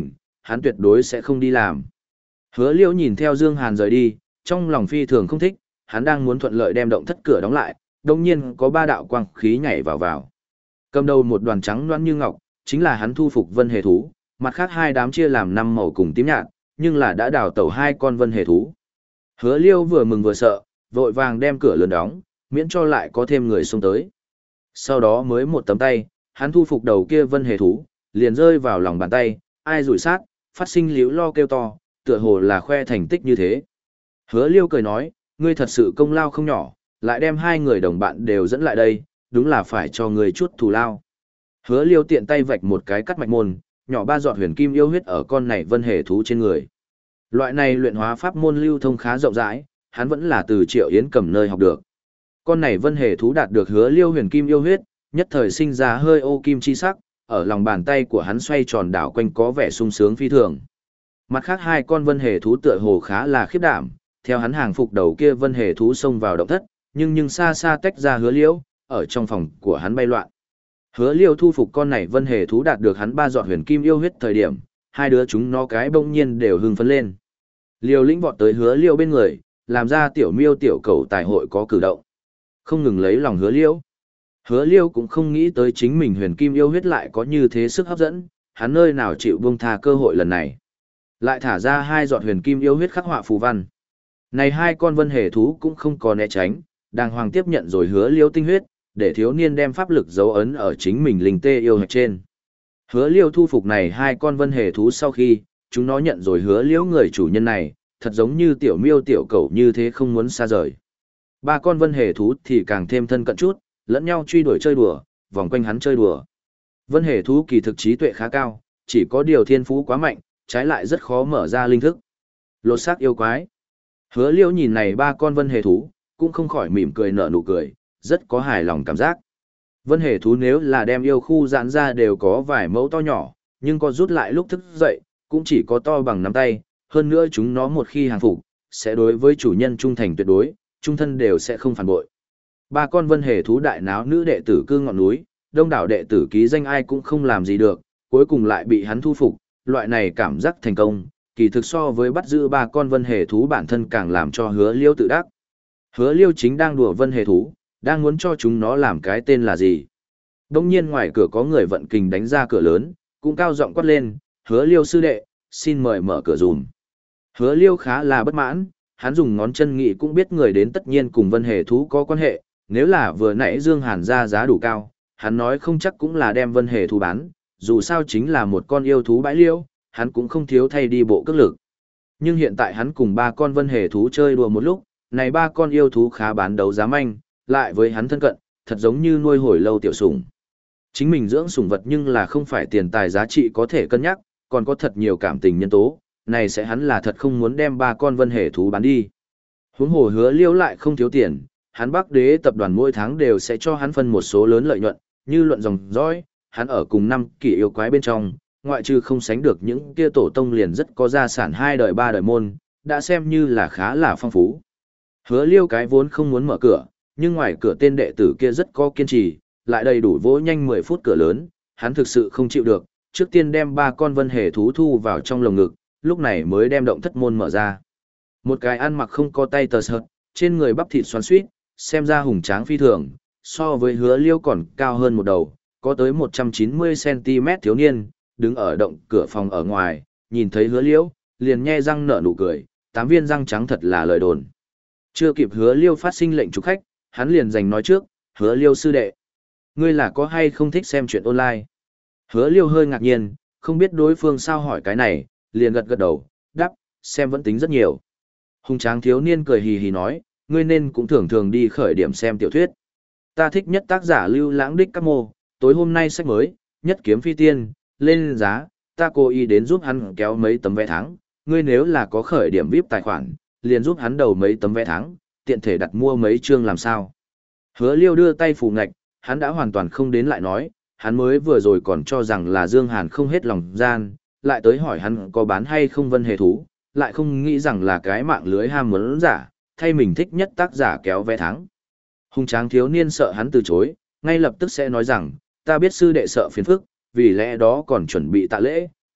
hắn tuyệt đối sẽ không đi làm. Hứa Liêu nhìn theo Dương Hàn rời đi, trong lòng phi thường không thích, hắn đang muốn thuận lợi đem động thất cửa đóng lại, đồng nhiên có ba đạo quang khí nhảy vào vào. Cầm đầu một đoàn trắng loãng như ngọc, chính là hắn thu phục vân hề thú, mặt khác hai đám chia làm năm màu cùng tím nhạt, nhưng là đã đào tẩu hai con vân hề thú. Hứa Liêu vừa mừng vừa sợ, vội vàng đem cửa lớn đóng, miễn cho lại có thêm người xông tới. Sau đó mới một tấm tay, hắn thu phục đầu kia vân hề thú, liền rơi vào lòng bàn tay, ai rủi sát, phát sinh liễu lo kêu to, tựa hồ là khoe thành tích như thế. Hứa Liêu cười nói, ngươi thật sự công lao không nhỏ, lại đem hai người đồng bạn đều dẫn lại đây, đúng là phải cho ngươi chút thù lao. Hứa Liêu tiện tay vạch một cái cắt mạch môn, nhỏ ba giọt huyền kim yêu huyết ở con này vân hề thú trên người. Loại này luyện hóa pháp môn lưu thông khá rộng rãi, hắn vẫn là từ Triệu Yến Cầm nơi học được. Con này vân hề thú đạt được Hứa Liêu huyền kim yêu huyết, nhất thời sinh ra hơi ô kim chi sắc, ở lòng bàn tay của hắn xoay tròn đảo quanh có vẻ sung sướng phi thường. Mặt khác hai con vân hề thú tựa hồ khá là khiếp đảm, theo hắn hàng phục đầu kia vân hề thú xông vào động thất, nhưng nhưng xa xa tách ra Hứa Liêu, ở trong phòng của hắn bay loạn. Hứa Liêu thu phục con này vân hề thú đạt được hắn ba giọt huyền kim yêu huyết thời điểm, hai đứa chúng nó cái bỗng nhiên đều hưng phấn lên. Liêu lĩnh vọt tới Hứa Liêu bên người, làm ra tiểu miêu tiểu cầu tài hội có cử động. Không ngừng lấy lòng Hứa Liêu. Hứa Liêu cũng không nghĩ tới chính mình huyền kim yêu huyết lại có như thế sức hấp dẫn, hắn nơi nào chịu buông tha cơ hội lần này. Lại thả ra hai giọt huyền kim yêu huyết khắc họa phù văn. Này hai con vân hề thú cũng không có né tránh, đàng hoàng tiếp nhận rồi Hứa Liêu tinh huyết, để thiếu niên đem pháp lực dấu ấn ở chính mình linh tê yêu hạch trên. Hứa Liêu thu phục này hai con vân hề thú sau khi, chúng nó nhận rồi Hứa Liêu người chủ nhân này, thật giống như tiểu miêu tiểu cẩu như thế không muốn xa rời. Ba con vân hề thú thì càng thêm thân cận chút, lẫn nhau truy đuổi chơi đùa, vòng quanh hắn chơi đùa. Vân hề thú kỳ thực trí tuệ khá cao, chỉ có điều thiên phú quá mạnh, trái lại rất khó mở ra linh thức. Lột xác yêu quái. Hứa Liêu nhìn này ba con vân hề thú, cũng không khỏi mỉm cười nở nụ cười, rất có hài lòng cảm giác. Vân hề thú nếu là đem yêu khu giãn ra đều có vài mẫu to nhỏ, nhưng có rút lại lúc thức dậy, cũng chỉ có to bằng nắm tay, hơn nữa chúng nó một khi hàng phục, sẽ đối với chủ nhân trung thành tuyệt đối, trung thân đều sẽ không phản bội. Ba con vân hề thú đại náo nữ đệ tử cư ngọn núi, đông đảo đệ tử ký danh ai cũng không làm gì được, cuối cùng lại bị hắn thu phục, loại này cảm giác thành công, kỳ thực so với bắt giữ ba con vân hề thú bản thân càng làm cho Hứa Liêu tự đắc. Hứa Liêu chính đang đùa vân hề thú, đang muốn cho chúng nó làm cái tên là gì. Đông nhiên ngoài cửa có người vận kình đánh ra cửa lớn, cũng cao giọng quát lên, Hứa Liêu sư đệ, xin mời mở cửa dùm. Hứa Liêu khá là bất mãn, hắn dùng ngón chân nghị cũng biết người đến tất nhiên cùng vân hề thú có quan hệ, nếu là vừa nãy Dương Hàn ra giá đủ cao, hắn nói không chắc cũng là đem vân hề thú bán, dù sao chính là một con yêu thú bãi liêu, hắn cũng không thiếu thay đi bộ cước lực. Nhưng hiện tại hắn cùng ba con vân hề thú chơi đùa một lúc, này ba con yêu thú khá bán đấu giá manh, lại với hắn thân cận, thật giống như nuôi hồi lâu tiểu sủng. Chính mình dưỡng sủng vật nhưng là không phải tiền tài giá trị có thể cân nhắc, còn có thật nhiều cảm tình nhân tố, này sẽ hắn là thật không muốn đem ba con vân hề thú bán đi. Huống hồ Hứa Liêu lại không thiếu tiền, hắn Bắc Đế tập đoàn mỗi tháng đều sẽ cho hắn phân một số lớn lợi nhuận, như luận dòng dõi, hắn ở cùng năm kỷ yêu quái bên trong, ngoại trừ không sánh được những kia tổ tông liền rất có gia sản hai đời ba đời môn, đã xem như là khá là phong phú. Hứa Liêu cái vốn không muốn mở cửa, nhưng ngoài cửa tên đệ tử kia rất có kiên trì, lại đầy đủ vỗ nhanh mười phút cửa lớn, hắn thực sự không chịu được, trước tiên đem ba con vân hề thú thu vào trong lồng ngực, lúc này mới đem động thất môn mở ra. Một cái ăn mặc không có tay tờ sợt, trên người bắp thịt xoắn xuýt, xem ra hùng tráng phi thường, so với Hứa Liêu còn cao hơn một đầu, có tới một trăm chín mươi xăng ti mét thiếu niên, đứng ở động cửa phòng ở ngoài, nhìn thấy Hứa Liêu, liền nhe răng nở nụ cười, tám viên răng trắng thật là lời đồn. Chưa kịp Hứa Liêu phát sinh lệnh chụp khách, hắn liền giành nói trước, Hứa Liêu sư đệ, ngươi là có hay không thích xem chuyện online? Hứa Liêu hơi ngạc nhiên, không biết đối phương sao hỏi cái này, liền gật gật đầu, đáp, xem vẫn tính rất nhiều. Hùng tráng thiếu niên cười hì hì nói, ngươi nên cũng thường thường đi khởi điểm xem tiểu thuyết. Ta thích nhất tác giả Lưu Lãng Đích Các Mô, tối hôm nay sách mới, Nhất Kiếm Phi Tiên, lên giá, ta cố ý đến giúp hắn kéo mấy tấm vé tháng, ngươi nếu là có khởi điểm vi ai pi tài khoản, liền giúp hắn đầu mấy tấm vé tháng, tiện thể đặt mua mấy chương làm sao. Hứa Liêu đưa tay phủ ngạch, hắn đã hoàn toàn không đến lại nói, hắn mới vừa rồi còn cho rằng là Dương Hàn không hết lòng gian, lại tới hỏi hắn có bán hay không vân hề thú, lại không nghĩ rằng là cái mạng lưới ham muốn giả, thay mình thích nhất tác giả kéo vé tháng. Hùng tráng thiếu niên sợ hắn từ chối, ngay lập tức sẽ nói rằng, ta biết sư đệ sợ phiền phức, vì lẽ đó còn chuẩn bị tạ lễ,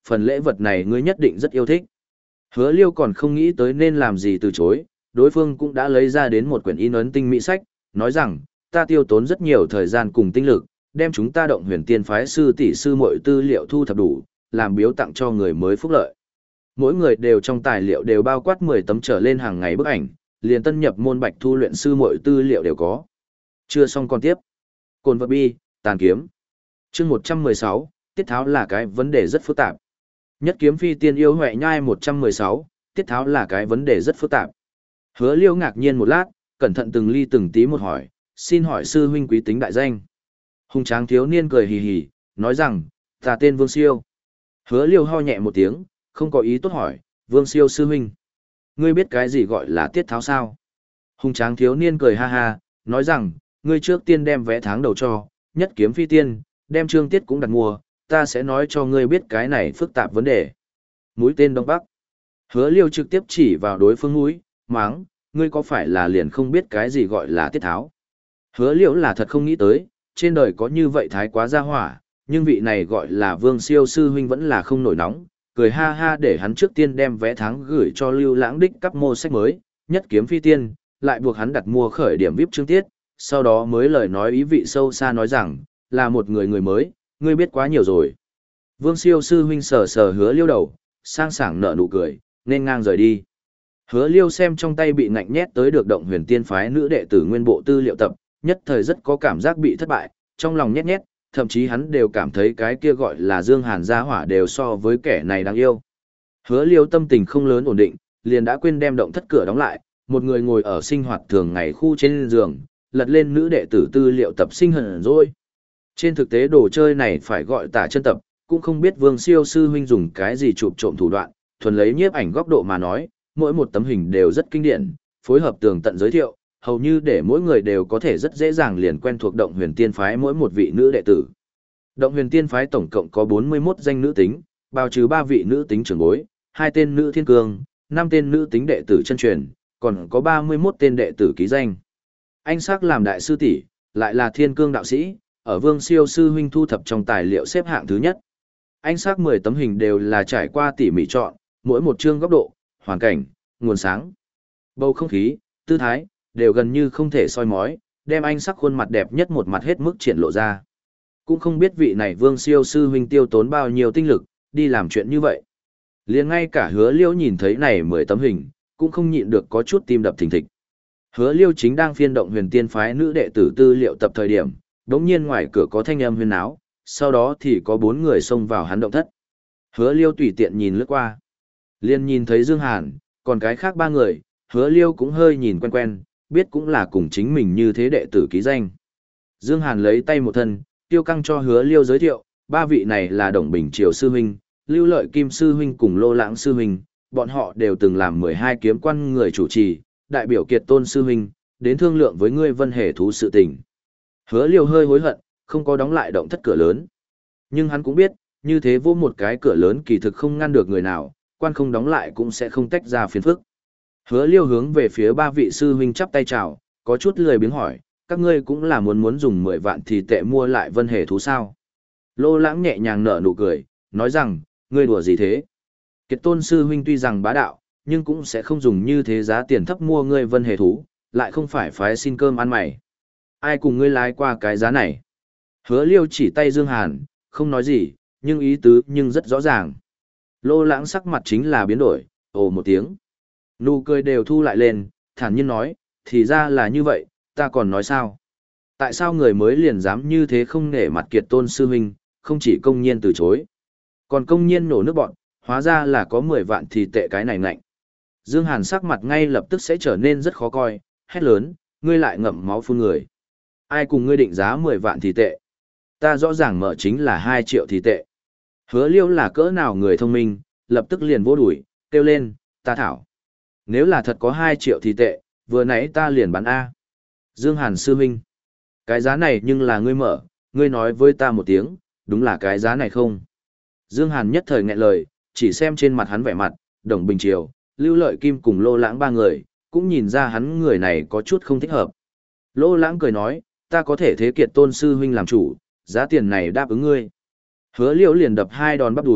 phần lễ vật này ngươi nhất định rất yêu thích. Hứa Liêu còn không nghĩ tới nên làm gì từ chối, đối phương cũng đã lấy ra đến một quyển in ấn tinh mỹ sách, nói rằng, ta tiêu tốn rất nhiều thời gian cùng tinh lực, đem chúng ta động huyền tiên phái sư tỷ sư mọi tư liệu thu thập đủ, làm biếu tặng cho người mới phúc lợi. Mỗi người đều trong tài liệu đều bao quát mười tấm trở lên hàng ngày bức ảnh, liền tân nhập môn bạch thu luyện sư mọi tư liệu đều có. Chưa xong còn tiếp. Cồn vật bi, tàn kiếm. Chương một trăm mười sáu, tiết tháo là cái vấn đề rất phức tạp. Nhất kiếm phi tiên yêu huệ nhai một trăm mười sáu, tiết tháo là cái vấn đề rất phức tạp. Hứa Liêu ngạc nhiên một lát, cẩn thận từng ly từng tí một hỏi, xin hỏi sư huynh quý tính đại danh. Hùng tráng thiếu niên cười hì hì, nói rằng, ta tên Vương Siêu. Hứa Liêu ho nhẹ một tiếng, không có ý tốt hỏi, Vương Siêu sư huynh. Ngươi biết cái gì gọi là tiết tháo sao? Hùng tráng thiếu niên cười ha ha, nói rằng, ngươi trước tiên đem vé tháng đầu cho, nhất kiếm phi tiên, đem trương tiết cũng đặt mua, ta sẽ nói cho ngươi biết cái này phức tạp vấn đề. Mũi tên Đông Bắc. Hứa Liêu trực tiếp chỉ vào đối phương mũi, máng, ngươi có phải là liền không biết cái gì gọi là tiết tháo? Hứa Liêu là thật không nghĩ tới, trên đời có như vậy thái quá gia hỏa, nhưng vị này gọi là Vương Siêu sư huynh vẫn là không nổi nóng, cười ha ha để hắn trước tiên đem vé tháng gửi cho Lưu Lãng đích cấp mô sách mới, nhất kiếm phi tiên, lại buộc hắn đặt mua khởi điểm vê i pê chương tiết, sau đó mới lời nói ý vị sâu xa nói rằng, là một người người mới, ngươi biết quá nhiều rồi. Vương Siêu sư huynh sờ sờ Hứa Liêu đầu, sang sảng nở nụ cười, nên ngang rời đi. Hứa Liêu xem trong tay bị ngạnh nhét tới được động huyền tiên phái nữ đệ tử nguyên bộ tư liệu tập, nhất thời rất có cảm giác bị thất bại, trong lòng nhét nhét, thậm chí hắn đều cảm thấy cái kia gọi là Dương Hàn gia hỏa đều so với kẻ này đáng yêu. Hứa Liêu tâm tình không lớn ổn định, liền đã quên đem động thất cửa đóng lại, một người ngồi ở sinh hoạt thường ngày khu trên giường, lật lên nữ đệ tử tư liệu tập sinh hận rồi. Trên thực tế đồ chơi này phải gọi tả chân tập, cũng không biết Vương Siêu sư huynh dùng cái gì chụp trộm thủ đoạn, thuần lấy nhiếp ảnh góc độ mà nói, mỗi một tấm hình đều rất kinh điển, phối hợp tường tận giới thiệu, hầu như để mỗi người đều có thể rất dễ dàng liền quen thuộc động huyền tiên phái mỗi một vị nữ đệ tử. Động huyền tiên phái tổng cộng có bốn mươi mốt danh nữ tính, bao trừ ba vị nữ tính trưởng bối, hai tên nữ thiên cương, năm tên nữ tính đệ tử chân truyền, còn có ba mươi mốt tên đệ tử ký danh. Anh Sắc làm đại sư tỷ, lại là thiên cương đạo sĩ, ở Vương Siêu sư huynh thu thập trong tài liệu xếp hạng thứ nhất. Anh Sắc mười tấm hình đều là trải qua tỉ mỉ chọn, mỗi một chương góc độ, hoàn cảnh, nguồn sáng, bầu không khí, tư thái, đều gần như không thể soi mói, đem anh Sắc khuôn mặt đẹp nhất một mặt hết mức triển lộ ra. Cũng không biết vị này Vương Siêu sư huynh tiêu tốn bao nhiêu tinh lực, đi làm chuyện như vậy. Liền ngay cả Hứa Liêu nhìn thấy này mười tấm hình, cũng không nhịn được có chút tim đập thình thịch. Hứa Liêu chính đang phiên động huyền tiên phái nữ đệ tử tư liệu tập thời điểm, đống nhiên ngoài cửa có thanh âm huyên náo, sau đó thì có bốn người xông vào hắn động thất. Hứa Liêu tùy tiện nhìn lướt qua. Liền nhìn thấy Dương Hàn, còn cái khác ba người, Hứa Liêu cũng hơi nhìn quen quen, biết cũng là cùng chính mình như thế đệ tử ký danh. Dương Hàn lấy tay một thân, tiêu căng cho Hứa Liêu giới thiệu, ba vị này là Đồng Bình Triều sư huynh, Lưu Lợi Kim sư huynh cùng Lô Lãng sư huynh, bọn họ đều từng làm mười hai kiếm quan người chủ trì, đại biểu Kiệt Tôn sư huynh, đến thương lượng với ngươi Vân Hề thú sự tình. Hứa Liêu hơi hối hận, không có đóng lại động thất cửa lớn. Nhưng hắn cũng biết, như thế vô một cái cửa lớn kỳ thực không ngăn được người nào, quan không đóng lại cũng sẽ không tách ra phiền phức. Hứa Liêu hướng về phía ba vị sư huynh chắp tay chào, có chút lười biếng hỏi, các ngươi cũng là muốn muốn dùng mười vạn thì tệ mua lại Vân Hề thú sao? Lô Lãng nhẹ nhàng nở nụ cười, nói rằng, ngươi đùa gì thế? Kiệt Tôn sư huynh tuy rằng bá đạo, nhưng cũng sẽ không dùng như thế giá tiền thấp mua ngươi Vân Hề thú, lại không phải phái xin cơm ăn mày. Ai cùng ngươi lái qua cái giá này? Hứa Liêu chỉ tay Dương Hàn, không nói gì, nhưng ý tứ nhưng rất rõ ràng. Lô Lãng sắc mặt chính là biến đổi, ồ một tiếng. Nụ cười đều thu lại lên, thản nhiên nói, thì ra là như vậy, ta còn nói sao? Tại sao người mới liền dám như thế không nể mặt Kiệt Tôn sư huynh, không chỉ công nhiên từ chối, còn công nhiên nổ nước bọn, hóa ra là có mười vạn thì tệ cái này ngạnh. Dương Hàn sắc mặt ngay lập tức sẽ trở nên rất khó coi, hét lớn, ngươi lại ngậm máu phun người. Ai cùng ngươi định giá mười vạn thì tệ? Ta rõ ràng mở chính là hai triệu thì tệ. Hứa Liêu là cỡ nào người thông minh, lập tức liền vô đuổi, kêu lên, ta thảo. Nếu là thật có hai triệu thì tệ, vừa nãy ta liền bán A. Dương Hàn sư huynh, cái giá này nhưng là ngươi mở, ngươi nói với ta một tiếng, đúng là cái giá này không? Dương Hàn nhất thời nghẹn lời, chỉ xem trên mặt hắn vẻ mặt, Đồng Bình Triều, Lưu Lợi Kim cùng Lô Lãng ba người, cũng nhìn ra hắn người này có chút không thích hợp. Lô Lãng cười nói, ta có thể thế Kiệt Tôn sư huynh làm chủ, giá tiền này đáp ứng ngươi. Hứa Liêu liền đập hai đòn bắp đùi,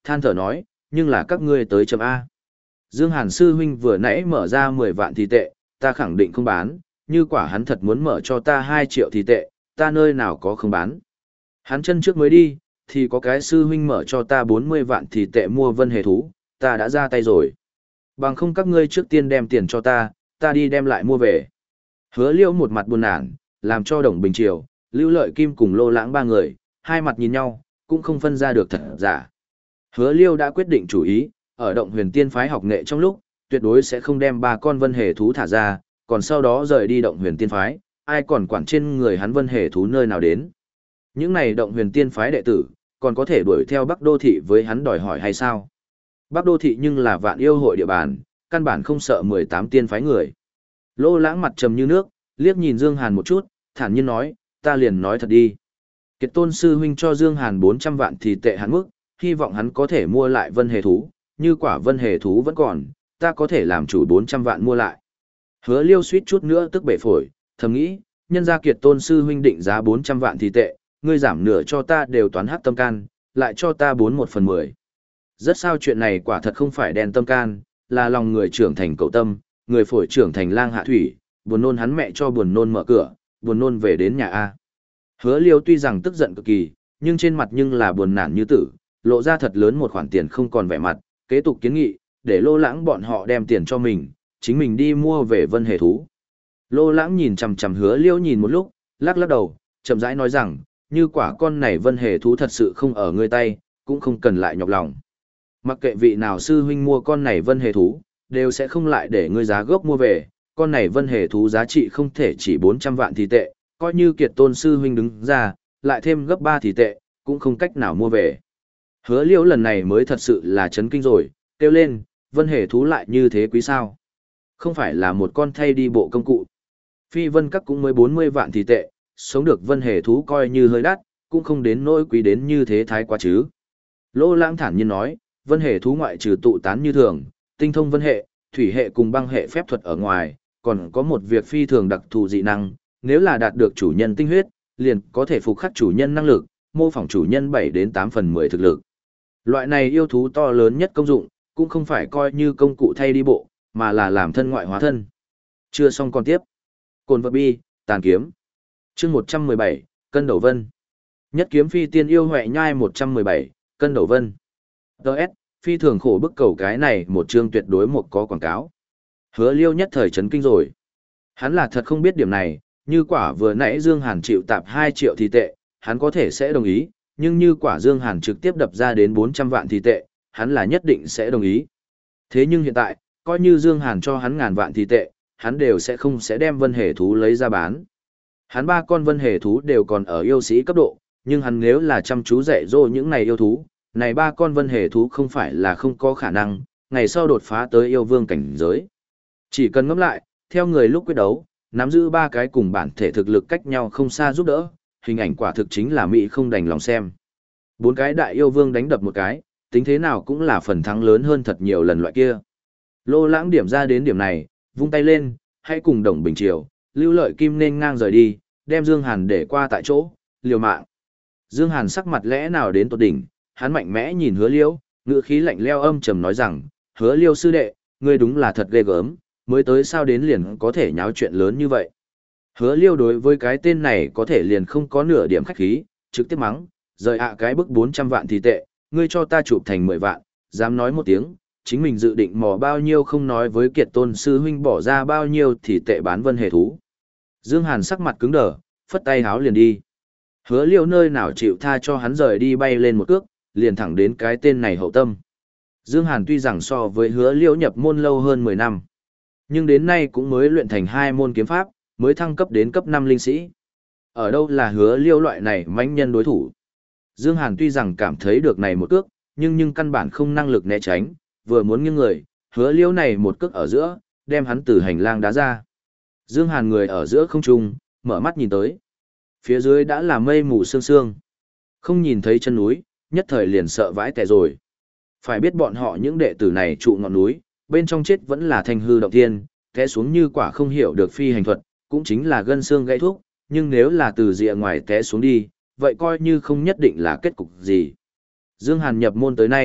than thở nói, nhưng là các ngươi tới chấm A. Dương Hàn sư huynh vừa nãy mở ra mười vạn thì tệ, ta khẳng định không bán, như quả hắn thật muốn mở cho ta hai triệu thì tệ, ta nơi nào có không bán. Hắn chân trước mới đi, thì có cái sư huynh mở cho ta bốn mươi vạn thì tệ mua vân hề thú, ta đã ra tay rồi. Bằng không các ngươi trước tiên đem tiền cho ta, ta đi đem lại mua về. Hứa Liêu một mặt buồn nản, làm cho Đồng Bình Triều, Lưu Lợi Kim cùng Lô Lãng ba người, hai mặt nhìn nhau, cũng không phân ra được thật giả. Hứa Liêu đã quyết định chủ ý, ở Động Huyền Tiên phái học nghệ trong lúc, tuyệt đối sẽ không đem ba con vân hề thú thả ra, còn sau đó rời đi Động Huyền Tiên phái, ai còn quản trên người hắn vân hề thú nơi nào đến. Những này Động Huyền Tiên phái đệ tử, còn có thể đuổi theo Bắc Đô thị với hắn đòi hỏi hay sao? Bắc Đô thị nhưng là vạn yêu hội địa bàn, căn bản không sợ mười tám tiên phái người. Lô Lãng mặt trầm như nước, liếc nhìn Dương Hàn một chút, thản nhiên nói, ta liền nói thật đi. Kiệt Tôn sư huynh cho Dương Hàn bốn trăm vạn thì tệ hắn mức, hy vọng hắn có thể mua lại vân hề thú, như quả vân hề thú vẫn còn, ta có thể làm chủ bốn trăm vạn mua lại. Hứa Liêu suýt chút nữa tức bể phổi, thầm nghĩ, nhân gia Kiệt Tôn sư huynh định giá bốn trăm vạn thì tệ, ngươi giảm nửa cho ta đều toán hắc tâm can, lại cho ta bốn một phần mười. Rất sao chuyện này quả thật không phải đen tâm can, là lòng người trưởng thành cậu tâm, người phổi trưởng thành lang hạ thủy, buồn nôn hắn mẹ cho buồn nôn mở cửa, buồn nôn về đến nhà A. Hứa Liêu tuy rằng tức giận cực kỳ, nhưng trên mặt nhưng là buồn nản như tử, lộ ra thật lớn một khoản tiền không còn vẻ mặt, kế tục kiến nghị, để Lô Lãng bọn họ đem tiền cho mình, chính mình đi mua về vân hề thú. Lô Lãng nhìn chằm chằm Hứa Liêu nhìn một lúc, lắc lắc đầu, chậm rãi nói rằng, như quả con này vân hề thú thật sự không ở ngươi tay, cũng không cần lại nhọc lòng. Mặc kệ vị nào sư huynh mua con này vân hề thú, đều sẽ không lại để ngươi giá gốc mua về, con này vân hề thú giá trị không thể chỉ bốn trăm vạn thì tệ, coi như Kiệt Tôn sư huynh đứng ra, lại thêm gấp ba thì tệ, cũng không cách nào mua về. Hứa Liễu lần này mới thật sự là chấn kinh rồi, kêu lên, vân hề thú lại như thế quý sao? Không phải là một con thay đi bộ công cụ. Phi vân các cũng mới bốn mươi vạn thì tệ, sống được vân hề thú coi như hơi đắt, cũng không đến nỗi quý đến như thế thái quá chứ. Lô Lãng thản nhiên nói, vân hề thú ngoại trừ tụ tán như thường, tinh thông vân hệ, thủy hệ cùng băng hệ phép thuật ở ngoài, còn có một việc phi thường đặc thù dị năng, nếu là đạt được chủ nhân tinh huyết, liền có thể phục khắc chủ nhân năng lực, mô phỏng chủ nhân bảy đến tám phần mười thực lực. Loại này yêu thú to lớn nhất công dụng, cũng không phải coi như công cụ thay đi bộ, mà là làm thân ngoại hóa thân. Chưa xong còn tiếp. Cồn vật bi, tàn kiếm. Chương một trăm mười bảy, cân đầu vân. Nhất kiếm phi tiên yêu huệ nhai một trăm mười bảy, cân đầu vân. Đợt, phi thường khổ bức cầu cái này một chương tuyệt đối một có quảng cáo. Hứa Liêu nhất thời chấn kinh rồi. Hắn là thật không biết điểm này, như quả vừa nãy Dương Hàn chịu tạp hai triệu thì tệ, hắn có thể sẽ đồng ý, nhưng như quả Dương Hàn trực tiếp đập ra đến bốn trăm vạn thì tệ, hắn là nhất định sẽ đồng ý. Thế nhưng hiện tại, coi như Dương Hàn cho hắn ngàn vạn thì tệ, hắn đều sẽ không sẽ đem vân hề thú lấy ra bán. Hắn ba con vân hề thú đều còn ở yêu sĩ cấp độ, nhưng hắn nếu là chăm chú dạy dỗ những này yêu thú, này ba con vân hề thú không phải là không có khả năng, ngày sau đột phá tới yêu vương cảnh giới. Chỉ cần ngẫm lại, theo người lúc quyết đấu, nắm giữ ba cái cùng bản thể thực lực cách nhau không xa giúp đỡ, hình ảnh quả thực chính là mỹ không đành lòng xem. Bốn cái đại yêu vương đánh đập một cái, tính thế nào cũng là phần thắng lớn hơn thật nhiều lần loại kia. Lô Lãng điểm ra đến điểm này, vung tay lên, hãy cùng Đồng Bình Triều, Lưu Lợi Kim nên ngang rời đi, đem Dương Hàn để qua tại chỗ, liều mạng. Dương Hàn sắc mặt lẽ nào đến tột đỉnh, hắn mạnh mẽ nhìn Hứa Liêu, ngữ khí lạnh lẽo âm trầm nói rằng, Hứa Liêu sư đệ, ngươi đúng là thật ghê gớm, mới tới sao đến liền có thể nháo chuyện lớn như vậy. Hứa Liêu đối với cái tên này có thể liền không có nửa điểm khách khí, trực tiếp mắng, rời ạ cái bức bốn trăm vạn thì tệ, ngươi cho ta chụp thành mười vạn, dám nói một tiếng, chính mình dự định mò bao nhiêu không nói với Kiệt Tôn sư huynh bỏ ra bao nhiêu thì tệ bán vân hề thú. Dương Hàn sắc mặt cứng đờ, phất tay háo liền đi. Hứa Liêu nơi nào chịu tha cho hắn rời đi bay lên một cước, liền thẳng đến cái tên này hậu tâm. Dương Hàn tuy rằng so với Hứa Liêu nhập môn lâu hơn mười năm, nhưng đến nay cũng mới luyện thành hai môn kiếm pháp, mới thăng cấp đến cấp năm linh sĩ. Ở đâu là Hứa Liêu loại này mãnh nhân đối thủ. Dương Hàn tuy rằng cảm thấy được này một cước, nhưng nhưng căn bản không năng lực né tránh, vừa muốn nghiêng người, Hứa Liêu này một cước ở giữa, đem hắn từ hành lang đá ra. Dương Hàn người ở giữa không trung, mở mắt nhìn tới. Phía dưới đã là mây mù sương sương. Không nhìn thấy chân núi, nhất thời liền sợ vãi tè rồi. Phải biết bọn họ những đệ tử này trụ ngọn núi, bên trong chết vẫn là thanh hư động thiên, té xuống như quả không hiểu được phi hành thuật, cũng chính là gân xương gãy thuốc, nhưng nếu là từ rìa ngoài té xuống đi, vậy coi như không nhất định là kết cục gì. Dương Hàn nhập môn tới nay,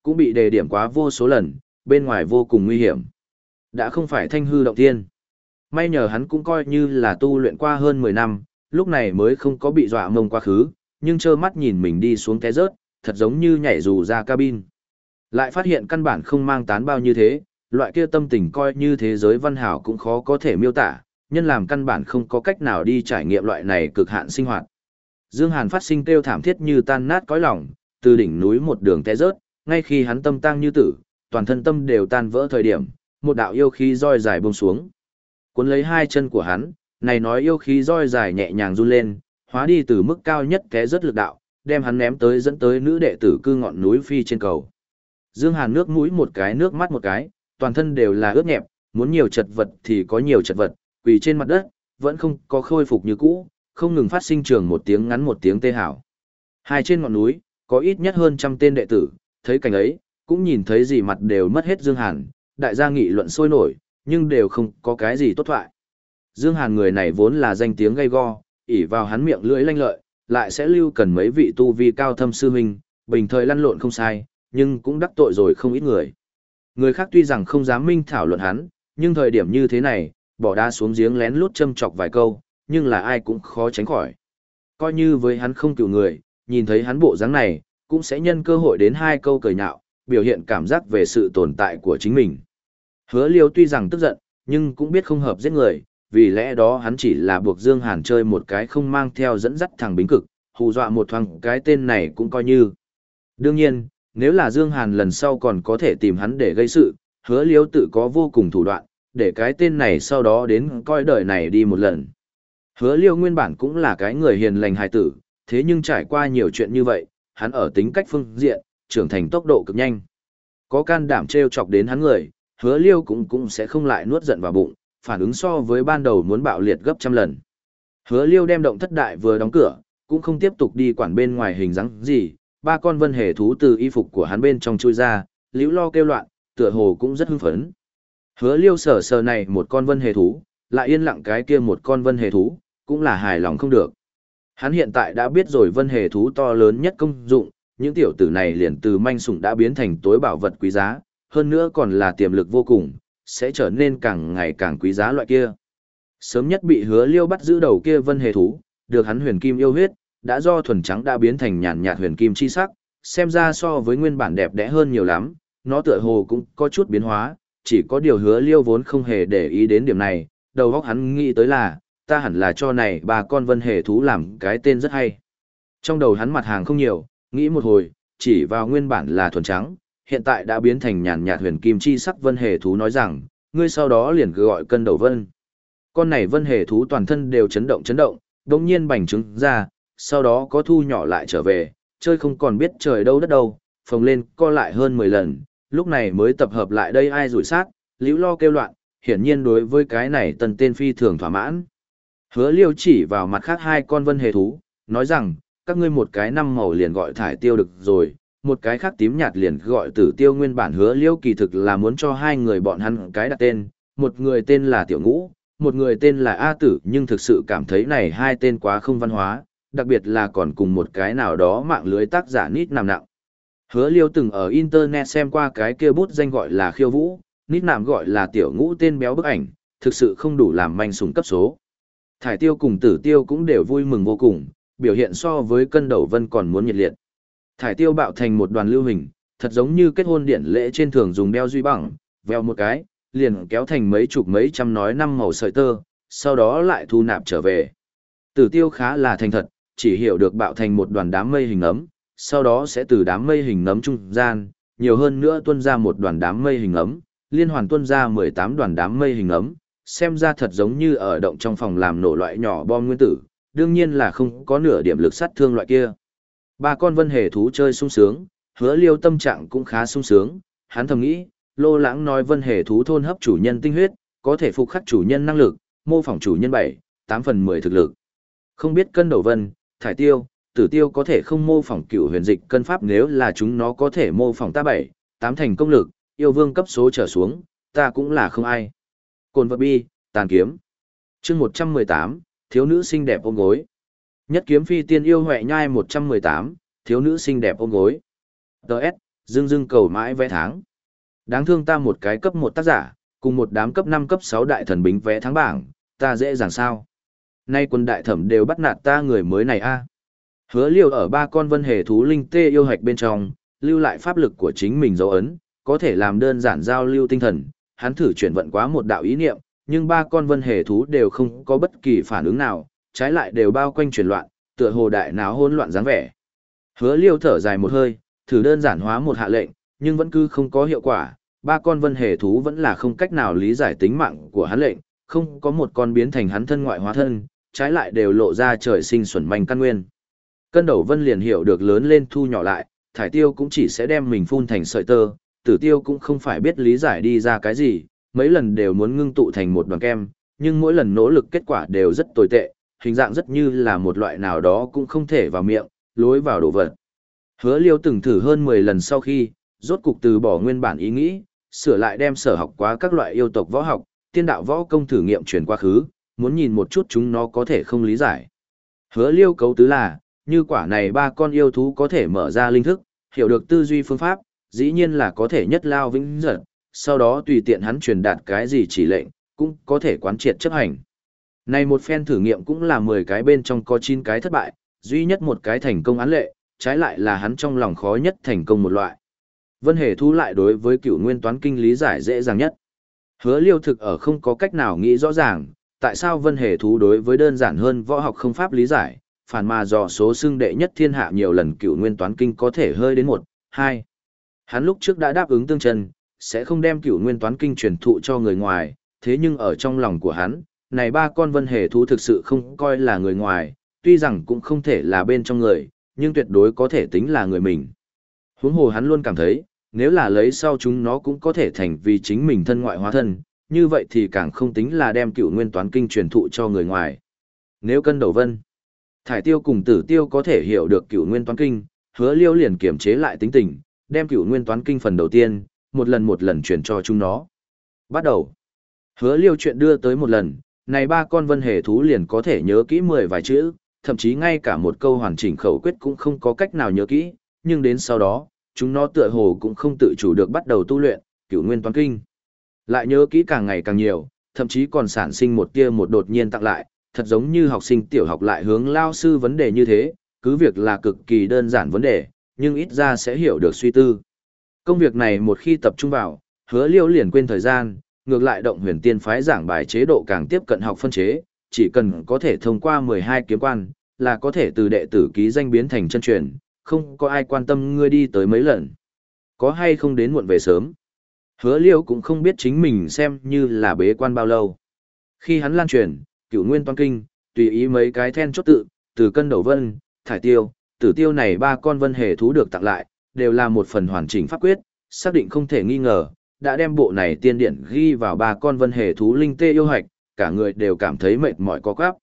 cũng bị đề điểm quá vô số lần, bên ngoài vô cùng nguy hiểm. Đã không phải thanh hư động thiên. May nhờ hắn cũng coi như là tu luyện qua hơn mười năm, lúc này mới không có bị dọa mông quá khứ, nhưng trơ mắt nhìn mình đi xuống té rớt, thật giống như nhảy dù ra cabin. Lại phát hiện căn bản không mang tán bao như thế, loại kia tâm tình coi như thế giới văn hảo cũng khó có thể miêu tả, nhân làm căn bản không có cách nào đi trải nghiệm loại này cực hạn sinh hoạt. Dương Hàn phát sinh kêu thảm thiết như tan nát cõi lòng, từ đỉnh núi một đường té rớt, ngay khi hắn tâm tang như tử, toàn thân tâm đều tan vỡ thời điểm, một đạo yêu khí roi dài buông xuống. Cuốn lấy hai chân của hắn, này nói yêu khí roi dài nhẹ nhàng run lên, hóa đi từ mức cao nhất té rớt lực đạo, đem hắn ném tới dẫn tới nữ đệ tử cư ngọn núi phi trên cầu. Dương Hàn nước mũi một cái nước mắt một cái, toàn thân đều là ướt nhẹp, muốn nhiều chật vật thì có nhiều chật vật, quỳ trên mặt đất, vẫn không có khôi phục như cũ, không ngừng phát sinh trường một tiếng ngắn một tiếng tê hảo. Hai trên ngọn núi, có ít nhất hơn trăm tên đệ tử, thấy cảnh ấy, cũng nhìn thấy gì mặt đều mất hết Dương Hàn, đại gia nghị luận sôi nổi, nhưng đều không có cái gì tốt thoại. Dương Hàn người này vốn là danh tiếng gay go, ỷ vào hắn miệng lưỡi lanh lợi, lại sẽ lưu cần mấy vị tu vi cao thâm sư huynh, bình thời lăn lộn không sai, nhưng cũng đắc tội rồi không ít người. Người khác tuy rằng không dám minh thảo luận hắn, nhưng thời điểm như thế này, bỏ đá xuống giếng lén lút châm chọc vài câu, nhưng là ai cũng khó tránh khỏi. Coi như với hắn không cựu người, nhìn thấy hắn bộ dáng này, cũng sẽ nhân cơ hội đến hai câu cười nhạo, biểu hiện cảm giác về sự tồn tại của chính mình. Hứa Liêu tuy rằng tức giận, nhưng cũng biết không hợp giết người, vì lẽ đó hắn chỉ là buộc Dương Hàn chơi một cái không mang theo dẫn dắt thằng bính cực, hù dọa một thoáng cái tên này cũng coi như. Đương nhiên, nếu là Dương Hàn lần sau còn có thể tìm hắn để gây sự, Hứa Liêu tự có vô cùng thủ đoạn, để cái tên này sau đó đến coi đời này đi một lần. Hứa Liêu nguyên bản cũng là cái người hiền lành hài tử, thế nhưng trải qua nhiều chuyện như vậy, hắn ở tính cách phương diện, trưởng thành tốc độ cực nhanh. Có can đảm trêu chọc đến hắn người, Hứa Liêu cũng cũng sẽ không lại nuốt giận vào bụng, phản ứng so với ban đầu muốn bạo liệt gấp trăm lần. Hứa Liêu đem động thất đại vừa đóng cửa, cũng không tiếp tục đi quản bên ngoài hình dáng gì, ba con vân hề thú từ y phục của hắn bên trong chui ra, liễu lo kêu loạn, tựa hồ cũng rất hưng phấn. Hứa Liêu sở sờ này một con vân hề thú, lại yên lặng cái kia một con vân hề thú, cũng là hài lòng không được. Hắn hiện tại đã biết rồi vân hề thú to lớn nhất công dụng, những tiểu tử này liền từ manh sủng đã biến thành tối bảo vật quý giá, hơn nữa còn là tiềm lực vô cùng, sẽ trở nên càng ngày càng quý giá loại kia. Sớm nhất bị Hứa Liêu bắt giữ đầu kia vân hề thú, được hắn huyền kim yêu huyết, đã do thuần trắng đã biến thành nhàn nhạt huyền kim chi sắc, xem ra so với nguyên bản đẹp đẽ hơn nhiều lắm, nó tựa hồ cũng có chút biến hóa, chỉ có điều Hứa Liêu vốn không hề để ý đến điểm này, đầu óc hắn nghĩ tới là, ta hẳn là cho này ba con vân hề thú làm cái tên rất hay. Trong đầu hắn mặt hàng không nhiều, nghĩ một hồi, chỉ vào nguyên bản là thuần trắng, hiện tại đã biến thành nhàn nhạt huyền kim chi sắc vân hề thú nói rằng, ngươi sau đó liền cứ gọi cân đầu vân. Con này vân hề thú toàn thân đều chấn động chấn động, đột nhiên bành trứng ra, sau đó có thu nhỏ lại trở về, chơi không còn biết trời đâu đất đâu, phồng lên co lại hơn mười lần, lúc này mới tập hợp lại đây ai rủi sát, liễu lo kêu loạn, hiển nhiên đối với cái này tần tên phi thường thỏa mãn. Hứa Liêu chỉ vào mặt khác hai con vân hề thú, nói rằng, các ngươi một cái năm màu liền gọi thải tiêu được rồi, một cái khác tím nhạt liền gọi tử tiêu. Nguyên bản Hứa Liêu kỳ thực là muốn cho hai người bọn hắn cái đặt tên, một người tên là Tiểu Ngũ, một người tên là A Tử, nhưng thực sự cảm thấy này hai tên quá không văn hóa, đặc biệt là còn cùng một cái nào đó mạng lưới tác giả nít nằm nặng. Hứa Liêu từng ở internet xem qua cái kia bút danh gọi là Khiêu Vũ, nít nạm gọi là Tiểu Ngũ tên béo bức ảnh, thực sự không đủ làm manh sủng cấp số. Thải tiêu cùng tử tiêu cũng đều vui mừng vô cùng, biểu hiện so với cân đầu vân còn muốn nhiệt liệt. Thải tiêu bạo thành một đoàn lưu hình, thật giống như kết hôn điển lễ trên thường dùng đeo duy bằng, veo một cái, liền kéo thành mấy chục mấy trăm nói năm màu sợi tơ, sau đó lại thu nạp trở về. Tử tiêu khá là thành thật, chỉ hiểu được bạo thành một đoàn đám mây hình nấm, sau đó sẽ từ đám mây hình nấm trung gian, nhiều hơn nữa tuôn ra một đoàn đám mây hình nấm, liên hoàn tuôn ra mười tám đoàn đám mây hình nấm, xem ra thật giống như ở động trong phòng làm nổ loại nhỏ bom nguyên tử, đương nhiên là không có nửa điểm lực sát thương loại kia. Ba con vân hề thú chơi sung sướng, Hứa Liêu tâm trạng cũng khá sung sướng, hắn thầm nghĩ, Lô Lãng nói vân hề thú thôn hấp chủ nhân tinh huyết, có thể phục khắc chủ nhân năng lực, mô phỏng chủ nhân bảy, tám phần mười thực lực. Không biết cân đầu vân, thải tiêu, tử tiêu có thể không mô phỏng cửu huyền dịch cân pháp, nếu là chúng nó có thể mô phỏng ta bảy, tám thành công lực, yêu vương cấp số trở xuống, ta cũng là không ai. Cồn vật bi, tàn kiếm. Chương một trăm mười tám, thiếu nữ xinh đẹp ôm gối. Nhất kiếm phi tiên yêu huệ nhai một trăm mười tám, thiếu nữ xinh đẹp ôm gối. Đợt, dưng dưng cầu mãi vé tháng. Đáng thương ta một cái cấp một tác giả, cùng một đám cấp năm cấp sáu đại thần bính vé tháng bảng, ta dễ dàng sao? Nay quân đại thẩm đều bắt nạt ta người mới này a. Hứa Liêu ở ba con vân hề thú linh tê yêu hạch bên trong, lưu lại pháp lực của chính mình dấu ấn, có thể làm đơn giản giao lưu tinh thần, hắn thử chuyển vận quá một đạo ý niệm, nhưng ba con vân hề thú đều không có bất kỳ phản ứng nào, trái lại đều bao quanh chuyển loạn, tựa hồ đại náo hỗn loạn dáng vẻ. Hứa Liêu thở dài một hơi, thử đơn giản hóa một hạ lệnh, nhưng vẫn cứ không có hiệu quả, ba con vân hề thú vẫn là không cách nào lý giải tính mạng của hắn lệnh, không có một con biến thành hắn thân ngoại hóa thân, trái lại đều lộ ra trời sinh xuẩn manh căn nguyên. Cân Đầu Vân liền hiểu được lớn lên thu nhỏ lại, thải tiêu cũng chỉ sẽ đem mình phun thành sợi tơ, tử tiêu cũng không phải biết lý giải đi ra cái gì, mấy lần đều muốn ngưng tụ thành một đoàn kem, nhưng mỗi lần nỗ lực kết quả đều rất tồi tệ, hình dạng rất như là một loại nào đó cũng không thể vào miệng, lối vào đồ vật. Hứa Liêu từng thử hơn mười lần sau khi, rốt cục từ bỏ nguyên bản ý nghĩ, sửa lại đem sở học quá các loại yêu tộc võ học, tiên đạo võ công thử nghiệm truyền quá khứ, muốn nhìn một chút chúng nó có thể không lý giải. Hứa Liêu cấu tứ là, như quả này ba con yêu thú có thể mở ra linh thức, hiểu được tư duy phương pháp, dĩ nhiên là có thể nhất lao vĩnh giật, sau đó tùy tiện hắn truyền đạt cái gì chỉ lệnh, cũng có thể quán triệt chấp hành. Này một phen thử nghiệm cũng là mười cái bên trong có chín cái thất bại, duy nhất một cái thành công án lệ, trái lại là hắn trong lòng khó nhất thành công một loại. Vân hề thú lại đối với cửu nguyên toán kinh lý giải dễ dàng nhất. Hứa Liêu thực ở không có cách nào nghĩ rõ ràng, tại sao vân hề thú đối với đơn giản hơn võ học không pháp lý giải, phản mà dò số xưng đệ nhất thiên hạ nhiều lần cửu nguyên toán kinh có thể hơi đến một, hai. Hắn lúc trước đã đáp ứng tương chân, sẽ không đem cửu nguyên toán kinh truyền thụ cho người ngoài, thế nhưng ở trong lòng của hắn, này ba con vân hề thú thực sự không coi là người ngoài, tuy rằng cũng không thể là bên trong người, nhưng tuyệt đối có thể tính là người mình. Huống hồ hắn luôn cảm thấy, nếu là lấy sau chúng nó cũng có thể thành vì chính mình thân ngoại hóa thân, như vậy thì càng không tính là đem cửu nguyên toán kinh truyền thụ cho người ngoài. Nếu Cân Đầu Vân, Thải Tiêu cùng Tử Tiêu có thể hiểu được cửu nguyên toán kinh, Hứa Liêu liền kiềm chế lại tính tình, đem cửu nguyên toán kinh phần đầu tiên, một lần một lần truyền cho chúng nó. Bắt đầu. Hứa Liêu chuyện đưa tới một lần, này ba con vân hề thú liền có thể nhớ kỹ mười vài chữ, thậm chí ngay cả một câu hoàn chỉnh khẩu quyết cũng không có cách nào nhớ kỹ, nhưng đến sau đó, chúng nó tựa hồ cũng không tự chủ được bắt đầu tu luyện cửu nguyên toán kinh. Lại nhớ kỹ càng ngày càng nhiều, thậm chí còn sản sinh một tia một đột nhiên tặng lại, thật giống như học sinh tiểu học lại hướng lao sư vấn đề như thế, cứ việc là cực kỳ đơn giản vấn đề, nhưng ít ra sẽ hiểu được suy tư. Công việc này một khi tập trung vào, Hứa Liêu liền quên thời gian, ngược lại động huyền tiên phái giảng bài chế độ càng tiếp cận học phân chế, chỉ cần có thể thông qua mười hai kiếm quan, là có thể từ đệ tử ký danh biến thành chân truyền, không có ai quan tâm ngươi đi tới mấy lần. Có hay không đến muộn về sớm. Hứa Liêu cũng không biết chính mình xem như là bế quan bao lâu. Khi hắn lan truyền, cửu nguyên toán kinh, tùy ý mấy cái then chốt tự, từ Cân Đầu Vân, Thải Tiêu, Tử Tiêu này ba con vân hề thú được tặng lại, đều là một phần hoàn chỉnh pháp quyết, xác định không thể nghi ngờ, đã đem bộ này tiên điển ghi vào ba con vân hề thú linh tê yêu hạch, cả người đều cảm thấy mệt mỏi co quắp.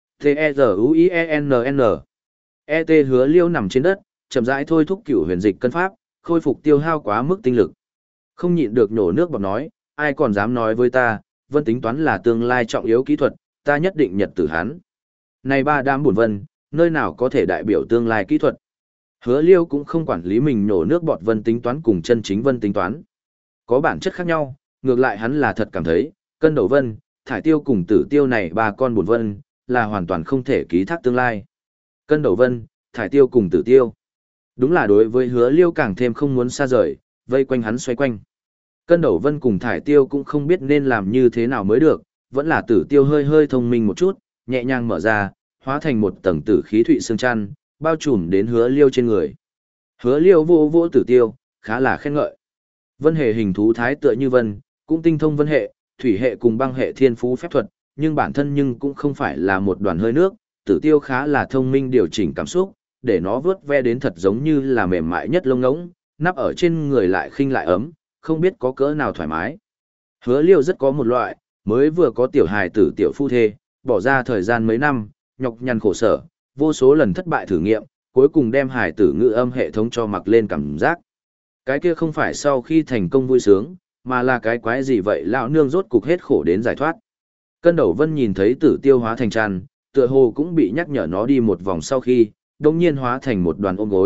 T-E-Z-U-I-E-N-N E T Hứa Liêu nằm trên đất, chậm rãi thôi thúc cửu huyền dịch cân pháp, khôi phục tiêu hao quá mức tinh lực. Không nhịn được nổ nước bọt nói, ai còn dám nói với ta, vân tính toán là tương lai trọng yếu kỹ thuật, ta nhất định nhật tử hắn. Này ba đám buồn vân, nơi nào có thể đại biểu tương lai kỹ thuật. Hứa Liêu cũng không quản lý mình nổ nước bọt vân tính toán cùng chân chính vân tính toán. Có bản chất khác nhau, ngược lại hắn là thật cảm thấy, Cân Đầu Vân, Thải Tiêu cùng Tử Tiêu này ba con buồn vân, là hoàn toàn không thể ký thác tương lai. Cân Đầu Vân, Thải Tiêu cùng Tử Tiêu. Đúng là đối với Hứa Liêu càng thêm không muốn xa rời, vây quanh hắn xoay quanh. Cân Đầu Vân cùng Thải Tiêu cũng không biết nên làm như thế nào mới được, vẫn là Tử Tiêu hơi hơi thông minh một chút, nhẹ nhàng mở ra, hóa thành một tầng tử khí thụy xương chăn, bao trùm đến Hứa Liêu trên người. Hứa Liêu vô vô Tử Tiêu, khá là khen ngợi. Vân hệ hình thú thái tựa như vân, cũng tinh thông vân hệ, thủy hệ cùng băng hệ thiên phú phép thuật, nhưng bản thân nhưng cũng không phải là một đoàn hơi nước, Tử Tiêu khá là thông minh điều chỉnh cảm xúc, để nó vớt ve đến thật giống như là mềm mại nhất lông ngỗng, nắp ở trên người lại khinh lại ấm, không biết có cỡ nào thoải mái. Hứa Liêu rất có một loại, mới vừa có tiểu hài tử tiểu phu thê, bỏ ra thời gian mấy năm, nhọc nhằn khổ sở, vô số lần thất bại thử nghiệm, cuối cùng đem hài tử ngữ âm hệ thống cho mặc lên cảm giác. Cái kia không phải sau khi thành công vui sướng, mà là cái quái gì vậy lão nương rốt cục hết khổ đến giải thoát. Cân Đầu Vân nhìn thấy Tử Tiêu hóa thành tràn, tựa hồ cũng bị nhắc nhở nó đi một vòng sau khi, đồng nhiên hóa thành một đoàn ôm gối,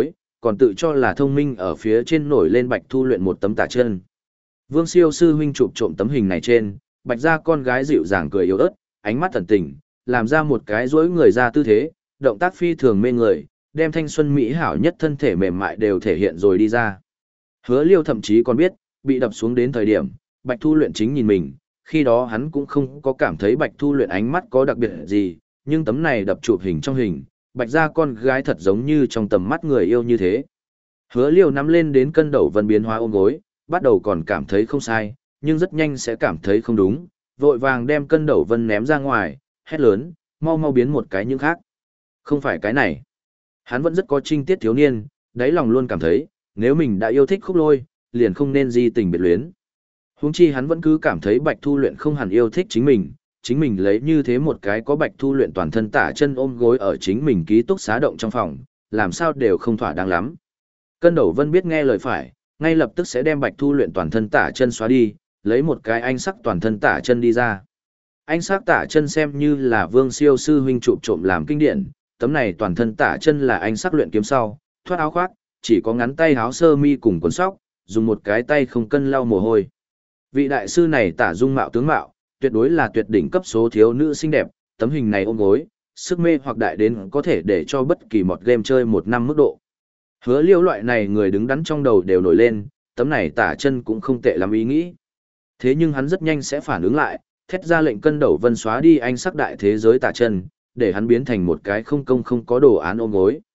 còn tự cho là thông minh ở phía trên nổi lên Bạch Thu Luyện một tấm tả chân. Vương Siêu sư huynh chụp trộm tấm hình này trên, Bạch gia con gái dịu dàng cười yếu ớt, ánh mắt thần tình, làm ra một cái duỗi người ra tư thế, động tác phi thường mê người, đem thanh xuân mỹ hảo nhất thân thể mềm mại đều thể hiện rồi đi ra. Hứa Liêu thậm chí còn biết, bị đập xuống đến thời điểm, Bạch Thu Luyện chính nhìn mình, khi đó hắn cũng không có cảm thấy Bạch Thu Luyện ánh mắt có đặc biệt gì, nhưng tấm này đập chụp hình trong hình, Bạch gia con gái thật giống như trong tầm mắt người yêu như thế. Hứa Liêu nắm lên đến cân đầu vân biến hóa ôm gối, bắt đầu còn cảm thấy không sai, nhưng rất nhanh sẽ cảm thấy không đúng, vội vàng đem cân đầu vân ném ra ngoài, hét lớn, mau mau biến một cái những khác. Không phải cái này. Hắn vẫn rất có trinh tiết thiếu niên, đáy lòng luôn cảm thấy, nếu mình đã yêu thích Khúc Lôi, liền không nên di tình biệt luyến. Huống chi hắn vẫn cứ cảm thấy Bạch Thu Luyện không hẳn yêu thích chính mình, chính mình lấy như thế một cái có Bạch Thu Luyện toàn thân tả chân ôm gối ở chính mình ký túc xá động trong phòng, làm sao đều không thỏa đáng lắm. Cân Đầu Vân biết nghe lời phải, ngay lập tức sẽ đem Bạch Thu Luyện toàn thân tả chân xóa đi, lấy một cái anh sắc toàn thân tả chân đi ra. Anh sắc tả chân xem như là Vương Siêu sư huynh chụp trộm làm kinh điển, tấm này toàn thân tả chân là anh sắc luyện kiếm sau, thoát áo khoác, chỉ có ngắn tay áo sơ mi cùng quần sóc, dùng một cái tay không cân lau mồ hôi. Vị đại sư này tả dung mạo tướng mạo, tuyệt đối là tuyệt đỉnh cấp số thiếu nữ xinh đẹp, tấm hình này ôm gối, sức mê hoặc đại đến có thể để cho bất kỳ một game chơi một năm mức độ. Hứa Liêu loại này người đứng đắn trong đầu đều nổi lên, tấm này tả chân cũng không tệ lắm ý nghĩ. Thế nhưng hắn rất nhanh sẽ phản ứng lại, thét ra lệnh Cân Đầu Vân xóa đi anh sắc đại thế giới tả chân, để hắn biến thành một cái không công không có đồ án ôm gối.